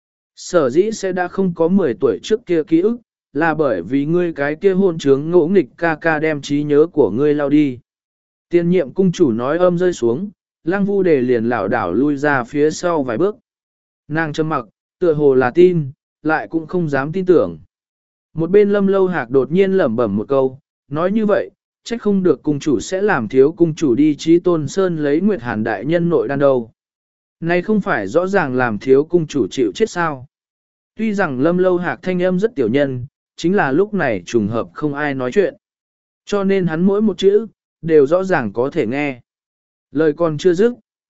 sở dĩ sẽ đã không có mười tuổi trước kia ký ức, là bởi vì ngươi cái kia hôn trướng ngỗ nghịch ca ca đem trí nhớ của ngươi lao đi. Tiền nhiệm cung chủ nói âm rơi xuống, Lăng Vu đề liền lảo đảo lui ra phía sau vài bước. Nàng trầm mặc, tựa hồ là tin, lại cũng không dám tin tưởng. Một bên Lâm Lâu Hạc đột nhiên lẩm bẩm một câu, nói như vậy, trách không được cung chủ sẽ làm thiếu cung chủ đi Chí Tôn Sơn lấy Nguyệt Hàn đại nhân nội đan đâu. Này không phải rõ ràng làm thiếu cung chủ chịu chết sao. Tuy rằng Lâm Lâu Hạc thanh âm rất tiểu nhân, chính là lúc này trùng hợp không ai nói chuyện. Cho nên hắn mỗi một chữ, đều rõ ràng có thể nghe. Lời còn chưa dứt,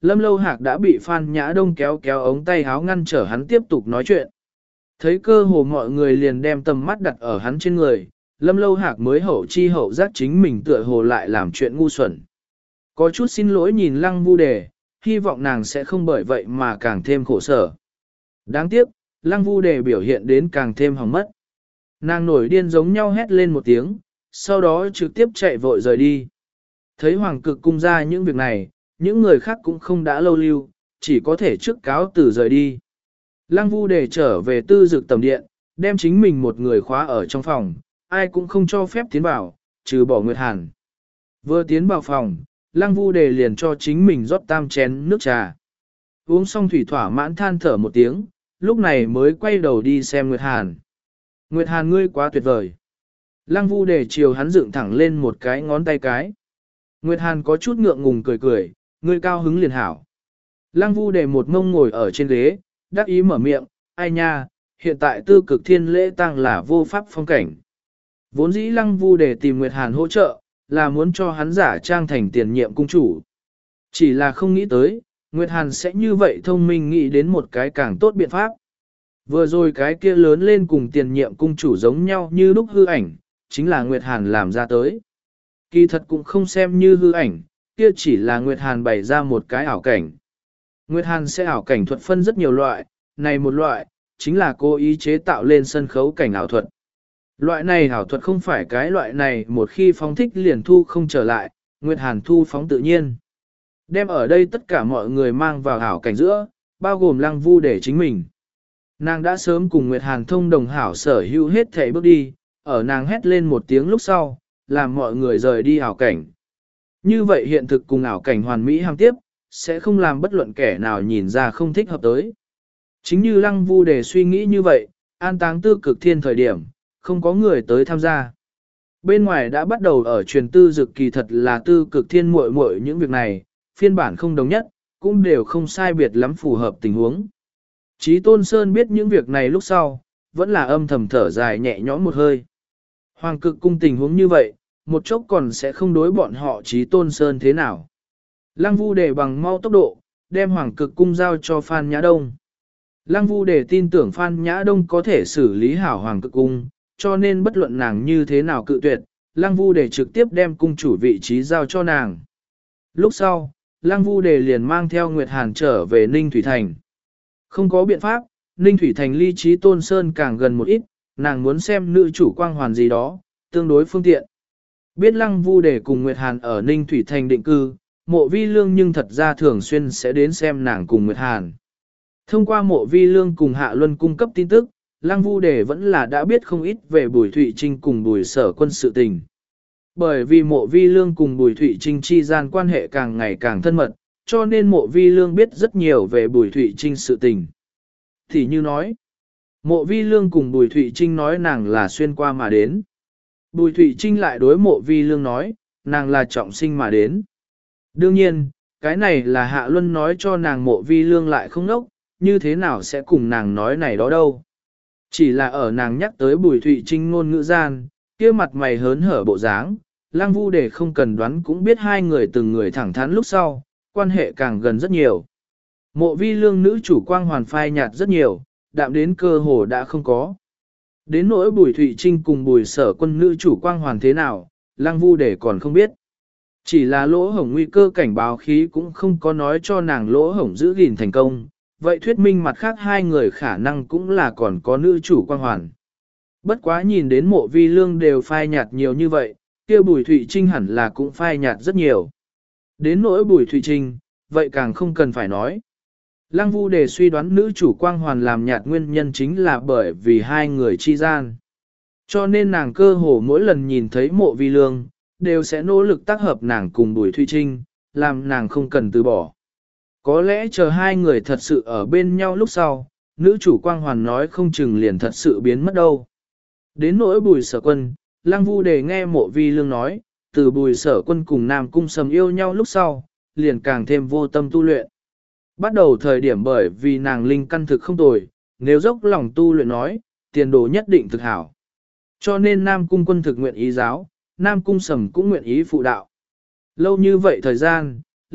Lâm Lâu Hạc đã bị Phan Nhã Đông kéo kéo ống tay háo ngăn trở hắn tiếp tục nói chuyện. Thấy cơ hồ mọi người liền đem tầm mắt đặt ở hắn trên người, Lâm Lâu Hạc mới hậu chi hậu giác chính mình tựa hồ lại làm chuyện ngu xuẩn. Có chút xin lỗi nhìn Lăng Vu Đề, hy vọng nàng sẽ không bởi vậy mà càng thêm khổ sở. Đáng tiếc, Lăng Vu Đề biểu hiện đến càng thêm hỏng mất. Nàng nổi điên giống nhau hét lên một tiếng, sau đó trực tiếp chạy vội rời đi. Thấy Hoàng Cực cung ra những việc này, những người khác cũng không đã lâu lưu, chỉ có thể trước cáo từ rời đi. Lăng Vu Đề trở về tư dực tầm điện, đem chính mình một người khóa ở trong phòng, ai cũng không cho phép tiến vào, trừ bỏ Nguyệt Hàn. Vừa tiến vào phòng, Lăng Vu Đề liền cho chính mình rót tam chén nước trà. Uống xong thủy thỏa mãn than thở một tiếng, lúc này mới quay đầu đi xem Nguyệt Hàn. Nguyệt Hàn ngươi quá tuyệt vời. Lăng Vu Đề chiều hắn dựng thẳng lên một cái ngón tay cái. Nguyệt Hàn có chút ngượng ngùng cười cười, ngươi cao hứng liền hảo. Lăng Vu Đề một ngông ngồi ở trên ghế, đắc ý mở miệng, ai nha, hiện tại tư cực thiên lễ tăng là vô pháp phong cảnh. Vốn dĩ Lăng Vu Đề tìm Nguyệt Hàn hỗ trợ, là muốn cho hắn giả trang thành tiền nhiệm cung chủ. Chỉ là không nghĩ tới, Nguyệt Hàn sẽ như vậy thông minh nghĩ đến một cái càng tốt biện pháp. Vừa rồi cái kia lớn lên cùng tiền nhiệm cung chủ giống nhau như lúc hư ảnh, chính là Nguyệt Hàn làm ra tới. Kỳ thật cũng không xem như hư ảnh, kia chỉ là Nguyệt Hàn bày ra một cái ảo cảnh. Nguyệt Hàn sẽ ảo cảnh thuật phân rất nhiều loại, này một loại, chính là cố ý chế tạo lên sân khấu cảnh ảo thuật. Loại này ảo thuật không phải cái loại này một khi phóng thích liền thu không trở lại, Nguyệt Hàn thu phóng tự nhiên. Đem ở đây tất cả mọi người mang vào ảo cảnh giữa, bao gồm Lăng Vu để chính mình. Nàng đã sớm cùng Nguyệt Hàn thông đồng hảo sở hữu hết thảy bước đi, ở nàng hét lên một tiếng lúc sau, làm mọi người rời đi ảo cảnh. Như vậy hiện thực cùng ảo cảnh hoàn mỹ hàng tiếp, sẽ không làm bất luận kẻ nào nhìn ra không thích hợp tới. Chính như Lăng Vu để suy nghĩ như vậy, an táng tư cực thiên thời điểm, không có người tới tham gia. Bên ngoài đã bắt đầu ở truyền tư dực kỳ thật là tư cực thiên muội muội những việc này, phiên bản không đồng nhất, cũng đều không sai biệt lắm phù hợp tình huống. Chí Tôn Sơn biết những việc này lúc sau, vẫn là âm thầm thở dài nhẹ nhõm một hơi. Hoàng cực cung tình huống như vậy, một chốc còn sẽ không đối bọn họ Chí Tôn Sơn thế nào. Lăng Vu để bằng mau tốc độ, đem Hoàng cực cung giao cho Phan Nhã Đông. Lăng Vu để tin tưởng Phan Nhã Đông có thể xử lý hảo Hoàng cực cung, cho nên bất luận nàng như thế nào cự tuyệt, Lăng Vu để trực tiếp đem cung chủ vị trí giao cho nàng. Lúc sau, Lăng Vu Đề liền mang theo Nguyệt Hàn trở về Ninh Thủy Thành. Không có biện pháp, Ninh Thủy Thành ly Chí Tôn Sơn càng gần một ít, nàng muốn xem nữ chủ quang hoàn gì đó, tương đối phương tiện. Biết Lăng Vu Đề cùng Nguyệt Hàn ở Ninh Thủy Thành định cư, Mộ Vi Lương nhưng thật ra thường xuyên sẽ đến xem nàng cùng Nguyệt Hàn. Thông qua Mộ Vi Lương cùng Hạ Luân cung cấp tin tức, Lăng Vu Đề vẫn là đã biết không ít về Bùi Thụy Trinh cùng Bùi Sở Quân sự tình. Bởi vì Mộ Vi Lương cùng Bùi Thụy Trinh chi gian quan hệ càng ngày càng thân mật, cho nên Mộ Vi Lương biết rất nhiều về Bùi Thụy Trinh sự tình. Thì như nói, Mộ Vi Lương cùng Bùi Thụy Trinh nói nàng là xuyên qua mà đến. Bùi Thụy Trinh lại đối Mộ Vi Lương nói, nàng là trọng sinh mà đến. Đương nhiên, cái này là Hạ Luân nói cho nàng Mộ Vi Lương lại không nốc, như thế nào sẽ cùng nàng nói này đó đâu. Chỉ là ở nàng nhắc tới Bùi Thụy Trinh ngôn ngữ gian, kia mặt mày hớn hở bộ dáng, Lăng Vu Đề không cần đoán cũng biết hai người từng người thẳng thắn lúc sau, quan hệ càng gần rất nhiều. Mộ Vi Lương nữ chủ quang hoàn phai nhạt rất nhiều, đạm đến cơ hồ đã không có. Đến nỗi Bùi Thụy Trinh cùng Bùi Sở Quân nữ chủ quang hoàn thế nào, Lăng Vu Đề còn không biết. Chỉ là lỗ hổng nguy cơ cảnh báo khí cũng không có nói cho nàng lỗ hổng giữ gìn thành công, vậy thuyết minh mặt khác hai người khả năng cũng là còn có nữ chủ quang hoàn. Bất quá nhìn đến Mộ Vi Lương đều phai nhạt nhiều như vậy, kia Bùi Thụy Trinh hẳn là cũng phai nhạt rất nhiều. Đến nỗi Bùi Thụy Trinh, vậy càng không cần phải nói. Lăng Vu Đề suy đoán nữ chủ quang hoàn làm nhạt nguyên nhân chính là bởi vì hai người chi gian. Cho nên nàng cơ hồ mỗi lần nhìn thấy Mộ Vi Lương, đều sẽ nỗ lực tác hợp nàng cùng Bùi Thụy Trinh, làm nàng không cần từ bỏ. Có lẽ chờ hai người thật sự ở bên nhau lúc sau, nữ chủ quang hoàn nói không chừng liền thật sự biến mất đâu. Đến nỗi Bùi Sở Quân, Lăng Vu Đề nghe Mộ Vi Lương nói, từ Bùi Sở Quân cùng Nam Cung Sầm yêu nhau lúc sau, liền càng thêm vô tâm tu luyện. Bắt đầu thời điểm bởi vì nàng linh căn thực không tồi, nếu dốc lòng tu luyện nói, tiền đồ nhất định thực hảo. Cho nên Nam Cung Quân thực nguyện ý giáo, Nam Cung Sầm cũng nguyện ý phụ đạo. Lâu như vậy thời gian,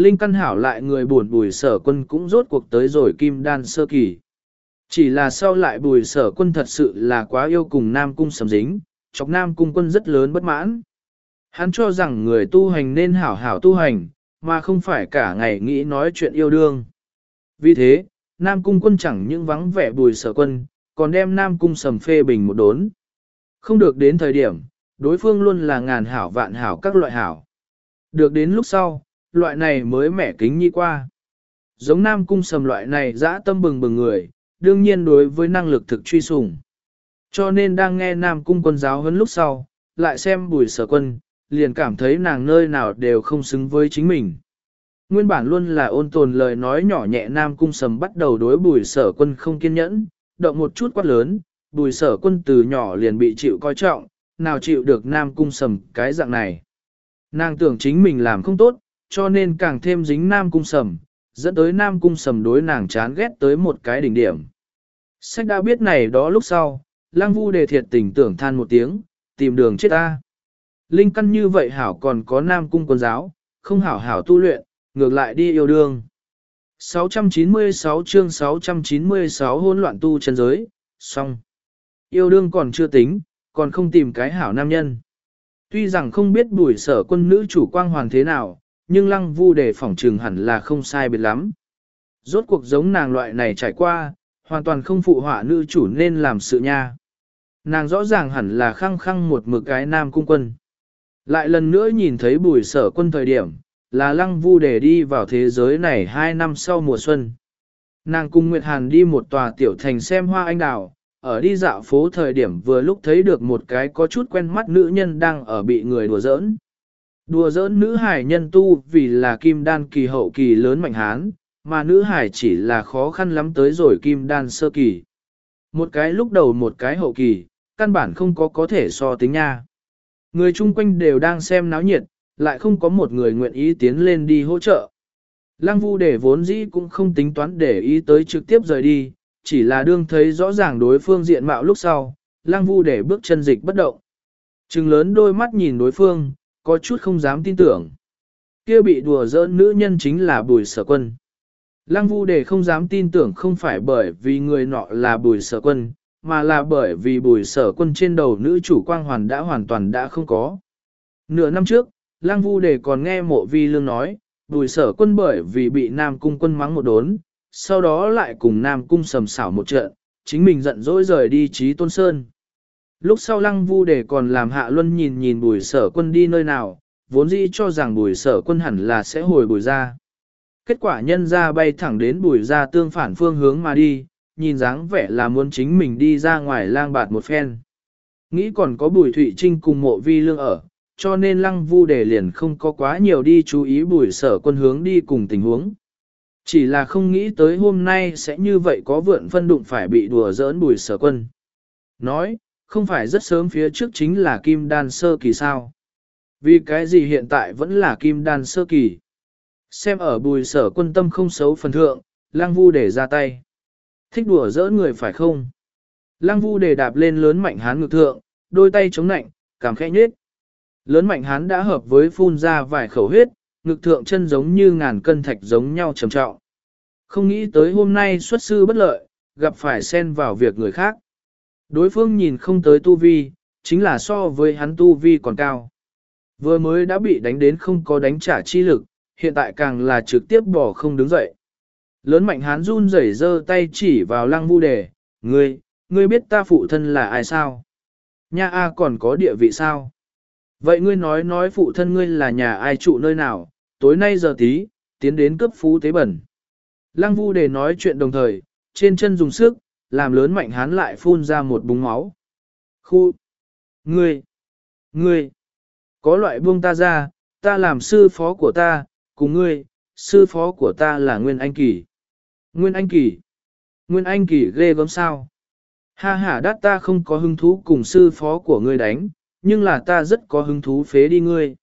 linh căn hảo lại người buồn bùi sở quân cũng rốt cuộc tới rồi kim đan sơ kỳ. Chỉ là sau lại bùi sở quân thật sự là quá yêu cùng Nam Cung Sầm dính, chọc Nam Cung quân rất lớn bất mãn. Hắn cho rằng người tu hành nên hảo hảo tu hành, mà không phải cả ngày nghĩ nói chuyện yêu đương. Vì thế, Nam Cung quân chẳng những vắng vẻ bùi sở quân, còn đem Nam Cung Sầm phê bình một đốn. Không được đến thời điểm, đối phương luôn là ngàn hảo vạn hảo các loại hảo. Được đến lúc sau, loại này mới mẻ kính nhi qua. Giống Nam Cung Sầm loại này dã tâm bừng bừng người, đương nhiên đối với năng lực thực truy sủng. Cho nên đang nghe Nam Cung quân giáo huấn lúc sau, lại xem bùi sở quân, liền cảm thấy nàng nơi nào đều không xứng với chính mình. Nguyên bản luôn là ôn tồn lời nói nhỏ nhẹ Nam Cung Sầm bắt đầu đối bùi sở quân không kiên nhẫn, động một chút quát lớn, bùi sở quân từ nhỏ liền bị chịu coi trọng, nào chịu được Nam Cung Sầm cái dạng này. Nàng tưởng chính mình làm không tốt, cho nên càng thêm dính Nam Cung Sầm, dẫn tới Nam Cung Sầm đối nàng chán ghét tới một cái đỉnh điểm. Sách đã biết này đó lúc sau, Lăng Vu Đề thiệt tình tưởng than một tiếng, tìm đường chết ta. Linh căn như vậy hảo còn có Nam Cung quân giáo, không hảo hảo tu luyện, ngược lại đi yêu đương. sáu trăm chín mươi sáu chương sáu trăm chín mươi sáu hỗn loạn tu chân giới, xong. Yêu đương còn chưa tính, còn không tìm cái hảo nam nhân. Tuy rằng không biết bùi sở quân nữ chủ quang hoàn thế nào, nhưng Lăng Vu Đề phỏng trừng hẳn là không sai biệt lắm. Rốt cuộc giống nàng loại này trải qua, hoàn toàn không phụ họa nữ chủ nên làm sự nha. Nàng rõ ràng hẳn là khăng khăng một mực cái Nam Cung quân. Lại lần nữa nhìn thấy bùi sở quân thời điểm, là Lăng Vu Đề đi vào thế giới này hai năm sau mùa xuân. Nàng cùng Nguyệt Hàn đi một tòa tiểu thành xem hoa anh đào, ở đi dạo phố thời điểm vừa lúc thấy được một cái có chút quen mắt nữ nhân đang ở bị người đùa giỡn. Đùa giỡn nữ hải nhân tu vì là kim đan kỳ hậu kỳ lớn mạnh hán, mà nữ hải chỉ là khó khăn lắm tới rồi kim đan sơ kỳ. Một cái lúc đầu một cái hậu kỳ, căn bản không có có thể so tính nha. Người chung quanh đều đang xem náo nhiệt, lại không có một người nguyện ý tiến lên đi hỗ trợ. Lăng Vu Đề vốn dĩ cũng không tính toán để ý tới trực tiếp rời đi, chỉ là đương thấy rõ ràng đối phương diện mạo lúc sau, Lăng Vu Đề bước chân dịch bất động. Trừng lớn đôi mắt nhìn đối phương, có chút không dám tin tưởng. Kia bị đùa giỡn nữ nhân chính là Bùi Sở Quân. Lăng Vu Đề không dám tin tưởng không phải bởi vì người nọ là Bùi Sở Quân, mà là bởi vì Bùi Sở Quân trên đầu nữ chủ quang hoàn đã hoàn toàn đã không có. Nửa năm trước, Lăng Vu Đề còn nghe Mộ Vi Lương nói, Bùi Sở Quân bởi vì bị Nam Cung quân mắng một đốn, sau đó lại cùng Nam Cung sầm xảo một trận, chính mình giận dỗi rời đi Chí Tôn Sơn. Lúc sau Lăng Vu Đề còn làm Hạ Luân nhìn nhìn Bùi Sở Quân đi nơi nào, vốn dĩ cho rằng Bùi Sở Quân hẳn là sẽ hồi Bùi ra. Kết quả nhân ra bay thẳng đến Bùi ra tương phản phương hướng mà đi, nhìn dáng vẻ là muốn chính mình đi ra ngoài lang bạt một phen. Nghĩ còn có Bùi Thụy Trinh cùng Mộ Vi Lương ở, cho nên Lăng Vu Đề liền không có quá nhiều đi chú ý Bùi Sở Quân hướng đi cùng tình huống. Chỉ là không nghĩ tới hôm nay sẽ như vậy có vượn phân đụng phải bị đùa giỡn Bùi Sở Quân. Nói, không phải rất sớm phía trước chính là Kim Đan Sơ Kỳ sao? Vì cái gì hiện tại vẫn là Kim Đan Sơ Kỳ? Xem ở Bùi Sở Quân tâm không xấu phần thượng, Lăng Vu Đề ra tay. Thích đùa giỡn người phải không? Lăng Vu Đề đạp lên lớn mạnh hán ngực thượng, đôi tay chống nạnh, cảm khẽ nhết. Lớn mạnh hán đã hợp với phun ra vài khẩu huyết, ngực thượng chân giống như ngàn cân thạch giống nhau trầm trọng. Không nghĩ tới hôm nay xuất sư bất lợi, gặp phải xen vào việc người khác. Đối phương nhìn không tới tu vi, chính là so với hắn tu vi còn cao. Vừa mới đã bị đánh đến không có đánh trả chi lực, hiện tại càng là trực tiếp bỏ không đứng dậy. Lớn mạnh hán run rẩy giơ tay chỉ vào Lăng Vu Đề, ngươi, ngươi biết ta phụ thân là ai sao? Nhà A còn có địa vị sao? Vậy ngươi nói nói phụ thân ngươi là nhà ai trụ nơi nào, tối nay giờ tí, tiến đến cướp phú tế bẩn. Lăng Vu Đề nói chuyện đồng thời, trên chân dùng sức, làm lớn mạnh hán lại phun ra một búng máu. Khu! Ngươi! Ngươi! Có loại buông ta ra, ta làm sư phó của ta, cùng ngươi, sư phó của ta là Nguyên Anh Kỳ. Nguyên Anh Kỳ! Nguyên Anh Kỳ ghê gớm sao? Ha ha đắt ta không có hứng thú cùng sư phó của ngươi đánh, nhưng là ta rất có hứng thú phế đi ngươi.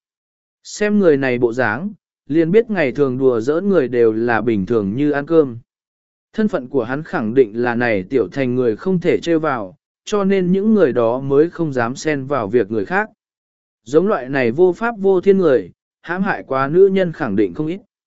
Xem người này bộ dáng, liền biết ngày thường đùa giỡn người đều là bình thường như ăn cơm. Thân phận của hắn khẳng định là này tiểu thành người không thể trêu vào, cho nên những người đó mới không dám xen vào việc người khác. Giống loại này vô pháp vô thiên người, hãm hại quá nữ nhân khẳng định không ít.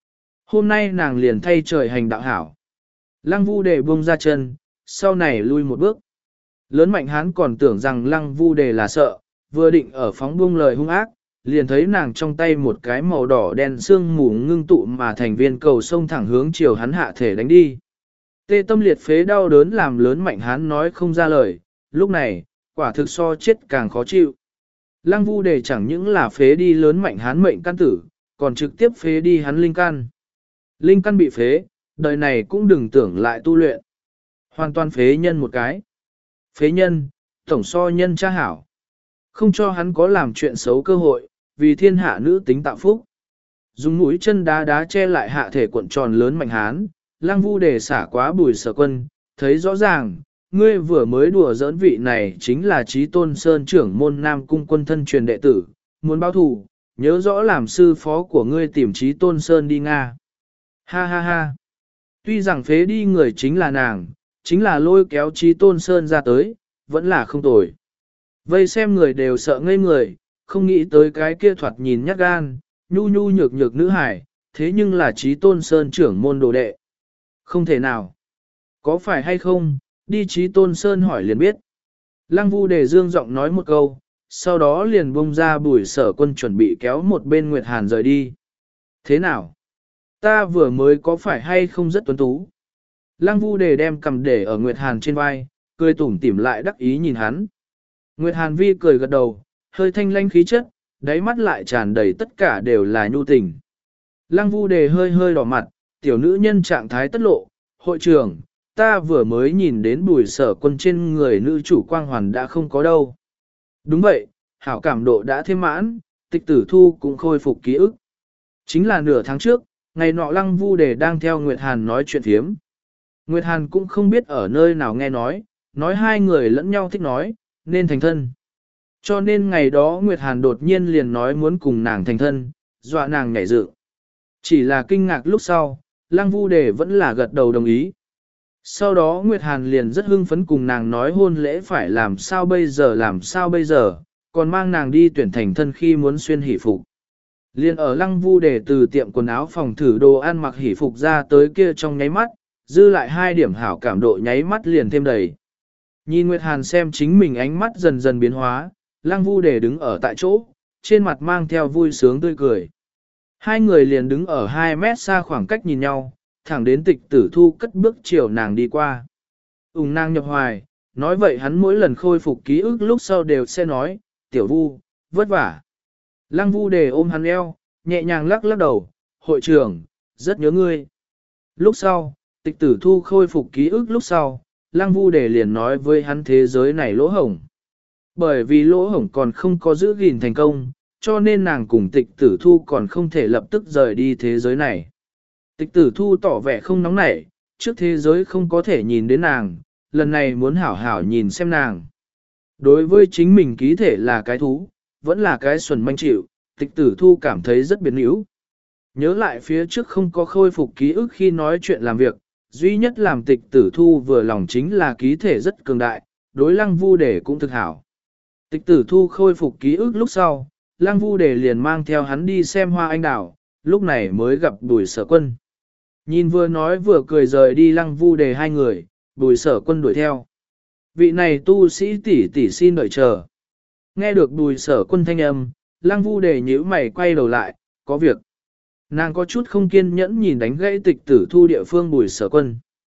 Hôm nay nàng liền thay trời hành đạo hảo. Lăng Vu Đề buông ra chân, sau này lui một bước. Lớn Mạnh Hán còn tưởng rằng Lăng Vu Đề là sợ, vừa định ở phóng buông lời hung ác, liền thấy nàng trong tay một cái màu đỏ đen sương mù ngưng tụ mà thành viên cầu sông thẳng hướng chiều hắn hạ thể đánh đi. Tê tâm liệt phế đau đớn làm Lớn Mạnh Hán nói không ra lời, lúc này, quả thực so chết càng khó chịu. Lăng Vu Đề chẳng những là phế đi Lớn Mạnh Hán mệnh căn tử, còn trực tiếp phế đi hắn linh căn. Linh căn bị phế, đời này cũng đừng tưởng lại tu luyện. Hoàn toàn phế nhân một cái. Phế nhân, tổng so nhân cha hảo. Không cho hắn có làm chuyện xấu cơ hội, vì thiên hạ nữ tính tạo phúc. Dùng mũi chân đá đá che lại hạ thể cuộn tròn Lớn Mạnh Hán, Lăng Vu Đề xả quá Bùi Sở Quân, thấy rõ ràng, ngươi vừa mới đùa giỡn vị này chính là Chí Tôn Sơn trưởng môn Nam Cung quân thân truyền đệ tử, muốn báo thù, nhớ rõ làm sư phó của ngươi tìm Chí Tôn Sơn đi Nga. Ha ha ha. Tuy rằng phế đi người chính là nàng, chính là lôi kéo Chí Tôn Sơn ra tới, vẫn là không tồi. Vây xem người đều sợ ngây người, không nghĩ tới cái kia thoạt nhìn nhát gan, nhu nhu nhược nhược nữ hải, thế nhưng là Chí Tôn Sơn trưởng môn đồ đệ. Không thể nào. Có phải hay không, đi Chí Tôn Sơn hỏi liền biết. Lăng Vu Đề dương giọng nói một câu, sau đó liền bông ra Bùi Sở Quân chuẩn bị kéo một bên Nguyệt Hàn rời đi. Thế nào? Ta vừa mới có phải hay không rất tuấn tú? Lăng Vu Đề đem cầm để ở Nguyệt Hàn trên vai, cười tủm tỉm lại đắc ý nhìn hắn. Nguyệt Hàn vi cười gật đầu, hơi thanh lanh khí chất, đáy mắt lại tràn đầy tất cả đều là nhu tình. Lăng Vu Đề hơi hơi đỏ mặt, tiểu nữ nhân trạng thái tất lộ, hội trưởng, ta vừa mới nhìn đến Bùi Sở Quân trên người nữ chủ quang hoàn đã không có đâu. Đúng vậy, hảo cảm độ đã thêm mãn, Tịch Tử Thu cũng khôi phục ký ức. Chính là nửa tháng trước, ngày nọ Lăng Vu Đề đang theo Nguyệt Hàn nói chuyện phiếm. Nguyệt Hàn cũng không biết ở nơi nào nghe nói, nói hai người lẫn nhau thích nói, nên thành thân. Cho nên ngày đó Nguyệt Hàn đột nhiên liền nói muốn cùng nàng thành thân, dọa nàng nhảy dựng. Chỉ là kinh ngạc lúc sau, Lăng Vu Đề vẫn là gật đầu đồng ý. Sau đó Nguyệt Hàn liền rất hưng phấn cùng nàng nói hôn lễ phải làm sao bây giờ làm sao bây giờ, còn mang nàng đi tuyển thành thân khi muốn xuyên hỷ phục. Liên ở Lăng Vu Đề từ tiệm quần áo phòng thử đồ ăn mặc hỷ phục ra tới kia trong nháy mắt, dư lại hai điểm hảo cảm độ nháy mắt liền thêm đầy. Nhìn Nguyệt Hàn xem chính mình ánh mắt dần dần biến hóa, Lăng Vu Đề đứng ở tại chỗ, trên mặt mang theo vui sướng tươi cười. Hai người liền đứng ở hai mét xa khoảng cách nhìn nhau, thẳng đến Tịch Tử Thu cất bước chiều nàng đi qua. Úng nàng nhập hoài, nói vậy hắn mỗi lần khôi phục ký ức lúc sau đều sẽ nói, tiểu Vu, vất vả. Lăng Vu Đề ôm hắn eo, nhẹ nhàng lắc lắc đầu, hội trưởng, rất nhớ ngươi. Lúc sau, Tịch Tử Thu khôi phục ký ức lúc sau, Lăng Vu Đề liền nói với hắn thế giới này lỗ hổng. Bởi vì lỗ hổng còn không có giữ gìn thành công, cho nên nàng cùng Tịch Tử Thu còn không thể lập tức rời đi thế giới này. Tịch Tử Thu tỏ vẻ không nóng nảy, trước thế giới không có thể nhìn đến nàng, lần này muốn hảo hảo nhìn xem nàng. Đối với chính mình ký thể là cái thú, vẫn là cái xuẩn manh chịu, Tịch Tử Thu cảm thấy rất biến yếu. Nhớ lại phía trước không có khôi phục ký ức khi nói chuyện làm việc, duy nhất làm Tịch Tử Thu vừa lòng chính là ký thể rất cường đại, đối Lăng Vu Đề cũng thực hảo. Tịch Tử Thu khôi phục ký ức lúc sau, Lăng Vu Đề liền mang theo hắn đi xem hoa anh đào, lúc này mới gặp Bùi Sở Quân. Nhìn vừa nói vừa cười rời đi Lăng Vu Đề hai người, Bùi Sở Quân đuổi theo. Vị này tu sĩ tỷ tỷ xin đợi chờ. Nghe được Bùi Sở Quân thanh âm, Lăng Vu Đề nhíu mày quay đầu lại, có việc. Nàng có chút không kiên nhẫn nhìn đánh gãy Tịch Tử Thu địa phương Bùi Sở Quân.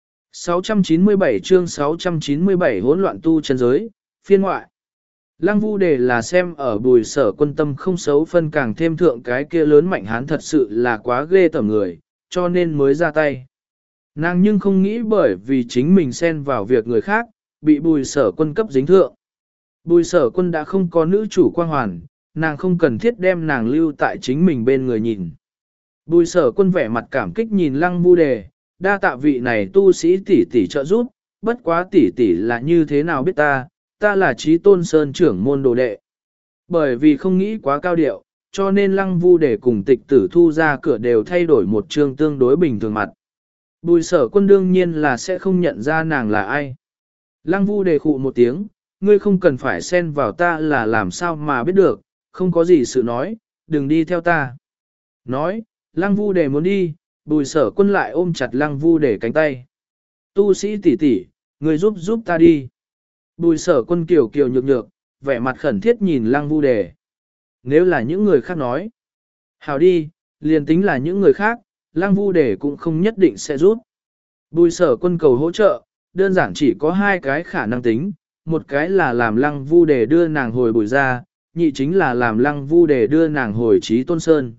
sáu trăm chín mươi bảy chương sáu trăm chín mươi bảy hỗn loạn tu chân giới, phiên ngoại. Lăng Vu Đề là xem ở Bùi Sở Quân tâm không xấu phân càng thêm thượng cái kia Lớn Mạnh Hán thật sự là quá ghê tởm người, cho nên mới ra tay. Nàng nhưng không nghĩ bởi vì chính mình xen vào việc người khác, bị Bùi Sở Quân cấp dính thượng. Bùi Sở Quân đã không có nữ chủ quang hoàn, nàng không cần thiết đem nàng lưu tại chính mình bên người nhìn. Bùi Sở Quân vẻ mặt cảm kích nhìn Lăng Vu Đề, đa tạ vị này tu sĩ tỷ tỷ trợ giúp, bất quá tỷ tỷ là như thế nào biết ta, ta là Chí Tôn Sơn trưởng môn đồ đệ. Bởi vì không nghĩ quá cao điệu, cho nên Lăng Vu Đề cùng Tịch Tử Thu ra cửa đều thay đổi một chương tương đối bình thường mặt. Bùi Sở Quân đương nhiên là sẽ không nhận ra nàng là ai. Lăng Vu Đề khụ một tiếng, ngươi không cần phải xen vào ta là làm sao mà biết được, không có gì sự nói, đừng đi theo ta. Nói, Lăng Vu Đề muốn đi, Bùi sở quân lại ôm chặt lăng vu để cánh tay. Tu sĩ tỷ tỷ, người giúp giúp ta đi. Bùi sở quân kiều kiều nhược nhược, vẻ mặt khẩn thiết nhìn lăng vu đề. Nếu là những người khác nói. Hào đi, liền tính là những người khác, lăng vu đề cũng không nhất định sẽ giúp. Bùi sở quân cầu hỗ trợ, đơn giản chỉ có hai cái khả năng tính. Một cái là làm lăng vu đề đưa nàng hồi bùi ra, nhị chính là làm lăng vu đề đưa nàng hồi trí tôn sơn.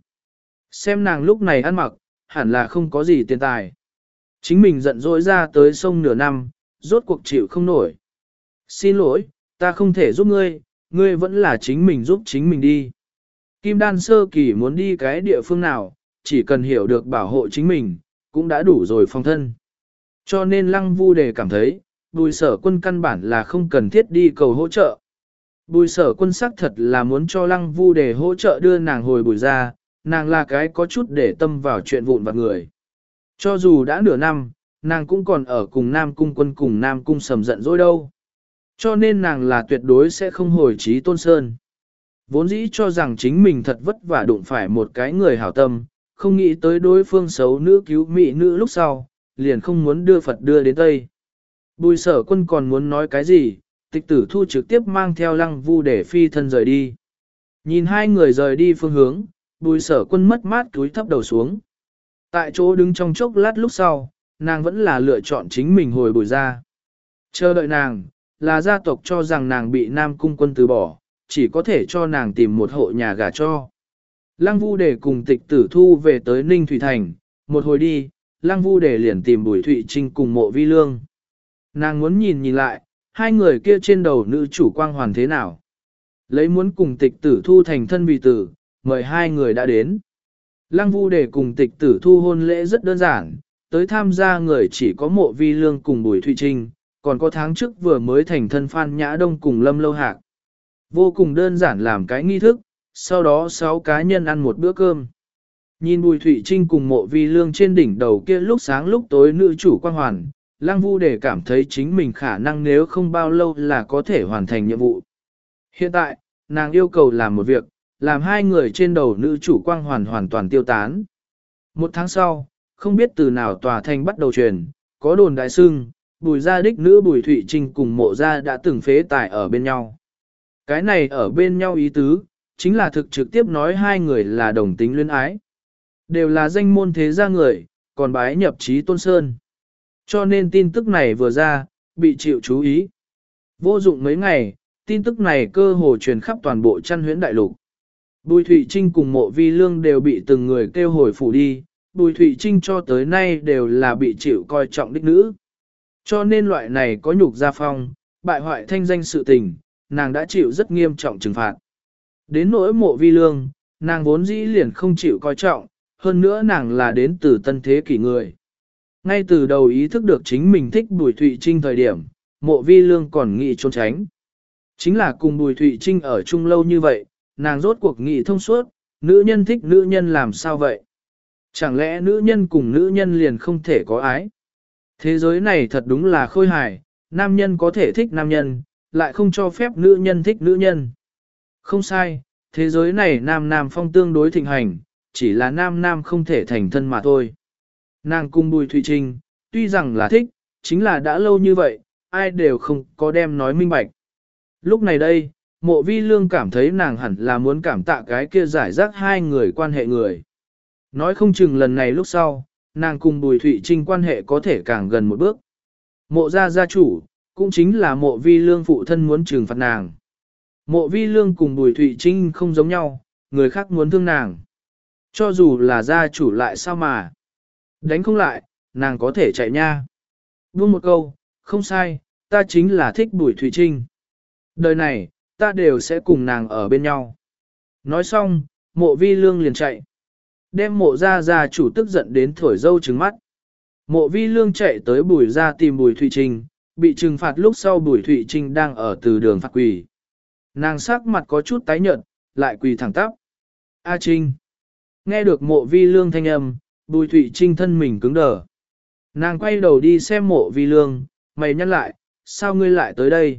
Xem nàng lúc này ăn mặc, hẳn là không có gì tiền tài. Chính mình giận dỗi ra tới sông nửa năm, rốt cuộc chịu không nổi. Xin lỗi, ta không thể giúp ngươi, ngươi vẫn là chính mình giúp chính mình đi. Kim đan sơ kỳ muốn đi cái địa phương nào, chỉ cần hiểu được bảo hộ chính mình, cũng đã đủ rồi phong thân. Cho nên lăng vu đề cảm thấy, bùi sở quân căn bản là không cần thiết đi cầu hỗ trợ. Bùi sở quân sắc thật là muốn cho lăng vu đề hỗ trợ đưa nàng hồi bùi ra, nàng là cái có chút để tâm vào chuyện vụn vặt người. Cho dù đã nửa năm, nàng cũng còn ở cùng Nam Cung quân cùng Nam Cung sầm giận dỗi đâu. Cho nên nàng là tuyệt đối sẽ không hồi trí tôn sơn. Vốn dĩ cho rằng chính mình thật vất vả đụng phải một cái người hảo tâm, không nghĩ tới đối phương xấu nữ cứu mỹ nữ lúc sau, liền không muốn đưa Phật đưa đến Tây. Bùi sở quân còn muốn nói cái gì, tịch tử thu trực tiếp mang theo lăng vu để phi thân rời đi. Nhìn hai người rời đi phương hướng, bùi sở quân mất mát túi thấp đầu xuống. Tại chỗ đứng trong chốc lát lúc sau, nàng vẫn là lựa chọn chính mình hồi bùi ra. Chờ đợi nàng, là gia tộc cho rằng nàng bị Nam Cung quân từ bỏ, chỉ có thể cho nàng tìm một hộ nhà gả cho. Lăng vu để cùng tịch tử thu về tới Ninh Thủy Thành, một hồi đi, lăng vu để liền tìm Bùi Thụy Trinh cùng Mộ Vi Lương. Nàng muốn nhìn nhìn lại, hai người kia trên đầu nữ chủ quang hoàn thế nào. Lấy muốn cùng tịch tử thu thành thân vì tử, mời hai người đã đến. Lăng vu để cùng tịch tử thu hôn lễ rất đơn giản, tới tham gia người chỉ có Mộ Vi Lương cùng Bùi Thụy Trinh, còn có tháng trước vừa mới thành thân Phan Nhã Đông cùng Lâm Lâu Hạc. Vô cùng đơn giản làm cái nghi thức, sau đó sáu cá nhân ăn một bữa cơm. Nhìn Bùi Thụy Trinh cùng Mộ Vi Lương trên đỉnh đầu kia lúc sáng lúc tối nữ chủ quang hoàn, Lăng Vu để cảm thấy chính mình khả năng nếu không bao lâu là có thể hoàn thành nhiệm vụ. Hiện tại, nàng yêu cầu làm một việc, làm hai người trên đầu nữ chủ quang hoàn hoàn toàn tiêu tán. Một tháng sau, không biết từ nào tòa thành bắt đầu truyền, có đồn đại xưng, Bùi gia đích nữ Bùi Thụy Trinh cùng Mộ gia đã từng phế tài ở bên nhau. Cái này ở bên nhau ý tứ, chính là thực trực tiếp nói hai người là đồng tính luyến ái. Đều là danh môn thế gia người, còn bái nhập trí tôn sơn. Cho nên tin tức này vừa ra, bị chịu chú ý. Vô dụng mấy ngày, tin tức này cơ hồ truyền khắp toàn bộ Trăn Huyễn đại lục. Bùi Thụy Trinh cùng Mộ Vi Lương đều bị từng người kêu hồi phủ đi, Bùi Thụy Trinh cho tới nay đều là bị chịu coi trọng đích nữ. Cho nên loại này có nhục gia phong, bại hoại thanh danh sự tình, nàng đã chịu rất nghiêm trọng trừng phạt. Đến nỗi Mộ Vi Lương, nàng vốn dĩ liền không chịu coi trọng, hơn nữa nàng là đến từ tân thế kỷ người. Ngay từ đầu ý thức được chính mình thích Bùi Thụy Trinh thời điểm, Mộ Vi Lương còn nghĩ trốn tránh. Chính là cùng Bùi Thụy Trinh ở chung lâu như vậy, nàng rốt cuộc nghĩ thông suốt, nữ nhân thích nữ nhân làm sao vậy? Chẳng lẽ nữ nhân cùng nữ nhân liền không thể có ái? Thế giới này thật đúng là khôi hài, nam nhân có thể thích nam nhân, lại không cho phép nữ nhân thích nữ nhân. Không sai, thế giới này nam nam phong tương đối thịnh hành, chỉ là nam nam không thể thành thân mà thôi. Nàng cung Bùi Thụy Trinh, tuy rằng là thích, chính là đã lâu như vậy, ai đều không có đem nói minh bạch. Lúc này đây, Mộ Vi Lương cảm thấy nàng hẳn là muốn cảm tạ cái kia giải rác hai người quan hệ người. Nói không chừng lần này lúc sau, nàng cùng Bùi Thụy Trinh quan hệ có thể càng gần một bước. Mộ gia gia chủ, cũng chính là Mộ Vi Lương phụ thân muốn trừng phạt nàng. Mộ Vi Lương cùng Bùi Thụy Trinh không giống nhau, người khác muốn thương nàng. Cho dù là gia chủ lại sao mà. Đánh không lại, nàng có thể chạy nha. Buông một câu, không sai, ta chính là thích Bùi Thụy Trinh. Đời này, ta đều sẽ cùng nàng ở bên nhau. Nói xong, Mộ Vi Lương liền chạy. Đem Mộ gia gia chủ tức giận đến thổi dâu trừng mắt. Mộ Vi Lương chạy tới Bùi gia tìm Bùi Thụy Trinh, bị trừng phạt lúc sau Bùi Thụy Trinh đang ở từ đường phạt quỳ. Nàng sắc mặt có chút tái nhợt, lại quỳ thẳng tắp. A Trinh. Nghe được Mộ Vi Lương thanh âm, Bùi Thụy Trinh thân mình cứng đờ. Nàng quay đầu đi xem Mộ Vi Lương, mày nhắc lại, sao ngươi lại tới đây?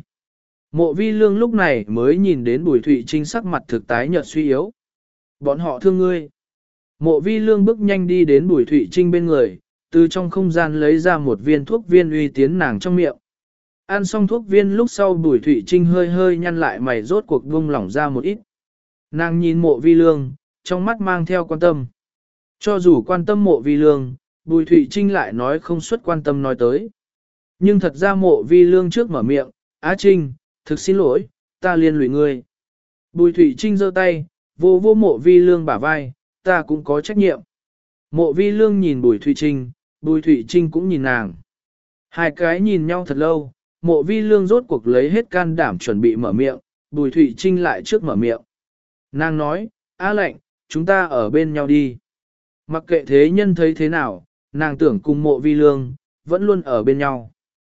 Mộ Vi Lương lúc này mới nhìn đến Bùi Thụy Trinh sắc mặt thực tái nhợt suy yếu. Bọn họ thương ngươi. Mộ vi lương bước nhanh đi đến Bùi Thụy Trinh bên người, từ trong không gian lấy ra một viên thuốc viên uy tiến nàng trong miệng. Ăn xong thuốc viên lúc sau Bùi Thụy Trinh hơi hơi nhăn lại mày rốt cuộc buông lỏng ra một ít. Nàng nhìn mộ vi lương, trong mắt mang theo quan tâm. Cho dù quan tâm mộ vi lương, Bùi Thụy Trinh lại nói không xuất quan tâm nói tới. Nhưng thật ra mộ vi lương trước mở miệng, Á Trinh, thực xin lỗi, ta liên lụy ngươi. Bùi Thụy Trinh giơ tay, vô vô mộ vi lương bả vai, ta cũng có trách nhiệm. Mộ vi lương nhìn Bùi Thụy Trinh, Bùi Thụy Trinh cũng nhìn nàng. Hai cái nhìn nhau thật lâu, mộ vi lương rốt cuộc lấy hết can đảm chuẩn bị mở miệng, Bùi Thụy Trinh lại trước mở miệng. Nàng nói, Á lệnh, chúng ta ở bên nhau đi. Mặc kệ thế nhân thấy thế nào, nàng tưởng cùng mộ vi lương, vẫn luôn ở bên nhau.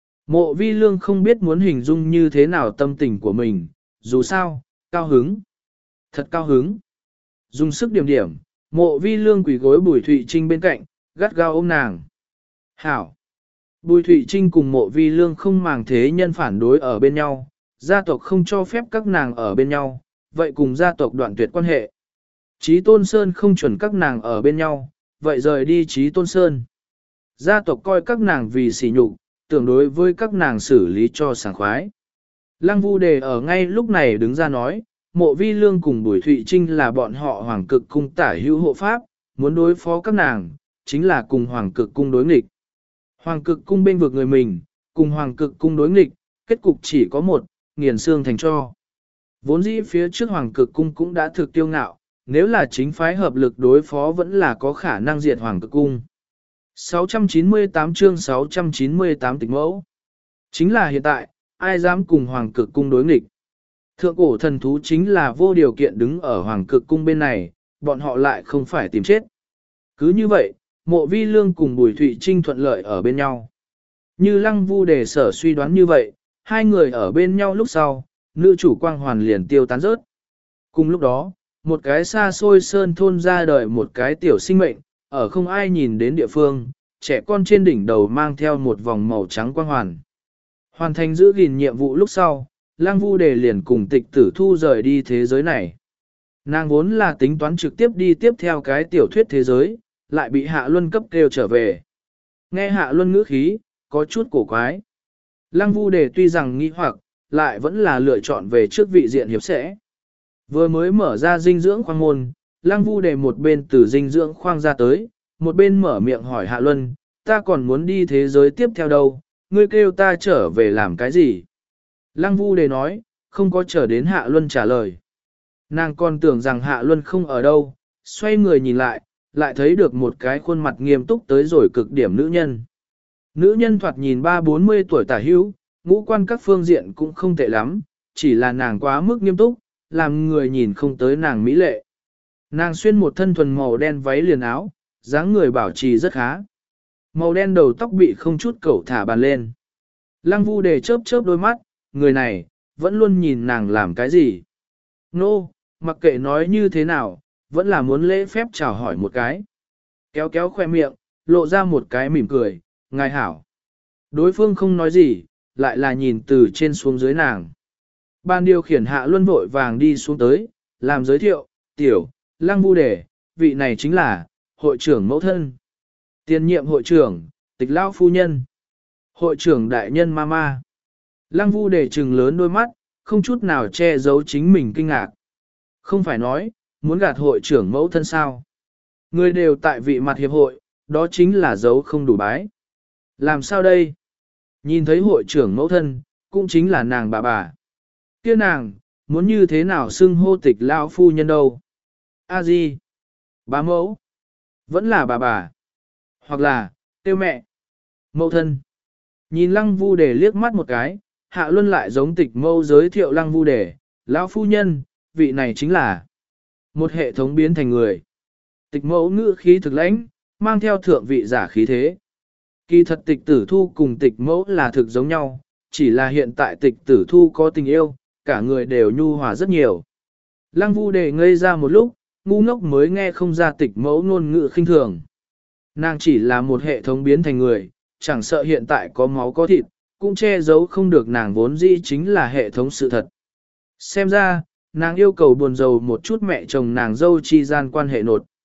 Mộ vi lương không biết muốn hình dung như thế nào tâm tình của mình, dù sao, cao hứng. Thật cao hứng. Dùng sức điểm điểm, mộ vi lương quỳ gối Bùi Thụy Trinh bên cạnh, gắt gao ôm nàng. Hảo. Bùi Thụy Trinh cùng mộ vi lương không màng thế nhân phản đối ở bên nhau, gia tộc không cho phép các nàng ở bên nhau, vậy cùng gia tộc đoạn tuyệt quan hệ. Chí Tôn Sơn không chuẩn các nàng ở bên nhau, vậy rời đi Chí Tôn Sơn. Gia tộc coi các nàng vì sỉ nhục, tưởng đối với các nàng xử lý cho sảng khoái. Lăng Vu Đề ở ngay lúc này đứng ra nói, mộ vi lương cùng Bùi Thụy Trinh là bọn họ Hoàng Cực Cung tả hữu hộ pháp, muốn đối phó các nàng, chính là cùng Hoàng Cực Cung đối nghịch. Hoàng Cực Cung bên vực người mình, cùng Hoàng Cực Cung đối nghịch, kết cục chỉ có một, nghiền xương thành tro. Vốn dĩ phía trước Hoàng Cực Cung cũng đã thực tiêu ngạo, nếu là chính phái hợp lực đối phó vẫn là có khả năng diệt Hoàng Cực Cung. sáu trăm chín mươi tám chương sáu trăm chín mươi tám tịch mẫu. Chính là hiện tại, ai dám cùng Hoàng Cực Cung đối nghịch. Thượng cổ thần thú chính là vô điều kiện đứng ở Hoàng Cực Cung bên này, bọn họ lại không phải tìm chết. Cứ như vậy, mộ vi lương cùng Bùi Thụy Trinh thuận lợi ở bên nhau. Như Lăng Vu Đề sở suy đoán như vậy, hai người ở bên nhau lúc sau, nữ chủ quang hoàn liền tiêu tán rớt. Cùng lúc đó, một cái xa xôi sơn thôn ra đời một cái tiểu sinh mệnh, ở không ai nhìn đến địa phương, trẻ con trên đỉnh đầu mang theo một vòng màu trắng quang hoàn. Hoàn thành giữ gìn nhiệm vụ lúc sau, Lăng Vu Đề liền cùng Tịch Tử Thu rời đi thế giới này. Nàng vốn là tính toán trực tiếp đi tiếp theo cái tiểu thuyết thế giới, lại bị Hạ Luân cấp kêu trở về. Nghe Hạ Luân ngữ khí, có chút cổ quái. Lăng Vu Đề tuy rằng nghi hoặc, lại vẫn là lựa chọn về trước vị diện hiệp sẽ. Vừa mới mở ra dinh dưỡng khoang môn, Lăng Vu Đề một bên từ dinh dưỡng khoang ra tới, một bên mở miệng hỏi Hạ Luân, ta còn muốn đi thế giới tiếp theo đâu, ngươi kêu ta trở về làm cái gì? Lăng Vu Đề nói, không có chờ đến Hạ Luân trả lời. Nàng còn tưởng rằng Hạ Luân không ở đâu, xoay người nhìn lại, lại thấy được một cái khuôn mặt nghiêm túc tới rồi cực điểm nữ nhân. Nữ nhân thoạt nhìn ba bốn mươi tuổi tả hữu, ngũ quan các phương diện cũng không tệ lắm, chỉ là nàng quá mức nghiêm túc, làm người nhìn không tới nàng mỹ lệ. Nàng xuyên một thân thuần màu đen váy liền áo, dáng người bảo trì rất khá. Màu đen đầu tóc bị không chút cẩu thả bàn lên. Lăng Vu Đề chớp chớp đôi mắt, người này, vẫn luôn nhìn nàng làm cái gì. Nô, no, mặc kệ nói như thế nào, vẫn là muốn lễ phép chào hỏi một cái. Kéo kéo khoe miệng, lộ ra một cái mỉm cười, ngài hảo. Đối phương không nói gì, lại là nhìn từ trên xuống dưới nàng. Ban điều khiển Hạ Luân vội vàng đi xuống tới, làm giới thiệu, tiểu, Lăng Vu Đề, vị này chính là, hội trưởng mẫu thân. Tiền nhiệm hội trưởng, Tịch Lao phu nhân. Hội trưởng đại nhân Mama. Lăng Vu Đề trừng lớn đôi mắt, không chút nào che giấu chính mình kinh ngạc. Không phải nói, muốn gạt hội trưởng mẫu thân sao. Người đều tại vị mặt hiệp hội, đó chính là dấu không đủ bái. Làm sao đây? Nhìn thấy hội trưởng mẫu thân, cũng chính là nàng bà bà. Kia nàng, muốn như thế nào xưng hô Tịch Lao phu nhân đâu? A Di, bá mẫu, vẫn là bà bà, hoặc là, tiêu mẹ, mẫu thân. Nhìn Lăng Vu Đề liếc mắt một cái, Hạ Luân lại giống Tịch Mâu giới thiệu Lăng Vu Đề, lão phu nhân, vị này chính là một hệ thống biến thành người. Tịch Mẫu ngữ khí thực lãnh, mang theo thượng vị giả khí thế. Kỳ thật Tịch Tử Thu cùng Tịch Mẫu là thực giống nhau, chỉ là hiện tại Tịch Tử Thu có tình yêu, cả người đều nhu hòa rất nhiều. Lăng Vu Đề ngây ra một lúc, ngu ngốc mới nghe không ra Tịch Mẫu ngôn ngữ khinh thường. Nàng chỉ là một hệ thống biến thành người, chẳng sợ hiện tại có máu có thịt, cũng che giấu không được nàng vốn dĩ chính là hệ thống sự thật. Xem ra, nàng yêu cầu buồn rầu một chút mẹ chồng nàng dâu chi gian quan hệ nột.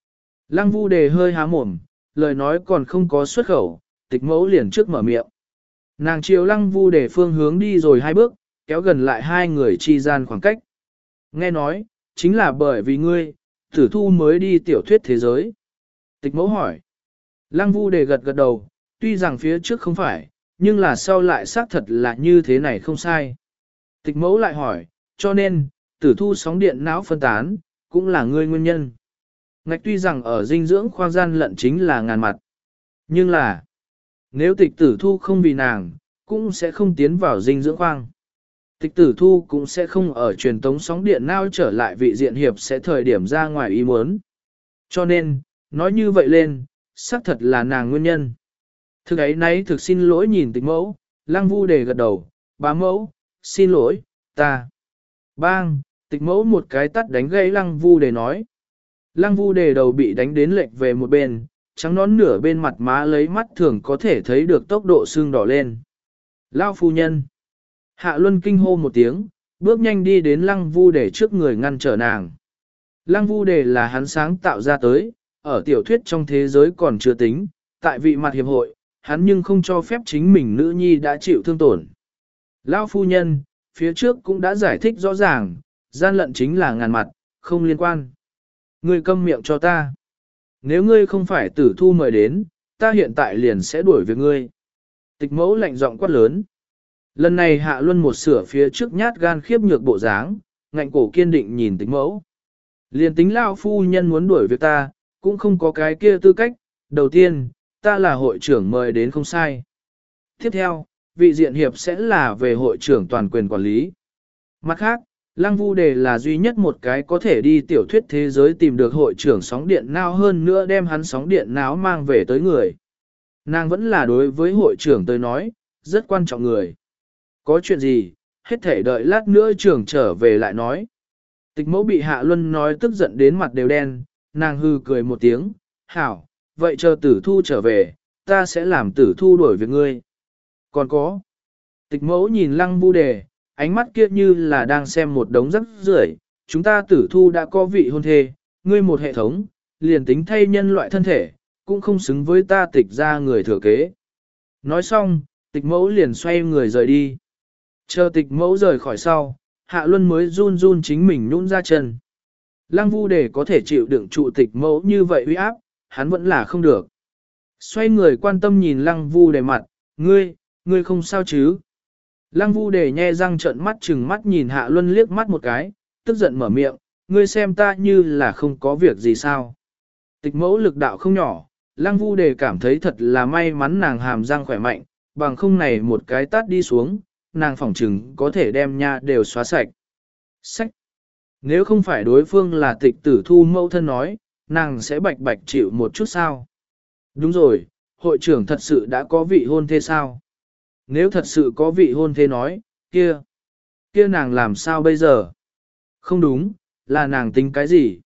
Lăng Vu Đề hơi há mồm, lời nói còn không có xuất khẩu, tịch mẫu liền trước mở miệng. Nàng chiều Lăng Vu Đề phương hướng đi rồi hai bước, kéo gần lại hai người chi gian khoảng cách. Nghe nói, chính là bởi vì ngươi, tử thu mới đi tiểu thuyết thế giới. Tịch mẫu hỏi. Lăng Vu Đề gật gật đầu, tuy rằng phía trước không phải, nhưng là sau lại xác thật là như thế này không sai. Tịch mẫu lại hỏi, cho nên, tử thu sóng điện não phân tán, cũng là ngươi nguyên nhân. Ngạch tuy rằng ở dinh dưỡng khoang gian lận chính là ngàn mặt. Nhưng là, nếu tịch tử thu không vì nàng, cũng sẽ không tiến vào dinh dưỡng khoang. Tịch tử thu cũng sẽ không ở truyền tống sóng điện não trở lại vị diện hiệp sẽ thời điểm ra ngoài ý muốn. Cho nên, nói như vậy lên, xác thật là nàng nguyên nhân. Thực ấy nấy thực xin lỗi nhìn tịch mẫu, Lăng Vu Đề gật đầu, bá mẫu, xin lỗi, ta. Bang, tịch mẫu một cái tắt đánh gãy Lăng Vu Đề nói. Lăng Vu Đề đầu bị đánh đến lệch về một bên, trắng nón nửa bên mặt má lấy mắt thường có thể thấy được tốc độ xương đỏ lên. Lao phu nhân. Hạ Luân kinh hô một tiếng, bước nhanh đi đến Lăng Vu Đề trước người ngăn trở nàng. Lăng Vu Đề là hắn sáng tạo ra tới, ở tiểu thuyết trong thế giới còn chưa tính, tại vị mặt hiệp hội, hắn nhưng không cho phép chính mình nữ nhi đã chịu thương tổn. Lão phu nhân, phía trước cũng đã giải thích rõ ràng, gian lận chính là ngàn mặt, không liên quan. Ngươi câm miệng cho ta. Nếu ngươi không phải tử thu mời đến, ta hiện tại liền sẽ đuổi việc ngươi. Tịch mẫu lạnh giọng quát lớn. Lần này Hạ Luân một sửa phía trước nhát gan khiếp nhược bộ dáng, ngạnh cổ kiên định nhìn tịch mẫu. Liền tính lão phu nhân muốn đuổi việc ta, cũng không có cái kia tư cách. Đầu tiên, ta là hội trưởng mời đến không sai. Tiếp theo, vị diện hiệp sẽ là về hội trưởng toàn quyền quản lý. Mặt khác, Lăng Vu Đề là duy nhất một cái có thể đi tiểu thuyết thế giới tìm được hội trưởng sóng điện não hơn nữa đem hắn sóng điện não mang về tới người. Nàng vẫn là đối với hội trưởng tới nói, rất quan trọng người. Có chuyện gì, hết thể đợi lát nữa trưởng trở về lại nói. Tịch mẫu bị Hạ Luân nói tức giận đến mặt đều đen, nàng hư cười một tiếng, hảo, vậy chờ tử thu trở về, ta sẽ làm tử thu đổi việc ngươi. Còn có, tịch mẫu nhìn Lăng Vu Đề, ánh mắt kia như là đang xem một đống rắc rưởi. Chúng ta tử thu đã có vị hôn thê, ngươi một hệ thống, liền tính thay nhân loại thân thể, cũng không xứng với ta tịch ra người thừa kế. Nói xong, tịch mẫu liền xoay người rời đi. Chờ tịch mẫu rời khỏi sau, Hạ Luân mới run run chính mình nhún ra chân. Lăng Vu Đề có thể chịu đựng trụ tịch mẫu như vậy uy áp, hắn vẫn là không được. Xoay người quan tâm nhìn Lăng Vu Đề mặt, ngươi, ngươi không sao chứ? Lăng Vu Đề nhe răng trợn mắt chừng mắt nhìn Hạ Luân liếc mắt một cái, tức giận mở miệng, ngươi xem ta như là không có việc gì sao? Tịch mẫu lực đạo không nhỏ, Lăng Vu Đề cảm thấy thật là may mắn nàng hàm răng khỏe mạnh, bằng không này một cái tát đi xuống, nàng phỏng chừng có thể đem nha đều xóa sạch. Sách! Nếu không phải đối phương là tịch tử thu mẫu thân nói, nàng sẽ bạch bạch chịu một chút sao? Đúng rồi, hội trưởng thật sự đã có vị hôn thê sao? Nếu thật sự có vị hôn thê nói, kia, kia nàng làm sao bây giờ? Không đúng, là nàng tính cái gì?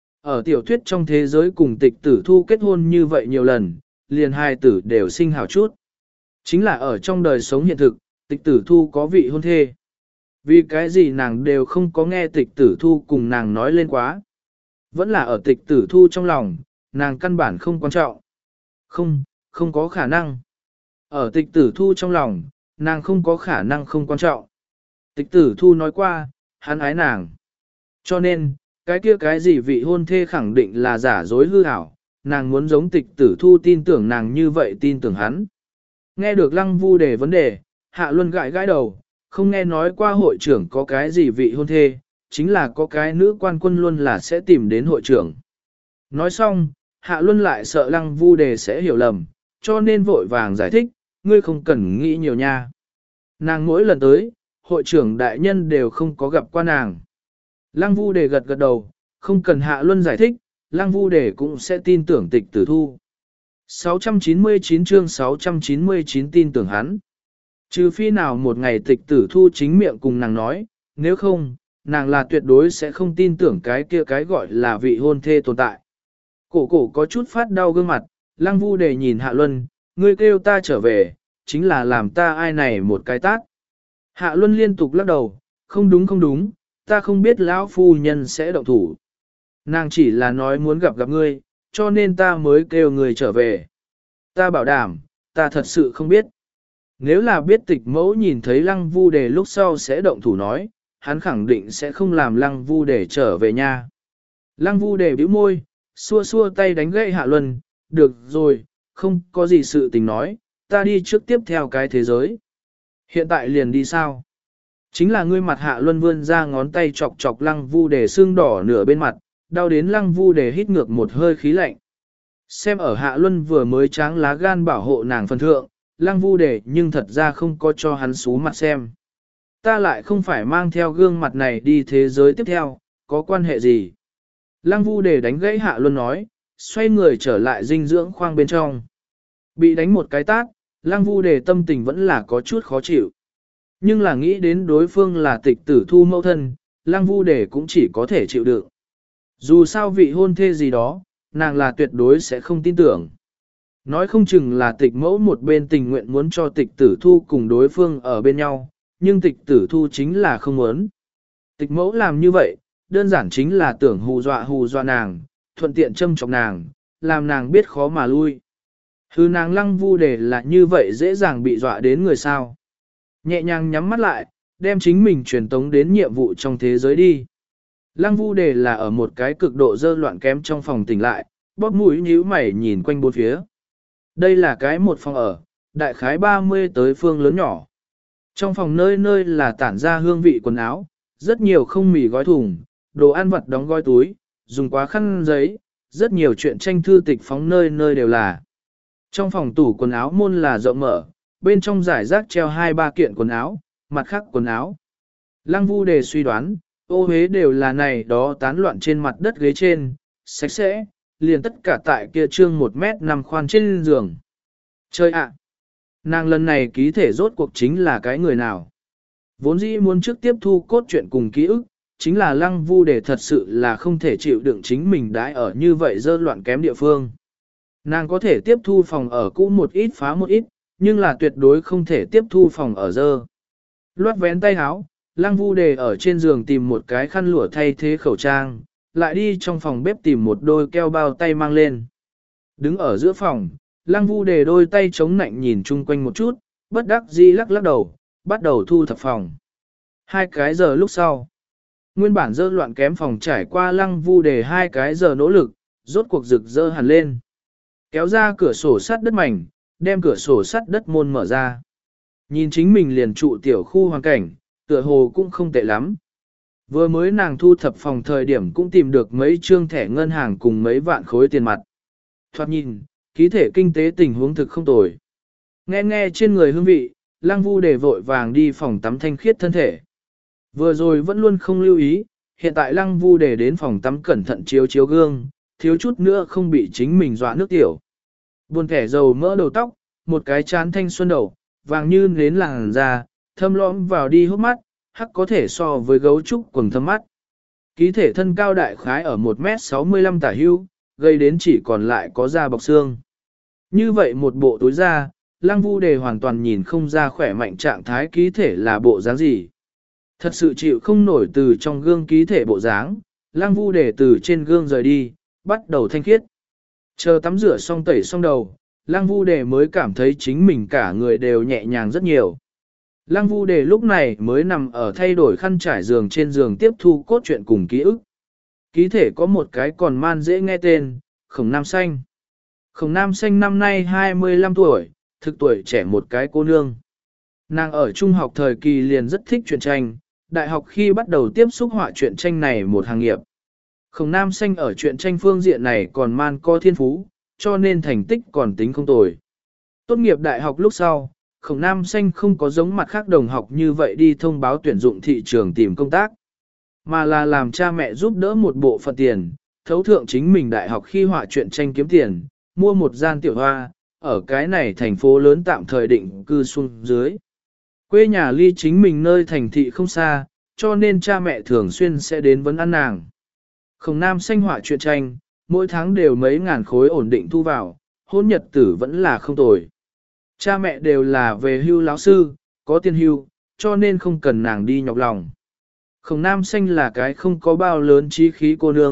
Ở tiểu thuyết trong thế giới cùng tịch tử thu kết hôn như vậy nhiều lần, liền hai tử đều sinh hào chút. Chính là ở trong đời sống hiện thực, tịch tử thu có vị hôn thê. Vì cái gì nàng đều không có nghe tịch tử thu cùng nàng nói lên quá. Vẫn là ở tịch tử thu trong lòng, nàng căn bản không quan trọng. Không, không có khả năng. Ở tịch tử thu trong lòng, nàng không có khả năng không quan trọng. Tịch tử thu nói qua, hắn ái nàng. Cho nên, cái kia cái gì vị hôn thê khẳng định là giả dối hư ảo, nàng muốn giống tịch tử thu tin tưởng nàng như vậy tin tưởng hắn. Nghe được Lăng Vu Đề vấn đề, Hạ Luân gãi gãi đầu, không nghe nói qua hội trưởng có cái gì vị hôn thê, chính là có cái nữ quan quân luôn là sẽ tìm đến hội trưởng. Nói xong, Hạ Luân lại sợ Lăng Vu Đề sẽ hiểu lầm, cho nên vội vàng giải thích, ngươi không cần nghĩ nhiều nha. Nàng mỗi lần tới, hội trưởng đại nhân đều không có gặp qua nàng. Lăng Vu Đề gật gật đầu, không cần Hạ Luân giải thích, Lăng Vu Đề cũng sẽ tin tưởng tịch tử thu. sáu trăm chín mươi chín chương sáu trăm chín mươi chín tin tưởng hắn. Trừ phi nào một ngày tịch tử thu chính miệng cùng nàng nói, nếu không, nàng là tuyệt đối sẽ không tin tưởng cái kia cái gọi là vị hôn thê tồn tại. Cổ cổ có chút phát đau gương mặt, Lăng Vu Đề nhìn Hạ Luân, ngươi kêu ta trở về, chính là làm ta ai này một cái tát. Hạ Luân liên tục lắc đầu, không đúng không đúng, ta không biết lão phu nhân sẽ động thủ. Nàng chỉ là nói muốn gặp gặp ngươi, cho nên ta mới kêu người trở về. Ta bảo đảm, ta thật sự không biết. Nếu là biết tịch mẫu nhìn thấy lăng vu đề lúc sau sẽ động thủ nói, hắn khẳng định sẽ không làm lăng vu đề trở về nha. Lăng vu đề bĩu môi, xua xua tay đánh gậy Hạ Luân, được rồi, không có gì sự tình nói, ta đi trước tiếp theo cái thế giới. Hiện tại liền đi sao? Chính là ngươi mặt Hạ Luân vươn ra ngón tay chọc chọc lăng vu đề xương đỏ nửa bên mặt, đau đến lăng vu đề hít ngược một hơi khí lạnh. Xem ở Hạ Luân vừa mới tráng lá gan bảo hộ nàng phần thượng, lăng vu đề nhưng thật ra không có cho hắn xú mặt xem. Ta lại không phải mang theo gương mặt này đi thế giới tiếp theo, có quan hệ gì? Lăng vu đề đánh gãy Hạ Luân nói, xoay người trở lại dinh dưỡng khoang bên trong. Bị đánh một cái tát, lăng vu đề tâm tình vẫn là có chút khó chịu. Nhưng là nghĩ đến đối phương là tịch tử thu mẫu thân, lăng vu đề cũng chỉ có thể chịu đựng. Dù sao vị hôn thê gì đó, nàng là tuyệt đối sẽ không tin tưởng. Nói không chừng là tịch mẫu một bên tình nguyện muốn cho tịch tử thu cùng đối phương ở bên nhau, nhưng tịch tử thu chính là không muốn. Tịch mẫu làm như vậy, đơn giản chính là tưởng hù dọa hù dọa nàng, thuận tiện châm chọc nàng, làm nàng biết khó mà lui. Hư nàng lăng vu đề là như vậy dễ dàng bị dọa đến người sao. Nhẹ nhàng nhắm mắt lại, đem chính mình truyền tống đến nhiệm vụ trong thế giới đi. Lăng vu đề là ở một cái cực độ dơ loạn kém trong phòng tỉnh lại, bóp mũi nhíu mày nhìn quanh bốn phía. Đây là cái một phòng ở, đại khái ba mươi tới phương lớn nhỏ. Trong phòng nơi nơi là tản ra hương vị quần áo, rất nhiều không mì gói thùng, đồ ăn vặt đóng gói túi, dùng quá khăn giấy, rất nhiều chuyện tranh thư tịch phóng nơi nơi đều là. Trong phòng tủ quần áo môn là rộng mở, bên trong giải rác treo hai ba kiện quần áo, mặt khác quần áo. Lăng vu đề suy đoán, ô hế đều là này đó tán loạn trên mặt đất ghế trên, sạch sẽ, liền tất cả tại kia trương một mét nằm khoan trên giường. Chơi ạ! Nàng lần này ký thể rốt cuộc chính là cái người nào? Vốn dĩ muốn trước tiếp thu cốt truyện cùng ký ức, chính là lăng vu đề thật sự là không thể chịu đựng chính mình đãi ở như vậy dơ loạn kém địa phương. Nàng có thể tiếp thu phòng ở cũ một ít phá một ít, nhưng là tuyệt đối không thể tiếp thu phòng ở dơ. Loát vén tay áo, lăng vu đề ở trên giường tìm một cái khăn lụa thay thế khẩu trang, lại đi trong phòng bếp tìm một đôi keo bao tay mang lên. Đứng ở giữa phòng, lăng vu đề đôi tay chống nạnh nhìn chung quanh một chút, bất đắc dĩ lắc lắc đầu, bắt đầu thu thập phòng. Hai cái giờ lúc sau, nguyên bản dơ loạn kém phòng trải qua lăng vu đề hai cái giờ nỗ lực, rốt cuộc rực rỡ hẳn lên. Kéo ra cửa sổ sắt đất mảnh, đem cửa sổ sắt đất môn mở ra. Nhìn chính mình liền trụ tiểu khu hoàn cảnh, tựa hồ cũng không tệ lắm. Vừa mới nàng thu thập phòng thời điểm cũng tìm được mấy trương thẻ ngân hàng cùng mấy vạn khối tiền mặt. Thoạt nhìn, ký thể kinh tế tình huống thực không tồi. Nghe nghe trên người hương vị, lăng vu đề vội vàng đi phòng tắm thanh khiết thân thể. Vừa rồi vẫn luôn không lưu ý, hiện tại lăng vu đề đến phòng tắm cẩn thận chiếu chiếu gương, thiếu chút nữa không bị chính mình dọa nước tiểu. Buồn kẻ dầu mỡ đầu tóc, một cái chán thanh xuân đầu, vàng như nến làn da, thâm lõm vào đi hốc mắt, hắc có thể so với gấu trúc quầng thâm mắt. Ký thể thân cao đại khái ở một mét sáu mươi lăm tả hưu, gây đến chỉ còn lại có da bọc xương. Như vậy một bộ túi da, lăng vu đề hoàn toàn nhìn không ra khỏe mạnh trạng thái ký thể là bộ dáng gì. Thật sự chịu không nổi từ trong gương ký thể bộ dáng, lăng vu đề từ trên gương rời đi, bắt đầu thanh khiết. Chờ tắm rửa xong tẩy xong đầu, lăng vu đề mới cảm thấy chính mình cả người đều nhẹ nhàng rất nhiều. Lăng vu đề lúc này mới nằm ở thay đổi khăn trải giường trên giường tiếp thu cốt truyện cùng ký ức. Ký thể có một cái còn man dễ nghe tên, Khổng Nam Xanh. Khổng Nam Xanh năm nay hai mươi lăm tuổi, thực tuổi trẻ một cái cô nương. Nàng ở trung học thời kỳ liền rất thích truyện tranh, đại học khi bắt đầu tiếp xúc họa truyện tranh này một hàng nghiệp. Khổng Nam Xanh ở truyện tranh phương diện này còn man có thiên phú, cho nên thành tích còn tính không tồi. Tốt nghiệp đại học lúc sau, Khổng Nam Xanh không có giống mặt khác đồng học như vậy đi thông báo tuyển dụng thị trường tìm công tác, mà là làm cha mẹ giúp đỡ một bộ phận tiền, thấu thượng chính mình đại học khi họa truyện tranh kiếm tiền, mua một gian tiểu hoa, ở cái này thành phố lớn tạm thời định cư xuống dưới. Quê nhà ly chính mình nơi thành thị không xa, cho nên cha mẹ thường xuyên sẽ đến vấn ăn nàng. Khổng Nam Xanh họa truyện tranh, mỗi tháng đều mấy ngàn khối ổn định thu vào, hôn nhật tử vẫn là không tồi. Cha mẹ đều là về hưu lão sư, có tiền hưu, cho nên không cần nàng đi nhọc lòng. Khổng Nam Xanh là cái không có bao lớn trí khí cô nương,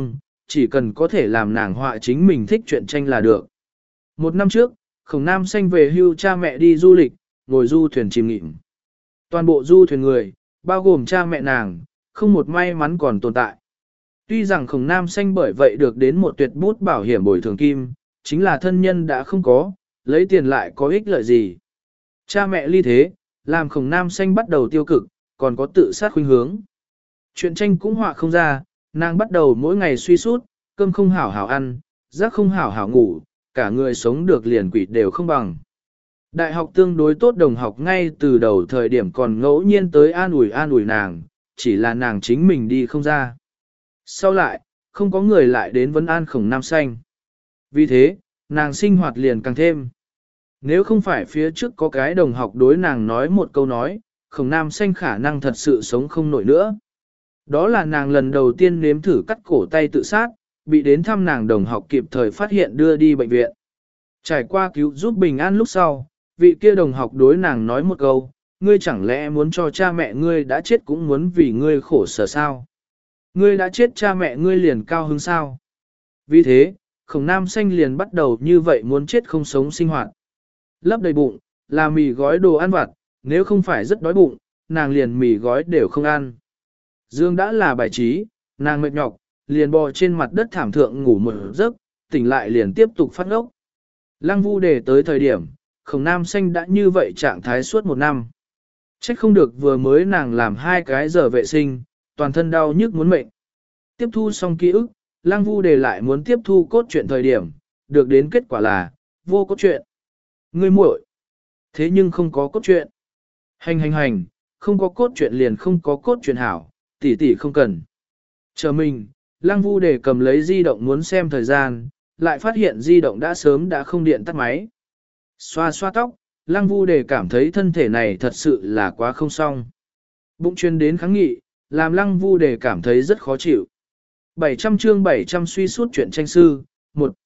chỉ cần có thể làm nàng họa chính mình thích truyện tranh là được. Một năm trước, Khổng Nam Xanh về hưu cha mẹ đi du lịch, ngồi du thuyền chìm nghỉm. Toàn bộ du thuyền người, bao gồm cha mẹ nàng, không một may mắn còn tồn tại. Tuy rằng Khổng Nam Xanh bởi vậy được đến một tuyệt bút bảo hiểm bồi thường kim, chính là thân nhân đã không có, lấy tiền lại có ích lợi gì. Cha mẹ ly thế, làm Khổng Nam Xanh bắt đầu tiêu cực, còn có tự sát khuynh hướng. Chuyện tranh cũng họa không ra, nàng bắt đầu mỗi ngày suy sút, cơm không hảo hảo ăn, giấc không hảo hảo ngủ, cả người sống được liền quỷ đều không bằng. Đại học tương đối tốt đồng học ngay từ đầu thời điểm còn ngẫu nhiên tới an ủi an ủi nàng, chỉ là nàng chính mình đi không ra. Sau lại, không có người lại đến vấn an Khổng Nam Xanh. Vì thế, nàng sinh hoạt liền càng thêm. Nếu không phải phía trước có cái đồng học đối nàng nói một câu nói, Khổng Nam Xanh khả năng thật sự sống không nổi nữa. Đó là nàng lần đầu tiên nếm thử cắt cổ tay tự sát, bị đến thăm nàng đồng học kịp thời phát hiện đưa đi bệnh viện. Trải qua cứu giúp bình an lúc sau, vị kia đồng học đối nàng nói một câu, ngươi chẳng lẽ muốn cho cha mẹ ngươi đã chết cũng muốn vì ngươi khổ sở sao? Ngươi đã chết cha mẹ ngươi liền cao hứng sao? Vì thế, Khổng Nam Xanh liền bắt đầu như vậy muốn chết không sống sinh hoạt. Lấp đầy bụng, là mì gói đồ ăn vặt, nếu không phải rất đói bụng, nàng liền mì gói đều không ăn. Dương đã là bài trí, nàng mệt nhọc, liền bò trên mặt đất thảm thượng ngủ một giấc, tỉnh lại liền tiếp tục phát ngốc. Lăng Vu Đề tới thời điểm, Khổng Nam Xanh đã như vậy trạng thái suốt một năm. Trách không được vừa mới nàng làm hai cái giờ vệ sinh, toàn thân đau nhức muốn mệnh. Tiếp thu xong ký ức, Lăng Vu Đề lại muốn tiếp thu cốt truyện thời điểm, được đến kết quả là, vô cốt truyện. Ngươi muội, thế nhưng không có cốt truyện. Hành hành hành, không có cốt truyện liền không có cốt truyện hảo, tỷ tỷ không cần. Chờ mình, Lăng Vu Đề cầm lấy di động muốn xem thời gian, lại phát hiện di động đã sớm đã không điện tắt máy. Xoa xoa tóc, Lăng Vu Đề cảm thấy thân thể này thật sự là quá không xong. Bụng chuyên đến kháng nghị, làm Lăng Vu Đề cảm thấy rất khó chịu. bảy trăm chương bảy trăm suy suốt chuyện tranh sư, một.